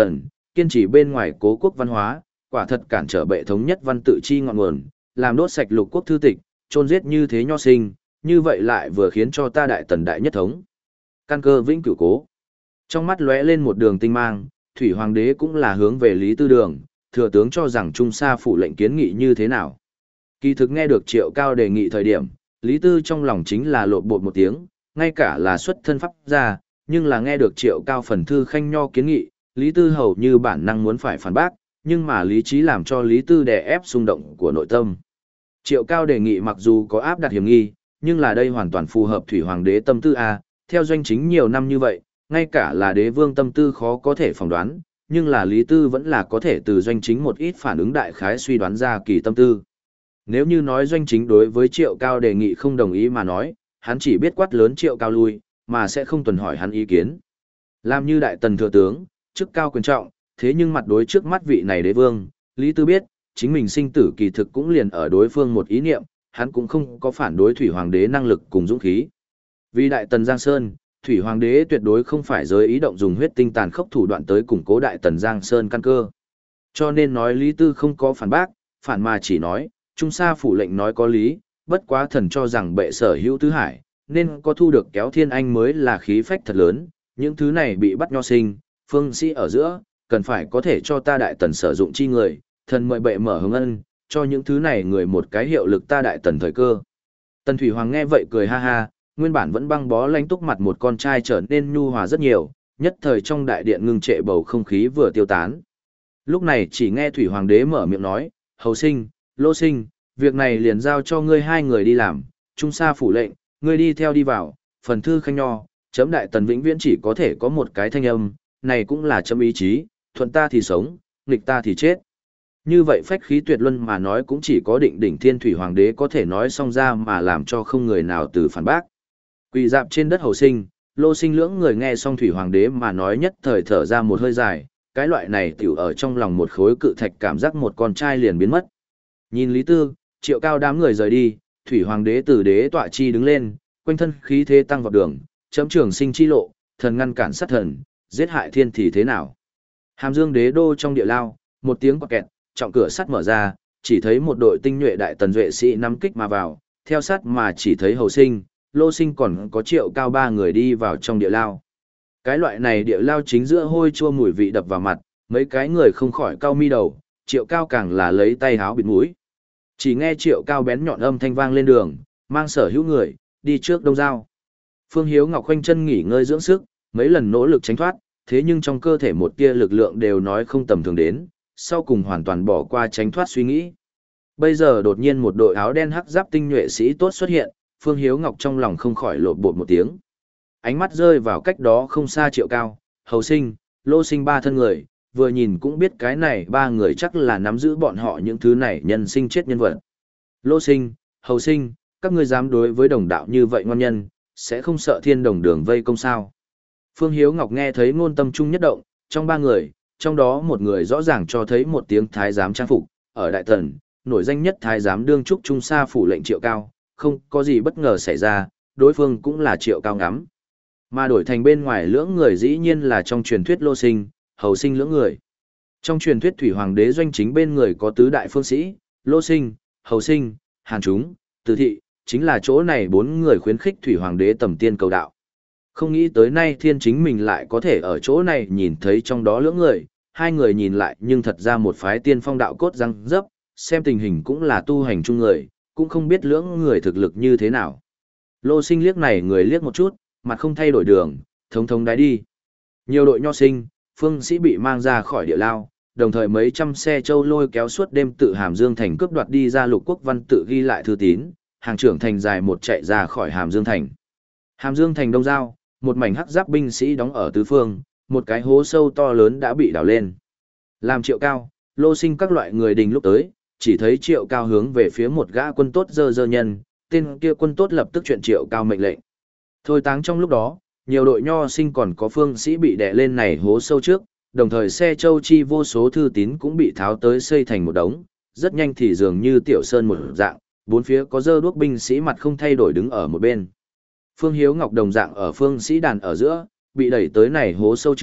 kiên trì bên ngoài cố quốc văn hóa, quả thật cản trở bệ thống nhất văn tự chi ngọn nguồn, làm đốt sạch lục quốc thư tịch, chôn giết như thế nho sinh, như vậy lại vừa khiến cho ta đại tần đại nhất thống. Căn cơ vĩnh cửu cố. Trong mắt lóe lên một đường tinh mang, Thủy Hoàng đế cũng là hướng về Lý Tư đường, thừa tướng cho rằng Trung Sa phủ lệnh kiến nghị như thế nào. Kỳ thực nghe được Triệu Cao đề nghị thời điểm, Lý Tư trong lòng chính là lộn bột một tiếng, ngay cả là xuất thân pháp ra, nhưng là nghe được Triệu Cao phần thư khanh nho kiến nghị, Lý Tư hầu như bản năng muốn phải phản bác, nhưng mà lý trí làm cho Lý Tư đè ép xung động của nội tâm. Triệu Cao đề nghị mặc dù có áp đặt hiểm nghi, nhưng là đây hoàn toàn phù hợp Thủy Hoàng đế tâm tư a, theo doanh chính nhiều năm như vậy, ngay cả là đế vương tâm tư khó có thể phỏng đoán, nhưng là Lý Tư vẫn là có thể từ doanh chính một ít phản ứng đại khái suy đoán ra kỳ tâm tư. Nếu như nói doanh chính đối với Triệu Cao đề nghị không đồng ý mà nói, hắn chỉ biết quát lớn Triệu Cao lui, mà sẽ không tuần hỏi hắn ý kiến. Làm như đại tần thừa tướng, chức cao quyền trọng, thế nhưng mặt đối trước mắt vị này đế vương, Lý Tư biết, chính mình sinh tử kỳ thực cũng liền ở đối phương một ý niệm, hắn cũng không có phản đối Thủy Hoàng đế năng lực cùng dũng khí. Vì đại tần Giang Sơn, Thủy Hoàng đế tuyệt đối không phải giới ý động dùng huyết tinh tàn khốc thủ đoạn tới củng cố đại tần Giang Sơn căn cơ. Cho nên nói Lý Tư không có phản bác, phản mà chỉ nói, Trung Sa phủ lệnh nói có lý, bất quá thần cho rằng bệ sở hữu tứ hải, nên có thu được kéo thiên anh mới là khí phách thật lớn, những thứ này bị bắt nho sinh, phương sĩ ở giữa, cần phải có thể cho ta đại tần sử dụng chi người, thần mời bệ mở hướng ân, cho những thứ này người một cái hiệu lực ta đại tần thời cơ. Tần Thủy Hoàng nghe vậy cười ha ha, nguyên bản vẫn băng bó lánh túc mặt một con trai trở nên nhu hòa rất nhiều, nhất thời trong đại điện ngưng trệ bầu không khí vừa tiêu tán. Lúc này chỉ nghe Thủy Hoàng đế mở miệng nói, hầu sinh, lô sinh, việc này liền giao cho ngươi hai người đi làm, Trung Sa phủ lệnh, ngươi đi theo đi vào, phần thư khanh nho, chấm đại tần vĩnh viễn chỉ có thể có một cái thanh âm, này cũng là chấm ý chí, thuận ta thì sống, nghịch ta thì chết. Như vậy phách khí tuyệt luân mà nói cũng chỉ có định đỉnh thiên thủy hoàng đế có thể nói xong ra mà làm cho không người nào từ phản bác. Quỳ dạp trên đất hầu sinh, lô sinh lưỡng người nghe xong thủy hoàng đế mà nói nhất thời thở ra một hơi dài, cái loại này tiểu ở trong lòng một khối cự thạch cảm giác một con trai liền biến mất. Nhìn Lý Tư, Triệu Cao đám người rời đi, thủy hoàng đế từ đế tọa chi đứng lên, quanh thân khí thế tăng vào đường, chấm trường sinh chi lộ, thần ngăn cản sát thần, giết hại thiên thì thế nào. Hàm Dương đế đô trong địa lao, một tiếng quạt kẹt, trọng cửa sắt mở ra, chỉ thấy một đội tinh nhuệ đại tần duệ sĩ nắm kích mà vào, theo sát mà chỉ thấy hầu sinh, lô sinh còn có Triệu Cao ba người đi vào trong địa lao. Cái loại này địa lao chính giữa hôi chua mùi vị đập vào mặt, mấy cái người không khỏi cau mi đầu, Triệu Cao càng là lấy tay háo bịt mũi. Chỉ nghe Triệu Cao bén nhọn âm thanh vang lên đường, mang sở hữu người, đi trước đông giao. Phương Hiếu Ngọc khoanh chân nghỉ ngơi dưỡng sức, mấy lần nỗ lực tránh thoát, thế nhưng trong cơ thể một tia lực lượng đều nói không tầm thường đến, sau cùng hoàn toàn bỏ qua tránh thoát suy nghĩ. Bây giờ đột nhiên một đội áo đen hắc giáp tinh nhuệ sĩ tốt xuất hiện, Phương Hiếu Ngọc trong lòng không khỏi lột bột một tiếng. Ánh mắt rơi vào cách đó không xa Triệu Cao, hầu sinh, lô sinh ba thân người, vừa nhìn cũng biết cái này ba người chắc là nắm giữ bọn họ những thứ này nhân sinh chết nhân vật. Lô sinh, hầu sinh, các ngươi dám đối với đồng đạo như vậy ngon nhân, sẽ không sợ thiên đồng đường vây công sao. Phương Hiếu Ngọc nghe thấy ngôn tâm trung nhất động, trong ba người, trong đó một người rõ ràng cho thấy một tiếng thái giám trang phục, ở Đại Tần, nổi danh nhất thái giám đương trúc Trung Sa phủ lệnh Triệu Cao, không có gì bất ngờ xảy ra, đối phương cũng là Triệu Cao ngắm. Mà đổi thành bên ngoài lưỡng người dĩ nhiên là trong truyền thuyết lô sinh, hầu sinh lưỡng người. Trong truyền thuyết thủy hoàng đế doanh chính bên người có tứ đại phương sĩ, lô sinh, hầu sinh, hàn chúng, từ thị, chính là chỗ này bốn người khuyến khích thủy hoàng đế tầm tiên cầu đạo. Không nghĩ tới nay thiên chính mình lại có thể ở chỗ này nhìn thấy trong đó lưỡng người, hai người nhìn lại nhưng thật ra một phái tiên phong đạo cốt răng dấp, xem tình hình cũng là tu hành chung người, cũng không biết lưỡng người thực lực như thế nào. Lô sinh liếc này người liếc một chút, mặt không thay đổi đường, thống thống đái đi. Nhiều đội nho sinh, phương sĩ bị mang ra khỏi địa lao, đồng thời mấy trăm xe châu lôi kéo suốt đêm tự Hàm Dương thành cướp đoạt đi ra lục quốc văn tự ghi lại thư tín, hàng trưởng thành dài một chạy ra khỏi Hàm Dương thành. Hàm Dương thành đông giao, một mảnh hắc giáp binh sĩ đóng ở tứ phương, một cái hố sâu to lớn đã bị đào lên. Làm Triệu Cao, lô sinh các loại người đình lúc tới, chỉ thấy Triệu Cao hướng về phía một gã quân tốt dơ dơ nhân, tên kia quân tốt lập tức chuyện Triệu Cao mệnh lệnh. Thôi táng trong lúc đó, nhiều đội nho sinh còn có phương sĩ bị đè lên này hố sâu trước, đồng thời xe châu chi vô số thư tín cũng bị tháo tới xây thành một đống, rất nhanh thì dường như tiểu sơn một dạng, bốn phía có dơ đuốc binh sĩ mặt không thay đổi đứng ở một bên. Phương Hiếu Ngọc đồng dạng ở phương sĩ đàn ở giữa, bị đẩy tới này hố sâu trước,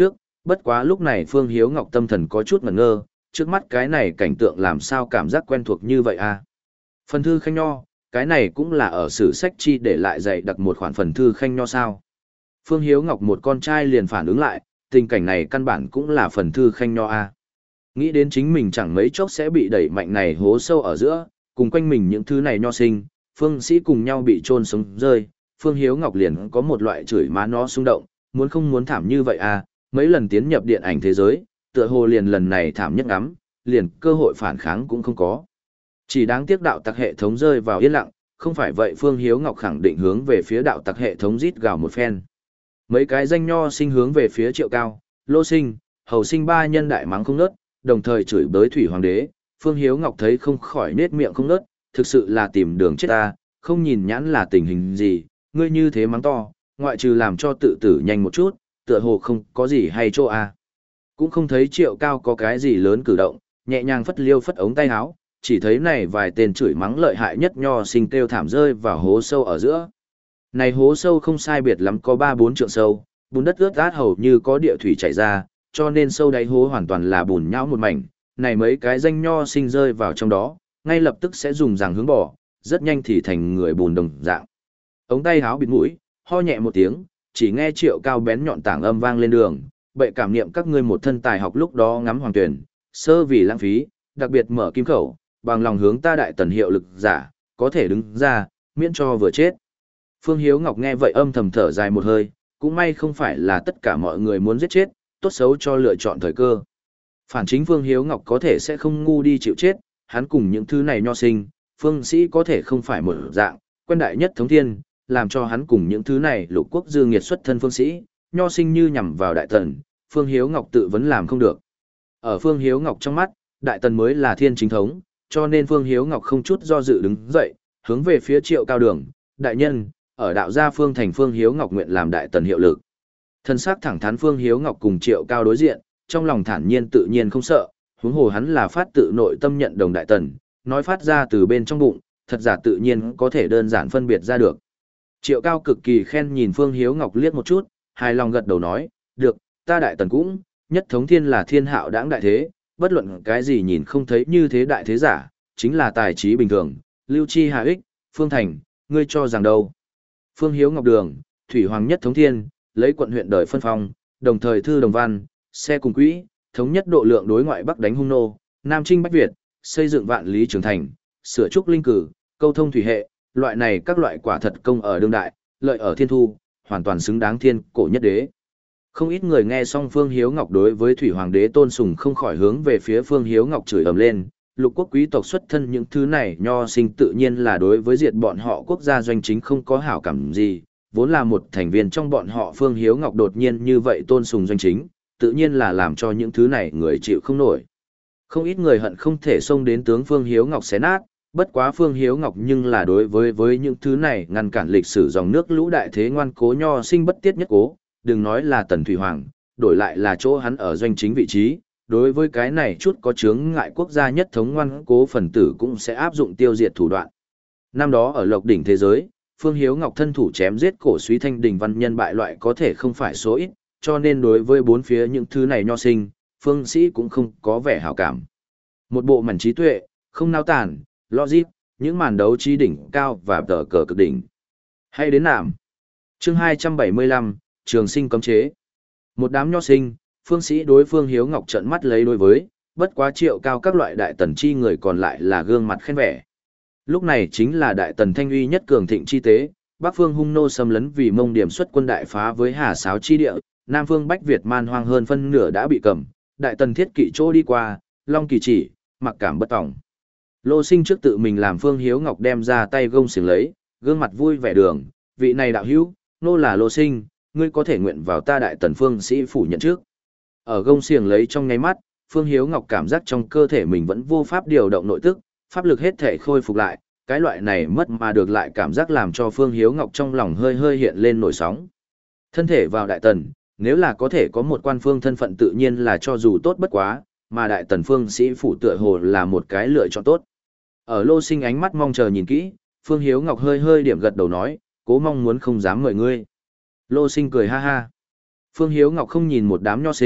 Bất quá lúc này Phương Hiếu Ngọc tâm thần có chút ngẩn ngơ, trước mắt cái này cảnh tượng làm sao cảm giác quen thuộc như vậy à? Phần thư khanh nho, cái này cũng là ở sử sách chi để lại dạy đặc một khoản phần thư khanh nho sao? Phương Hiếu Ngọc một con trai liền phản ứng lại, tình cảnh này căn bản cũng là phần thư khanh nho a. Nghĩ đến chính mình chẳng mấy chốc sẽ bị đẩy mạnh này hố sâu ở giữa, cùng quanh mình những thứ này nho sinh, phương sĩ cùng nhau bị chôn sống rơi, Phương Hiếu Ngọc liền có một loại chửi má nó xung động, muốn không muốn thảm như vậy à, mấy lần tiến nhập điện ảnh thế giới, tựa hồ liền lần này thảm nhất ngắm, liền cơ hội phản kháng cũng không có. Chỉ đáng tiếc đạo tặc hệ thống rơi vào yên lặng, không phải vậy Phương Hiếu Ngọc khẳng định hướng về phía đạo tặc hệ thống rít gào một phen. Mấy cái danh nho sinh hướng về phía Triệu Cao, Lô Sinh, Hầu Sinh ba nhân đại mắng không nớt, đồng thời chửi bới Thủy Hoàng đế, Phương Hiếu Ngọc thấy không khỏi nết miệng không nớt, thực sự là tìm đường chết ta, không nhìn nhãn là tình hình gì, ngươi như thế mắng to, ngoại trừ làm cho tự tử nhanh một chút, tựa hồ không có gì hay chỗ a. Cũng không thấy Triệu Cao có cái gì lớn cử động, nhẹ nhàng phất liêu phất ống tay áo, chỉ thấy này vài tên chửi mắng lợi hại nhất nho sinh kêu thảm rơi vào hố sâu ở giữa. Này hố sâu không sai biệt lắm có ba bốn trượng sâu, bùn đất ướt át hầu như có địa thủy chảy ra, cho nên sâu đáy hố hoàn toàn là bùn nhão một mảnh. Này mấy cái danh nho sinh rơi vào trong đó, ngay lập tức sẽ dùng răng hướng bỏ, rất nhanh thì thành người bùn đồng dạng. Ống tay háo bịt mũi, ho nhẹ một tiếng, chỉ nghe Triệu Cao bén nhọn tảng âm vang lên đường, bệ cảm niệm các ngươi một thân tài học lúc đó ngắm hoàng tuyển, sơ vì lãng phí, đặc biệt mở kim khẩu, bằng lòng hướng ta đại tần hiệu lực giả, có thể đứng ra, miễn cho vừa chết. Phương Hiếu Ngọc nghe vậy âm thầm thở dài một hơi, cũng may không phải là tất cả mọi người muốn giết chết, tốt xấu cho lựa chọn thời cơ. Phản chính Phương Hiếu Ngọc có thể sẽ không ngu đi chịu chết, hắn cùng những thứ này nho sinh, phương sĩ có thể không phải một dạng, quen đại nhất thống thiên, làm cho hắn cùng những thứ này lục quốc dư nghiệt xuất thân phương sĩ, nho sinh như nhằm vào đại tần, Phương Hiếu Ngọc tự vấn làm không được. Ở Phương Hiếu Ngọc trong mắt, đại tần mới là thiên chính thống, cho nên Phương Hiếu Ngọc không chút do dự đứng dậy, hướng về phía Triệu Cao đường, đại nhân, ở đạo gia Phương thành Phương Hiếu Ngọc nguyện làm đại tần hiệu lực. Thân xác thẳng thắn Phương Hiếu Ngọc cùng Triệu Cao đối diện, trong lòng thản nhiên tự nhiên không sợ, huống hồ hắn là phát tự nội tâm nhận đồng đại tần, nói phát ra từ bên trong bụng, thật giả tự nhiên có thể đơn giản phân biệt ra được. Triệu Cao cực kỳ khen nhìn Phương Hiếu Ngọc liếc một chút, hài lòng gật đầu nói, được, ta đại tần cũng, nhất thống thiên là thiên hạo đãng đại thế, bất luận cái gì nhìn không thấy như thế đại thế giả, chính là tài trí bình thường, lưu chi hạ ích, Phương Thành, ngươi cho rằng đâu. Phương Hiếu Ngọc Đường, Thủy Hoàng nhất thống thiên, lấy quận huyện đời phân phong, đồng thời thư đồng văn, xe cùng quỹ, thống nhất độ lượng đối ngoại bắc đánh hung nô, Nam Trinh Bách Việt, xây dựng vạn lý trường thành, sửa trúc linh cử, câu thông thủy hệ, loại này các loại quả thật công ở đương đại, lợi ở thiên thu, hoàn toàn xứng đáng thiên cổ nhất đế. Không ít người nghe xong Phương Hiếu Ngọc đối với Thủy Hoàng đế tôn sùng không khỏi hướng về phía Phương Hiếu Ngọc chửi ầm lên, lục quốc quý tộc xuất thân những thứ này nho sinh tự nhiên là đối với diệt bọn họ quốc gia doanh chính không có hảo cảm gì, vốn là một thành viên trong bọn họ Phương Hiếu Ngọc đột nhiên như vậy tôn sùng doanh chính, tự nhiên là làm cho những thứ này người chịu không nổi. Không ít người hận không thể xông đến tướng Phương Hiếu Ngọc xé nát, bất quá Phương Hiếu Ngọc nhưng là đối với với những thứ này ngăn cản lịch sử dòng nước lũ đại thế ngoan cố nho sinh bất tiết nhất cố, đừng nói là Tần Thủy Hoàng, đổi lại là chỗ hắn ở doanh chính vị trí, đối với cái này chút có chướng ngại quốc gia nhất thống ngoan cố phần tử cũng sẽ áp dụng tiêu diệt thủ đoạn. Năm đó ở Lộc đỉnh thế giới, Phương Hiếu Ngọc thân thủ chém giết cổ suý thanh đình văn nhân bại loại có thể không phải số ít, cho nên đối với bốn phía những thứ này nho sinh, phương sĩ cũng không có vẻ hảo cảm. Một bộ mảnh trí tuệ, không nao tản, logic, những màn đấu trí đỉnh cao và tờ cờ cực đỉnh. Hay đến nạm. Chương hai trăm bảy mươi lăm, Trường sinh cấm chế. Một đám nho sinh, phương sĩ đối Phương Hiếu Ngọc trợn mắt lấy đối với, bất quá Triệu Cao các loại đại tần chi người còn lại là gương mặt khen vẻ. Lúc này chính là đại tần thanh uy nhất cường thịnh chi tế, Bắc phương hung nô xâm lấn vì Mông Điểm xuất quân đại phá với Hà Sáo chi địa, Nam phương Bách Việt man hoang hơn phân nửa đã bị cầm, đại tần thiết kỵ chỗ đi qua, long kỳ chỉ, mặc cảm bất tòng. Lô Sinh trước tự mình làm Phương Hiếu Ngọc đem ra tay gông xiềng lấy, gương mặt vui vẻ đường, vị này đạo hữu, nô là Lô Sinh, ngươi có thể nguyện vào ta đại tần phương sĩ phủ nhận trước. Ở gông xiềng lấy trong nháy mắt, Phương Hiếu Ngọc cảm giác trong cơ thể mình vẫn vô pháp điều động nội tức, pháp lực hết thể khôi phục lại, cái loại này mất mà được lại cảm giác làm cho Phương Hiếu Ngọc trong lòng hơi hơi hiện lên nổi sóng. Thân thể vào đại tần, nếu là có thể có một quan phương thân phận tự nhiên là cho dù tốt bất quá, mà đại tần phương sĩ phủ tựa hồ là một cái lựa chọn tốt. Ở Lô Sinh ánh mắt mong chờ nhìn kỹ, Phương Hiếu Ngọc hơi hơi điểm gật đầu nói, cố mong muốn không dám mời ngươi. Lô Sinh cười ha ha. Phương Hiếu Ngọc không nhìn một đám nho sinh,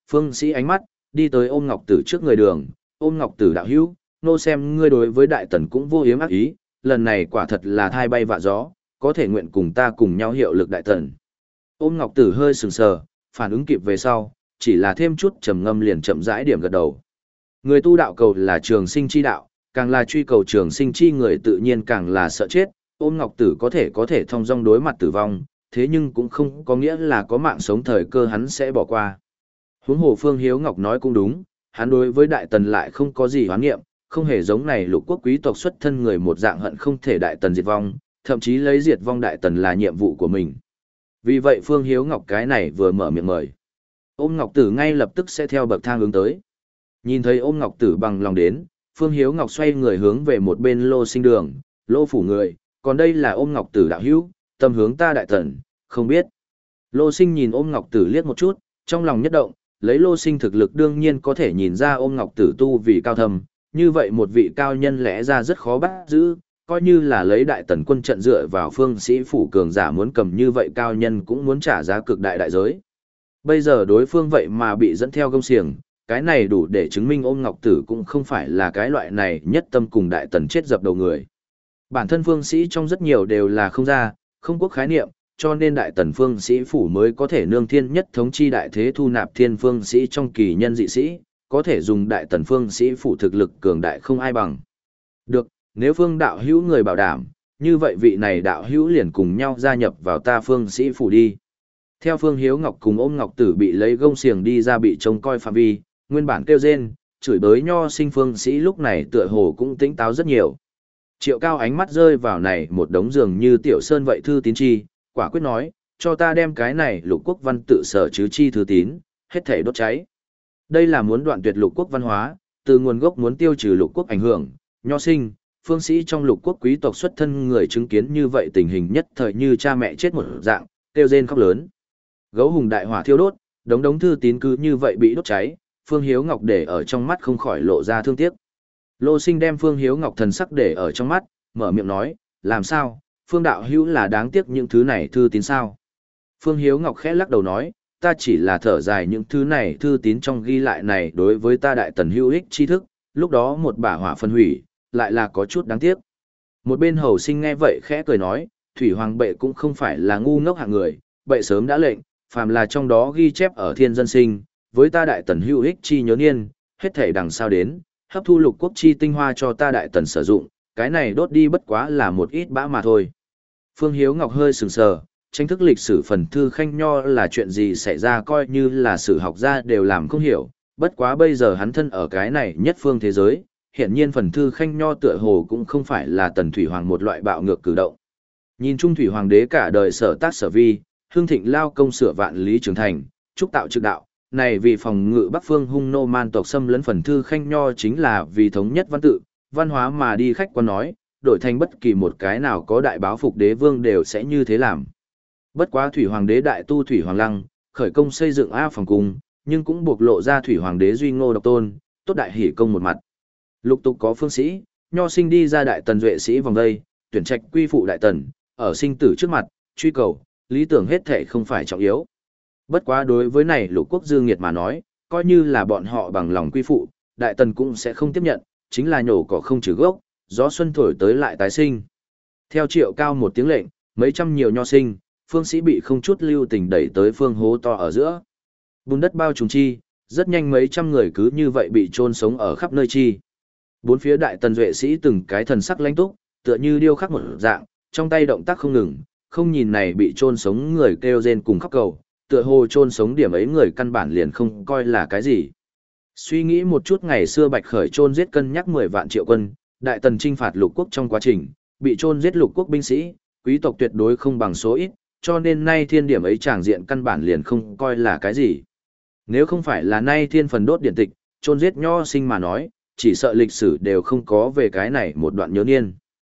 Phương Sĩ ánh mắt, đi tới ôm Ngọc Tử trước người đường, ôm Ngọc Tử đạo hữu, nô xem ngươi đối với đại tần cũng vô yếm ác ý, lần này quả thật là thai bay vạ gió, có thể nguyện cùng ta cùng nhau hiệu lực đại tần. Ôm Ngọc Tử hơi sừng sờ, phản ứng kịp về sau, chỉ là thêm chút trầm ngâm liền chậm rãi điểm gật đầu. Người tu đạo cầu là trường sinh chi đạo, càng là truy cầu trường sinh chi người tự nhiên càng là sợ chết, ôm Ngọc Tử có thể có thể thông dong đối mặt tử vong, thế nhưng cũng không có nghĩa là có mạng sống thời cơ hắn sẽ bỏ qua. Huống hồ Phương Hiếu Ngọc nói cũng đúng, hắn đối với đại tần lại không có gì hoán nghiệm, không hề giống này lục quốc quý tộc xuất thân người một dạng hận không thể đại tần diệt vong, thậm chí lấy diệt vong đại tần là nhiệm vụ của mình. Vì vậy Phương Hiếu Ngọc cái này vừa mở miệng mời. Ôm Ngọc Tử ngay lập tức sẽ theo bậc thang hướng tới. Nhìn thấy ôm Ngọc Tử bằng lòng đến, Phương Hiếu Ngọc xoay người hướng về một bên Lô Sinh đường, Lô phủ người, còn đây là ôm Ngọc Tử đạo hữu, tâm hướng ta đại tần, không biết. Lô Sinh nhìn ôm Ngọc Tử liếc một chút, trong lòng nhất động, lấy Lô Sinh thực lực đương nhiên có thể nhìn ra ôm Ngọc Tử tu vì cao thâm, như vậy một vị cao nhân lẽ ra rất khó bắt giữ, coi như là lấy đại tần quân trận dựa vào Phương Sĩ phủ cường giả muốn cầm như vậy cao nhân cũng muốn trả giá cực đại đại giới. Bây giờ đối phương vậy mà bị dẫn theo gông xiềng, cái này đủ để chứng minh ôm Ngọc Tử cũng không phải là cái loại này nhất tâm cùng đại tần chết dập đầu người. Bản thân Phương Sĩ trong rất nhiều đều là không gia, không quốc khái niệm, cho nên đại tần Phương Sĩ phủ mới có thể nương thiên nhất thống chi đại thế thu nạp thiên Phương Sĩ trong kỳ nhân dị sĩ, có thể dùng đại tần Phương Sĩ phủ thực lực cường đại không ai bằng. Được, nếu Phương đạo hữu người bảo đảm, như vậy vị này đạo hữu liền cùng nhau gia nhập vào ta Phương Sĩ phủ đi. Theo Phương Hiếu Ngọc cùng ôm Ngọc Tử bị lấy gông xiềng đi ra bị trông coi phạm vi, nguyên bản kêu rên, chửi bới nho sinh Phương Sĩ lúc này tựa hồ cũng tĩnh táo rất nhiều. Triệu Cao ánh mắt rơi vào này một đống giường như tiểu sơn vậy thư tín chi, quả quyết nói, cho ta đem cái này lục quốc văn tự sở chứ chi thư tín, hết thể đốt cháy. Đây là muốn đoạn tuyệt lục quốc văn hóa, từ nguồn gốc muốn tiêu trừ lục quốc ảnh hưởng, nho sinh, Phương Sĩ trong lục quốc quý tộc xuất thân người chứng kiến như vậy tình hình nhất thời như cha mẹ chết một dạng, kêu rên khóc lớn. Gấu hùng đại hỏa thiêu đốt, đống đống thư tín cứ như vậy bị đốt cháy, Phương Hiếu Ngọc để ở trong mắt không khỏi lộ ra thương tiếc. Lô Sinh đem Phương Hiếu Ngọc thần sắc để ở trong mắt, mở miệng nói, làm sao, Phương đạo hữu là đáng tiếc những thứ này thư tín sao? Phương Hiếu Ngọc khẽ lắc đầu nói, ta chỉ là thở dài những thứ này thư tín trong ghi lại này đối với ta đại tần hữu ích tri thức, lúc đó một bả hỏa phân hủy, lại là có chút đáng tiếc. Một bên hầu sinh nghe vậy khẽ cười nói, Thủy Hoàng bệ cũng không phải là ngu ngốc hạng người, bệ sớm đã lệnh, phàm là trong đó ghi chép ở thiên dân sinh, với ta đại tần hữu ích chi nhớ niên, hết thể đằng sau đến, hấp thu lục quốc chi tinh hoa cho ta đại tần sử dụng, cái này đốt đi bất quá là một ít bã mà thôi. Phương Hiếu Ngọc hơi sừng sờ, tranh thức lịch sử phần thư khanh nho là chuyện gì xảy ra coi như là sử học gia đều làm không hiểu, bất quá bây giờ hắn thân ở cái này nhất phương thế giới, hiện nhiên phần thư khanh nho tựa hồ cũng không phải là tần thủy hoàng một loại bạo ngược cử động. Nhìn Trung Thủy Hoàng đế cả đời sở tác sở vi, hương thịnh lao công sửa vạn lý trường thành, trúc tạo trực đạo, này vì phòng ngự Bắc phương hung nô man tộc xâm lấn phần thư khanh nho chính là vì thống nhất văn tự, văn hóa mà đi khách quan nói, đổi thành bất kỳ một cái nào có đại báo phục đế vương đều sẽ như thế làm. Bất quá Thủy Hoàng đế đại tu Thủy Hoàng Lăng, khởi công xây dựng A phòng cung, nhưng cũng buộc lộ ra Thủy Hoàng đế duy ngô độc tôn, tốt đại hỷ công một mặt. Lục tục có phương sĩ, nho sinh đi ra đại tần duệ sĩ vòng đây, tuyển trạch quy phụ đại tần, ở sinh tử trước mặt, truy cầu, lý tưởng hết thể không phải trọng yếu. Bất quá đối với này lục quốc dương nghiệt mà nói, coi như là bọn họ bằng lòng quy phụ, đại tần cũng sẽ không tiếp nhận, chính là nhổ cỏ không trừ gốc, gió xuân thổi tới lại tái sinh. Theo Triệu Cao một tiếng lệnh, mấy trăm nhiều nho sinh, phương sĩ bị không chút lưu tình đẩy tới phương hố to ở giữa. Bùn đất bao trùm chi, rất nhanh mấy trăm người cứ như vậy bị chôn sống ở khắp nơi chi. Bốn phía đại tần duệ sĩ từng cái thần sắc lãnh túc, tựa như điêu khắc một dạng, trong tay động tác không ngừng, không nhìn này bị chôn sống người kêu rên cùng khóc cầu, tựa hồ chôn sống điểm ấy người căn bản liền không coi là cái gì. Suy nghĩ một chút ngày xưa Bạch Khởi chôn giết cân nhắc mười vạn triệu quân, đại tần chinh phạt lục quốc trong quá trình, bị chôn giết lục quốc binh sĩ, quý tộc tuyệt đối không bằng số ít, cho nên nay thiên điểm ấy tràng diện căn bản liền không coi là cái gì. Nếu không phải là nay thiên phần đốt điện tịch, chôn giết nho sinh mà nói, chỉ sợ lịch sử đều không có về cái này một đoạn nhớ niên.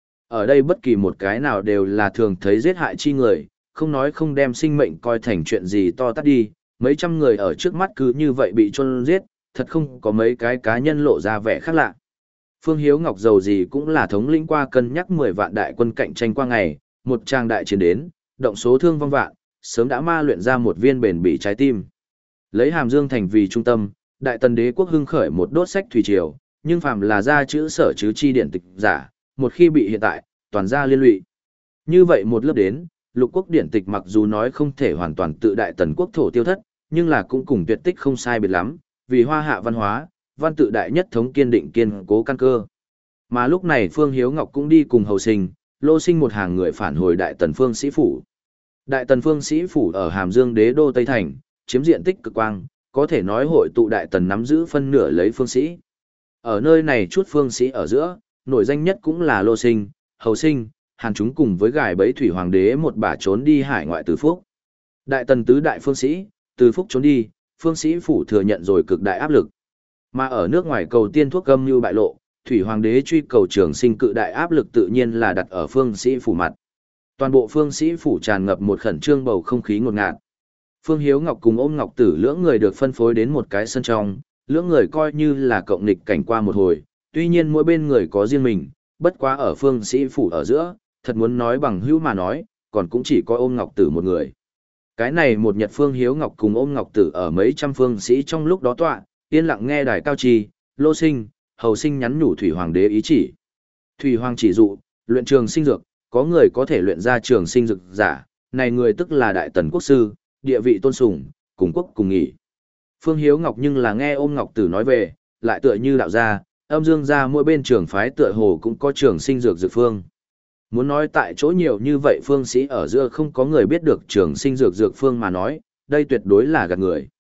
Ở đây bất kỳ một cái nào đều là thường thấy giết hại chi người, không nói không đem sinh mệnh coi thành chuyện gì to tát đi, mấy trăm người ở trước mắt cứ như vậy bị chôn giết, thật không có mấy cái cá nhân lộ ra vẻ khác lạ. Phương Hiếu Ngọc dầu gì cũng là thống lĩnh qua cân nhắc mười vạn đại quân cạnh tranh qua ngày, một trang đại chiến đến, động số thương vong vạn, sớm đã ma luyện ra một viên bền bỉ trái tim. Lấy Hàm Dương thành vì trung tâm, Đại Tần đế quốc hưng khởi một đốt sách thủy triều, nhưng phàm là ra chữ sở chứ chi điển tịch giả, một khi bị hiện tại, toàn ra liên lụy. Như vậy một lớp đến, lục quốc điển tịch mặc dù nói không thể hoàn toàn tự Đại Tần quốc thổ tiêu thất, nhưng là cũng cùng tuyệt tích không sai biệt lắm, vì hoa hạ văn hóa, văn tự đại nhất thống kiên định kiên cố căn cơ. Mà lúc này Phương Hiếu Ngọc cũng đi cùng hầu sinh, lô sinh một hàng người phản hồi Đại Tần Phương Sĩ Phủ. Đại Tần Phương Sĩ Phủ ở Hàm Dương đế đô Tây Thành, chiếm diện tích cực quang, có thể nói hội tụ Đại Tần nắm giữ phân nửa lấy phương sĩ. Ở nơi này chút phương sĩ ở giữa, nổi danh nhất cũng là lô sinh, hầu sinh, hàn chúng cùng với gài bẫy thủy hoàng đế một bà trốn đi hải ngoại Từ Phúc. Đại Tần tứ đại phương sĩ, Từ Phúc trốn đi, Phương Sĩ Phủ thừa nhận rồi cực đại áp lực. Mà ở nước ngoài cầu tiên thuốc gâm như bại lộ, thủy hoàng đế truy cầu trường sinh cự đại áp lực tự nhiên là đặt ở Phương Sĩ Phủ mặt. Toàn bộ Phương Sĩ Phủ tràn ngập một khẩn trương bầu không khí ngột ngạt. Phương Hiếu Ngọc cùng Ôm Ngọc Tử lưỡng người được phân phối đến một cái sân trong, lưỡng người coi như là cộng nghịch cảnh qua một hồi, tuy nhiên mỗi bên người có riêng mình, bất quá ở Phương Sĩ Phủ ở giữa, thật muốn nói bằng hữu mà nói, còn cũng chỉ có Ôm Ngọc Tử một người. Cái này một nhật Phương Hiếu Ngọc cùng Ôm Ngọc Tử ở mấy trăm phương sĩ trong lúc đó tọa, yên lặng nghe đài cao trì, lô sinh, hầu sinh nhắn nhủ Thủy Hoàng đế ý chỉ. Thủy Hoàng chỉ dụ, luyện trường sinh dược, có người có thể luyện ra trường sinh dược giả, này người tức là Đại Tần quốc sư, địa vị tôn sùng, cùng quốc cùng nghỉ. Phương Hiếu Ngọc nhưng là nghe Ôm Ngọc Tử nói về, lại tựa như đạo gia, âm dương gia mỗi bên trường phái tựa hồ cũng có trường sinh dược dược phương. Muốn nói tại chỗ nhiều như vậy phương sĩ ở giữa không có người biết được trường sinh dược dược phương mà nói, đây tuyệt đối là gạt người.